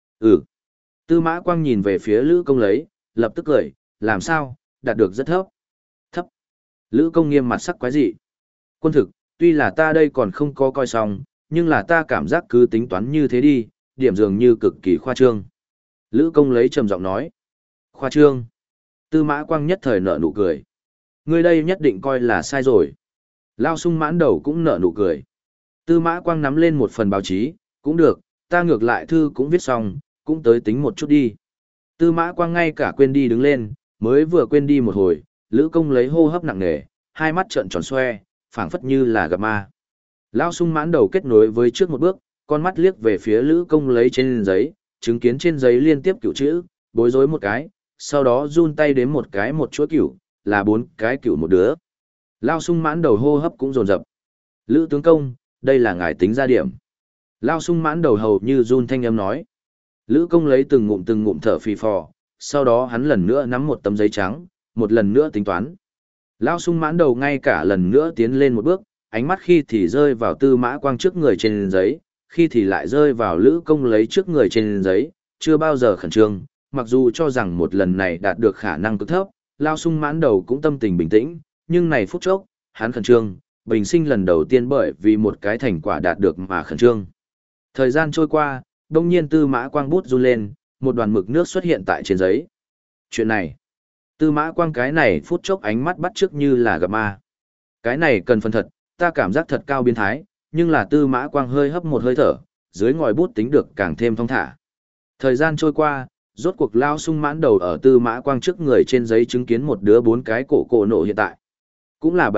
Tư Mã Quang nhìn về phía Lữ Công lấy, lập tức cười, làm sao, đạt được rất thấp. Thấp. Lữ Công nghiêm mặt sắc quái dị. Quân thực, tuy là ta đây còn không có coi xong, nhưng là ta cảm giác cứ tính toán như thế đi, điểm dường như cực kỳ khoa trương. Lữ Công lấy trầm giọng nói. Khoa trương. Tư Mã Quang nhất thời nở nụ cười. Ngươi đây nhất định coi là sai rồi. Lao sung mãn đầu cũng nở nụ cười. Tư Mã Quang nắm lên một phần báo chí, cũng được, ta ngược lại thư cũng viết xong, cũng tới tính một chút đi. Tư Mã Quang ngay cả quên đi đứng lên, mới vừa quên đi một hồi, Lữ Công lấy hô hấp nặng nề, hai mắt trợn tròn xoe, phảng phất như là gặp ma. Lao sung mãn đầu kết nối với trước một bước, con mắt liếc về phía Lữ Công lấy trên giấy, chứng kiến trên giấy liên tiếp cửu chữ, bối rối một cái, sau đó run tay đếm một cái một chuỗi cửu, là 4 cái cửu một đứa. Lao sung mãn đầu hô hấp cũng dồn dập. Lữ tướng công, đây là ngài tính ra điểm. Lao sung mãn đầu hầu như run thanh âm nói. Lữ công lấy từng ngụm thở phì phò, sau đó hắn lần nữa nắm một tấm giấy trắng, một lần nữa tính toán. Lao sung mãn đầu ngay cả lần nữa tiến lên một bước, ánh mắt khi thì rơi vào Tư Mã Quang trước người trên giấy, khi thì lại rơi vào Lữ công lấy trước người trên giấy, chưa bao giờ khẩn trương, mặc dù cho rằng một lần này đạt được khả năng cực thấp, Lao sung mãn đầu cũng tâm tình bình tĩnh, nhưng này phút chốc, hắn khẩn trương, bình sinh lần đầu tiên bởi vì một cái thành quả đạt được mà khẩn trương. Thời gian trôi qua, đông nhiên Tư Mã Quang bút run lên, một đoàn mực nước xuất hiện tại trên giấy. Chuyện này, Tư Mã Quang cái này phút chốc ánh mắt bắt chước như là gặp ma. Cái này cần phân thật, ta cảm giác thật cao biến thái, nhưng là Tư Mã Quang hơi hấp một hơi thở, dưới ngòi bút tính được càng thêm thong thả. Thời gian trôi qua, rốt cuộc Lao sung mãn đầu ở Tư Mã Quang trước người trên giấy chứng kiến một đứa 4 cái cổ nổ hiện tại. Cũng là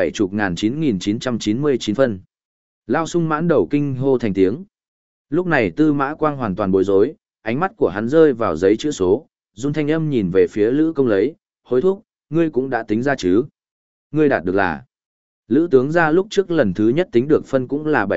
70.9999 phân. Lao sung mãn đầu kinh hô thành tiếng. Lúc này Tư Mã Quang hoàn toàn bối rối, ánh mắt của hắn rơi vào giấy chữ số, run thanh âm nhìn về phía Lữ công lấy, hối thúc, ngươi cũng đã tính ra chứ. Ngươi đạt được là. Lữ tướng ra lúc trước lần thứ nhất tính được phân cũng là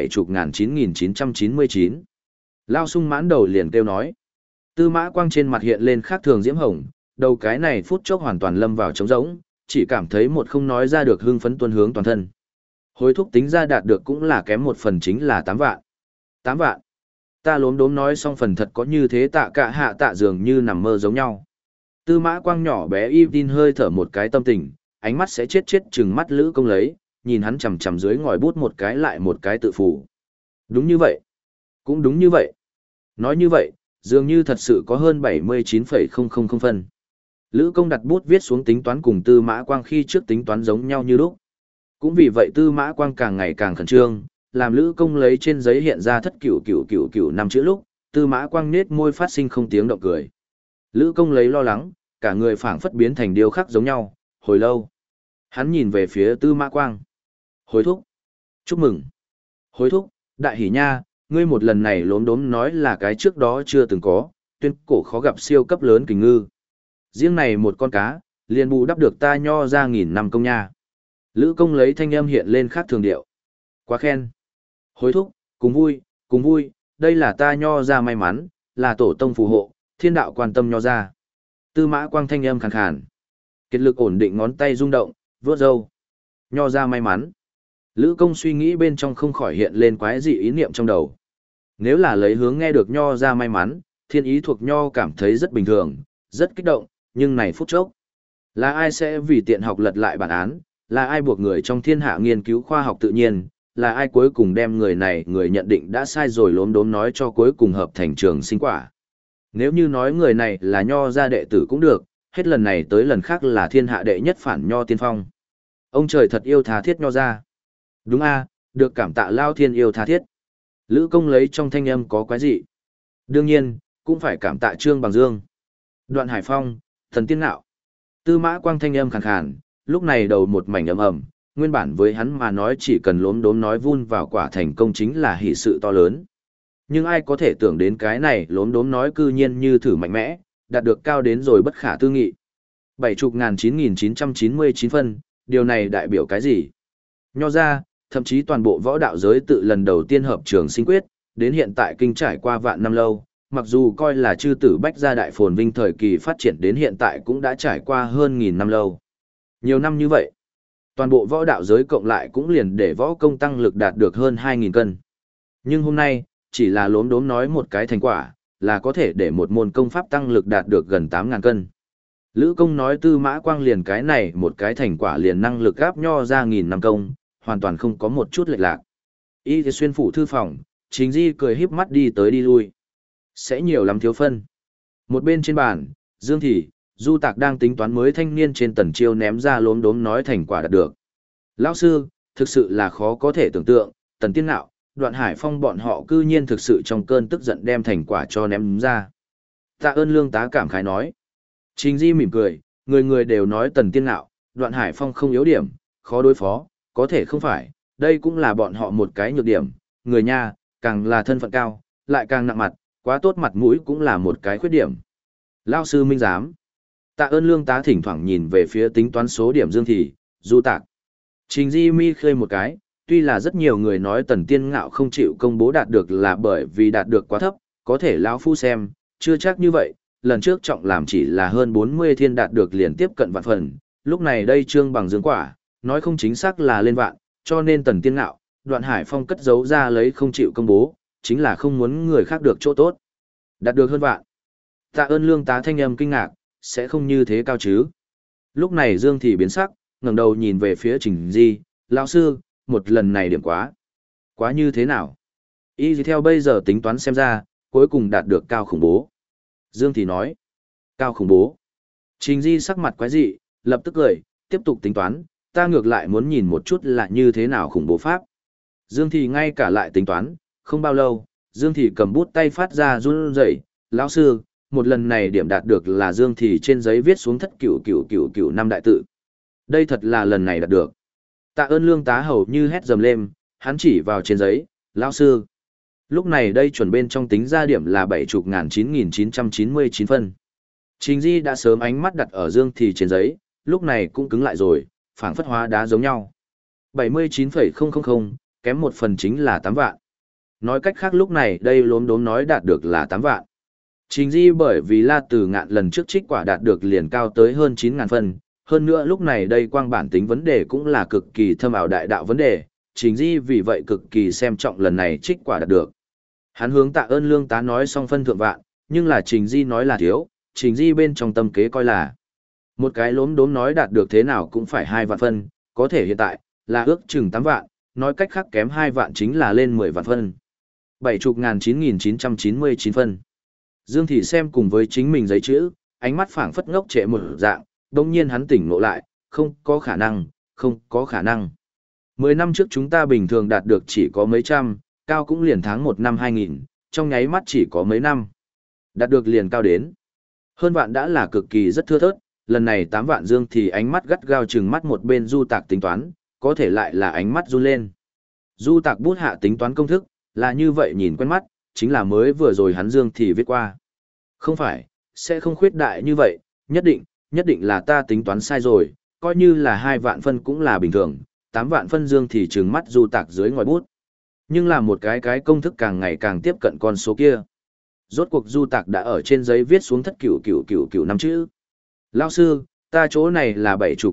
70.9999. Lao sung mãn đầu liền kêu nói. Tư Mã Quang trên mặt hiện lên khác thường diễm hồng, đầu cái này phút chốc hoàn toàn lâm vào trống rỗng, chỉ cảm thấy một không nói ra được hưng phấn tuôn hướng toàn thân. Hối thúc tính ra đạt được cũng là kém một phần chính là 8 vạn. 8 vạn. Ta lốm đốm nói xong phần thật có như thế tạ cả hạ tạ dường như nằm mơ giống nhau. Tư Mã Quang nhỏ bé y tin hơi thở một cái tâm tình, ánh mắt sẽ chết chừng mắt Lữ công lấy, nhìn hắn chằm chằm dưới ngòi bút một cái lại một cái tự phủ. Đúng như vậy. Cũng đúng như vậy. Nói như vậy, dường như thật sự có hơn 79,000 phân. Lữ công đặt bút viết xuống tính toán cùng Tư Mã Quang khi trước tính toán giống nhau như lúc. Cũng vì vậy Tư Mã Quang càng ngày càng khẩn trương, làm Lữ công lấy trên giấy hiện ra thất cửu 5 chữ lúc, Tư Mã Quang nết môi phát sinh không tiếng động cười. Lữ công lấy lo lắng, cả người phảng phất biến thành điêu khắc giống nhau, hồi lâu. Hắn nhìn về phía Tư Mã Quang. Hối thúc. Chúc mừng. Hối thúc, đại hỉ nha, ngươi một lần này lốm đốm nói là cái trước đó chưa từng có, tuyên cổ khó gặp siêu cấp lớn kình ngư. Riêng này một con cá, liền bù đắp được ta nho ra 1000 năm công nha. Lữ công lấy thanh âm hiện lên khác thường điệu. Quá khen. Hối thúc, cùng vui, đây là ta nho ra may mắn, là tổ tông phù hộ, thiên đạo quan tâm nho ra. Tư mã quang thanh âm khàn khàn. Kiệt lực ổn định ngón tay rung động, vướt râu. Nho ra may mắn. Lữ công suy nghĩ bên trong không khỏi hiện lên quái dị ý niệm trong đầu. Nếu là lấy hướng nghe được nho ra may mắn, thiên ý thuộc nho cảm thấy rất bình thường, rất kích động, nhưng này phút chốc. Là ai sẽ vì tiện học lật lại bản án, là ai buộc người trong thiên hạ nghiên cứu khoa học tự nhiên, là ai cuối cùng đem người này người nhận định đã sai rồi lốm đốm nói cho cuối cùng hợp thành trường sinh quả. Nếu như nói người này là nho gia đệ tử cũng được, hết lần này tới lần khác là thiên hạ đệ nhất phản nho tiên phong. Ông trời thật yêu tha thiết nho gia. Đúng a, được cảm tạ lao thiên yêu tha thiết. Lữ công lấy trong thanh âm có quái dị. Đương nhiên, cũng phải cảm tạ Trương Bằng Dương. Đoạn Hải Phong, Thần Tiên Nạo. Tư mã quang thanh âm khàn khàn, lúc này đầu một mảnh ầm ầm, nguyên bản với hắn mà nói chỉ cần lốm đốm nói vun vào quả thành công chính là hỷ sự to lớn. Nhưng ai có thể tưởng đến cái này lốm đốm nói cư nhiên như thử mạnh mẽ, đạt được cao đến rồi bất khả tư nghị. 70.9999 phân, điều này đại biểu cái gì? Nho ra, thậm chí toàn bộ võ đạo giới tự lần đầu tiên hợp trường sinh quyết, đến hiện tại kinh trải qua vạn năm lâu, mặc dù coi là chư tử bách gia đại phồn vinh thời kỳ phát triển đến hiện tại cũng đã trải qua hơn 1000 năm lâu. Nhiều năm như vậy, toàn bộ võ đạo giới cộng lại cũng liền để võ công tăng lực đạt được hơn 2000 cân. Nhưng hôm nay, chỉ là lốm đốm nói một cái thành quả, là có thể để một môn công pháp tăng lực đạt được gần 8000 cân. Lữ công nói Tư mã quang liền cái này một cái thành quả liền năng lực gáp nho ra 1000 năm công, hoàn toàn không có một chút lệch lạc. Y thì xuyên phủ thư phòng, Trình Di cười híp mắt đi tới đi lui. Sẽ nhiều lắm thiếu phân. Một bên trên bàn, Dương Thị, Du Tạc đang tính toán mới thanh niên trên tần chiêu ném ra lốm đốm nói thành quả đạt được. Lão sư, thực sự là khó có thể tưởng tượng, Tần Tiên Nạo, Đoạn Hải Phong bọn họ cư nhiên thực sự trong cơn tức giận đem thành quả cho ném ra. Tạ ơn Lương tá cảm khái nói. Trình Di mỉm cười, người người đều nói Tần Tiên Nạo, Đoạn Hải Phong không yếu điểm, khó đối phó, có thể không phải, đây cũng là bọn họ một cái nhược điểm, người nha, càng là thân phận cao, lại càng nặng mặt, quá tốt mặt mũi cũng là một cái khuyết điểm. Lão sư minh giám. Tạ ơn Lương tá thỉnh thoảng nhìn về phía tính toán số điểm Dương Thị, Du Tạc. Trình Di mi khơi một cái, tuy là rất nhiều người nói Tần Tiên Ngạo không chịu công bố đạt được là bởi vì đạt được quá thấp, có thể lão phu xem, chưa chắc như vậy, lần trước trọng làm chỉ là hơn 40 thiên đạt được liền tiếp cận vạn phần, lúc này đây Trương Bằng Dương quả, nói không chính xác là lên vạn, cho nên Tần Tiên Ngạo, Đoạn Hải Phong cất giấu ra lấy không chịu công bố, chính là không muốn người khác được chỗ tốt. Đạt được hơn vạn. Tạ ơn Lương tá thanh âm kinh ngạc, sẽ không như thế cao chứ. Lúc này Dương Thị biến sắc, ngẩng đầu nhìn về phía Trình Di, lão sư, một lần này điểm quá. Quá như thế nào? Y gì theo bây giờ tính toán xem ra, cuối cùng đạt được cao khủng bố. Dương Thị nói, cao khủng bố. Trình Di sắc mặt quái dị, lập tức cười, tiếp tục tính toán, ta ngược lại muốn nhìn một chút là như thế nào khủng bố pháp. Dương Thị ngay cả lại tính toán, không bao lâu, Dương Thị cầm bút tay phát ra run rẩy, lão sư, một lần này điểm đạt được là Dương Thị trên giấy viết xuống thất cửu cửu cửu cửu năm đại tự. Đây thật là lần này đạt được. Tạ ơn Lương tá hầu như hét dầm lên, hắn chỉ vào trên giấy, lão sư. Lúc này đây chuẩn bên trong tính ra điểm là 70.9999 phân. Trình Di đã sớm ánh mắt đặt ở Dương Thị trên giấy, lúc này cũng cứng lại rồi, phảng phất hóa đá giống nhau. 79,000, kém một phần chính là 8 vạn. Nói cách khác lúc này đây lốm đốm nói đạt được là 8 vạn. Trình Di bởi vì La Tử Ngạn lần trước trích quả đạt được liền cao tới hơn 9.000 phân, hơn nữa lúc này đây quang bản tính vấn đề cũng là cực kỳ thâm ảo đại đạo vấn đề, Trình Di vì vậy cực kỳ xem trọng lần này trích quả đạt được. Hắn hướng tạ ơn Lương tá nói xong phân thượng vạn, nhưng là Trình Di nói là thiếu, Trình Di bên trong tâm kế coi là một cái lốm đốm nói đạt được thế nào cũng phải 2 vạn phân, có thể hiện tại là ước chừng 8 vạn, nói cách khác kém 2 vạn chính là lên 10 vạn phân. 70.9999 phân. Dương Thị xem cùng với chính mình giấy chữ, ánh mắt phảng phất ngốc trệ một dạng, đồng nhiên hắn tỉnh ngộ lại, không có khả năng, không có khả năng. 10 năm trước chúng ta bình thường đạt được chỉ có mấy trăm, cao cũng liền tháng 1 năm 2000, trong nháy mắt chỉ có mấy năm. Đạt được liền cao đến. Hơn vạn đã là cực kỳ rất thưa thớt, lần này 8 vạn Dương thì ánh mắt gắt gao chừng mắt một bên Du Tạc tính toán, có thể lại là ánh mắt run lên. Du Tạc bút hạ tính toán công thức, là như vậy nhìn quen mắt, chính là mới vừa rồi hắn Dương thì viết qua. Không phải, sẽ không khuyết đại như vậy, nhất định là ta tính toán sai rồi, coi như là 2 vạn phân cũng là bình thường, 8 vạn phân Dương thì trừng mắt Du Tạc dưới ngòi bút. Nhưng là một cái công thức càng ngày càng tiếp cận con số kia. Rốt cuộc Du Tạc đã ở trên giấy viết xuống thất cửu 5 chữ. Lão sư, ta chỗ này là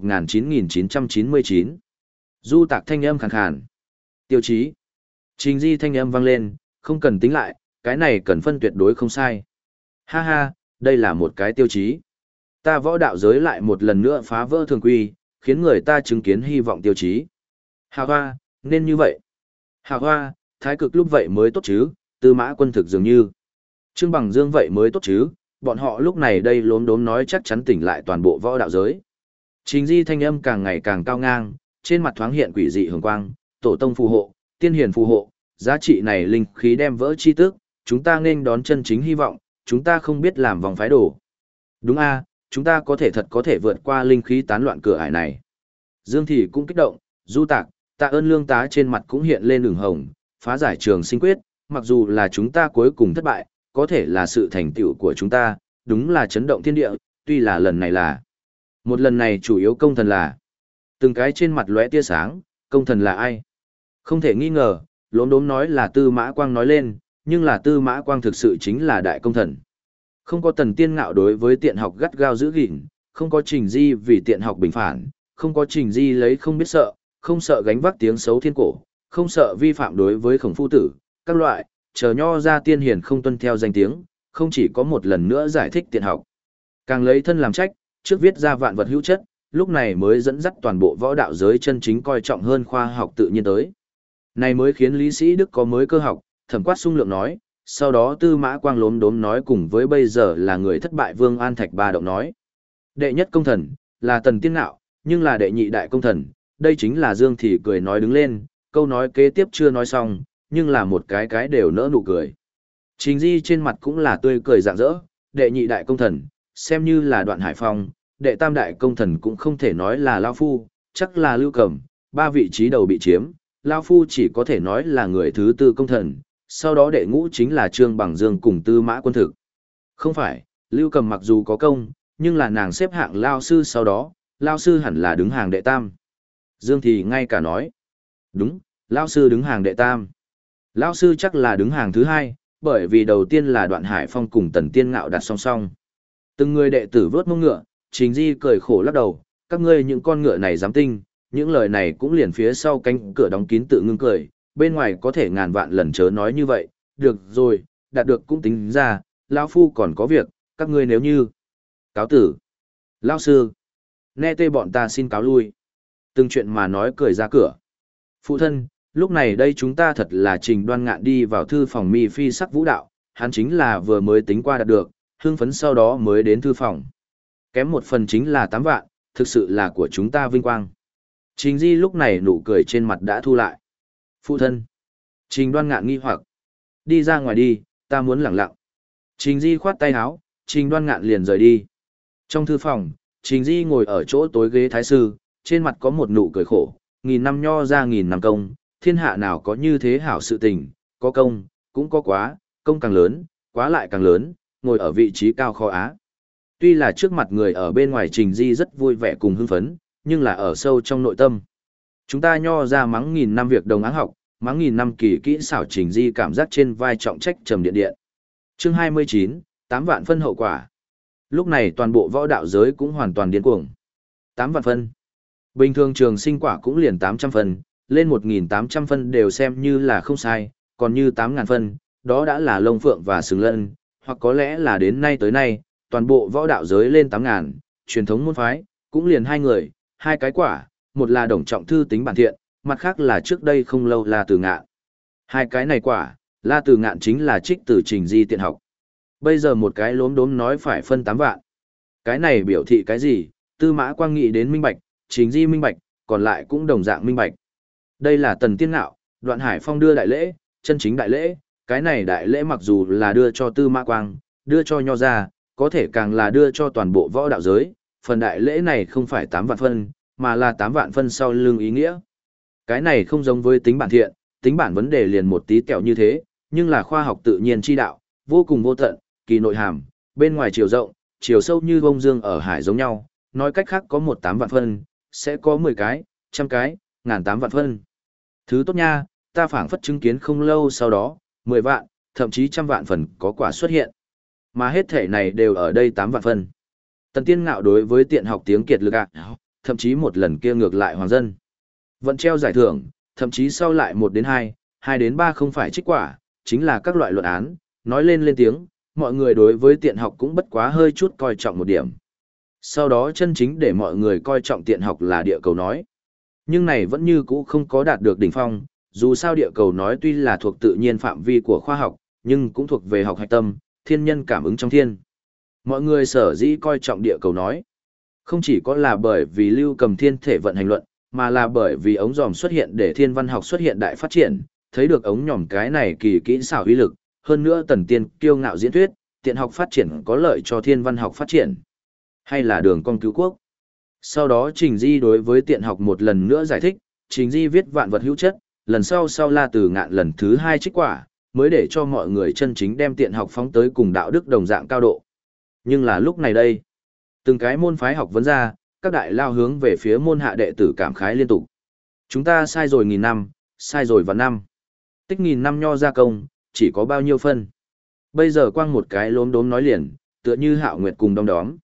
70.9999. Du Tạc thanh âm khàn khàn. Tiêu chí. Trình Di thanh âm vang lên, không cần tính lại, cái này cần phân tuyệt đối không sai. Ha ha, đây là một cái tiêu chí. Ta võ đạo giới lại một lần nữa phá vỡ thường quy, khiến người ta chứng kiến hy vọng tiêu chí. Hà hoa, nên như vậy. Hà hoa, thái cực lúc vậy mới tốt chứ, Tư Mã Quân thực dường như. Trương Bằng Dương vậy mới tốt chứ, bọn họ lúc này đây lốm đốm nói chắc chắn tỉnh lại toàn bộ võ đạo giới. Trình Di thanh âm càng ngày càng cao ngang, trên mặt thoáng hiện quỷ dị hường quang, tổ tông phù hộ, tiên hiền phù hộ, giá trị này linh khí đem vỡ chi tức, chúng ta nên đón chân chính hy vọng, chúng ta không biết làm vòng phái đổ. Đúng a, chúng ta thật có thể vượt qua linh khí tán loạn cửa ải này. Dương Thị cũng kích động, Du Tạc, Tạ Ơn Lương tá trên mặt cũng hiện lên đường hồng, phá giải trường sinh quyết, mặc dù là chúng ta cuối cùng thất bại, có thể là sự thành tựu của chúng ta, đúng là chấn động thiên địa, tuy là lần này là. Một lần này chủ yếu công thần là. Từng cái trên mặt lóe tia sáng, công thần là ai? Không thể nghi ngờ, lốm đốm nói là Tư Mã Quang nói lên, nhưng là Tư Mã Quang thực sự chính là đại công thần. Không có Tần Tiên Ngạo đối với tiện học gắt gao giữ gìn, không có Trình Di vì tiện học bình phản, không có Trình Di lấy không biết sợ, không sợ gánh vác tiếng xấu thiên cổ, không sợ vi phạm đối với Khổng Phu Tử, các loại, chờ nho ra tiên hiền không tuân theo danh tiếng, không chỉ có một lần nữa giải thích tiện học. Càng lấy thân làm trách, trước viết ra vạn vật hữu chất, lúc này mới dẫn dắt toàn bộ võ đạo giới chân chính coi trọng hơn khoa học tự nhiên tới. Này mới khiến Lý Sĩ Đức có mới cơ học, Thẩm Quát sung lượng nói, sau đó Tư Mã Quang lốm đốm nói cùng với bây giờ là người thất bại Vương An Thạch ba động nói. Đệ nhất công thần, là Tần Tiên Ngạo, nhưng là đệ nhị đại công thần, đây chính là Dương Thị cười nói đứng lên, câu nói kế tiếp chưa nói xong, nhưng là một cái đều nỡ nụ cười. Trình Di trên mặt cũng là tươi cười rạng rỡ, đệ nhị đại công thần, xem như là Đoạn Hải Phong, đệ tam đại công thần cũng không thể nói là Lao Phu, chắc là Lưu Cầm, 3 vị trí đầu bị chiếm, Lao Phu chỉ có thể nói là người thứ tư công thần, sau đó đệ ngũ chính là Trương Bằng Dương cùng Tư Mã Quân thực. Không phải, Lưu Cầm mặc dù có công, nhưng là nàng xếp hạng Lao Sư sau đó, Lao Sư hẳn là đứng hàng đệ tam. Dương thì ngay cả nói, đúng, Lao Sư đứng hàng đệ tam. Lao Sư chắc là đứng hàng thứ hai, bởi vì đầu tiên là Đoạn Hải Phong cùng Tần Tiên Ngạo đặt song song. Từng người đệ tử vớt mông ngựa, Trình Di cười khổ lắc đầu, các ngươi những con ngựa này dám tinh, những lời này cũng liền phía sau cánh cửa đóng kín tự ngưng cười, bên ngoài có thể ngàn vạn lần chớ nói như vậy, được rồi, đạt được cũng tính ra, lão phu còn có việc, các ngươi nếu như. Cáo tử. Lão sư. Nghe tê bọn ta xin cáo lui. Từng chuyện mà nói cười ra cửa. Phụ thân, lúc này đây chúng ta thật là Trình Đoan Ngạn đi vào thư phòng mi phi sắc vũ đạo, hắn chính là vừa mới tính qua đạt được, hưng phấn sau đó mới đến thư phòng. Kém một phần chính là 8 vạn, thực sự là của chúng ta vinh quang. Trình Di lúc này nụ cười trên mặt đã thu lại. Phụ thân. Trình Đoan Ngạn nghi hoặc. Đi ra ngoài đi, ta muốn lẳng lặng. Trình Di khoát tay áo, Trình Đoan Ngạn liền rời đi. Trong thư phòng, Trình Di ngồi ở chỗ tối ghế thái sư, trên mặt có một nụ cười khổ, 1000 năm nho ra 1000 năm công, thiên hạ nào có như thế hảo sự tình, có công, cũng có quá, công càng lớn, quá lại càng lớn, ngồi ở vị trí cao khó á. Tuy là trước mặt người ở bên ngoài Trình Di rất vui vẻ cùng hưng phấn, nhưng là ở sâu trong nội tâm. Chúng ta nho ra mắng 1000 năm việc đồng áng học, mắng 1000 năm kỳ kỹ xảo Trình Di cảm giác trên vai trọng trách trầm điện điện. Chương 29, 8 vạn phân hậu quả. Lúc này toàn bộ võ đạo giới cũng hoàn toàn điên cuồng. 8 vạn phân. Bình thường trường sinh quả cũng liền 800 phân, lên 1800 phân đều xem như là không sai, còn như 8000 phân, đó đã là lông phượng và sừng lân, hoặc có lẽ là đến nay tới nay, toàn bộ võ đạo giới lên 8000, truyền thống môn phái, cũng liền 2 người, 2 cái quả, một là Đồng Trọng Thư tính bản thiện, mặt khác là trước đây không lâu La Từ Ngạn. 2 cái này quả, La Từ Ngạn chính là trích từ Trình Di tiện học. Bây giờ một cái lốm đốm nói phải phân 8 vạn. Cái này biểu thị cái gì? Tư Mã Quang nghĩ đến minh bạch, Trình Di minh bạch, còn lại cũng đồng dạng minh bạch. Đây là Tần Tiên Ngạo, Đoạn Hải Phong đưa đại lễ, chân chính đại lễ, cái này đại lễ mặc dù là đưa cho Tư Mã Quang, đưa cho nho gia, có thể càng là đưa cho toàn bộ võ đạo giới, phần đại lễ này không phải 8 vạn phân, mà là 8 vạn phân sau lưng ý nghĩa. Cái này không giống với tính bản thiện, tính bản vấn đề liền một tí tẹo như thế, nhưng là khoa học tự nhiên chi đạo, vô cùng vô tận, kỳ nội hàm, bên ngoài chiều rộng, chiều sâu như bông dương ở hải giống nhau, nói cách khác có 18 vạn phân, sẽ có 10 cái, trăm cái, ngàn 8 vạn phân. Thứ tốt nha, ta phảng phất chứng kiến không lâu sau đó, 10 vạn, thậm chí trăm vạn phần có quả xuất hiện. Mà hết thể này đều ở đây 8 vạn phân. Tần Tiên Ngạo đối với tiện học tiếng kiệt lực thậm chí một lần kia ngược lại hoàng dân. Vận treo giải thưởng, thậm chí sau lại 1 đến 2, 2 đến 3 không phải trích quả, chính là các loại luận án, nói lên tiếng, mọi người đối với tiện học cũng bất quá hơi chút coi trọng một điểm. Sau đó chân chính để mọi người coi trọng tiện học là địa cầu nói. Nhưng này vẫn như cũ không có đạt được đỉnh phong, dù sao địa cầu nói tuy là thuộc tự nhiên phạm vi của khoa học, nhưng cũng thuộc về học hạch tâm, thiên nhân cảm ứng trong thiên. Mọi người sở dĩ coi trọng địa cầu nói, không chỉ có là bởi vì Lưu Cầm thiên thể vận hành luận, mà là bởi vì ống dòm xuất hiện để thiên văn học xuất hiện đại phát triển, thấy được ống nhòm cái này kỳ kỹ xảo uy lực, hơn nữa Tần Tiên kiêu ngạo diễn thuyết, tiện học phát triển có lợi cho thiên văn học phát triển, hay là đường cong cứu quốc. Sau đó Trình Di đối với tiện học một lần nữa giải thích, Trình Di viết vạn vật hữu chất, lần sau La Từ Ngạn lần thứ 2 trích quả, mới để cho mọi người chân chính đem tiện học phóng tới cùng đạo đức đồng dạng cao độ. Nhưng là lúc này đây, từng cái môn phái học vấn ra, các đại lao hướng về phía môn hạ đệ tử cảm khái liên tục. Chúng ta sai rồi 1000 năm, sai rồi vạn năm. Tích 1000 năm nho gia công, chỉ có bao nhiêu phân. Bây giờ quang một cái lốm đốm nói liền, tựa như Hạo Nguyệt cùng đom đóm.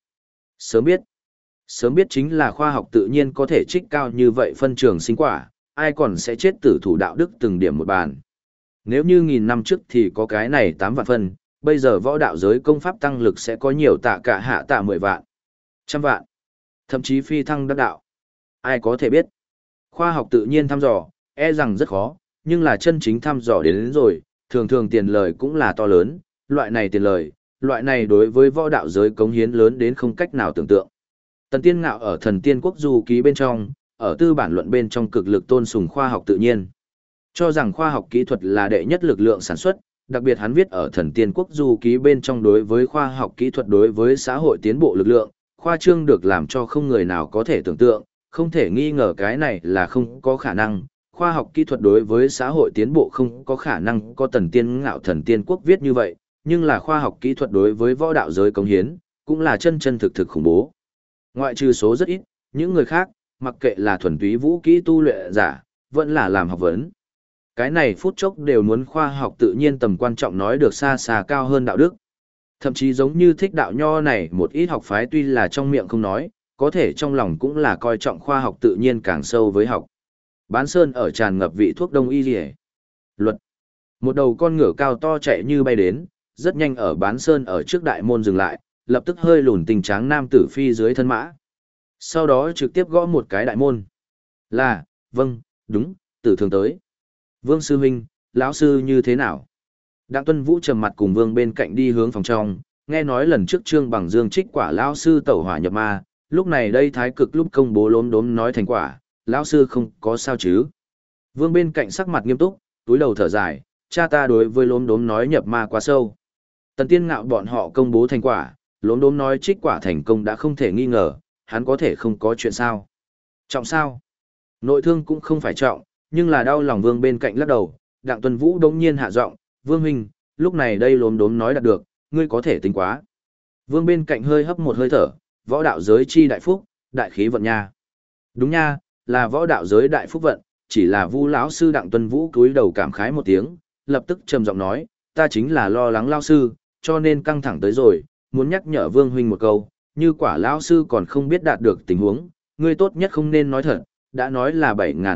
Sớm biết chính là khoa học tự nhiên có thể trích cao như vậy phân trường sinh quả, ai còn sẽ chết tử thủ đạo đức từng điểm một bàn. Nếu như 1000 năm trước thì có cái này 8 vạn phân, bây giờ võ đạo giới công pháp tăng lực sẽ có nhiều tạ cả hạ tạ 10 vạn, trăm vạn, thậm chí phi thăng đắc đạo. Ai có thể biết? Khoa học tự nhiên thăm dò, e rằng rất khó, nhưng là chân chính thăm dò đến rồi, thường thường tiền lời cũng là to lớn, loại này tiền lời, loại này đối với võ đạo giới cống hiến lớn đến không cách nào tưởng tượng. Tần Tiên Ngạo ở Thần Tiên Quốc Du Ký bên trong, ở tư bản luận bên trong cực lực tôn sùng khoa học tự nhiên. Cho rằng khoa học kỹ thuật là đệ nhất lực lượng sản xuất, đặc biệt hắn viết ở Thần Tiên Quốc Du Ký bên trong đối với khoa học kỹ thuật đối với xã hội tiến bộ lực lượng, khoa trương được làm cho không người nào có thể tưởng tượng, không thể nghi ngờ cái này là không có khả năng. Khoa học kỹ thuật đối với xã hội tiến bộ không có khả năng có Tần Tiên Ngạo Thần Tiên Quốc viết như vậy, nhưng là khoa học kỹ thuật đối với võ đạo giới cống hiến, cũng là chân chân thực thực khủng bố. Ngoại trừ số rất ít, những người khác, mặc kệ là thuần túy vũ kỹ tu luyện giả, vẫn là làm học vấn. Cái này phút chốc đều muốn khoa học tự nhiên tầm quan trọng nói được xa xa cao hơn đạo đức. Thậm chí giống như thích đạo nho này một ít học phái tuy là trong miệng không nói, có thể trong lòng cũng là coi trọng khoa học tự nhiên càng sâu với học. Bán sơn ở tràn ngập vị thuốc đông y rỉa. Luật. Một đầu con ngựa cao to chạy như bay đến, rất nhanh ở bán sơn ở trước đại môn dừng lại, lập tức hơi lùn tình tráng nam tử phi dưới thân mã. Sau đó trực tiếp gõ một cái đại môn. Là, vâng, đúng, tử thường tới. Vương sư huynh, lão sư như thế nào? Đặng Tuân Vũ trầm mặt cùng Vương bên cạnh đi hướng phòng trong, nghe nói lần trước Trương Bằng Dương trích quả lão sư tẩu hỏa nhập ma, lúc này đây thái cực lúc công bố lốm đốm nói thành quả, lão sư không có sao chứ? Vương bên cạnh sắc mặt nghiêm túc, túi đầu thở dài, cha ta đối với lốm đốm nói nhập ma quá sâu. Tần Tiên Ngạo bọn họ công bố thành quả, lốm đốm nói trích quả thành công đã không thể nghi ngờ, hắn có thể không có chuyện sao? Trọng sao? Nội thương cũng không phải trọng, nhưng là đau lòng Vương bên cạnh lắc đầu, Đặng Tuân Vũ đống nhiên hạ giọng, Vương huynh, lúc này đây lốm đốm nói đạt được, ngươi có thể tính quá. Vương bên cạnh hơi hấp một hơi thở, võ đạo giới chi đại phúc, đại khí vận nha. Đúng nha, là võ đạo giới đại phúc vận, chỉ là Vu lão sư Đặng Tuân Vũ cúi đầu cảm khái một tiếng, lập tức trầm giọng nói, ta chính là lo lắng lão sư, cho nên căng thẳng tới rồi, muốn nhắc nhở Vương huynh một câu, như quả lão sư còn không biết đạt được tình huống, ngươi tốt nhất không nên nói thật, đã nói là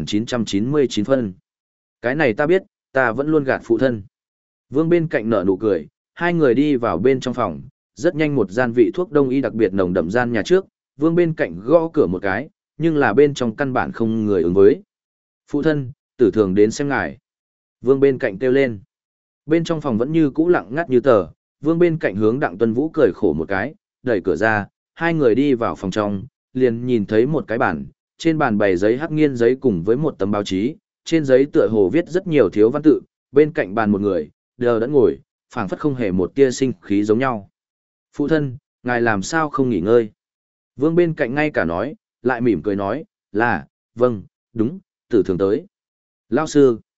7999 phân. Cái này ta biết, ta vẫn luôn gạt phụ thân. Vương bên cạnh nở nụ cười, hai người đi vào bên trong phòng, rất nhanh một gian vị thuốc đông y đặc biệt nồng đậm gian nhà trước, Vương bên cạnh gõ cửa một cái, nhưng là bên trong căn bản không người ứng với. Phụ thân, tử thường đến xem ngài. Vương bên cạnh kêu lên. Bên trong phòng vẫn như cũ lặng ngắt như tờ, Vương bên cạnh hướng Đặng Tuân Vũ cười khổ một cái, đẩy cửa ra, hai người đi vào phòng trong, liền nhìn thấy một cái bàn, trên bàn bày giấy hắc nghiên giấy cùng với một tấm báo chí, trên giấy tựa hồ viết rất nhiều thiếu văn tự, bên cạnh bàn một người, đờ đẫn ngồi, phảng phất không hề một tia sinh khí giống nhau. Phụ thân, ngài làm sao không nghỉ ngơi? Vương bên cạnh ngay cả nói, lại mỉm cười nói, là, vâng, đúng, tử thường tới. Lao sư,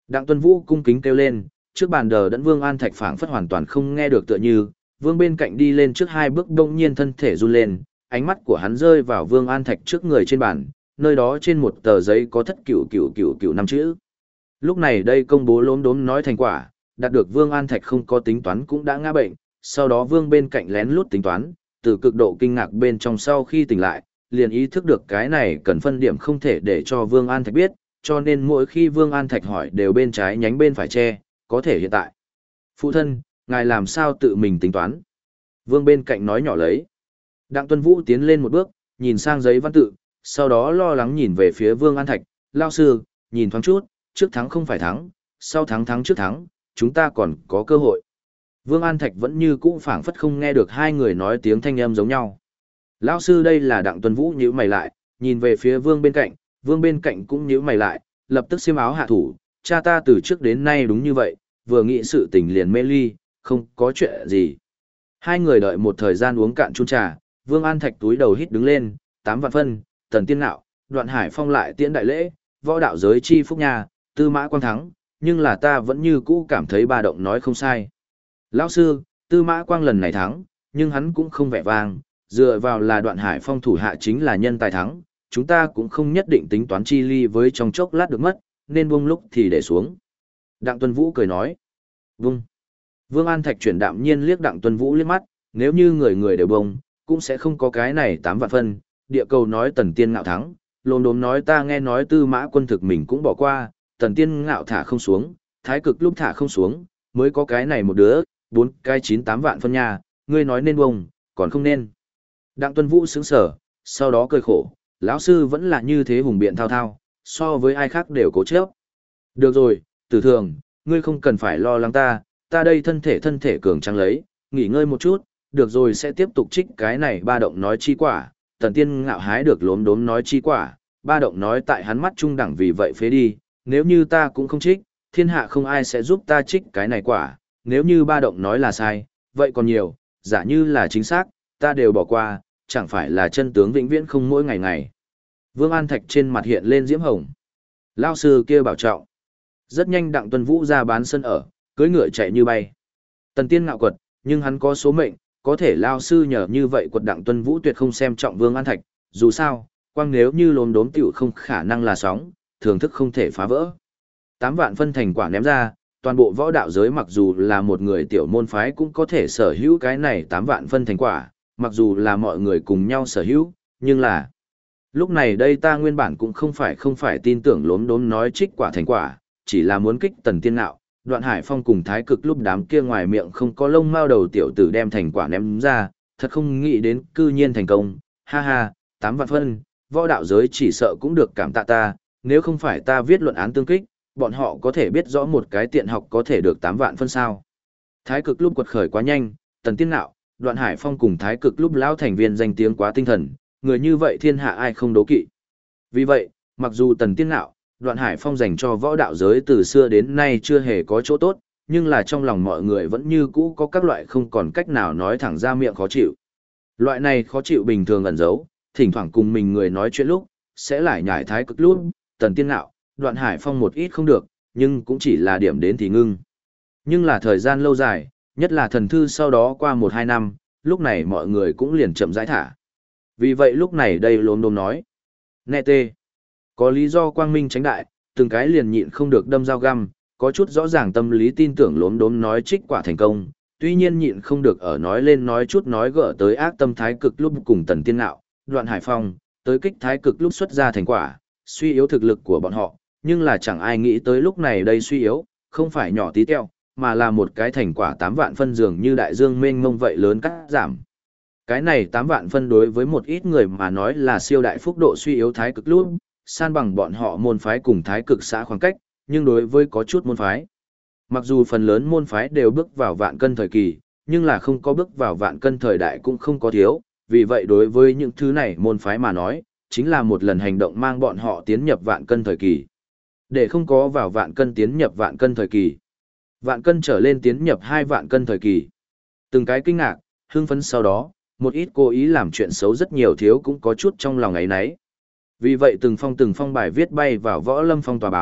Đặng Tuân Vũ cung kính kêu lên, trước bàn đờ đẫn Vương An Thạch phảng phất hoàn toàn không nghe được tựa như, Vương bên cạnh đi lên trước hai bước đông nhiên thân thể run lên, ánh mắt của hắn rơi vào Vương An Thạch trước người trên bàn, nơi đó trên một tờ giấy có thất cửu cửu cửu cửu năm chữ. Lúc này đây công bố lốm đốm nói thành quả, đạt được Vương An Thạch không có tính toán cũng đã ngã bệnh, sau đó Vương bên cạnh lén lút tính toán, từ cực độ kinh ngạc bên trong sau khi tỉnh lại, liền ý thức được cái này cần phân điểm không thể để cho Vương An Thạch biết, cho nên mỗi khi Vương An Thạch hỏi đều bên trái nhánh bên phải che, có thể hiện tại. Phụ thân, ngài làm sao tự mình tính toán? Vương bên cạnh nói nhỏ lấy. Đặng Tuân Vũ tiến lên một bước, nhìn sang giấy văn tự, sau đó lo lắng nhìn về phía Vương An Thạch, lao sư, nhìn thoáng chút, trước thắng không phải thắng, sau thắng thắng trước thắng, chúng ta còn có cơ hội. Vương An Thạch vẫn như cũ phảng phất không nghe được hai người nói tiếng thanh âm giống nhau. Lão sư đây là Đặng Tuân Vũ nhíu mày lại, nhìn về phía Vương bên cạnh cũng nhíu mày lại, lập tức xiêm áo hạ thủ, cha ta từ trước đến nay đúng như vậy, vừa nghĩ sự tình liền mê ly, không có chuyện gì. Hai người đợi một thời gian uống cạn chung trà, Vương An Thạch túi đầu hít đứng lên, 8 vạn phân, Tần Tiên Ngạo, Đoạn Hải Phong lại tiễn đại lễ, võ đạo giới chi phúc nhà, Tư Mã Quang thắng, nhưng là ta vẫn như cũ cảm thấy ba động nói không sai. Lão sư, Tư Mã Quang lần này thắng, nhưng hắn cũng không vẻ vang, dựa vào là Đoạn Hải Phong thủ hạ chính là nhân tài thắng, chúng ta cũng không nhất định tính toán chi ly với trong chốc lát được mất, nên buông lúc thì để xuống. Đặng Tuân Vũ cười nói. Vung. Vương An Thạch chuyển đạm nhiên liếc Đặng Tuân Vũ liếc mắt, nếu như người người đều bông, cũng sẽ không có cái này 8 vạn phân. Địa cầu nói Tần Tiên Ngạo thắng, lồn đốm nói ta nghe nói Tư Mã Quân thực mình cũng bỏ qua, Tần Tiên Ngạo thả không xuống, Thái Cực lúc thả không xuống, mới có cái này một đứa, 4 cái 9-8 vạn phân nha, ngươi nói nên bông, còn không nên. Đặng Tuân Vũ sững sờ, sau đó cười khổ, lão sư vẫn là như thế hùng biện thao thao, so với ai khác đều cố chấp. Được rồi, Tử Thường, ngươi không cần phải lo lắng ta đây thân thể cường tráng lấy, nghỉ ngơi một chút, được rồi sẽ tiếp tục trích cái này ba động nói chi quả, Tần Tiên Ngạo hái được lốm đốm nói chi quả, ba động nói tại hắn mắt trung đẳng vì vậy phế đi, nếu như ta cũng không trích, thiên hạ không ai sẽ giúp ta trích cái này quả, nếu như ba động nói là sai, vậy còn nhiều, giả như là chính xác, ta đều bỏ qua, chẳng phải là chân tướng vĩnh viễn không mỗi ngày ngày. Vương An Thạch trên mặt hiện lên diễm hồng. Lao sư kia bảo trọng. Rất nhanh Đặng Tuân Vũ ra bán sân ở, cưỡi ngựa chạy như bay. Tần Tiên Ngạo quật, nhưng hắn có số mệnh, có thể lao sư nhờ như vậy quật Đặng Tuân Vũ tuyệt không xem trọng Vương An Thạch, dù sao, quang nếu như lốm đốm tiểu không khả năng là sóng, thường thức không thể phá vỡ. 8 vạn phân thành quả ném ra, toàn bộ võ đạo giới mặc dù là một người tiểu môn phái cũng có thể sở hữu cái này 8 vạn phân thành quả, mặc dù là mọi người cùng nhau sở hữu, nhưng là lúc này đây ta nguyên bản cũng không phải tin tưởng lốm đốm nói trích quả thành quả, chỉ là muốn kích Tần Tiên Ngạo, Đoạn Hải Phong cùng Thái Cực lúc đám kia ngoài miệng không có lông mao đầu tiểu tử đem thành quả ném ra, thật không nghĩ đến cư nhiên thành công, ha ha, 8 vạn phân, võ đạo giới chỉ sợ cũng được cảm tạ ta, nếu không phải ta viết luận án tương kích, bọn họ có thể biết rõ một cái tiện học có thể được 8 vạn phân sao. Thái Cực lúc quật khởi quá nhanh, Tần Tiên Ngạo, Đoạn Hải Phong cùng Thái Cực lúc lão thành viên danh tiếng quá tinh thần, người như vậy thiên hạ ai không đố kỵ. Vì vậy, mặc dù Tần Tiên Ngạo, Đoạn Hải Phong dành cho võ đạo giới từ xưa đến nay chưa hề có chỗ tốt, nhưng là trong lòng mọi người vẫn như cũ có các loại không còn cách nào nói thẳng ra miệng khó chịu. Loại này khó chịu bình thường ẩn giấu, thỉnh thoảng cùng mình người nói chuyện lúc, sẽ lại nhải Thái Cực lúc, Tần Tiên Ngạo, Đoạn Hải Phong một ít không được, nhưng cũng chỉ là điểm đến thì ngưng. Nhưng là thời gian lâu dài, nhất là thần thư sau đó qua 1-2 năm, lúc này mọi người cũng liền chậm rãi thả. Vì vậy lúc này đây lốm đốm nói. Nè tê. Có lý do quang minh tránh đại, từng cái liền nhịn không được đâm dao găm, có chút rõ ràng tâm lý tin tưởng lốm đốm nói trích quả thành công, tuy nhiên nhịn không được ở nói lên nói chút nói gỡ tới ác tâm Thái Cực lúc cùng Tần Tiên Ngạo, Đoạn Hải Phong, tới kích Thái Cực lúc xuất ra thành quả, suy yếu thực lực của bọn họ, nhưng là chẳng ai nghĩ tới lúc này đây suy yếu, không phải nhỏ tí teo, mà là một cái thành quả 8 vạn phân dường như đại dương mênh mông vậy lớn cắt giảm. Cái này 8 vạn phân đối với một ít người mà nói là siêu đại phúc độ suy yếu Thái Cực lúc, san bằng bọn họ môn phái cùng Thái Cực xã khoảng cách, nhưng đối với có chút môn phái. Mặc dù phần lớn môn phái đều bước vào vạn cân thời kỳ, nhưng là không có bước vào vạn cân thời đại cũng không có thiếu, vì vậy đối với những thứ này môn phái mà nói, chính là một lần hành động mang bọn họ tiến nhập vạn cân thời kỳ. Để không có vào vạn cân tiến nhập vạn cân thời kỳ. Vạn cân trở lên tiến nhập 2 vạn cân thời kỳ. Từng cái kinh ngạc, hưng phấn sau đó, một ít cố ý làm chuyện xấu rất nhiều thiếu cũng có chút trong lòng ấy nấy. Vì vậy từng phong bài viết bay vào võ lâm phong tòa báo,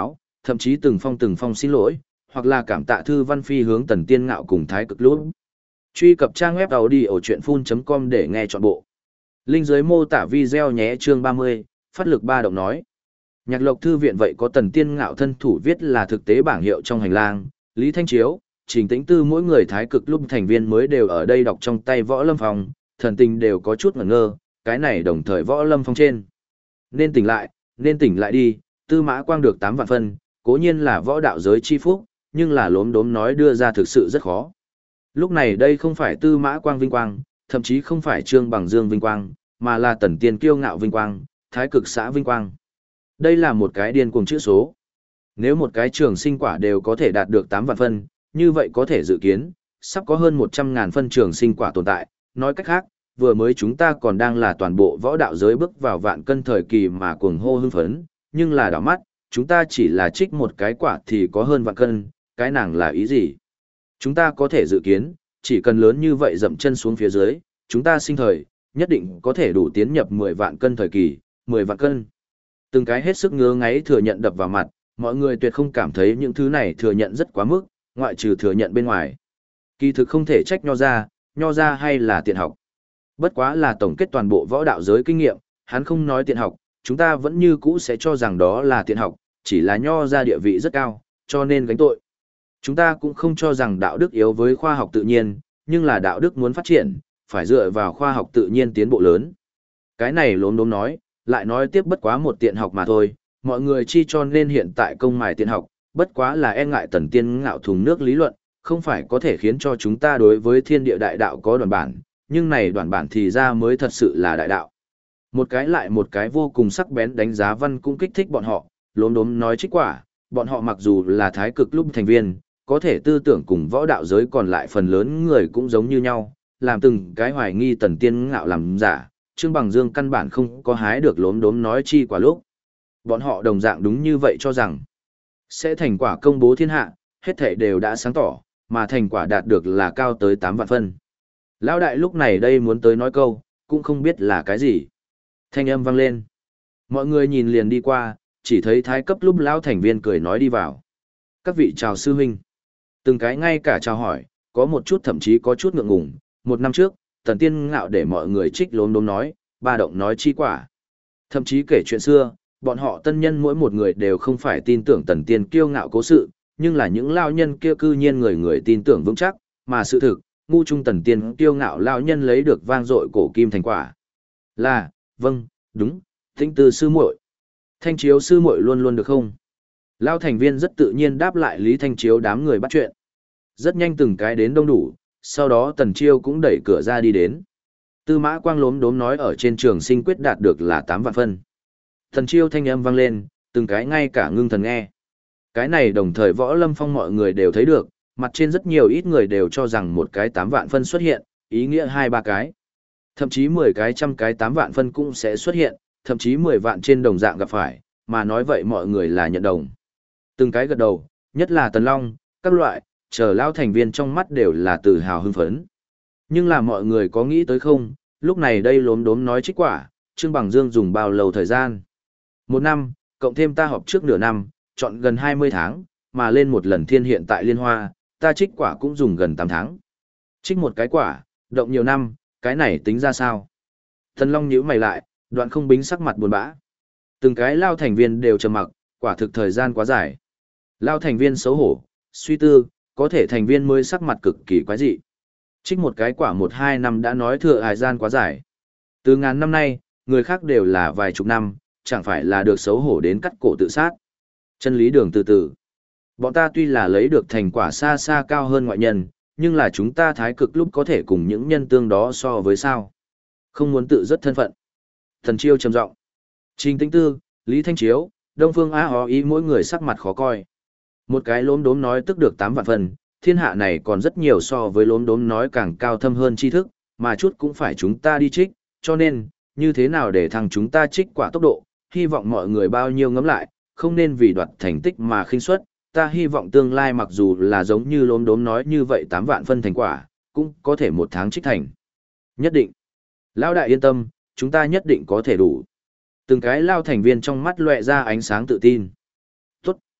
thậm chí từng phong xin lỗi, hoặc là cảm tạ Thư Văn Phi hướng Tần Tiên Ngạo cùng Thái Cực Lúc. Truy cập trang web audiochuyenphun.com để nghe trọn bộ. Link dưới mô tả video nhé. Chương 30, phát lực ba động nói. Nhạc Lộc thư viện vậy có Tần Tiên Ngạo thân thủ viết là thực tế bảng hiệu trong hành lang, Lý Thanh Chiếu, Trình Tĩnh Tư mỗi người Thái Cực Lúc thành viên mới đều ở đây đọc trong tay Võ Lâm Phong, thần tình đều có chút ngẩn ngơ, cái này đồng thời Võ Lâm Phong trên. Nên tỉnh lại đi, Tư Mã Quang được 8 vạn phân, cố nhiên là võ đạo giới chi phúc, nhưng là lốm đốm nói đưa ra thực sự rất khó. Lúc này đây không phải Tư Mã Quang vinh quang, thậm chí không phải Trương Bằng Dương vinh quang, mà là Tần Tiên kiêu ngạo vinh quang, Thái Cực xã vinh quang. Đây là một cái điên cuồng chữ số. Nếu một cái trường sinh quả đều có thể đạt được 8 vạn phân, như vậy có thể dự kiến, sắp có hơn 100.000 phân trường sinh quả tồn tại. Nói cách khác, vừa mới chúng ta còn đang là toàn bộ võ đạo giới bước vào vạn cân thời kỳ mà cuồng hô hưng phấn, nhưng là đảo mắt, chúng ta chỉ là trích một cái quả thì có hơn vạn cân, cái nàng là ý gì? Chúng ta có thể dự kiến, chỉ cần lớn như vậy dậm chân xuống phía dưới, chúng ta sinh thời, nhất định có thể đủ tiến nhập 10 vạn cân thời kỳ, 10 vạn cân. Từng cái hết sức ngứa ngáy thừa nhận đập vào mặt, mọi người tuyệt không cảm thấy những thứ này thừa nhận rất quá mức, ngoại trừ thừa nhận bên ngoài. Kỳ thực không thể trách nho ra hay là tiện học. Bất quá là tổng kết toàn bộ võ đạo giới kinh nghiệm, hắn không nói tiện học, chúng ta vẫn như cũ sẽ cho rằng đó là tiện học, chỉ là nho ra địa vị rất cao, cho nên gánh tội. Chúng ta cũng không cho rằng đạo đức yếu với khoa học tự nhiên, nhưng là đạo đức muốn phát triển, phải dựa vào khoa học tự nhiên tiến bộ lớn. Cái này lốm đốm nói, lại nói tiếp bất quá một tiện học mà thôi, mọi người chi cho nên hiện tại công mài tiện học, bất quá là e ngại Tần Tiên Ngạo thùng nước lý luận, không phải có thể khiến cho chúng ta đối với thiên địa đại đạo có đoạn bản, nhưng này đoạn bản thì ra mới thật sự là đại đạo. Một cái lại một cái vô cùng sắc bén đánh giá văn cũng kích thích bọn họ, lốm đốm nói trích quả, bọn họ mặc dù là Thái Cực Lúc thành viên, có thể tư tưởng cùng võ đạo giới còn lại phần lớn người cũng giống như nhau, làm từng cái hoài nghi Tần Tiên Ngạo làm giả, Trương Bằng Dương căn bản không có hái được lốm đốm nói chi quả lúc. Bọn họ đồng dạng đúng như vậy cho rằng, sẽ thành quả công bố thiên hạ, hết thảy đều đã sáng tỏ, mà thành quả đạt được là cao tới 8 vạn phân. Lão đại lúc này đây muốn tới nói câu, cũng không biết là cái gì. Thanh âm vang lên. Mọi người nhìn liền đi qua, chỉ thấy Thái Cấp Lúc lão thành viên cười nói đi vào. Các vị chào sư huynh. Từng cái ngay cả chào hỏi, có một chút thậm chí có chút ngượng ngùng. Một năm trước, Tần Tiên Ngạo để mọi người trích lốm đốm nói, ba động nói chi quả. Thậm chí kể chuyện xưa, bọn họ tân nhân mỗi một người đều không phải tin tưởng Tần Tiên kiêu ngạo cố sự, nhưng là những lao nhân kia cư nhiên người người tin tưởng vững chắc, mà sự thực, ngu trung Tần Tiên kiêu ngạo lao nhân lấy được vang dội cổ kim thành quả. Là, vâng, đúng, Tĩnh Tư sư muội. Thanh Chiếu sư muội luôn luôn được không? Lao thành viên rất tự nhiên đáp lại Lý Thanh Chiếu đám người bắt chuyện. Rất nhanh từng cái đến đông đủ, sau đó Tần Chiêu cũng đẩy cửa ra đi đến. Tư Mã Quang lốm đốm nói ở trên trường sinh quyết đạt được là 8 vạn phân. Tần Chiêu thanh âm vang lên, từng cái ngay cả ngưng thần nghe. Cái này đồng thời Võ Lâm Phong mọi người đều thấy được, mặt trên rất nhiều ít người đều cho rằng một cái 8 vạn phân xuất hiện, ý nghĩa 2-3 cái. Thậm chí 10 cái trăm cái 8 vạn phân cũng sẽ xuất hiện, thậm chí 10 vạn trên đồng dạng gặp phải, mà nói vậy mọi người là nhận đồng. Từng cái gật đầu, nhất là Tần Long, các loại, chờ lao thành viên trong mắt đều là tự hào hưng phấn. Nhưng là mọi người có nghĩ tới không, lúc này đây lốm đốm nói trích quả, Trương Bằng Dương dùng bao lâu thời gian? 1 năm, cộng thêm ta họp trước nửa năm, chọn gần 20 tháng, mà lên một lần thiên hiện tại Liên Hoa, ta trích quả cũng dùng gần 8 tháng. Trích một cái quả, động nhiều năm, cái này tính ra sao? Tần Long nhíu mày lại, Đoạn Không Bính sắc mặt buồn bã. Từng cái lao thành viên đều trầm mặc, quả thực thời gian quá dài. Lao thành viên xấu hổ, suy tư, có thể thành viên mới sắc mặt cực kỳ quái dị. Trích một cái quả 1-2 năm đã nói thừa thời gian quá dài. Từ ngàn năm nay, người khác đều là vài chục năm, chẳng phải là được xấu hổ đến cắt cổ tự sát. Chân lý đường từ từ. Bọn ta tuy là lấy được thành quả xa xa cao hơn ngoại nhân, nhưng là chúng ta Thái Cực Lúc có thể cùng những nhân tương đó so với sao. Không muốn tự rất thân phận. Thần Chiêu trầm giọng. Trình Tĩnh Tư, Lý Thanh Chiếu, Đông Phương Á Hó Ý mỗi người sắc mặt khó coi. Một cái lốm đốm nói tức được 8 vạn phần, thiên hạ này còn rất nhiều so với lốm đốm nói càng cao thâm hơn tri thức, mà chút cũng phải chúng ta đi trích, cho nên, như thế nào để thằng chúng ta trích quả tốc độ, hy vọng mọi người bao nhiêu ngẫm lại, không nên vì đoạt thành tích mà khinh suất, ta hy vọng tương lai mặc dù là giống như lốm đốm nói như vậy 8 vạn phân thành quả, cũng có thể 1 tháng trích thành. Nhất định. Lão đại yên tâm, chúng ta nhất định có thể đủ. Từng cái lao thành viên trong mắt lóe ra ánh sáng tự tin. Tốt,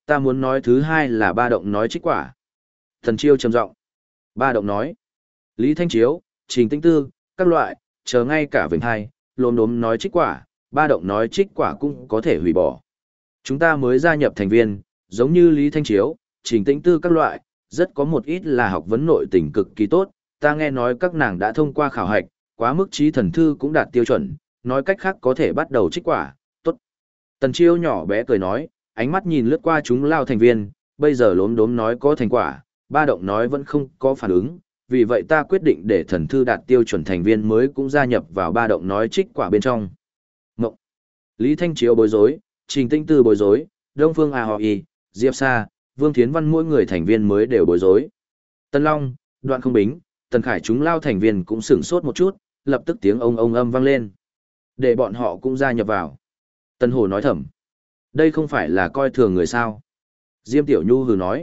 Ta muốn nói thứ hai là ba động nói trích quả. Tần Chiêu trầm giọng. Ba động nói. Lý Thanh Chiếu, Trình Tĩnh Tư, các loại, chờ ngay cả Vịnh Hai, lốm đốm nói trích quả, ba động nói trích quả cũng có thể hủy bỏ. Chúng ta mới gia nhập thành viên, giống như Lý Thanh Chiếu, Trình Tĩnh Tư các loại, rất có một ít là học vấn nội tình cực kỳ tốt, ta nghe nói các nàng đã thông qua khảo hạch, quá mức trí thần thư cũng đạt tiêu chuẩn, nói cách khác có thể bắt đầu trích quả, tốt. Tần Chiêu nhỏ bé cười nói, ánh mắt nhìn lướt qua chúng lao thành viên, bây giờ lốm đốm nói có thành quả, ba động nói vẫn không có phản ứng, vì vậy ta quyết định để thần thư đạt tiêu chuẩn thành viên mới cũng gia nhập vào ba động nói trích quả bên trong. Ngộng. Lý Thanh Chiếu bối rối, Trình Tĩnh Tư bối rối, Đông Phương A Ho Y, Diệp Sa, Vương Thiến Văn mỗi người thành viên mới đều bối rối. Tân Long, Đoạn Không Bính, Tần Khải chúng lao thành viên cũng sửng sốt một chút, lập tức tiếng ông âm vang lên. Để bọn họ cũng gia nhập vào. Tân Hồ nói thầm. Đây không phải là coi thường người sao. Diêm Tiểu Nhu hừ nói.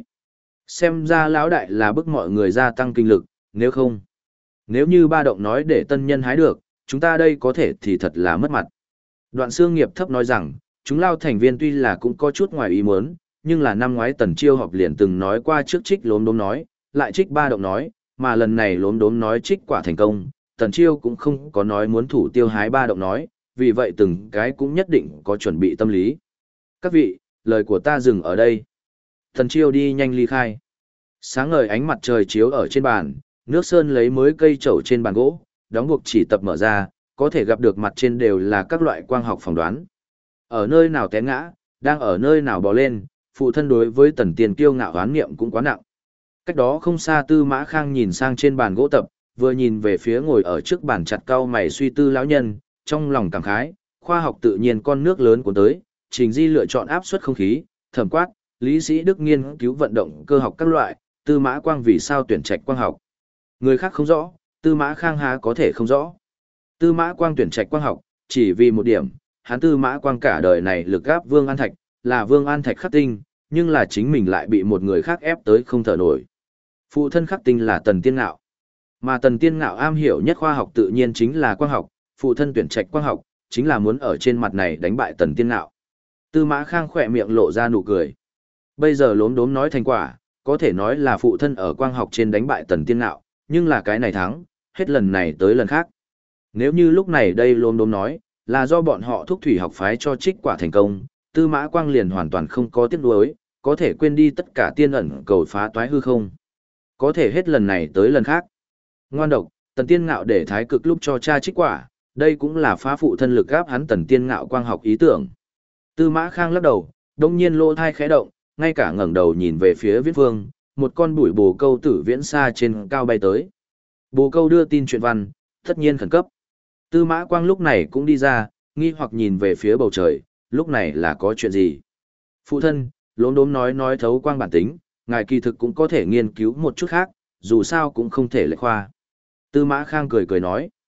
Xem ra lão đại là bức mọi người gia tăng kinh lực, nếu không. Nếu như ba động nói để tân nhân hái được, chúng ta đây có thể thì thật là mất mặt. Đoạn Xương Nghiệp thấp nói rằng, chúng lao thành viên tuy là cũng có chút ngoài ý muốn, nhưng là năm ngoái Tần Chiêu họp liền từng nói qua trước trích lốm đốm nói, lại trích ba động nói, mà lần này lốm đốm nói trích quả thành công, Tần Chiêu cũng không có nói muốn thủ tiêu hái ba động nói, vì vậy từng cái cũng nhất định có chuẩn bị tâm lý. Các vị, lời của ta dừng ở đây. Tần Chiêu đi nhanh ly khai. Sáng ngời ánh mặt trời chiếu ở trên bàn, nước sơn lấy mới cây trầu trên bàn gỗ, đóng buộc chỉ tập mở ra, có thể gặp được mặt trên đều là các loại quang học phỏng đoán. Ở nơi nào té ngã, đang ở nơi nào bò lên, phụ thân đối với Tần Tiền kiêu ngạo oán niệm cũng quá nặng. Cách đó không xa Tư Mã Khang nhìn sang trên bàn gỗ tập, vừa nhìn về phía ngồi ở trước bàn chặt cau mày suy tư lão nhân, trong lòng cảm khái, khoa học tự nhiên con nước lớn cuốn tới, Trình Di lựa chọn áp suất không khí, thẩm quát, Lý Sĩ Đức nghiên cứu vận động cơ học các loại, Tư Mã Quang vì sao tuyển trạch quang học. Người khác không rõ, Tư Mã Khang há có thể không rõ. Tư Mã Quang tuyển trạch quang học, chỉ vì một điểm, hắn Tư Mã Quang cả đời này lực gáp Vương An Thạch, là Vương An Thạch khắc tinh, nhưng là chính mình lại bị một người khác ép tới không thở nổi. Phụ thân khắc tinh là Tần Tiên Ngạo. Mà Tần Tiên Ngạo am hiểu nhất khoa học tự nhiên chính là quang học, phụ thân tuyển trạch quang học, chính là muốn ở trên mặt này đánh bại Tần Tiên Ngạo. Tư Mã Khang khỏe miệng lộ ra nụ cười. Bây giờ lốm đốm nói thành quả, có thể nói là phụ thân ở quang học trên đánh bại Tần Tiên Ngạo, nhưng là cái này thắng, hết lần này tới lần khác. Nếu như lúc này đây lốm đốm nói, là do bọn họ thúc thủy học phái cho trích quả thành công, Tư Mã Quang liền hoàn toàn không có tiếc nuối, có thể quên đi tất cả tiên ẩn cầu phá toái hư không. Có thể hết lần này tới lần khác. Ngoan độc, Tần Tiên Ngạo để thái cực lúc cho cha trích quả, đây cũng là phá phụ thân lực gáp hắn Tần Tiên Ngạo quang học ý tưởng. Tư Mã Khang lắc đầu, đông nhiên lỗ thai khẽ động, ngay cả ngẩng đầu nhìn về phía Viễn Vương, một con bụi bồ câu tử viễn xa trên cao bay tới. Bồ câu đưa tin chuyện văn, tất nhiên khẩn cấp. Tư Mã Quang lúc này cũng đi ra, nghi hoặc nhìn về phía bầu trời, lúc này là có chuyện gì? Phụ thân, lốm đốm nói thấu quang bản tính, ngài kỳ thực cũng có thể nghiên cứu một chút khác, dù sao cũng không thể lệch khoa. Tư Mã Khang cười nói,